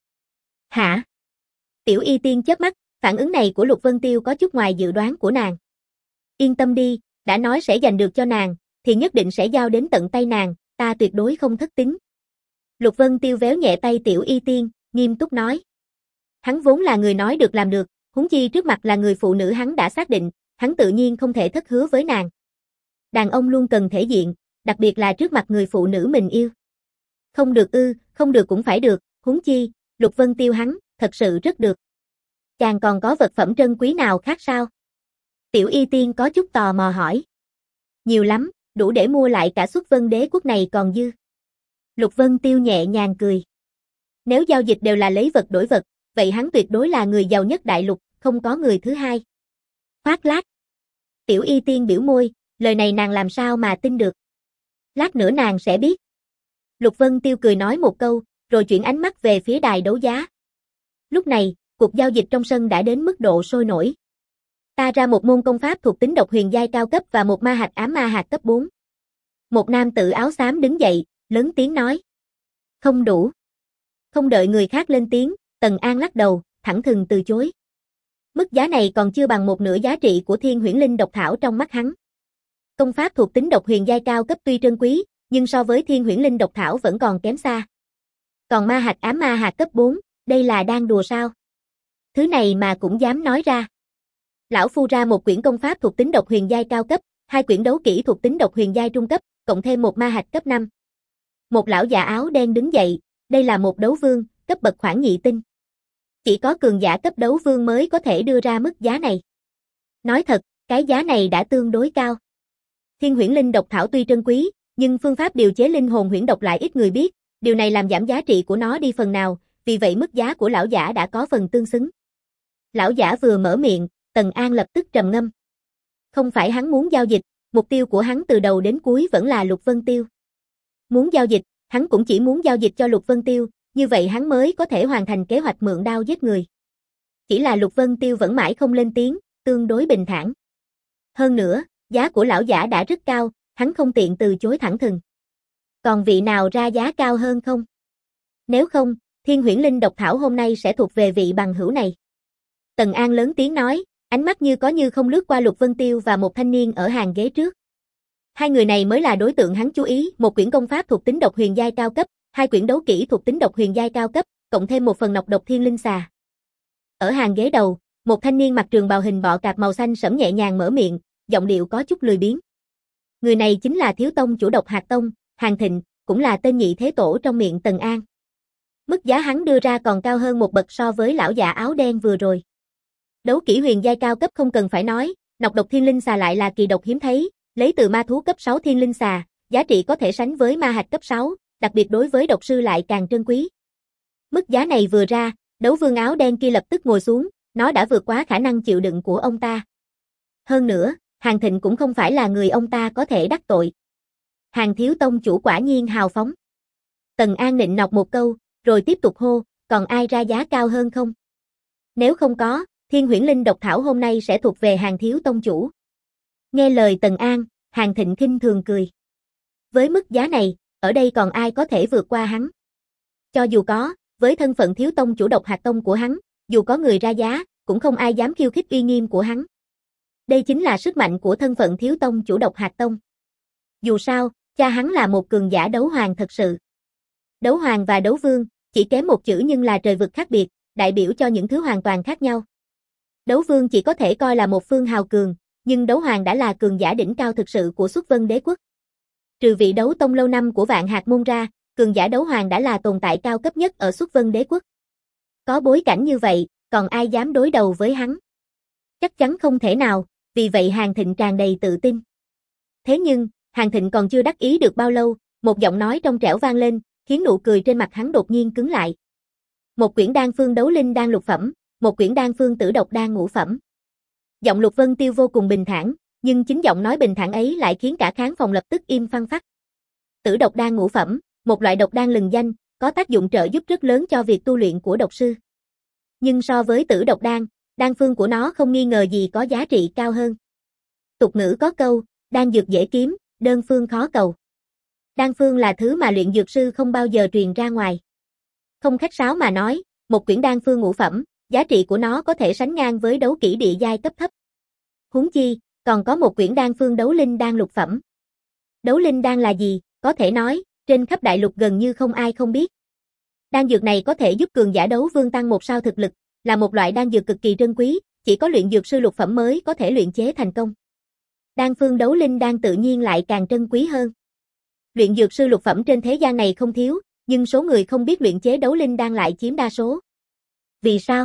Hả? Tiểu Y Tiên chớp mắt, phản ứng này của Lục Vân Tiêu có chút ngoài dự đoán của nàng. Yên tâm đi, đã nói sẽ giành được cho nàng, thì nhất định sẽ giao đến tận tay nàng, ta tuyệt đối không thất tín. Lục Vân Tiêu véo nhẹ tay Tiểu Y Tiên, nghiêm túc nói. Hắn vốn là người nói được làm được, huống chi trước mặt là người phụ nữ hắn đã xác định, hắn tự nhiên không thể thất hứa với nàng. Đàn ông luôn cần thể diện, đặc biệt là trước mặt người phụ nữ mình yêu. Không được ư, không được cũng phải được, huống chi, Lục Vân Tiêu hắn, thật sự rất được. Chàng còn có vật phẩm trân quý nào khác sao? Tiểu Y Tiên có chút tò mò hỏi. Nhiều lắm, đủ để mua lại cả Xuất Vân Đế quốc này còn dư. Lục Vân Tiêu nhẹ nhàng cười. Nếu giao dịch đều là lấy vật đổi vật, vậy hắn tuyệt đối là người giàu nhất đại lục, không có người thứ hai. Khoác lác. Tiểu Y Tiên biểu môi, lời này nàng làm sao mà tin được. Lát nữa nàng sẽ biết. Lục Vân Tiêu cười nói một câu, rồi chuyển ánh mắt về phía đài đấu giá. Lúc này, cuộc giao dịch trong sân đã đến mức độ sôi nổi. Ta ra một môn công pháp thuộc tính độc huyền giai cao cấp và một ma hạch ám ma hạt cấp bốn. Một nam tử áo xám đứng dậy, lớn tiếng nói. Không đủ. Không đợi người khác lên tiếng, Tần An lắc đầu, thẳng thừng từ chối. Mức giá này còn chưa bằng một nửa giá trị của Thiên Huyễn Linh độc thảo trong mắt hắn. Công pháp thuộc tính độc huyền giai cao cấp tuy trân quý, nhưng so với Thiên Huyễn Linh độc thảo vẫn còn kém xa. Còn ma hạch ám ma hạt cấp bốn, đây là đang đùa sao? Thứ này mà cũng dám nói ra. Lão phu ra một quyển công pháp thuộc tính độc huyền giai cao cấp, hai quyển đấu kỹ thuộc tính độc huyền giai trung cấp, cộng thêm một ma hạch cấp năm. Một lão già áo đen đứng dậy, đây là một đấu vương, cấp bậc khoản nhị tinh. Chỉ có cường giả cấp đấu vương mới có thể đưa ra mức giá này. Nói thật, cái giá này đã tương đối cao. Thiên Huyễn Linh độc thảo tuy trân quý, nhưng phương pháp điều chế linh hồn huyễn độc lại ít người biết, điều này làm giảm giá trị của nó đi phần nào, vì vậy mức giá của lão giả đã có phần tương xứng. Lão giả vừa mở miệng, Tần An lập tức trầm ngâm. Không phải hắn muốn giao dịch, mục tiêu của hắn từ đầu đến cuối vẫn là Lục Vân Tiêu. Muốn giao dịch, hắn cũng chỉ muốn giao dịch cho Lục Vân Tiêu, như vậy hắn mới có thể hoàn thành kế hoạch mượn đao giết người. Chỉ là Lục Vân Tiêu vẫn mãi không lên tiếng, tương đối bình thản. Hơn nữa, giá của lão giả đã rất cao, hắn không tiện từ chối thẳng thừng. Còn vị nào ra giá cao hơn không? Nếu không, Thiên Huyễn Linh độc thảo hôm nay sẽ thuộc về vị bằng hữu này. Tần An lớn tiếng nói, ánh mắt như có như không lướt qua Lục Vân Tiêu và một thanh niên ở hàng ghế trước. Hai người này mới là đối tượng hắn chú ý, một quyển công pháp thuộc tính độc huyền giai cao cấp, hai quyển đấu kỹ thuộc tính độc huyền giai cao cấp, cộng thêm một phần nọc độc thiên linh xà. Ở hàng ghế đầu, một thanh niên mặc trường bào hình bọ cạp màu xanh sẫm nhẹ nhàng mở miệng, giọng điệu có chút lười biếng. Người này chính là thiếu tông chủ Độc Hạt Tông, Hàn Thịnh, cũng là tên nhị thế tổ trong miệng Tần An. Mức giá hắn đưa ra còn cao hơn một bậc so với lão già áo đen vừa rồi. Đấu kỹ huyền giai cao cấp không cần phải nói, nọc độc thiên linh xà lại là kỳ độc hiếm thấy, lấy từ ma thú cấp sáu thiên linh xà, giá trị có thể sánh với ma hạch cấp sáu, đặc biệt đối với độc sư lại càng trân quý. Mức giá này vừa ra, đấu vương áo đen kia lập tức ngồi xuống, nó đã vượt quá khả năng chịu đựng của ông ta. Hơn nữa, Hàn Thịnh cũng không phải là người ông ta có thể đắc tội. Hàn thiếu tông chủ quả nhiên hào phóng. Tần An nịnh nọt một câu, rồi tiếp tục hô, còn ai ra giá cao hơn không? Nếu không có, Thiên Huyễn Linh độc thảo hôm nay sẽ thuộc về Hàn thiếu tông chủ. Nghe lời Tần An, Hàn Thịnh khinh thường cười. Với mức giá này, ở đây còn ai có thể vượt qua hắn? Cho dù có, với thân phận thiếu tông chủ Độc Hạt Tông của hắn, dù có người ra giá, cũng không ai dám khiêu khích uy nghiêm của hắn. Đây chính là sức mạnh của thân phận thiếu tông chủ Độc Hạt Tông. Dù sao, cha hắn là một cường giả đấu hoàng thật sự. Đấu hoàng và đấu vương, chỉ kém một chữ nhưng là trời vực khác biệt, đại biểu cho những thứ hoàn toàn khác nhau. Đấu vương chỉ có thể coi là một phương hào cường, nhưng đấu hoàng đã là cường giả đỉnh cao thực sự của Xuất Vân Đế quốc. Trừ vị đấu tông lâu năm của Vạn Hạt môn ra, cường giả đấu hoàng đã là tồn tại cao cấp nhất ở Xuất Vân Đế quốc. Có bối cảnh như vậy, còn ai dám đối đầu với hắn? Chắc chắn không thể nào, vì vậy Hàn Thịnh tràn đầy tự tin. Thế nhưng, Hàn Thịnh còn chưa đắc ý được bao lâu, một giọng nói trong trẻo vang lên, khiến nụ cười trên mặt hắn đột nhiên cứng lại. Một quyển đan phương đấu linh đan lục phẩm, một quyển đan phương tử độc đan ngũ phẩm. Giọng Lục Vân Tiêu vô cùng bình thản, nhưng chính giọng nói bình thản ấy lại khiến cả khán phòng lập tức im phăng phắc. Tử độc đan ngũ phẩm, một loại độc đan lừng danh, có tác dụng trợ giúp rất lớn cho việc tu luyện của độc sư. Nhưng so với tử độc đan, đan phương của nó không nghi ngờ gì có giá trị cao hơn. Tục ngữ có câu, đan dược dễ kiếm, đơn phương khó cầu. Đan phương là thứ mà luyện dược sư không bao giờ truyền ra ngoài. Không khách sáo mà nói, một quyển đan phương ngũ phẩm, giá trị của nó có thể sánh ngang với đấu kỹ địa giai cấp thấp. Huống chi, còn có một quyển đan phương đấu linh đan lục phẩm. Đấu linh đan là gì? Có thể nói, trên khắp đại lục gần như không ai không biết. Đan dược này có thể giúp cường giả đấu vương tăng một sao thực lực, là một loại đan dược cực kỳ trân quý, chỉ có luyện dược sư lục phẩm mới có thể luyện chế thành công. Đan phương đấu linh đan tự nhiên lại càng trân quý hơn. Luyện dược sư lục phẩm trên thế gian này không thiếu, nhưng số người không biết luyện chế đấu linh đan lại chiếm đa số. Vì sao?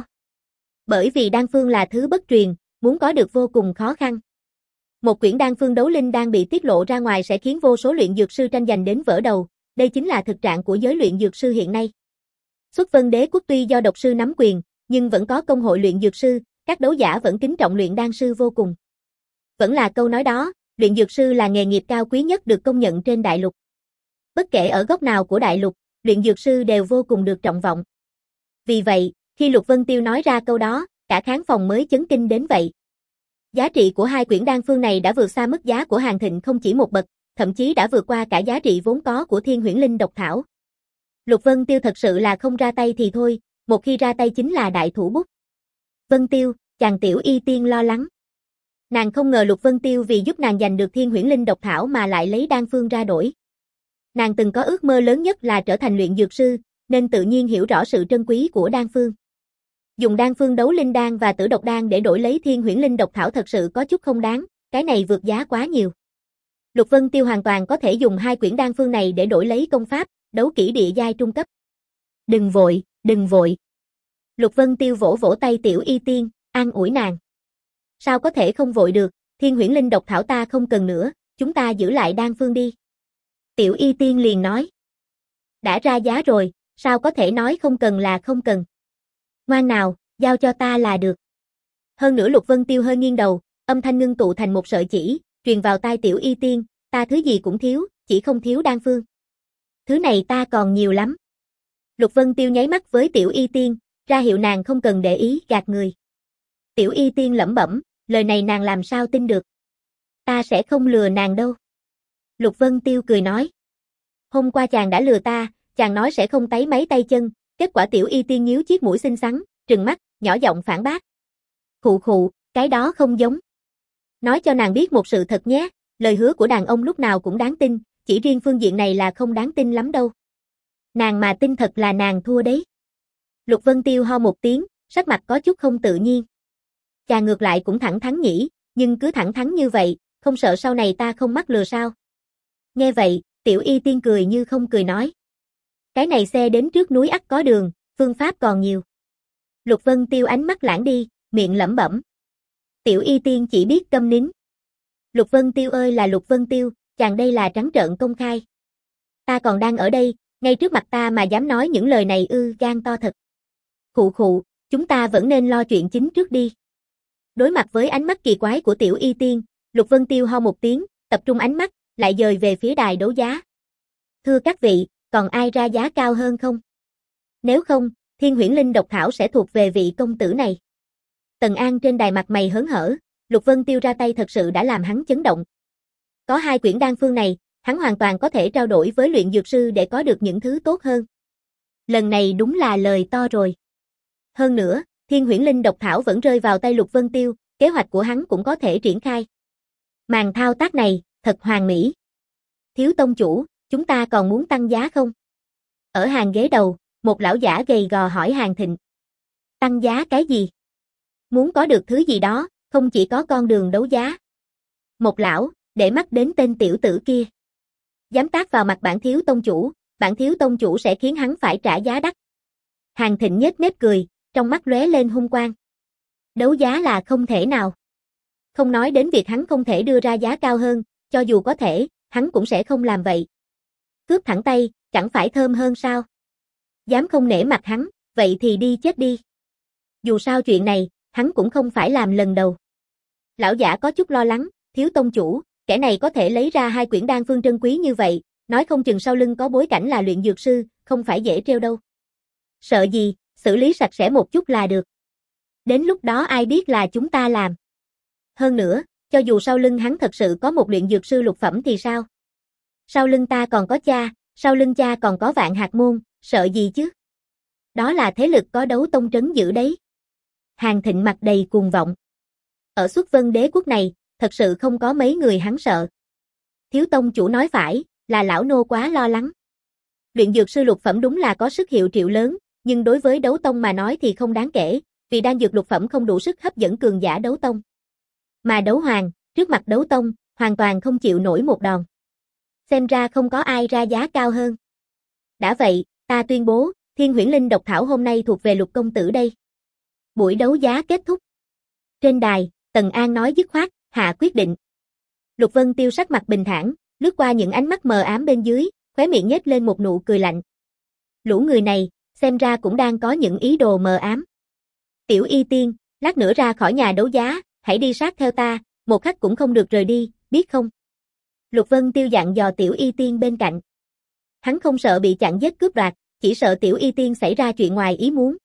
Bởi vì đan phương là thứ bất truyền, muốn có được vô cùng khó khăn. Một quyển đan phương đấu linh đan bị tiết lộ ra ngoài sẽ khiến vô số luyện dược sư tranh giành đến vỡ đầu, đây chính là thực trạng của giới luyện dược sư hiện nay. Xuất Vân Đế quốc tuy do độc sư nắm quyền, nhưng vẫn có công hội luyện dược sư, các đấu giả vẫn kính trọng luyện đan sư vô cùng. Vẫn là câu nói đó, luyện dược sư là nghề nghiệp cao quý nhất được công nhận trên đại lục. Bất kể ở góc nào của đại lục, luyện dược sư đều vô cùng được trọng vọng. Vì vậy, khi Lục Vân Tiêu nói ra câu đó, cả khán phòng mới chấn kinh đến vậy. Giá trị của hai quyển đan phương này đã vượt xa mức giá của Hàn Thịnh không chỉ một bậc, thậm chí đã vượt qua cả giá trị vốn có của Thiên Huyễn Linh độc thảo. Lục Vân Tiêu thật sự là không ra tay thì thôi, một khi ra tay chính là đại thủ bút. Vân Tiêu, chàng tiểu y tiên lo lắng. Nàng không ngờ Lục Vân Tiêu vì giúp nàng giành được Thiên Huyễn Linh độc thảo mà lại lấy đan phương ra đổi. Nàng từng có ước mơ lớn nhất là trở thành luyện dược sư, nên tự nhiên hiểu rõ sự trân quý của đan phương. Dùng đan phương đấu linh đan và tử độc đan để đổi lấy Thiên Huyễn Linh độc thảo thật sự có chút không đáng, cái này vượt giá quá nhiều. Lục Vân Tiêu hoàn toàn có thể dùng hai quyển đan phương này để đổi lấy công pháp, đấu kỹ địa giai trung cấp. Đừng vội, đừng vội. Lục Vân Tiêu vỗ vỗ tay tiểu y tiên, an ủi nàng. Sao có thể không vội được, Thiên Huyễn Linh độc thảo ta không cần nữa, chúng ta giữ lại đan phương đi. Tiểu y tiên liền nói. Đã ra giá rồi, sao có thể nói không cần là không cần. Ngoan nào, giao cho ta là được. Hơn nữa Lục Vân Tiêu hơi nghiêng đầu, âm thanh ngưng tụ thành một sợi chỉ, truyền vào tai tiểu y tiên, ta thứ gì cũng thiếu, chỉ không thiếu đan phương. Thứ này ta còn nhiều lắm. Lục Vân Tiêu nháy mắt với tiểu y tiên, ra hiệu nàng không cần để ý gạt người. Tiểu y tiên lẩm bẩm, lời này nàng làm sao tin được. Ta sẽ không lừa nàng đâu. Lục Vân Tiêu cười nói. Hôm qua chàng đã lừa ta, chàng nói sẽ không táy máy tay chân, kết quả tiểu y tiên nhíu chiếc mũi xinh xắn, trừng mắt, nhỏ giọng phản bác. Khụ khụ, cái đó không giống. Nói cho nàng biết một sự thật nhé, lời hứa của đàn ông lúc nào cũng đáng tin, chỉ riêng phương diện này là không đáng tin lắm đâu. Nàng mà tin thật là nàng thua đấy. Lục Vân Tiêu ho một tiếng, sắc mặt có chút không tự nhiên. Chàng ngược lại cũng thẳng thắn nhỉ, nhưng cứ thẳng thắn như vậy, không sợ sau này ta không mắc lừa sao? Nghe vậy, tiểu y tiên cười như không cười nói. Cái này xe đến trước núi ắt có đường, phương pháp còn nhiều. Lục Vân Tiêu ánh mắt lãng đi, miệng lẩm bẩm. Tiểu y tiên chỉ biết câm nín. Lục Vân Tiêu ơi là Lục Vân Tiêu, chàng đây là trắng trợn công khai. Ta còn đang ở đây, ngay trước mặt ta mà dám nói những lời này ư, gan to thật. Khụ khụ, chúng ta vẫn nên lo chuyện chính trước đi. Đối mặt với ánh mắt kỳ quái của tiểu y tiên, Lục Vân Tiêu ho một tiếng, tập trung ánh mắt, lại dời về phía đài đấu giá. Thưa các vị, còn ai ra giá cao hơn không? Nếu không, Thiên Huyễn Linh độc thảo sẽ thuộc về vị công tử này. Tần An trên đài mặt mày hớn hở, Lục Vân Tiêu ra tay thật sự đã làm hắn chấn động. Có hai quyển đan phương này, hắn hoàn toàn có thể trao đổi với luyện dược sư để có được những thứ tốt hơn. Lần này đúng là lời to rồi. Hơn nữa, Thiên Huyễn Linh độc thảo vẫn rơi vào tay Lục Vân Tiêu, kế hoạch của hắn cũng có thể triển khai. Màn thao tác này, thật hoàn mỹ. Thiếu tông chủ, chúng ta còn muốn tăng giá không? Ở hàng ghế đầu, một lão giả gầy gò hỏi Hàn Thịnh. Tăng giá cái gì? Muốn có được thứ gì đó, không chỉ có con đường đấu giá. Một lão, để mắt đến tên tiểu tử kia. Dám tác vào mặt bản thiếu tông chủ, bản thiếu tông chủ sẽ khiến hắn phải trả giá đắt. Hàn Thịnh nhếch mép cười, trong mắt lóe lên hung quang. Đấu giá là không thể nào. Không nói đến việc hắn không thể đưa ra giá cao hơn, cho dù có thể, hắn cũng sẽ không làm vậy. Cướp thẳng tay, chẳng phải thơm hơn sao? Dám không nể mặt hắn, vậy thì đi chết đi. Dù sao chuyện này, hắn cũng không phải làm lần đầu. Lão giả có chút lo lắng, thiếu tông chủ, kẻ này có thể lấy ra hai quyển đan phương trân quý như vậy, nói không chừng sau lưng có bối cảnh là luyện dược sư, không phải dễ trêu đâu. Sợ gì, xử lý sạch sẽ một chút là được. Đến lúc đó ai biết là chúng ta làm. Hơn nữa, cho dù sau lưng hắn thật sự có một luyện dược sư lục phẩm thì sao? Sau lưng ta còn có cha, sau lưng cha còn có Vạn Hạt Môn, sợ gì chứ? Đó là thế lực có đấu tông trấn giữ đấy. Hàn Thịnh mặt đầy cuồng vọng. Ở Xuất Vân Đế quốc này, thật sự không có mấy người hắn sợ. Thiếu tông chủ nói phải, là lão nô quá lo lắng. Luyện dược sư lục phẩm đúng là có sức hiệu triệu lớn, nhưng đối với đấu tông mà nói thì không đáng kể, vì đan dược lục phẩm không đủ sức hấp dẫn cường giả đấu tông. Mà đấu hoàng, trước mặt đấu tông, hoàn toàn không chịu nổi một đòn. Xem ra không có ai ra giá cao hơn. Đã vậy, ta tuyên bố, Thiên Huyễn Linh độc thảo hôm nay thuộc về Lục công tử đây. Buổi đấu giá kết thúc. Trên đài, Tần An nói dứt khoát, hạ quyết định. Lục Vân Tiêu sắc mặt bình thản, lướt qua những ánh mắt mờ ám bên dưới, khóe miệng nhếch lên một nụ cười lạnh. Lũ người này, xem ra cũng đang có những ý đồ mờ ám. Tiểu y tiên, lát nữa ra khỏi nhà đấu giá, hãy đi sát theo ta, một khắc cũng không được rời đi, biết không? Lục Vân Tiêu dặn dò tiểu y tiên bên cạnh. Hắn không sợ bị chặn giết cướp đoạt, chỉ sợ Tiểu Y Tiên xảy ra chuyện ngoài ý muốn.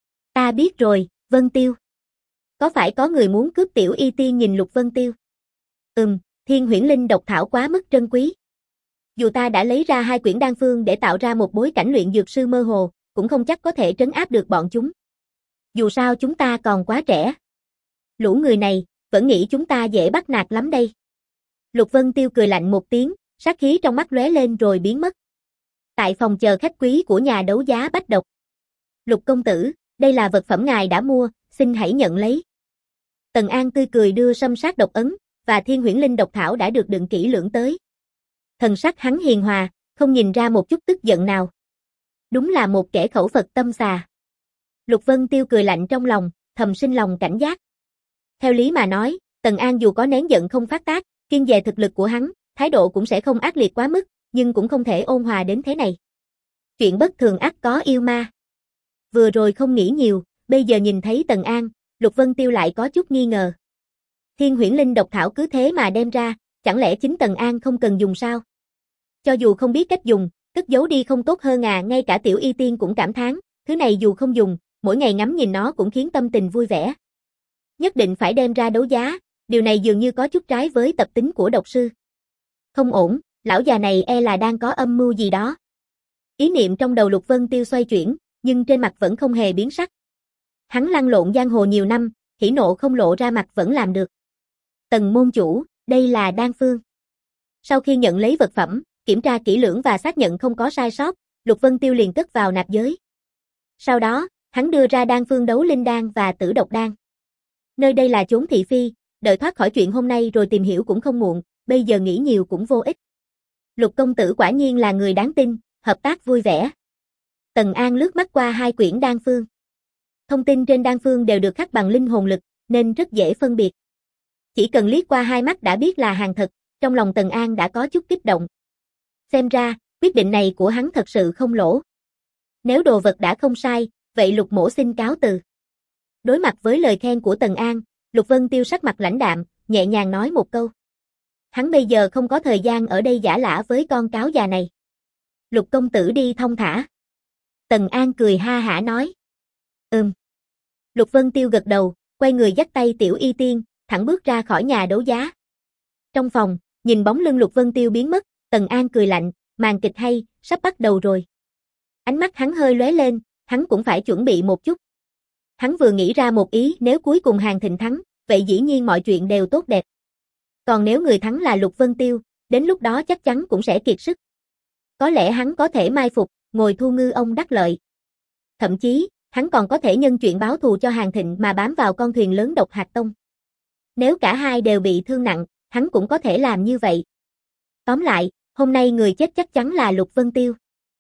Ta biết rồi, Vân Tiêu. Có phải có người muốn cướp Tiểu Y Tiên nhìn Lục Vân Tiêu? Ừm, Thiên Huyễn Linh độc thảo quá mức trân quý. Dù ta đã lấy ra hai quyển đan phương để tạo ra một bối cảnh luyện dược sư mơ hồ, cũng không chắc có thể trấn áp được bọn chúng. Dù sao chúng ta còn quá trẻ. Lũ người này, vẫn nghĩ chúng ta dễ bắt nạt lắm đây. Lục Vân Tiêu cười lạnh một tiếng, sát khí trong mắt lóe lên rồi biến mất. Tại phòng chờ khách quý của nhà đấu giá Bách Độc. Lục công tử, đây là vật phẩm ngài đã mua, xin hãy nhận lấy. Tần An tươi cười đưa sâm sát độc ấn, và Thiên Huyễn Linh độc thảo đã được đựng kỹ lưỡng tới. Thần sắc hắn hiền hòa, không nhìn ra một chút tức giận nào. Đúng là một kẻ khẩu Phật tâm xà. Lục Vân Tiêu cười lạnh trong lòng, thầm sinh lòng cảnh giác. Theo lý mà nói, Tần An dù có nén giận không phát tác, kiêng dè thực lực của hắn, thái độ cũng sẽ không ác liệt quá mức, nhưng cũng không thể ôn hòa đến thế này. Chuyện bất thường ắt có yêu ma. Vừa rồi không nghĩ nhiều, bây giờ nhìn thấy Tần An, Lục Vân Tiêu lại có chút nghi ngờ. Thiên Huyễn Linh độc thảo cứ thế mà đem ra, chẳng lẽ chính Tần An không cần dùng sao? Cho dù không biết cách dùng, cất giấu đi không tốt hơn à, ngay cả Tiểu Y Tiên cũng cảm thán, thứ này dù không dùng, mỗi ngày ngắm nhìn nó cũng khiến tâm tình vui vẻ. Nhất định phải đem ra đấu giá, điều này dường như có chút trái với tập tính của độc sư. Không ổn, lão già này e là đang có âm mưu gì đó. Ý niệm trong đầu Lục Vân Tiêu xoay chuyển, nhưng trên mặt vẫn không hề biến sắc. Hắn lăn lộn giang hồ nhiều năm, hỉ nộ không lộ ra mặt vẫn làm được. Tần môn chủ, đây là đan phương. Sau khi nhận lấy vật phẩm, kiểm tra kỹ lưỡng và xác nhận không có sai sót, Lục Vân Tiêu liền cất vào nạp giới. Sau đó, hắn đưa ra đan phương đấu linh đan và tử độc đan. Nơi đây là chốn thị phi, đợi thoát khỏi chuyện hôm nay rồi tìm hiểu cũng không muộn, bây giờ nghĩ nhiều cũng vô ích. Lục công tử quả nhiên là người đáng tin, hợp tác vui vẻ. Tần An lướt mắt qua hai quyển đan phương. Thông tin trên đan phương đều được khắc bằng linh hồn lực, nên rất dễ phân biệt. Chỉ cần liếc qua hai mắt đã biết là hàng thật, trong lòng Tần An đã có chút kích động. Xem ra, quyết định này của hắn thật sự không lỗ. Nếu đồ vật đã không sai, vậy Lục mỗ xin cáo từ. Đối mặt với lời khen của Tần An, Lục Vân Tiêu sắc mặt lãnh đạm, nhẹ nhàng nói một câu. Hắn bây giờ không có thời gian ở đây giả lả với con cáo già này. Lục công tử đi thong thả. Tần An cười ha hả nói. Ừm. Lục Vân Tiêu gật đầu, quay người dắt tay Tiểu Y Tiên, thẳng bước ra khỏi nhà đấu giá. Trong phòng, nhìn bóng lưng Lục Vân Tiêu biến mất, Tần An cười lạnh, màn kịch hay, sắp bắt đầu rồi. Ánh mắt hắn hơi lóe lên, hắn cũng phải chuẩn bị một chút. Hắn vừa nghĩ ra một ý, nếu cuối cùng Hàn Thịnh thắng, vậy dĩ nhiên mọi chuyện đều tốt đẹp. Còn nếu người thắng là Lục Vân Tiêu, đến lúc đó chắc chắn cũng sẽ kiệt sức. Có lẽ hắn có thể mai phục, ngồi thu ngư ông đắc lợi. Thậm chí, hắn còn có thể nhân chuyện báo thù cho Hàn Thịnh mà bám vào con thuyền lớn Độc Hạt Tông. Nếu cả hai đều bị thương nặng, hắn cũng có thể làm như vậy. Tóm lại, hôm nay người chết chắc chắn là Lục Vân Tiêu.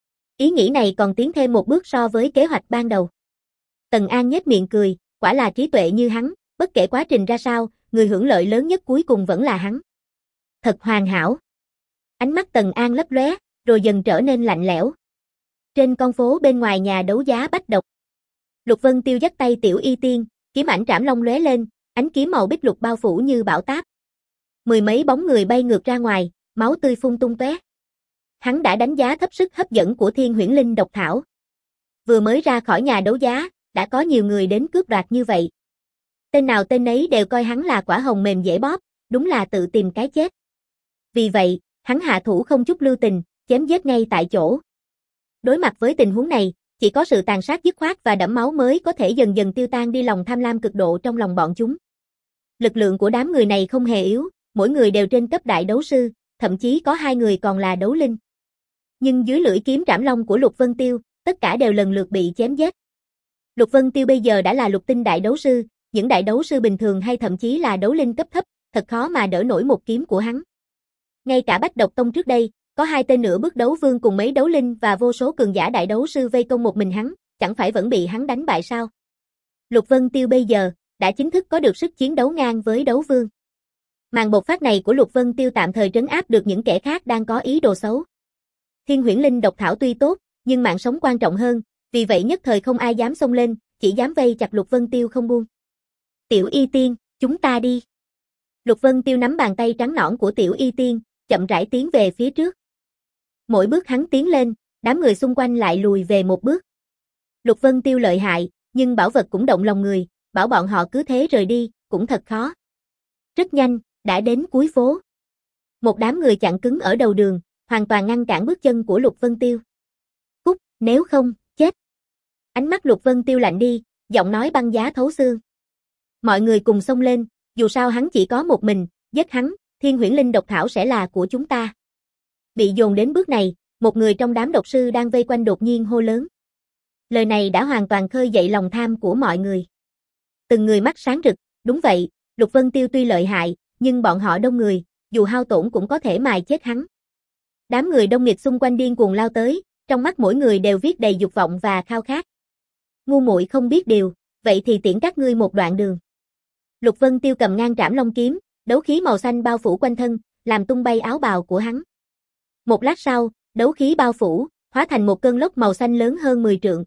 Ý nghĩ này còn tiến thêm một bước so với kế hoạch ban đầu. Tần An nhếch miệng cười, quả là trí tuệ như hắn, bất kể quá trình ra sao, người hưởng lợi lớn nhất cuối cùng vẫn là hắn. Thật hoàn hảo. Ánh mắt Tần An lấp lóe, rồi dần trở nên lạnh lẽo. Trên con phố bên ngoài nhà đấu giá Bách Độc, Lục Vân Tiêu dắt tay Tiểu Y Tiên, kiếm ảnh trảm long lóe lên, ánh kiếm màu bích lục bao phủ như bão táp. Mười mấy bóng người bay ngược ra ngoài, máu tươi phun tung tóe. Hắn đã đánh giá thấp sức hấp dẫn của Thiên Huyễn Linh độc thảo. Vừa mới ra khỏi nhà đấu giá, đã có nhiều người đến cướp đoạt như vậy. Tên nào tên nấy đều coi hắn là quả hồng mềm dễ bóp, đúng là tự tìm cái chết. Vì vậy, hắn hạ thủ không chút lưu tình, chém giết ngay tại chỗ. Đối mặt với tình huống này, chỉ có sự tàn sát dứt khoát và đẫm máu mới có thể dần dần tiêu tan đi lòng tham lam cực độ trong lòng bọn chúng. Lực lượng của đám người này không hề yếu, mỗi người đều trên cấp đại đấu sư, thậm chí có hai người còn là đấu linh. Nhưng dưới lưỡi kiếm trảm long của Lục Vân Tiêu, tất cả đều lần lượt bị chém giết. Lục Vân Tiêu bây giờ đã là lục tinh đại đấu sư, những đại đấu sư bình thường hay thậm chí là đấu linh cấp thấp, thật khó mà đỡ nổi một kiếm của hắn. Ngay cả Bách Độc Tông trước đây, có hai tên nửa bước đấu vương cùng mấy đấu linh và vô số cường giả đại đấu sư vây công một mình hắn, chẳng phải vẫn bị hắn đánh bại sao? Lục Vân Tiêu bây giờ đã chính thức có được sức chiến đấu ngang với đấu vương. Màn bộc phát này của Lục Vân Tiêu tạm thời trấn áp được những kẻ khác đang có ý đồ xấu. Thiên Huyễn Linh độc thảo tuy tốt, nhưng mạng sống quan trọng hơn, vì vậy nhất thời không ai dám xông lên, chỉ dám vây chặt Lục Vân Tiêu không buông. Tiểu Y Tiên, chúng ta đi. Lục Vân Tiêu nắm bàn tay trắng nõn của Tiểu Y Tiên, chậm rãi tiến về phía trước. Mỗi bước hắn tiến lên, đám người xung quanh lại lùi về một bước. Lục Vân Tiêu lợi hại, nhưng bảo vật cũng động lòng người, bảo bọn họ cứ thế rời đi, cũng thật khó. Rất nhanh, đã đến cuối phố. Một đám người chặn cứng ở đầu đường, hoàn toàn ngăn cản bước chân của Lục Vân Tiêu. Cút, nếu không, chết. Ánh mắt Lục Vân Tiêu lạnh đi, giọng nói băng giá thấu xương. Mọi người cùng xông lên, dù sao hắn chỉ có một mình, giết hắn, Thiên Huyễn Linh độc thảo sẽ là của chúng ta. Bị dồn đến bước này, một người trong đám độc sư đang vây quanh đột nhiên hô lớn. Lời này đã hoàn toàn khơi dậy lòng tham của mọi người. Từng người mắt sáng rực, đúng vậy, Lục Vân Tiêu tuy lợi hại, nhưng bọn họ đông người, dù hao tổn cũng có thể mài chết hắn. Đám người đông nghịt xung quanh điên cuồng lao tới, trong mắt mỗi người đều viết đầy dục vọng và khao khát. Ngu muội không biết điều, vậy thì tiễn các ngươi một đoạn đường. Lục Vân Tiêu cầm ngang Trảm Long kiếm, đấu khí màu xanh bao phủ quanh thân, làm tung bay áo bào của hắn. Một lát sau, đấu khí bao phủ, hóa thành một cơn lốc màu xanh lớn hơn mười trượng.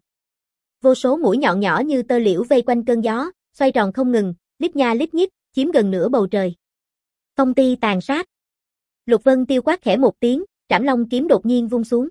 Vô số mũi nhọn nhỏ như tơ liễu vây quanh cơn gió, xoay tròn không ngừng, lít nha lít nhít, chiếm gần nửa bầu trời. Phong ti tàn sát. Lục Vân Tiêu quát khẽ một tiếng, Trảm Long kiếm đột nhiên vung xuống.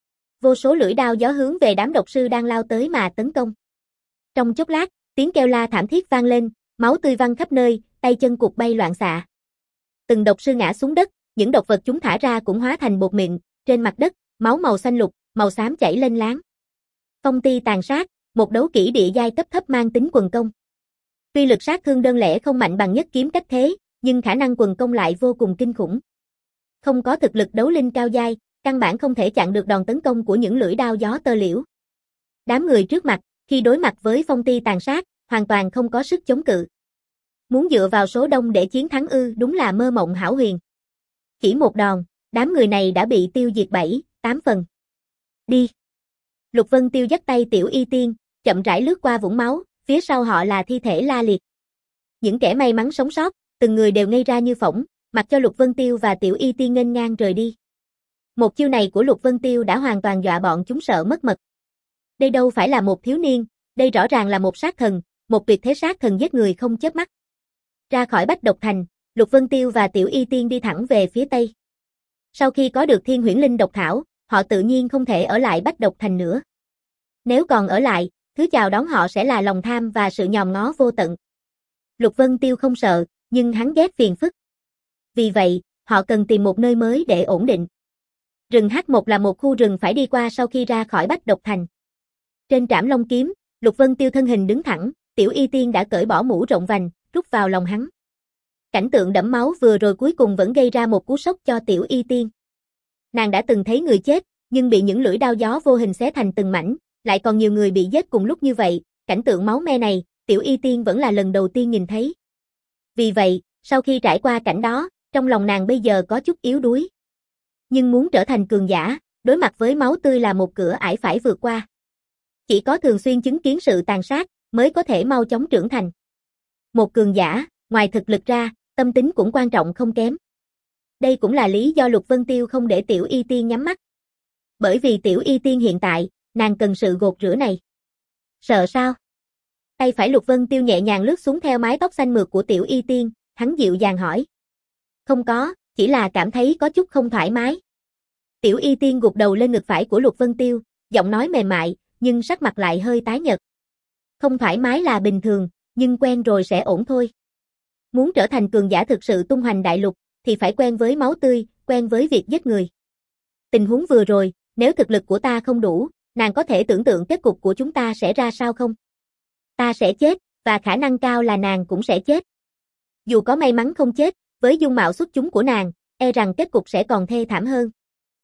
Vô số lưỡi đao gió hướng về đám độc sư đang lao tới mà tấn công. Trong chốc lát, tiếng kêu la thảm thiết vang lên, máu tươi văng khắp nơi, tay chân cụt bay loạn xạ. Từng độc sư ngã xuống đất, những độc vật chúng thả ra cũng hóa thành bột mịn, trên mặt đất, máu màu xanh lục, màu xám chảy lên láng. Phong ti tàn sát, một đấu kỹ địa giai cấp thấp mang tính quần công. Tuy lực sát thương đơn lẻ không mạnh bằng nhất kiếm cách thế, nhưng khả năng quần công lại vô cùng kinh khủng. Không có thực lực đấu linh cao giai, căn bản không thể chặn được đòn tấn công của những lưỡi đao gió tơ liễu. Đám người trước mặt, khi đối mặt với phong ti tàn sát, hoàn toàn không có sức chống cự. Muốn dựa vào số đông để chiến thắng ư, đúng là mơ mộng hão huyền. Chỉ một đòn, đám người này đã bị tiêu diệt bảy, tám phần. Đi. Lục Vân Tiêu dắt tay Tiểu Y Tiên, chậm rãi lướt qua vũng máu, phía sau họ là thi thể la liệt. Những kẻ may mắn sống sót, từng người đều ngây ra như phỗng, mặc cho Lục Vân Tiêu và Tiểu Y Tiên nghênh ngang rời đi. Một chiêu này của Lục Vân Tiêu đã hoàn toàn dọa bọn chúng sợ mất mật. Đây đâu phải là một thiếu niên, đây rõ ràng là một sát thần, một tuyệt thế sát thần giết người không chớp mắt. Ra khỏi Bách Độc Thành, Lục Vân Tiêu và Tiểu Y Tiên đi thẳng về phía tây. Sau khi có được Thiên Huyễn Linh độc thảo, họ tự nhiên không thể ở lại Bách Độc Thành nữa. Nếu còn ở lại, thứ chào đón họ sẽ là lòng tham và sự nhòm ngó vô tận. Lục Vân Tiêu không sợ, nhưng hắn ghét phiền phức. Vì vậy, họ cần tìm một nơi mới để ổn định. Rừng Hắc Một là một khu rừng phải đi qua sau khi ra khỏi Bách Độc Thành. Trên Trảm Long kiếm, Lục Vân Tiêu thân hình đứng thẳng, Tiểu Y Tiên đã cởi bỏ mũ rộng vành, rút vào lòng hắn. Cảnh tượng đẫm máu vừa rồi cuối cùng vẫn gây ra một cú sốc cho Tiểu Y Tiên. Nàng đã từng thấy người chết, nhưng bị những lưỡi đao gió vô hình xé thành từng mảnh, lại còn nhiều người bị giết cùng lúc như vậy, cảnh tượng máu me này, Tiểu Y Tiên vẫn là lần đầu tiên nhìn thấy. Vì vậy, sau khi trải qua cảnh đó, trong lòng nàng bây giờ có chút yếu đuối. Nhưng muốn trở thành cường giả, đối mặt với máu tươi là một cửa ải phải vượt qua. Chỉ có thường xuyên chứng kiến sự tàn sát, mới có thể mau chóng trưởng thành. Một cường giả, ngoài thực lực ra, tâm tính cũng quan trọng không kém. Đây cũng là lý do Lục Vân Tiêu không để Tiểu Y Tiên nhắm mắt. Bởi vì Tiểu Y Tiên hiện tại, nàng cần sự gột rửa này. Sợ sao? Tay phải Lục Vân Tiêu nhẹ nhàng lướt xuống theo mái tóc xanh mượt của Tiểu Y Tiên, hắn dịu dàng hỏi. Không có, chỉ là cảm thấy có chút không thoải mái. Tiểu Y Tiên gục đầu lên ngực phải của Lục Vân Tiêu, giọng nói mềm mại, nhưng sắc mặt lại hơi tái nhợt. Không thoải mái là bình thường, nhưng quen rồi sẽ ổn thôi. Muốn trở thành cường giả thực sự tung hoành đại lục, thì phải quen với máu tươi, quen với việc giết người. Tình huống vừa rồi, nếu thực lực của ta không đủ, nàng có thể tưởng tượng kết cục của chúng ta sẽ ra sao không? Ta sẽ chết, và khả năng cao là nàng cũng sẽ chết. Dù có may mắn không chết, với dung mạo xuất chúng của nàng, e rằng kết cục sẽ còn thê thảm hơn.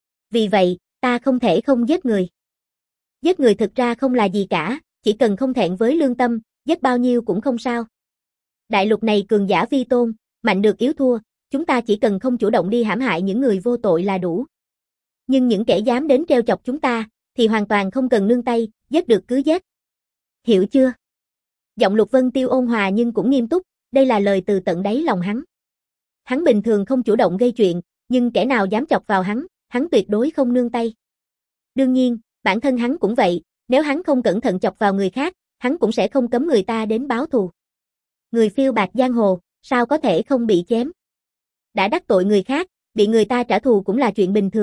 Vì vậy, ta không thể không giết người. Giết người thực ra không là gì cả, chỉ cần không thẹn với lương tâm, giết bao nhiêu cũng không sao. Đại lục này cường giả vi tôn, mạnh được yếu thua, chúng ta chỉ cần không chủ động đi hãm hại những người vô tội là đủ. Nhưng những kẻ dám đến trêu chọc chúng ta, thì hoàn toàn không cần nương tay, giết được cứ giết. Hiểu chưa? Giọng Lục Vân Tiêu ôn hòa nhưng cũng nghiêm túc, đây là lời từ tận đáy lòng hắn. Hắn bình thường không chủ động gây chuyện, nhưng kẻ nào dám chọc vào hắn, hắn tuyệt đối không nương tay. Đương nhiên, bản thân hắn cũng vậy, nếu hắn không cẩn thận chọc vào người khác, hắn cũng sẽ không cấm người ta đến báo thù. Người phiêu bạt giang hồ, sao có thể không bị chém? Đã đắc tội người khác, bị người ta trả thù cũng là chuyện bình thường,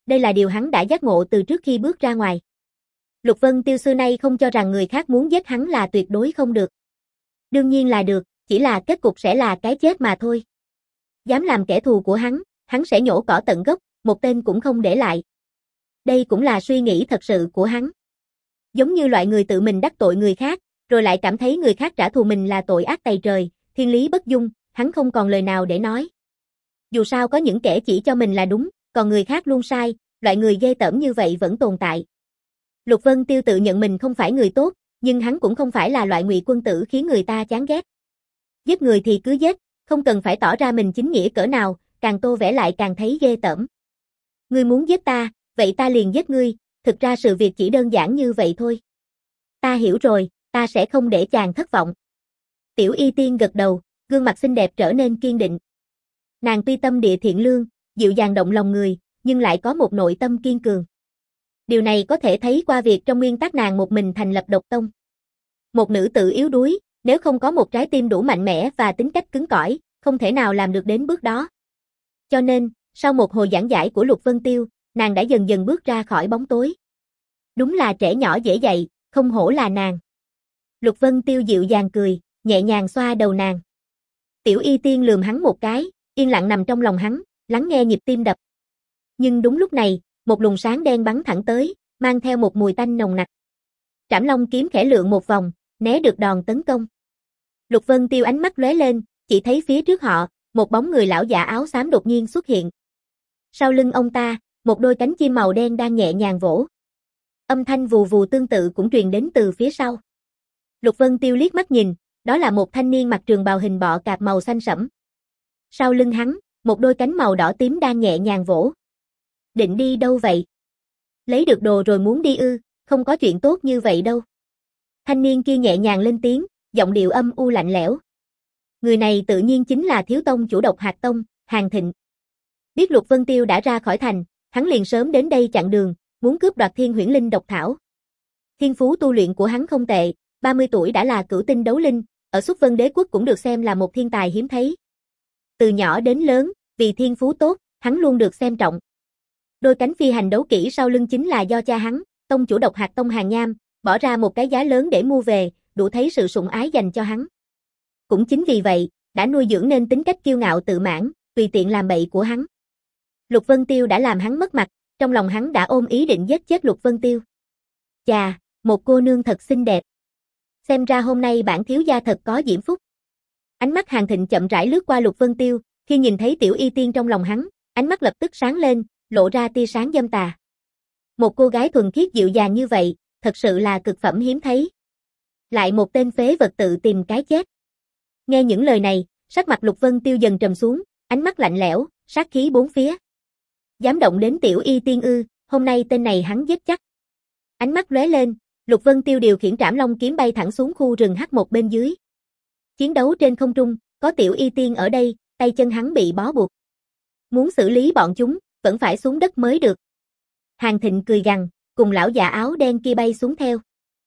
đây là điều hắn đã giác ngộ từ trước khi bước ra ngoài. Lục Vân Tiêu xưa nay không cho rằng người khác muốn giết hắn là tuyệt đối không được. Đương nhiên là được, chỉ là kết cục sẽ là cái chết mà thôi. Dám làm kẻ thù của hắn, hắn sẽ nhổ cỏ tận gốc, một tên cũng không để lại. Đây cũng là suy nghĩ thật sự của hắn. Giống như loại người tự mình đắc tội người khác, rồi lại cảm thấy người khác trả thù mình là tội ác tày trời, thiên lý bất dung, hắn không còn lời nào để nói. Dù sao có những kẻ chỉ cho mình là đúng, còn người khác luôn sai, loại người ghê tởm như vậy vẫn tồn tại. Lục Vân Tiêu tự nhận mình không phải người tốt, nhưng hắn cũng không phải là loại ngụy quân tử khiến người ta chán ghét. Giết người thì cứ giết, không cần phải tỏ ra mình chính nghĩa cỡ nào, càng tô vẽ lại càng thấy ghê tởm. Ngươi muốn giết ta, vậy ta liền giết ngươi, thực ra sự việc chỉ đơn giản như vậy thôi. Ta hiểu rồi, ta sẽ không để chàng thất vọng. Tiểu Y Tiên gật đầu, gương mặt xinh đẹp trở nên kiên định. Nàng tuy tâm địa thiện lương, dịu dàng động lòng người, nhưng lại có một nội tâm kiên cường. Điều này có thể thấy qua việc trong nguyên tắc nàng một mình thành lập độc tông. Một nữ tử yếu đuối, nếu không có một trái tim đủ mạnh mẽ và tính cách cứng cỏi, không thể nào làm được đến bước đó. Cho nên, sau một hồi giảng giải của Lục Vân Tiêu, nàng đã dần dần bước ra khỏi bóng tối. Đúng là trẻ nhỏ dễ dạy, không hổ là nàng. Lục Vân Tiêu dịu dàng cười, nhẹ nhàng xoa đầu nàng. Tiểu Y Tiên lườm hắn một cái, yên lặng nằm trong lòng hắn, lắng nghe nhịp tim đập. Nhưng đúng lúc này, một luồng sáng đen bắn thẳng tới, mang theo một mùi tanh nồng nặc. Trảm Long kiếm khẽ lượn một vòng, né được đòn tấn công. Lục Vân Tiêu ánh mắt lóe lên, chỉ thấy phía trước họ, một bóng người lão giả áo xám đột nhiên xuất hiện. Sau lưng ông ta, một đôi cánh chim màu đen đang nhẹ nhàng vỗ. Âm thanh vù vù tương tự cũng truyền đến từ phía sau. Lục Vân Tiêu liếc mắt nhìn, đó là một thanh niên mặc trường bào hình bọ cạp màu xanh sẫm. Sau lưng hắn, một đôi cánh màu đỏ tím đang nhẹ nhàng vỗ. Định đi đâu vậy? Lấy được đồ rồi muốn đi ư, không có chuyện tốt như vậy đâu. Thanh niên kia nhẹ nhàng lên tiếng, giọng điệu âm u lạnh lẽo. Người này tự nhiên chính là thiếu tông chủ Độc Hạt Tông, Hàn Thịnh. Biết Lục Vân Tiêu đã ra khỏi thành, hắn liền sớm đến đây chặn đường, muốn cướp đoạt Thiên Huyễn Linh độc thảo. Thiên phú tu luyện của hắn không tệ, ba mươi tuổi đã là cửu tinh đấu linh, ở Xuất Vân Đế quốc cũng được xem là một thiên tài hiếm thấy. Từ nhỏ đến lớn, vì thiên phú tốt, hắn luôn được xem trọng. Đôi cánh phi hành đấu kỹ sau lưng chính là do cha hắn, tông chủ Độc Hạt Tông Hàn Nham, bỏ ra một cái giá lớn để mua về, đủ thấy sự sủng ái dành cho hắn. Cũng chính vì vậy, đã nuôi dưỡng nên tính cách kiêu ngạo tự mãn, tùy tiện làm bậy của hắn. Lục Vân Tiêu đã làm hắn mất mặt, trong lòng hắn đã ôm ý định giết chết Lục Vân Tiêu. Chà, một cô nương thật xinh đẹp. Xem ra hôm nay bản thiếu gia thật có diễm phúc. Ánh mắt Hàn Thịnh chậm rãi lướt qua Lục Vân Tiêu, khi nhìn thấy Tiểu Y Tiên trong lòng hắn, ánh mắt lập tức sáng lên, lộ ra tia sáng dâm tà. Một cô gái thuần khiết dịu dàng như vậy, thật sự là cực phẩm hiếm thấy. Lại một tên phế vật tự tìm cái chết. Nghe những lời này, sắc mặt Lục Vân Tiêu dần trầm xuống, ánh mắt lạnh lẽo, sát khí bốn phía. Dám động đến Tiểu Y Tiên ư, hôm nay tên này hắn giết chắc. Ánh mắt lóe lên, Lục Vân Tiêu điều khiển Trảm Long kiếm bay thẳng xuống khu rừng hắc một bên dưới. Chiến đấu trên không trung, có Tiểu Y Tiên ở đây, tay chân hắn bị bó buộc. Muốn xử lý bọn chúng, vẫn phải xuống đất mới được. Hàn Thịnh cười gằn, cùng lão già áo đen kia bay xuống theo.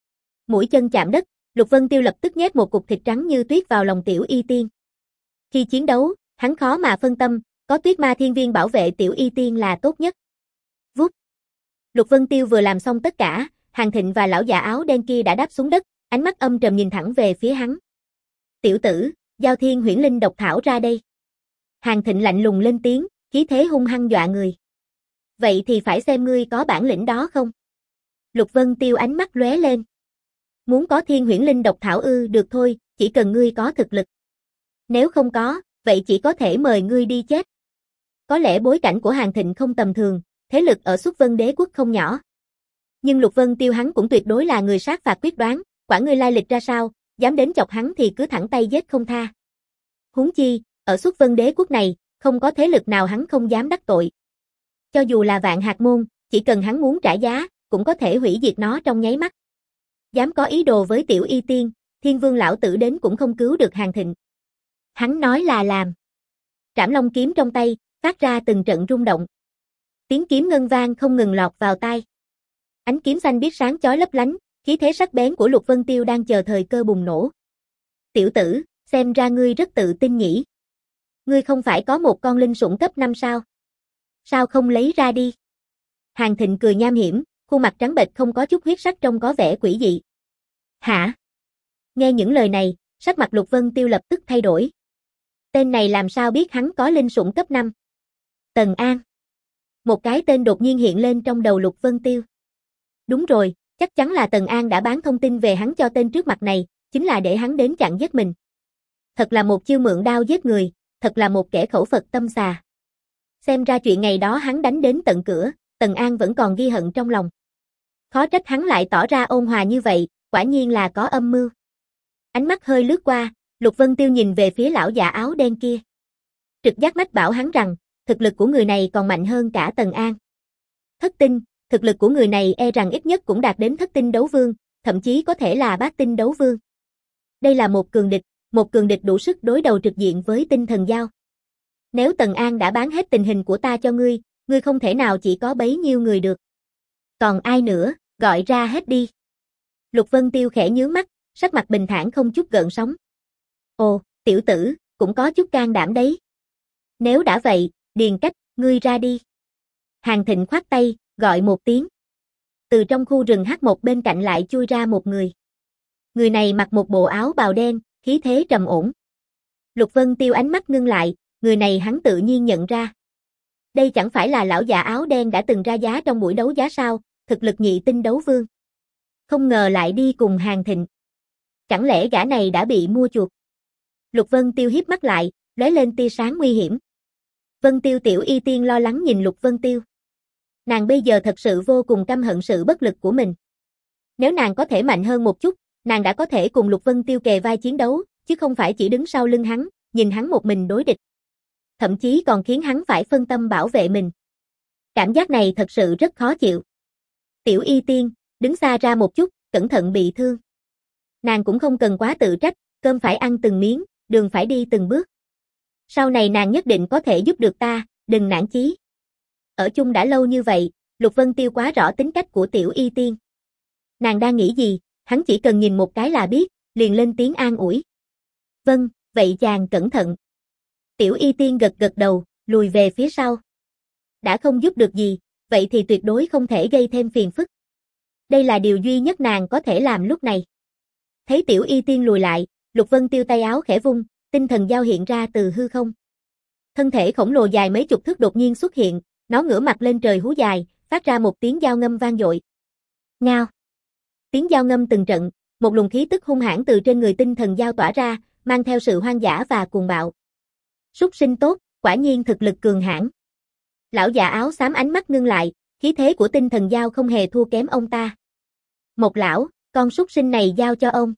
Mũi chân chạm đất, Lục Vân Tiêu lập tức nhét một cục thịt trắng như tuyết vào lòng Tiểu Y Tiên. Khi chiến đấu, hắn khó mà phân tâm, có Tuyết Ma Thiên Viên bảo vệ Tiểu Y Tiên là tốt nhất. Vút. Lục Vân Tiêu vừa làm xong tất cả, Hàn Thịnh và lão già áo đen kia đã đáp xuống đất, ánh mắt âm trầm nhìn thẳng về phía hắn. Tiểu tử, giao Thiên Huyễn Linh độc thảo ra đây. Hàn Thịnh lạnh lùng lên tiếng, khí thế hung hăng dọa người. Vậy thì phải xem ngươi có bản lĩnh đó không? Lục Vân Tiêu ánh mắt lóe lên. Muốn có Thiên Huyễn Linh độc thảo ư, được thôi, chỉ cần ngươi có thực lực. Nếu không có, vậy chỉ có thể mời ngươi đi chết. Có lẽ bối cảnh của Hàn Thịnh không tầm thường, thế lực ở Xuất Vân Đế quốc không nhỏ. Nhưng Lục Vân Tiêu hắn cũng tuyệt đối là người sát phạt quyết đoán, quả ngươi lai lịch ra sao, dám đến chọc hắn thì cứ thẳng tay giết không tha. Huống chi, ở Xuất Vân Đế quốc này, không có thế lực nào hắn không dám đắc tội. Cho dù là Vạn Hạt môn, chỉ cần hắn muốn trả giá, cũng có thể hủy diệt nó trong nháy mắt. Dám có ý đồ với Tiểu Y Tiên, Thiên Vương lão tử đến cũng không cứu được Hàn Thịnh. Hắn nói là làm. Trảm Long kiếm trong tay, phát ra từng trận rung động. Tiếng kiếm ngân vang không ngừng lọt vào tai. Ánh kiếm xanh biếc sáng chói lấp lánh, khí thế sắc bén của Lục Vân Tiêu đang chờ thời cơ bùng nổ. Tiểu tử, xem ra ngươi rất tự tin nhỉ. Ngươi không phải có một con linh sủng cấp năm sao? Sao không lấy ra đi? Hàn Thịnh cười nham hiểm, khuôn mặt trắng bệch không có chút huyết sắc trông có vẻ quỷ dị. Hả? Nghe những lời này, sắc mặt Lục Vân Tiêu lập tức thay đổi. Tên này làm sao biết hắn có linh sủng cấp năm? Tần An. Một cái tên đột nhiên hiện lên trong đầu Lục Vân Tiêu. Đúng rồi, chắc chắn là Tần An đã bán thông tin về hắn cho tên trước mặt này, chính là để hắn đến chặn giết mình. Thật là một chiêu mượn đao giết người, thật là một kẻ khẩu Phật tâm xà. Xem ra chuyện ngày đó hắn đánh đến tận cửa, Tần An vẫn còn ghi hận trong lòng. Khó trách hắn lại tỏ ra ôn hòa như vậy, quả nhiên là có âm mưu. Ánh mắt hơi lướt qua, Lục Vân Tiêu nhìn về phía lão già áo đen kia. Trực giác mách bảo hắn rằng, thực lực của người này còn mạnh hơn cả Tần An. Thất tinh, thực lực của người này e rằng ít nhất cũng đạt đến thất tinh đấu vương, thậm chí có thể là bát tinh đấu vương. Đây là một cường địch, một cường địch đủ sức đối đầu trực diện với tinh thần giao. Nếu Tần An đã bán hết tình hình của ta cho ngươi, ngươi không thể nào chỉ có bấy nhiêu người được. Còn ai nữa, gọi ra hết đi. Lục Vân Tiêu khẽ nhướng mắt, sắc mặt bình thản không chút gợn sóng. Ồ, tiểu tử, cũng có chút can đảm đấy. Nếu đã vậy, Điền Cách, ngươi ra đi. Hàn Thịnh khoát tay, gọi một tiếng. Từ trong khu rừng hắc một bên cạnh lại chui ra một người. Người này mặc một bộ áo bào đen, khí thế trầm ổn. Lục Vân Tiêu ánh mắt ngưng lại, người này hắn tự nhiên nhận ra. Đây chẳng phải là lão già áo đen đã từng ra giá trong buổi đấu giá sao, thực lực nhị tinh đấu vương. Không ngờ lại đi cùng Hàn Thịnh. Chẳng lẽ gã này đã bị mua chuộc? Lục Vân Tiêu hiếp mắt lại, lóe lên tia sáng nguy hiểm. Vân Tiêu tiểu y tiên lo lắng nhìn Lục Vân Tiêu. Nàng bây giờ thật sự vô cùng căm hận sự bất lực của mình. Nếu nàng có thể mạnh hơn một chút, nàng đã có thể cùng Lục Vân Tiêu kề vai chiến đấu, chứ không phải chỉ đứng sau lưng hắn, nhìn hắn một mình đối địch. Thậm chí còn khiến hắn phải phân tâm bảo vệ mình. Cảm giác này thật sự rất khó chịu. Tiểu y tiên, đứng xa ra một chút, cẩn thận bị thương. Nàng cũng không cần quá tự trách, cơm phải ăn từng miếng, đường phải đi từng bước. Sau này nàng nhất định có thể giúp được ta, đừng nản chí. Ở chung đã lâu như vậy, Lục Vân Tiêu quá rõ tính cách của tiểu y tiên. Nàng đang nghĩ gì, hắn chỉ cần nhìn một cái là biết, liền lên tiếng an ủi. Vâng, vậy chàng cẩn thận. Tiểu y tiên gật gật đầu, lùi về phía sau. Đã không giúp được gì, vậy thì tuyệt đối không thể gây thêm phiền phức. Đây là điều duy nhất nàng có thể làm lúc này. Thấy tiểu y tiên lùi lại, Lục Vân Tiêu tay áo khẽ vung, tinh thần giao hiện ra từ hư không. Thân thể khổng lồ dài mấy chục thước đột nhiên xuất hiện, nó ngửa mặt lên trời hú dài, phát ra một tiếng giao ngâm vang dội. Ngao. Tiếng giao ngâm từng trận, một luồng khí tức hung hãn từ trên người tinh thần giao tỏa ra, mang theo sự hoang dã và cuồng bạo. Súc sinh tốt, quả nhiên thực lực cường hãn. Lão già áo xám ánh mắt ngưng lại, khí thế của tinh thần giao không hề thua kém ông ta. Một lão, con súc sinh này giao cho ông.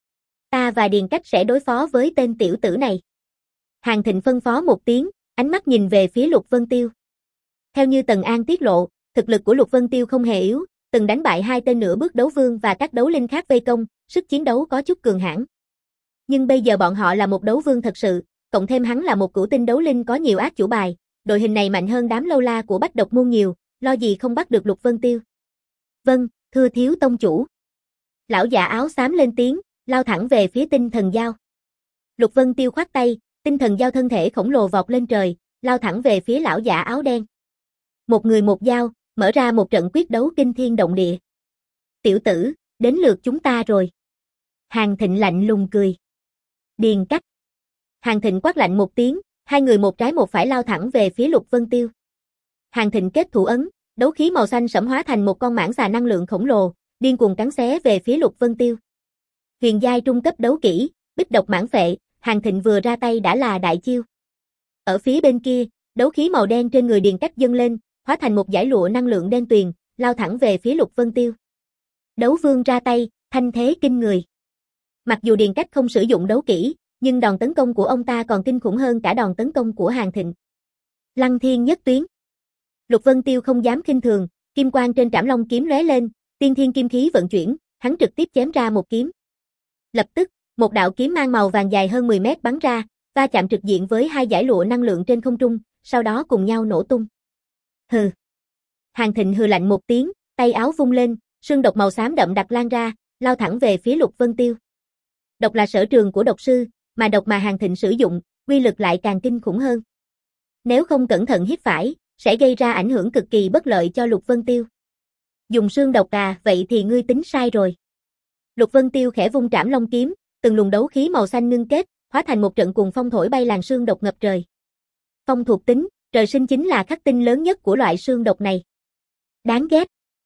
Ta và Điền Cách sẽ đối phó với tên tiểu tử này. Hàn Thịnh phân phó một tiếng, ánh mắt nhìn về phía Lục Vân Tiêu. Theo như Tần An tiết lộ, thực lực của Lục Vân Tiêu không hề yếu, từng đánh bại hai tên nửa bước đấu vương và các đấu linh khác vây công, sức chiến đấu có chút cường hãn. Nhưng bây giờ bọn họ là một đấu vương thật sự, cộng thêm hắn là một cửu tinh đấu linh có nhiều ác chủ bài, đội hình này mạnh hơn đám lâu la của Bách Độc môn nhiều, lo gì không bắt được Lục Vân Tiêu. Vâng, thưa thiếu tông chủ. Lão già áo xám lên tiếng, lao thẳng về phía tinh thần giao. Lục Vân Tiêu khoát tay, tinh thần giao thân thể khổng lồ vọt lên trời, lao thẳng về phía lão già áo đen. Một người một dao, mở ra một trận quyết đấu kinh thiên động địa. Tiểu tử, đến lượt chúng ta rồi. Hàn Thịnh lạnh lùng cười. Điền Cách. Hàn Thịnh quát lạnh một tiếng, hai người một trái một phải lao thẳng về phía Lục Vân Tiêu. Hàn Thịnh kết thủ ấn, đấu khí màu xanh sẫm hóa thành một con mãng xà năng lượng khổng lồ, điên cuồng cắn xé về phía Lục Vân Tiêu. Huyền giai trung cấp đấu kỹ, Bích độc mãng phệ, Hàn Thịnh vừa ra tay đã là đại chiêu. Ở phía bên kia, đấu khí màu đen trên người Điền Cách dâng lên, hóa thành một dải lụa năng lượng đen tuyền, lao thẳng về phía Lục Vân Tiêu. Đấu vương ra tay, thanh thế kinh người. Mặc dù Điền Cách không sử dụng đấu kỹ, nhưng đòn tấn công của ông ta còn kinh khủng hơn cả đòn tấn công của Hàn Thịnh. Lăng thiên nhất tuyến. Lục Vân Tiêu không dám khinh thường, kim quang trên trảm long kiếm lóe lên, tiên thiên kim khí vận chuyển, hắn trực tiếp chém ra một kiếm. Lập tức, một đạo kiếm mang màu vàng dài hơn mười mét bắn ra, va chạm trực diện với hai dải lụa năng lượng trên không trung, sau đó cùng nhau nổ tung. Hừ. Hàn Thịnh hừ lạnh một tiếng, tay áo vung lên, sương độc màu xám đậm đặc lan ra, lao thẳng về phía Lục Vân Tiêu. Độc là sở trường của độc sư, mà độc mà Hàn Thịnh sử dụng, uy lực lại càng kinh khủng hơn. Nếu không cẩn thận hít phải, sẽ gây ra ảnh hưởng cực kỳ bất lợi cho Lục Vân Tiêu. Dùng xương độc à, vậy thì ngươi tính sai rồi. Lục Vân Tiêu khẽ vung trảm long kiếm, từng luồng đấu khí màu xanh ngưng kết, hóa thành một trận cuồng phong thổi bay làn sương độc ngập trời. Phong thuộc tính, trời sinh chính là khắc tinh lớn nhất của loại sương độc này. Đáng ghét.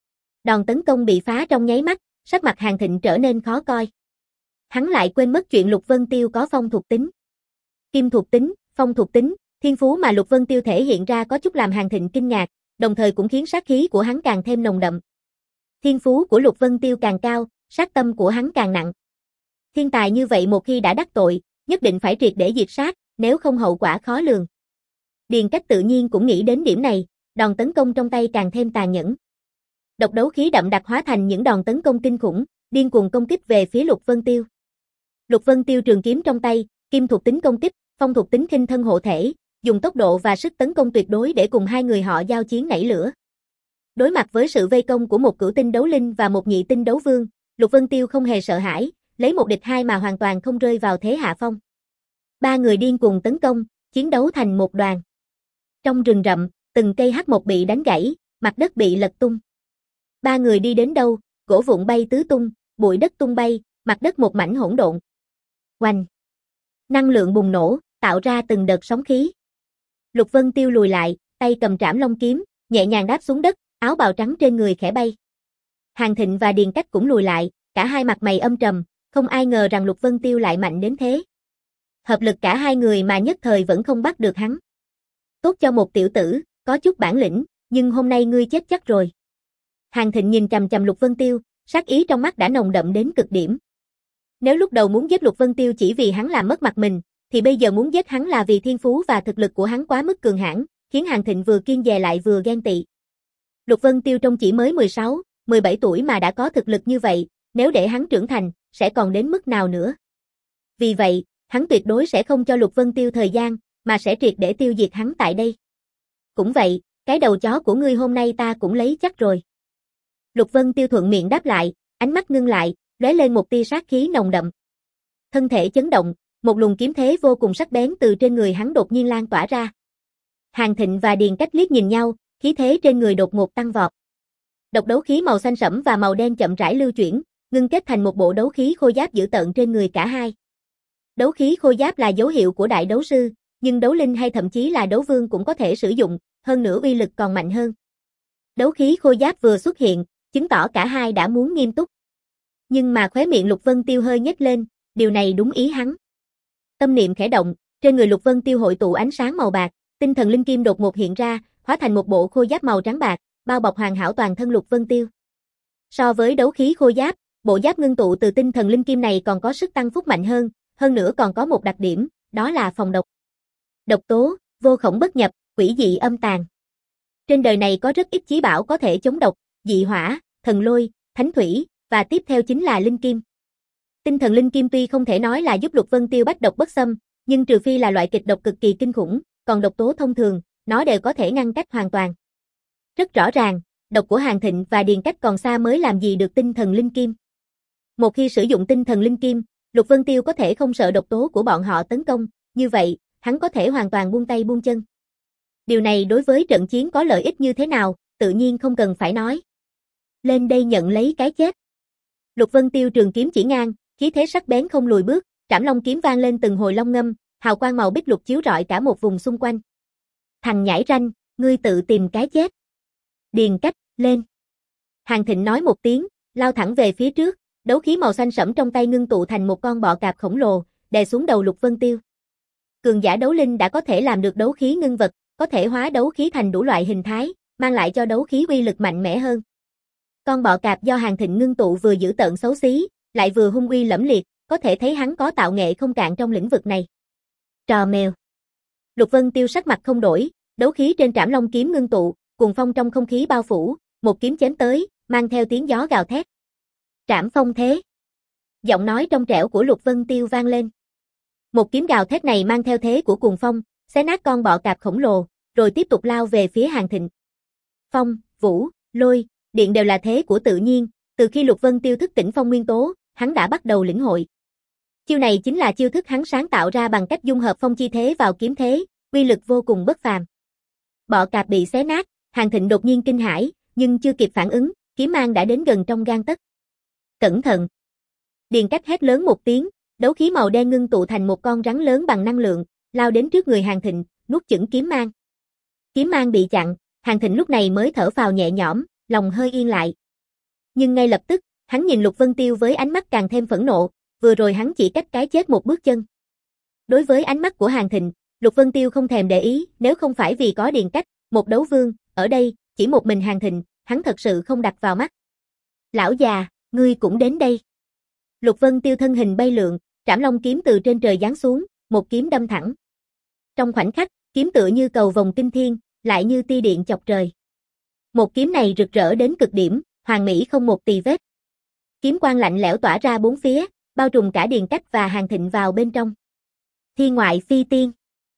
Đòn tấn công bị phá trong nháy mắt, sắc mặt Hàn Thịnh trở nên khó coi. Hắn lại quên mất chuyện Lục Vân Tiêu có phong thuộc tính. Kim thuộc tính, phong thuộc tính, thiên phú mà Lục Vân Tiêu thể hiện ra có chút làm Hàn Thịnh kinh ngạc, đồng thời cũng khiến sát khí của hắn càng thêm nồng đậm. Thiên phú của Lục Vân Tiêu càng cao, sát tâm của hắn càng nặng. Thiên tài như vậy một khi đã đắc tội, nhất định phải triệt để diệt sát, nếu không hậu quả khó lường. Điền Cách tự nhiên cũng nghĩ đến điểm này, đòn tấn công trong tay càng thêm tàn nhẫn. Độc đấu khí đậm đặc hóa thành những đòn tấn công kinh khủng, điên cuồng công kích về phía Lục Vân Tiêu. Lục Vân Tiêu trường kiếm trong tay, kim thuộc tính công kích, phong thuộc tính khinh thân hộ thể, dùng tốc độ và sức tấn công tuyệt đối để cùng hai người họ giao chiến nảy lửa. Đối mặt với sự vây công của một cửu tinh đấu linh và một nhị tinh đấu vương, Lục Vân Tiêu không hề sợ hãi, lấy một địch hai mà hoàn toàn không rơi vào thế hạ phong. Ba người điên cuồng tấn công, chiến đấu thành một đoàn. Trong rừng rậm, từng cây hắc mộc bị đánh gãy, mặt đất bị lật tung. Ba người đi đến đâu, gỗ vụn bay tứ tung, bụi đất tung bay, mặt đất một mảnh hỗn độn. Oanh! Năng lượng bùng nổ, tạo ra từng đợt sóng khí. Lục Vân Tiêu lùi lại, tay cầm trảm long kiếm, nhẹ nhàng đáp xuống đất, áo bào trắng trên người khẽ bay. Hàn Thịnh và Điền Cách cũng lùi lại, cả hai mặt mày âm trầm, không ai ngờ rằng Lục Vân Tiêu lại mạnh đến thế. Hợp lực cả hai người mà nhất thời vẫn không bắt được hắn. Tốt cho một tiểu tử, có chút bản lĩnh, nhưng hôm nay ngươi chết chắc rồi. Hàn Thịnh nhìn chằm chằm Lục Vân Tiêu, sát ý trong mắt đã nồng đậm đến cực điểm. Nếu lúc đầu muốn giết Lục Vân Tiêu chỉ vì hắn làm mất mặt mình, thì bây giờ muốn giết hắn là vì thiên phú và thực lực của hắn quá mức cường hãn, khiến Hàn Thịnh vừa kiêng dè lại vừa ghen tị. Lục Vân Tiêu trông chỉ mới mười sáu, mười bảy tuổi mà đã có thực lực như vậy, nếu để hắn trưởng thành, sẽ còn đến mức nào nữa. Vì vậy, hắn tuyệt đối sẽ không cho Lục Vân Tiêu thời gian, mà sẽ triệt để tiêu diệt hắn tại đây. Cũng vậy, cái đầu chó của ngươi hôm nay ta cũng lấy chắc rồi. Lục Vân Tiêu thuận miệng đáp lại, ánh mắt ngưng lại, lóe lên một tia sát khí nồng đậm. Thân thể chấn động, một luồng kiếm thế vô cùng sắc bén từ trên người hắn đột nhiên lan tỏa ra. Hàn Thịnh và Điền Cách liếc nhìn nhau, khí thế trên người đột ngột tăng vọt. Độc đấu khí màu xanh sẫm và màu đen chậm rãi lưu chuyển, ngưng kết thành một bộ đấu khí khôi giáp dữ tợn trên người cả hai. Đấu khí khôi giáp là dấu hiệu của đại đấu sư, nhưng đấu linh hay thậm chí là đấu vương cũng có thể sử dụng, hơn nữa uy lực còn mạnh hơn. Đấu khí khôi giáp vừa xuất hiện, chứng tỏ cả hai đã muốn nghiêm túc. Nhưng mà khóe miệng Lục Vân Tiêu hơi nhếch lên, điều này đúng ý hắn. Tâm niệm khẽ động, trên người Lục Vân Tiêu hội tụ ánh sáng màu bạc, tinh thần linh kim đột ngột hiện ra, hóa thành một bộ khôi giáp màu trắng bạc, bao bọc hoàn hảo toàn thân Lục Vân Tiêu. So với đấu khí khôi giáp, bộ giáp ngưng tụ từ tinh thần linh kim này còn có sức tăng phúc mạnh hơn, hơn nữa còn có một đặc điểm, đó là phòng độc. Độc tố, vô khổng bất nhập, quỷ dị âm tàn. Trên đời này có rất ít chí bảo có thể chống độc, dị hỏa, thần lôi, thánh thủy, và tiếp theo chính là linh kim. Tinh thần linh kim tuy không thể nói là giúp Lục Vân Tiêu bách độc bất xâm, nhưng trừ phi là loại kịch độc cực kỳ kinh khủng, còn độc tố thông thường, nó đều có thể ngăn cách hoàn toàn. Rất rõ ràng, độc của Hàn Thịnh và Điền Cách còn xa mới làm gì được tinh thần linh kim. Một khi sử dụng tinh thần linh kim, Lục Vân Tiêu có thể không sợ độc tố của bọn họ tấn công, như vậy, hắn có thể hoàn toàn buông tay buông chân. Điều này đối với trận chiến có lợi ích như thế nào, tự nhiên không cần phải nói. Lên đây nhận lấy cái chết. Lục Vân Tiêu trường kiếm chỉ ngang, khí thế sắc bén không lùi bước, trảm long kiếm vang lên từng hồi long ngâm, hào quang màu bích lục chiếu rọi cả một vùng xung quanh. Thằng nhãi ranh, ngươi tự tìm cái chết. Điền Cách, lên. Hàn Thịnh nói một tiếng, lao thẳng về phía trước, đấu khí màu xanh sẫm trong tay ngưng tụ thành một con bọ cạp khổng lồ, đè xuống đầu Lục Vân Tiêu. Cường giả đấu linh đã có thể làm được đấu khí ngưng vật, có thể hóa đấu khí thành đủ loại hình thái, mang lại cho đấu khí uy lực mạnh mẽ hơn. Con bọ cạp do Hàn Thịnh ngưng tụ vừa dữ tợn xấu xí, lại vừa hung uy lẫm liệt, có thể thấy hắn có tạo nghệ không cạn trong lĩnh vực này. Trò mèo. Lục Vân Tiêu sắc mặt không đổi, đấu khí trên trảm long kiếm ngưng tụ, cuồng phong trong không khí bao phủ, một kiếm chém tới, mang theo tiếng gió gào thét. Trảm phong thế. Giọng nói trong trẻo của Lục Vân Tiêu vang lên. Một kiếm gào thét này mang theo thế của cuồng phong, xé nát con bọ cạp khổng lồ, rồi tiếp tục lao về phía Hàn Thịnh. Phong, vũ, lôi, điện đều là thế của tự nhiên, từ khi Lục Vân Tiêu thức tỉnh phong nguyên tố, hắn đã bắt đầu lĩnh hội. Chiêu này chính là chiêu thức hắn sáng tạo ra bằng cách dung hợp phong chi thế vào kiếm thế, uy lực vô cùng bất phàm. Bọ cạp bị xé nát, Hàn Thịnh đột nhiên kinh hãi, nhưng chưa kịp phản ứng, kiếm mang đã đến gần trong gang tấc. Cẩn thận! Điền Cách hét lớn một tiếng, đấu khí màu đen ngưng tụ thành một con rắn lớn bằng năng lượng, lao đến trước người Hàn Thịnh, nuốt chửng kiếm mang. Kiếm mang bị chặn, Hàn Thịnh lúc này mới thở phào nhẹ nhõm, lòng hơi yên lại. Nhưng ngay lập tức, hắn nhìn Lục Vân Tiêu với ánh mắt càng thêm phẫn nộ, vừa rồi hắn chỉ cách cái chết một bước chân. Đối với ánh mắt của Hàn Thịnh, Lục Vân Tiêu không thèm để ý, nếu không phải vì có Điền Cách, một đấu vương, ở đây, chỉ một mình Hàn Thịnh, hắn thật sự không đặt vào mắt. Lão già, ngươi cũng đến đây. Lục Vân Tiêu thân hình bay lượn, Trảm Long kiếm từ trên trời giáng xuống, một kiếm đâm thẳng. Trong khoảnh khắc, kiếm tựa như cầu vồng kinh thiên, lại như tia điện chọc trời. Một kiếm này rực rỡ đến cực điểm, hoàn mỹ không một tì vết. Kiếm quang lạnh lẽo tỏa ra bốn phía, bao trùm cả Điền Cách và Hàn Thịnh vào bên trong. Thiên ngoại phi tiên.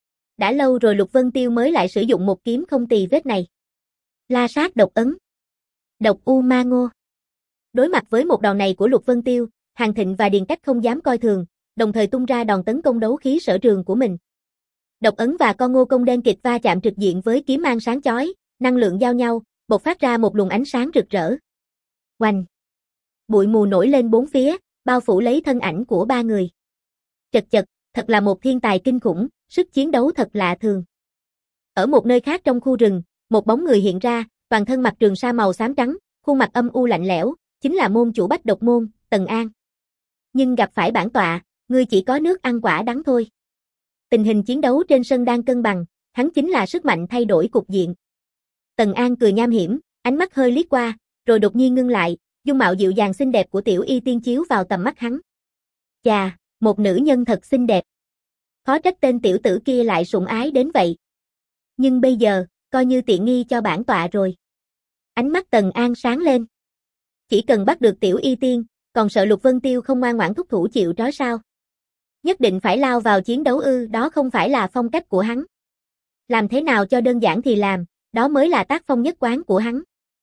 Đã lâu rồi Lục Vân Tiêu mới lại sử dụng một kiếm không tì vết này. La sát độc ấn. Độc u ma ngô. Đối mặt với một đòn này của Lục Vân Tiêu, Hàn Thịnh và Điền Cách không dám coi thường, đồng thời tung ra đòn tấn công đấu khí sở trường của mình. Độc ấn và con ngô công đen kịch va chạm trực diện với kiếm mang sáng chói, năng lượng giao nhau, bộc phát ra một luồng ánh sáng rực rỡ. Oanh! Bụi mù nổi lên bốn phía, bao phủ lấy thân ảnh của ba người. Chật chật, thật là một thiên tài kinh khủng, sức chiến đấu thật lạ thường. Ở một nơi khác trong khu rừng, một bóng người hiện ra, toàn thân mặc trường sa màu xám trắng, khuôn mặt âm u lạnh lẽo, chính là môn chủ Bách Độc môn, Tần An. Nhưng gặp phải bản tọa, ngươi chỉ có nước ăn quả đắng thôi. Tình hình chiến đấu trên sân đang cân bằng, hắn chính là sức mạnh thay đổi cục diện. Tần An cười nham hiểm, ánh mắt hơi liếc qua, rồi đột nhiên ngưng lại, dung mạo dịu dàng xinh đẹp của Tiểu Y Tiên chiếu vào tầm mắt hắn. Chà, một nữ nhân thật xinh đẹp. Khó trách tên tiểu tử kia lại sủng ái đến vậy. Nhưng bây giờ, coi như tiện nghi cho bản tọa rồi. Ánh mắt Tần An sáng lên. Chỉ cần bắt được Tiểu Y Tiên, còn sợ Lục Vân Tiêu không ngoan ngoãn thúc thủ chịu trói sao? Nhất định phải lao vào chiến đấu ư, đó không phải là phong cách của hắn. Làm thế nào cho đơn giản thì làm, đó mới là tác phong nhất quán của hắn.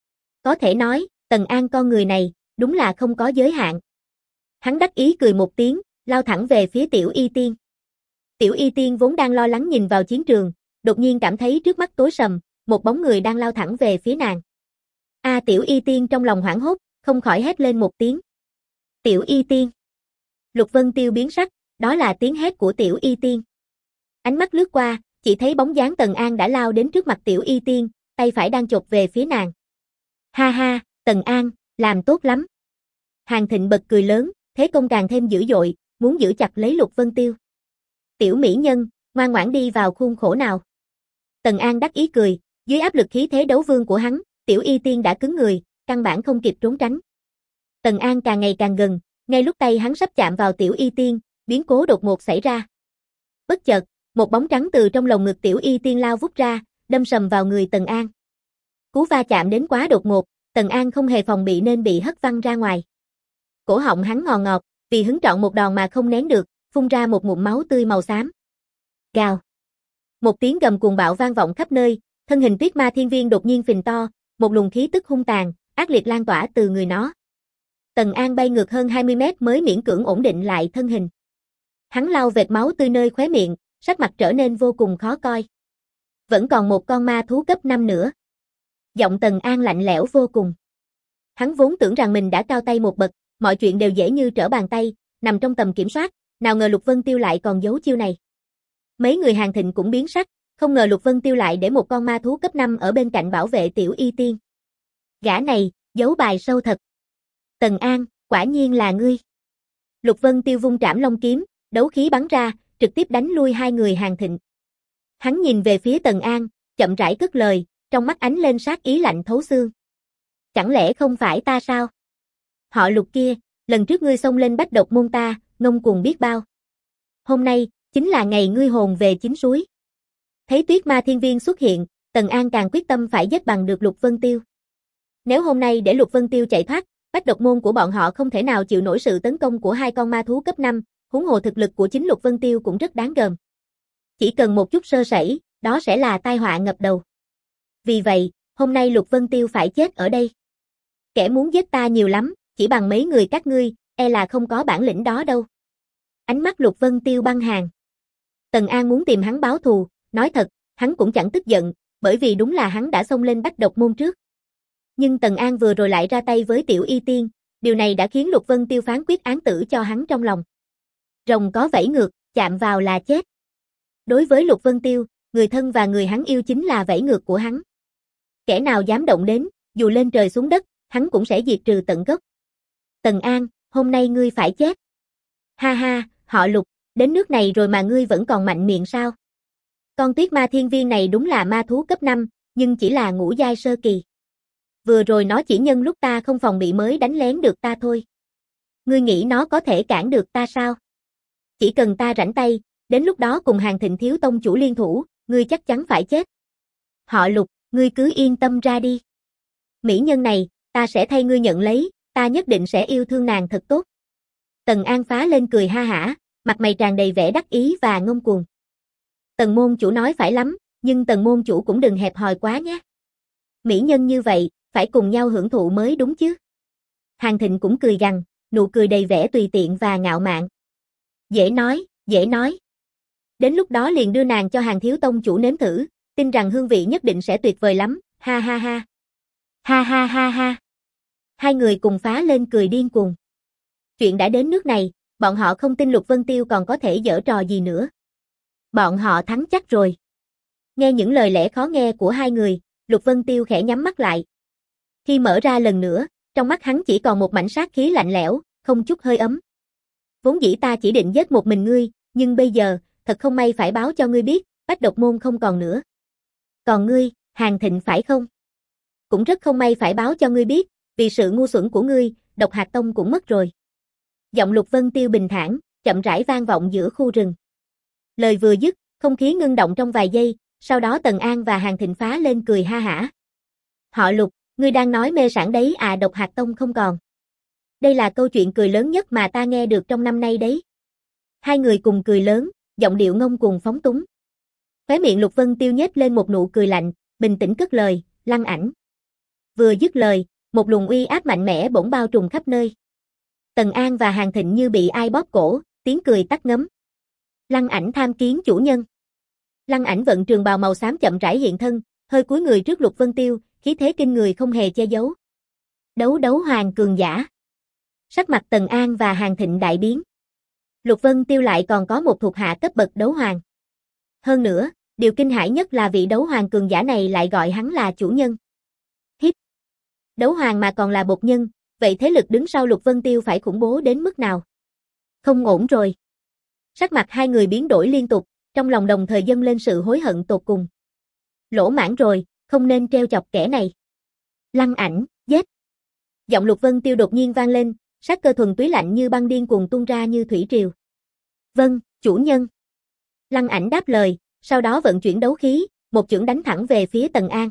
Có thể nói, Tần An con người này, đúng là không có giới hạn. Hắn đắc ý cười một tiếng, lao thẳng về phía Tiểu Y Tiên. Tiểu Y Tiên vốn đang lo lắng nhìn vào chiến trường, đột nhiên cảm thấy trước mắt tối sầm, một bóng người đang lao thẳng về phía nàng. A à, Tiểu Y Tiên trong lòng hoảng hốt, không khỏi hét lên một tiếng. Tiểu Y Tiên. Lục Vân Tiêu biến sắc, đó là tiếng hét của Tiểu Y Tiên. Ánh mắt lướt qua, chỉ thấy bóng dáng Tần An đã lao đến trước mặt Tiểu Y Tiên, tay phải đang chộp về phía nàng. Ha ha, Tần An, làm tốt lắm. Hàn Thịnh bật cười lớn, thế công càng thêm dữ dội, muốn giữ chặt lấy Lục Vân Tiêu. Tiểu mỹ nhân, ngoan ngoãn đi vào khuôn khổ nào. Tần An đắc ý cười, dưới áp lực khí thế đấu vương của hắn, Tiểu Y Tiên đã cứng người, căn bản không kịp trốn tránh. Tần An càng ngày càng gần, ngay lúc tay hắn sắp chạm vào Tiểu Y Tiên, biến cố đột ngột xảy ra. Bất chợt, một bóng trắng từ trong lồng ngực Tiểu Y Tiên lao vút ra, đâm sầm vào người Tần An. Cú va chạm đến quá đột ngột, Tần An không hề phòng bị nên bị hất văng ra ngoài. Cổ họng hắn ngò ngọt, vì hứng trọn một đòn mà không nén được, phun ra một ngụm máu tươi màu xám. Gào. Một tiếng gầm cuồng bạo vang vọng khắp nơi, thân hình Tuyết Ma Thiên Viên đột nhiên phình to, một luồng khí tức hung tàn, ác liệt lan tỏa từ người nó. Tần An bay ngược hơn hai mươi mét mới miễn cưỡng ổn định lại thân hình. Hắn lau vệt máu tươi nơi khóe miệng, sắc mặt trở nên vô cùng khó coi. Vẫn còn một con ma thú cấp năm nữa. Giọng Tần An lạnh lẽo vô cùng. Hắn vốn tưởng rằng mình đã cao tay một bậc, mọi chuyện đều dễ như trở bàn tay, nằm trong tầm kiểm soát, nào ngờ Lục Vân Tiêu lại còn giấu chiêu này. Mấy người Hàn Thịnh cũng biến sắc, không ngờ Lục Vân Tiêu lại để một con ma thú cấp năm ở bên cạnh bảo vệ Tiểu Y Tiên. Gã này, giấu bài sâu thật. Tần An, quả nhiên là ngươi. Lục Vân Tiêu vung Trảm Long kiếm, đấu khí bắn ra, trực tiếp đánh lui hai người Hàn Thịnh. Hắn nhìn về phía Tần An, chậm rãi cất lời, trong mắt ánh lên sát ý lạnh thấu xương. Chẳng lẽ không phải ta sao? Họ Lục kia, lần trước ngươi xông lên Bách Độc môn ta, ngông cuồng biết bao. Hôm nay, chính là ngày ngươi hồn về chính suối. Thấy Tuyết Ma Thiên Viên xuất hiện, Tần An càng quyết tâm phải giết bằng được Lục Vân Tiêu. Nếu hôm nay để Lục Vân Tiêu chạy thoát, Bách Độc môn của bọn họ không thể nào chịu nổi sự tấn công của hai con ma thú cấp năm, huống hồ thực lực của chính Lục Vân Tiêu cũng rất đáng gờm. Chỉ cần một chút sơ sẩy, đó sẽ là tai họa ngập đầu. Vì vậy, hôm nay Lục Vân Tiêu phải chết ở đây. Kẻ muốn giết ta nhiều lắm, chỉ bằng mấy người các ngươi, e là không có bản lĩnh đó đâu. Ánh mắt Lục Vân Tiêu băng hàn. Tần An muốn tìm hắn báo thù, nói thật, hắn cũng chẳng tức giận, bởi vì đúng là hắn đã xông lên Bách Độc Môn trước. Nhưng Tần An vừa rồi lại ra tay với Tiểu Y Tiên, điều này đã khiến Lục Vân Tiêu phán quyết án tử cho hắn trong lòng. Rồng có vẫy ngược, chạm vào là chết. Đối với Lục Vân Tiêu, người thân và người hắn yêu chính là vẫy ngược của hắn. Kẻ nào dám động đến, dù lên trời xuống đất, hắn cũng sẽ diệt trừ tận gốc. Tần An, hôm nay ngươi phải chết. Ha ha, họ Lục, đến nước này rồi mà ngươi vẫn còn mạnh miệng sao? Con tuyết ma thiên viên này đúng là ma thú cấp năm, nhưng chỉ là ngũ giai sơ kỳ. Vừa rồi nó chỉ nhân lúc ta không phòng bị mới đánh lén được ta thôi. Ngươi nghĩ nó có thể cản được ta sao? Chỉ cần ta rảnh tay, đến lúc đó cùng Hàn Thịnh thiếu tông chủ liên thủ, ngươi chắc chắn phải chết. Họ Lục, ngươi cứ yên tâm ra đi. Mỹ nhân này, ta sẽ thay ngươi nhận lấy, ta nhất định sẽ yêu thương nàng thật tốt. Tần An phá lên cười ha hả, mặt mày tràn đầy vẻ đắc ý và ngông cuồng. Tần môn chủ nói phải lắm, nhưng tần môn chủ cũng đừng hẹp hòi quá nhé. Mỹ nhân như vậy, phải cùng nhau hưởng thụ mới đúng chứ. Hàn Thịnh cũng cười gằn, nụ cười đầy vẻ tùy tiện và ngạo mạn. Dễ nói, dễ nói. Đến lúc đó liền đưa nàng cho Hàn thiếu tông chủ nếm thử, tin rằng hương vị nhất định sẽ tuyệt vời lắm, ha ha ha. Ha ha ha ha. Hai người cùng phá lên cười điên cuồng. Chuyện đã đến nước này, bọn họ không tin Lục Vân Tiêu còn có thể giở trò gì nữa. Bọn họ thắng chắc rồi. Nghe những lời lẽ khó nghe của hai người, Lục Vân Tiêu khẽ nhắm mắt lại. Khi mở ra lần nữa, trong mắt hắn chỉ còn một mảnh sát khí lạnh lẽo, không chút hơi ấm. Vốn dĩ ta chỉ định giết một mình ngươi, nhưng bây giờ, thật không may phải báo cho ngươi biết, Bách Độc Môn không còn nữa. Còn ngươi, Hàn Thịnh phải không? Cũng rất không may phải báo cho ngươi biết, vì sự ngu xuẩn của ngươi, Độc Hạt Tông cũng mất rồi. Giọng Lục Vân Tiêu bình thản, chậm rãi vang vọng giữa khu rừng. Lời vừa dứt, không khí ngưng động trong vài giây, sau đó Tần An và Hàn Thịnh phá lên cười ha hả. Họ Lục, ngươi đang nói mê sảng đấy à, Độc Hạt Tông không còn. Đây là câu chuyện cười lớn nhất mà ta nghe được trong năm nay đấy. Hai người cùng cười lớn, giọng điệu ngông cuồng phóng túng. Khóe miệng Lục Vân Tiêu nhếch lên một nụ cười lạnh, bình tĩnh cất lời, Lăng Ảnh. Vừa dứt lời, một luồng uy áp mạnh mẽ bỗng bao trùm khắp nơi. Tần An và Hàn Thịnh như bị ai bóp cổ, tiếng cười tắt ngấm. Lăng Ảnh tham kiến chủ nhân. Lăng Ảnh vận trường bào màu xám chậm rãi hiện thân, hơi cúi người trước Lục Vân Tiêu, khí thế kinh người không hề che giấu. Đấu đấu hoàng cường giả. Sắc mặt Tần An và Hàn Thịnh đại biến. Lục Vân Tiêu lại còn có một thuộc hạ cấp bậc đấu hoàng. Hơn nữa, điều kinh hãi nhất là vị đấu hoàng cường giả này lại gọi hắn là chủ nhân. Hít. Đấu hoàng mà còn là bột nhân, vậy thế lực đứng sau Lục Vân Tiêu phải khủng bố đến mức nào? Không ổn rồi. Sắc mặt hai người biến đổi liên tục, trong lòng đồng thời dâng lên sự hối hận tột cùng. Lỗ mãng rồi, không nên treo chọc kẻ này. Lăng Ảnh, giết. Giọng Lục Vân Tiêu đột nhiên vang lên, sát cơ thuần túy lạnh như băng điên cuồng tuôn ra như thủy triều. Vâng, chủ nhân. Lăng Ảnh đáp lời, sau đó vận chuyển đấu khí, một chưởng đánh thẳng về phía Tần An.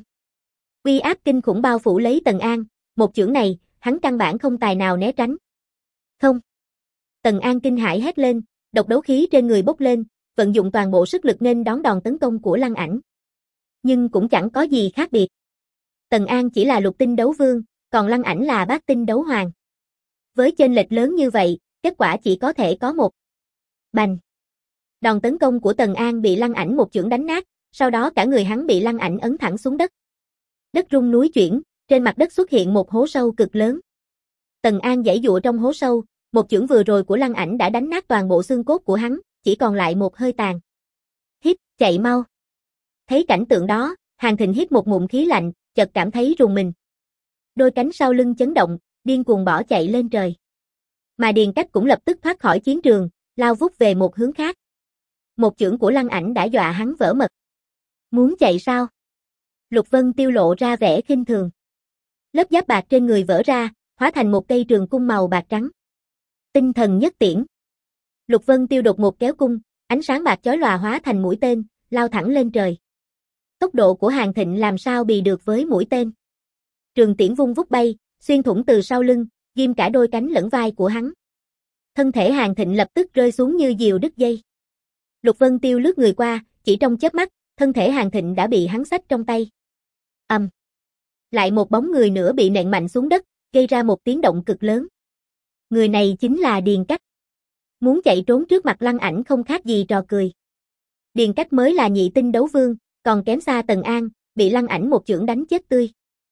Uy áp kinh khủng bao phủ lấy Tần An, một chưởng này, hắn căn bản không tài nào né tránh. Không. Tần An kinh hãi hét lên, độc đấu khí trên người bốc lên, vận dụng toàn bộ sức lực nên đón đòn tấn công của Lăng Ảnh. Nhưng cũng chẳng có gì khác biệt. Tần An chỉ là lục tinh đấu vương, còn Lăng Ảnh là bát tinh đấu hoàng. Với chênh lệch lớn như vậy, kết quả chỉ có thể có một. Bành. Đòn tấn công của Tần An bị Lăng Ảnh một chưởng đánh nát, sau đó cả người hắn bị Lăng Ảnh ấn thẳng xuống đất. Đất rung núi chuyển, trên mặt đất xuất hiện một hố sâu cực lớn. Tần An giãy giụa trong hố sâu, một chưởng vừa rồi của Lăng Ảnh đã đánh nát toàn bộ xương cốt của hắn, chỉ còn lại một hơi tàn. Hít, chạy mau. Thấy cảnh tượng đó, Hàn Thịnh hít một ngụm khí lạnh, chợt cảm thấy rùng mình. Đôi cánh sau lưng chấn động, điên cuồng bỏ chạy lên trời. Mà Điền Cách cũng lập tức thoát khỏi chiến trường, lao vút về một hướng khác. Một chưởng của Lăng Ảnh đã dọa hắn vỡ mật. Muốn chạy sao? Lục Vân Tiêu lộ ra vẻ khinh thường. Lớp giáp bạc trên người vỡ ra, hóa thành một cây trường cung màu bạc trắng. Tinh thần nhất tiễn. Lục Vân Tiêu đột một kéo cung, ánh sáng bạc chói lòa hóa thành mũi tên, lao thẳng lên trời. Tốc độ của Hàn Thịnh làm sao bì được với mũi tên. Trường tiễn vung vút bay, xuyên thủng từ sau lưng, ghim cả đôi cánh lẫn vai của hắn. Thân thể Hàn Thịnh lập tức rơi xuống như diều đứt dây. Lục Vân Tiêu lướt người qua, chỉ trong chớp mắt, thân thể Hàn Thịnh đã bị hắn xách trong tay. Ầm. Um. Lại một bóng người nữa bị nện mạnh xuống đất, gây ra một tiếng động cực lớn. Người này chính là Điền Cách. Muốn chạy trốn trước mặt Lăng Ảnh không khác gì trò cười. Điền Cách mới là nhị tinh đấu vương, còn kém xa Tần An, bị Lăng Ảnh một chưởng đánh chết tươi.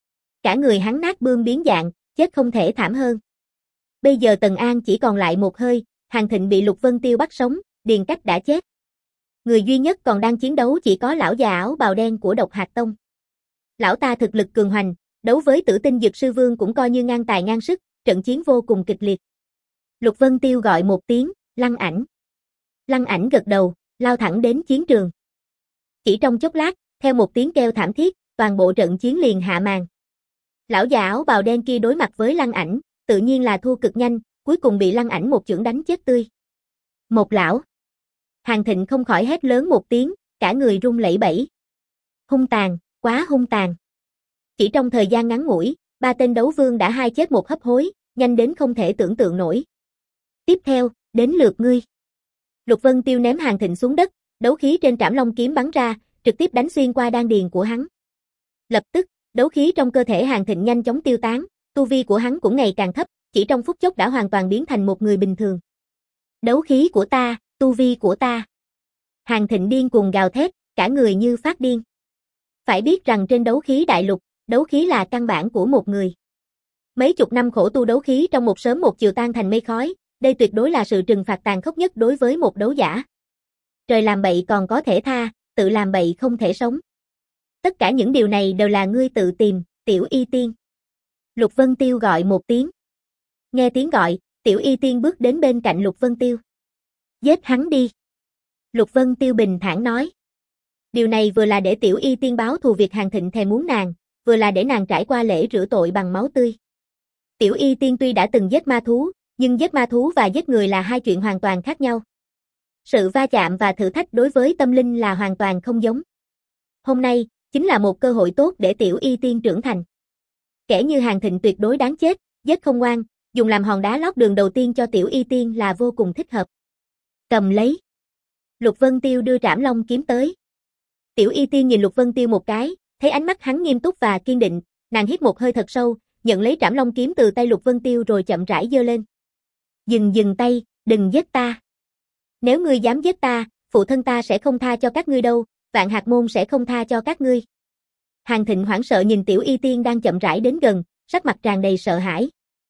Cả người hắn nát bươm biến dạng, chết không thể thảm hơn. Bây giờ Tần An chỉ còn lại một hơi, Hàn Thịnh bị Lục Vân Tiêu bắt sống, Điền Cách đã chết. Người duy nhất còn đang chiến đấu chỉ có lão già áo bào đen của Độc Hạt Tông. Lão ta thực lực cường hoành, đấu với Tử Tinh Dược Sư Vương cũng coi như ngang tài ngang sức, trận chiến vô cùng kịch liệt. Lục Vân Tiêu gọi một tiếng, Lăng Ảnh. Lăng Ảnh gật đầu, lao thẳng đến chiến trường. Chỉ trong chốc lát, theo một tiếng kêu thảm thiết, toàn bộ trận chiến liền hạ màn. Lão già áo bào đen kia đối mặt với Lăng Ảnh, tự nhiên là thua cực nhanh, cuối cùng bị Lăng Ảnh một chưởng đánh chết tươi. Một lão. Hàn Thịnh không khỏi hét lớn một tiếng, cả người run lẩy bẩy. Hung tàn, quá hung tàn. Chỉ trong thời gian ngắn ngủi, ba tên đấu vương đã hai chết một hấp hối, nhanh đến không thể tưởng tượng nổi. Tiếp theo, đến lượt ngươi. Lục Vân Tiêu ném Hàn Thịnh xuống đất, đấu khí trên Trảm Long kiếm bắn ra, trực tiếp đánh xuyên qua đan điền của hắn. Lập tức, đấu khí trong cơ thể Hàn Thịnh nhanh chóng tiêu tán, tu vi của hắn cũng ngày càng thấp, chỉ trong phút chốc đã hoàn toàn biến thành một người bình thường. Đấu khí của ta, tu vi của ta. Hàn Thịnh điên cuồng gào thét, cả người như phát điên. Phải biết rằng trên đấu khí đại lục, đấu khí là căn bản của một người. Mấy chục năm khổ tu đấu khí trong một sớm một chiều tan thành mây khói, đây tuyệt đối là sự trừng phạt tàn khốc nhất đối với một đấu giả. Trời làm bậy còn có thể tha, tự làm bậy không thể sống. Tất cả những điều này đều là ngươi tự tìm, Tiểu Y Tiên. Lục Vân Tiêu gọi một tiếng. Nghe tiếng gọi, Tiểu Y Tiên bước đến bên cạnh Lục Vân Tiêu. Giết hắn đi. Lục Vân Tiêu bình thản nói. Điều này vừa là để Tiểu Y Tiên báo thù việc Hàn Thịnh thèm muốn nàng, vừa là để nàng trải qua lễ rửa tội bằng máu tươi. Tiểu Y Tiên tuy đã từng giết ma thú, nhưng giết ma thú và giết người là hai chuyện hoàn toàn khác nhau. Sự va chạm và thử thách đối với tâm linh là hoàn toàn không giống. Hôm nay, chính là một cơ hội tốt để Tiểu Y Tiên trưởng thành. Kẻ như Hàn Thịnh tuyệt đối đáng chết, giết không ngoan, dùng làm hòn đá lót đường đầu tiên cho Tiểu Y Tiên là vô cùng thích hợp. Cầm lấy. Lục Vân Tiêu đưa Trảm Long kiếm tới. Tiểu Y Tiên nhìn Lục Vân Tiêu một cái, thấy ánh mắt hắn nghiêm túc và kiên định, nàng hít một hơi thật sâu, nhận lấy Trảm Long kiếm từ tay Lục Vân Tiêu rồi chậm rãi giơ lên. Dừng dừng tay, đừng giết ta. Nếu ngươi dám giết ta, phụ thân ta sẽ không tha cho các ngươi đâu, Vạn Hạt Môn sẽ không tha cho các ngươi. Hàn Thịnh hoảng sợ nhìn Tiểu Y Tiên đang chậm rãi đến gần, sắc mặt tràn đầy sợ hãi.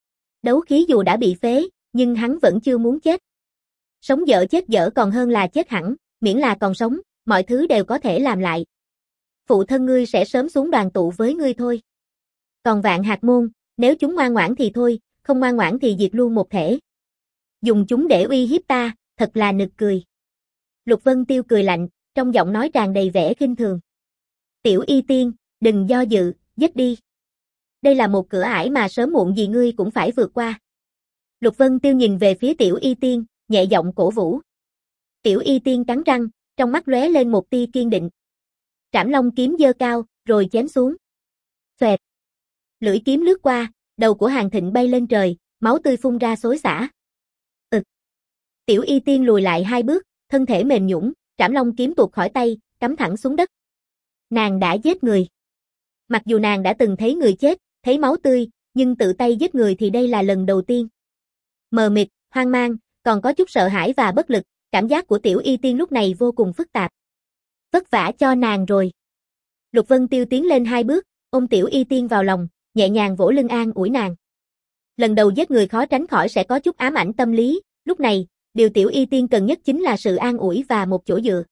Đấu khí dù đã bị phế, nhưng hắn vẫn chưa muốn chết. Sống dở chết dở còn hơn là chết hẳn, miễn là còn sống, mọi thứ đều có thể làm lại. Phụ thân ngươi sẽ sớm xuống đoàn tụ với ngươi thôi. Còn Vạn Hạt Môn, nếu chúng ngoan ngoãn thì thôi, không ngoan ngoãn thì diệt luôn một thể. Dùng chúng để uy hiếp ta, thật là nực cười. Lục Vân Tiêu cười lạnh, trong giọng nói tràn đầy vẻ khinh thường. Tiểu Y Tiên, đừng do dự, giết đi. Đây là một cửa ải mà sớm muộn gì ngươi cũng phải vượt qua. Lục Vân Tiêu nhìn về phía Tiểu Y Tiên, nhẹ giọng cổ vũ. Tiểu Y Tiên cắn răng, trong mắt lóe lên một tia kiên định. Trảm Long kiếm giơ cao, rồi chém xuống. Xoẹt. Lưỡi kiếm lướt qua, đầu của Hàn Thịnh bay lên trời, máu tươi phun ra xối xả. Ực. Tiểu Y Tiên lùi lại hai bước, thân thể mềm nhũn, Trảm Long kiếm tuột khỏi tay, cắm thẳng xuống đất. Nàng đã giết người. Mặc dù nàng đã từng thấy người chết, thấy máu tươi, nhưng tự tay giết người thì đây là lần đầu tiên. Mờ mịt, hoang mang, còn có chút sợ hãi và bất lực, cảm giác của Tiểu Y Tiên lúc này vô cùng phức tạp. Vất vả cho nàng rồi. Lục Vân Tiêu tiến lên hai bước, ôm Tiểu Y Tiên vào lòng, nhẹ nhàng vỗ lưng an ủi nàng. Lần đầu giết người khó tránh khỏi sẽ có chút ám ảnh tâm lý, lúc này, điều Tiểu Y Tiên cần nhất chính là sự an ủi và một chỗ dựa.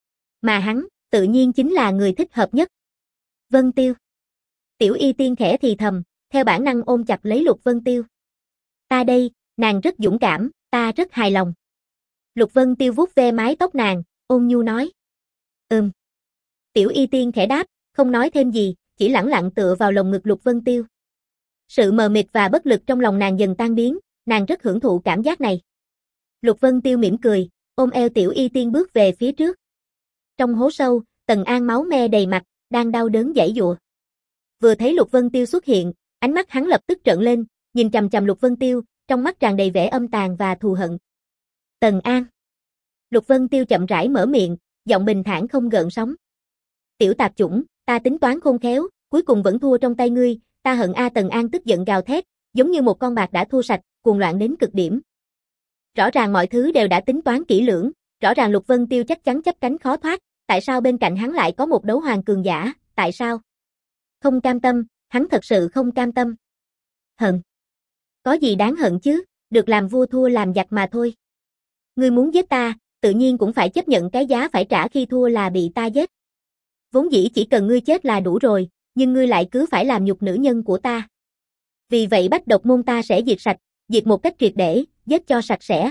Mà hắn, tự nhiên chính là người thích hợp nhất. Vân Tiêu. Tiểu Y Tiên khẽ thì thầm, theo bản năng ôm chặt lấy Lục Vân Tiêu. Ta đây, nàng rất dũng cảm, ta rất hài lòng. Lục Vân Tiêu vuốt ve mái tóc nàng, ôn nhu nói. Ừm. Tiểu Y Tiên khẽ đáp, không nói thêm gì, chỉ lẳng lặng tựa vào lồng ngực Lục Vân Tiêu. Sự mờ mịt và bất lực trong lòng nàng dần tan biến, nàng rất hưởng thụ cảm giác này. Lục Vân Tiêu mỉm cười, ôm eo Tiểu Y Tiên bước về phía trước. Trong hố sâu, Tần An máu me đầy mặt, đang đau đớn giãy giụa. Vừa thấy Lục Vân Tiêu xuất hiện, ánh mắt hắn lập tức trợn lên, nhìn chằm chằm Lục Vân Tiêu, trong mắt tràn đầy vẻ âm tàn và thù hận. Tần An. Lục Vân Tiêu chậm rãi mở miệng, giọng bình thản không gợn sóng. Tiểu tạp chủng, ta tính toán khôn khéo, cuối cùng vẫn thua trong tay ngươi, ta hận a. Tần An tức giận gào thét, giống như một con bạc đã thua sạch, cuồng loạn đến cực điểm. Rõ ràng mọi thứ đều đã tính toán kỹ lưỡng, rõ ràng Lục Vân Tiêu chắc chắn chấp cánh khó thoát, tại sao bên cạnh hắn lại có một đấu hoàng cường giả, tại sao? Không cam tâm, hắn thật sự không cam tâm. Hận. Có gì đáng hận chứ, được làm vua thua làm giặc mà thôi. Ngươi muốn giết ta, tự nhiên cũng phải chấp nhận cái giá phải trả khi thua là bị ta giết. Vốn dĩ chỉ cần ngươi chết là đủ rồi, nhưng ngươi lại cứ phải làm nhục nữ nhân của ta. Vì vậy Bách Độc Môn ta sẽ diệt sạch, diệt một cách triệt để, giết cho sạch sẽ.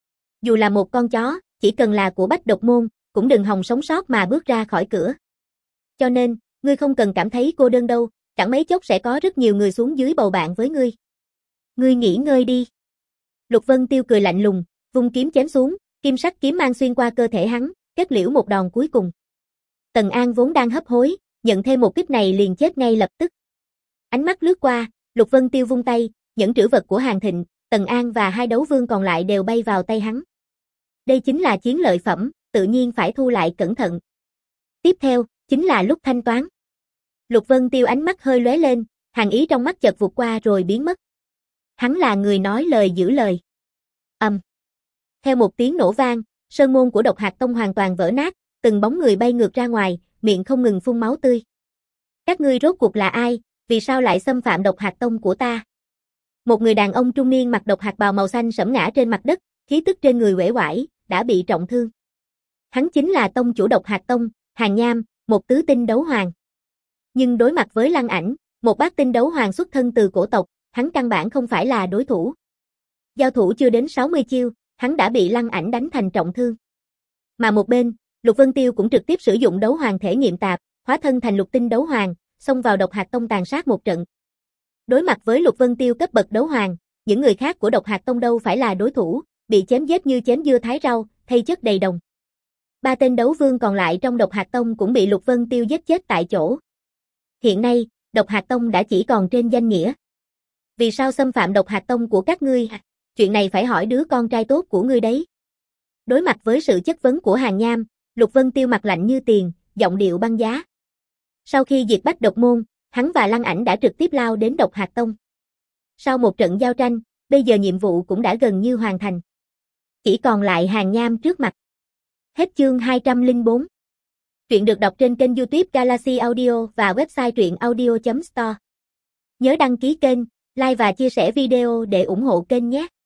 Dù là một con chó, chỉ cần là của Bách Độc Môn, cũng đừng hòng sống sót mà bước ra khỏi cửa. Cho nên, ngươi không cần cảm thấy cô đơn đâu, chẳng mấy chốc sẽ có rất nhiều người xuống dưới bầu bạn với ngươi. Ngươi nghỉ ngơi đi. Lục Vân Tiêu cười lạnh lùng, vung kiếm chém xuống, kim sắc kiếm mang xuyên qua cơ thể hắn, kết liễu một đòn cuối cùng. Tần An vốn đang hấp hối, nhận thêm một kích này liền chết ngay lập tức. Ánh mắt lướt qua, Lục Vân Tiêu vung tay, những trữ vật của Hàn Thịnh, Tần An và hai đấu vương còn lại đều bay vào tay hắn. Đây chính là chiến lợi phẩm, tự nhiên phải thu lại cẩn thận. Tiếp theo, chính là lúc thanh toán. Lục Vân Tiêu ánh mắt hơi lóe lên, hàn ý trong mắt chợt vụt qua rồi biến mất. Hắn là người nói lời giữ lời. Ầm. Um. Theo một tiếng nổ vang, sơn môn của Độc Hạt Tông hoàn toàn vỡ nát, từng bóng người bay ngược ra ngoài, miệng không ngừng phun máu tươi. Các ngươi rốt cuộc là ai, vì sao lại xâm phạm Độc Hạt Tông của ta? Một người đàn ông trung niên mặc độc hạt bào màu xanh sẫm ngã trên mặt đất, khí tức trên người uể oải, đã bị trọng thương. Hắn chính là tông chủ Độc Hạt Tông, Hàn Nham, một tứ tinh đấu hoàng. Nhưng đối mặt với Lăng Ảnh, một bát tinh đấu hoàng xuất thân từ cổ tộc, hắn căn bản không phải là đối thủ. Giao thủ chưa đến sáu mươi chiêu, hắn đã bị Lăng Ảnh đánh thành trọng thương. Mà một bên, Lục Vân Tiêu cũng trực tiếp sử dụng đấu hoàng thể nghiệm tạp, hóa thân thành lục tinh đấu hoàng, xông vào Độc Hạt Tông tàn sát một trận. Đối mặt với Lục Vân Tiêu cấp bậc đấu hoàng, những người khác của Độc Hạt Tông đâu phải là đối thủ, bị chém giết như chém dưa thái rau, thây chất đầy đồng. Ba tên đấu vương còn lại trong Độc Hạt Tông cũng bị Lục Vân Tiêu giết chết tại chỗ. Hiện nay, Độc Hạt Tông đã chỉ còn trên danh nghĩa. Vì sao xâm phạm Độc Hạt Tông của các ngươi? Chuyện này phải hỏi đứa con trai tốt của ngươi đấy. Đối mặt với sự chất vấn của Hàn Nham, Lục Vân Tiêu mặt lạnh như tiền, giọng điệu băng giá. Sau khi diệt Bách Độc Môn, hắn và Lăng Ảnh đã trực tiếp lao đến Độc Hạt Tông. Sau một trận giao tranh, bây giờ nhiệm vụ cũng đã gần như hoàn thành. Chỉ còn lại Hàn Nham trước mặt. Hết chương hai trăm lẻ bốn. Truyện được đọc trên kênh YouTube Galaxy Audio và website truyện audio chấm store. Nhớ đăng ký kênh, like và chia sẻ video để ủng hộ kênh nhé.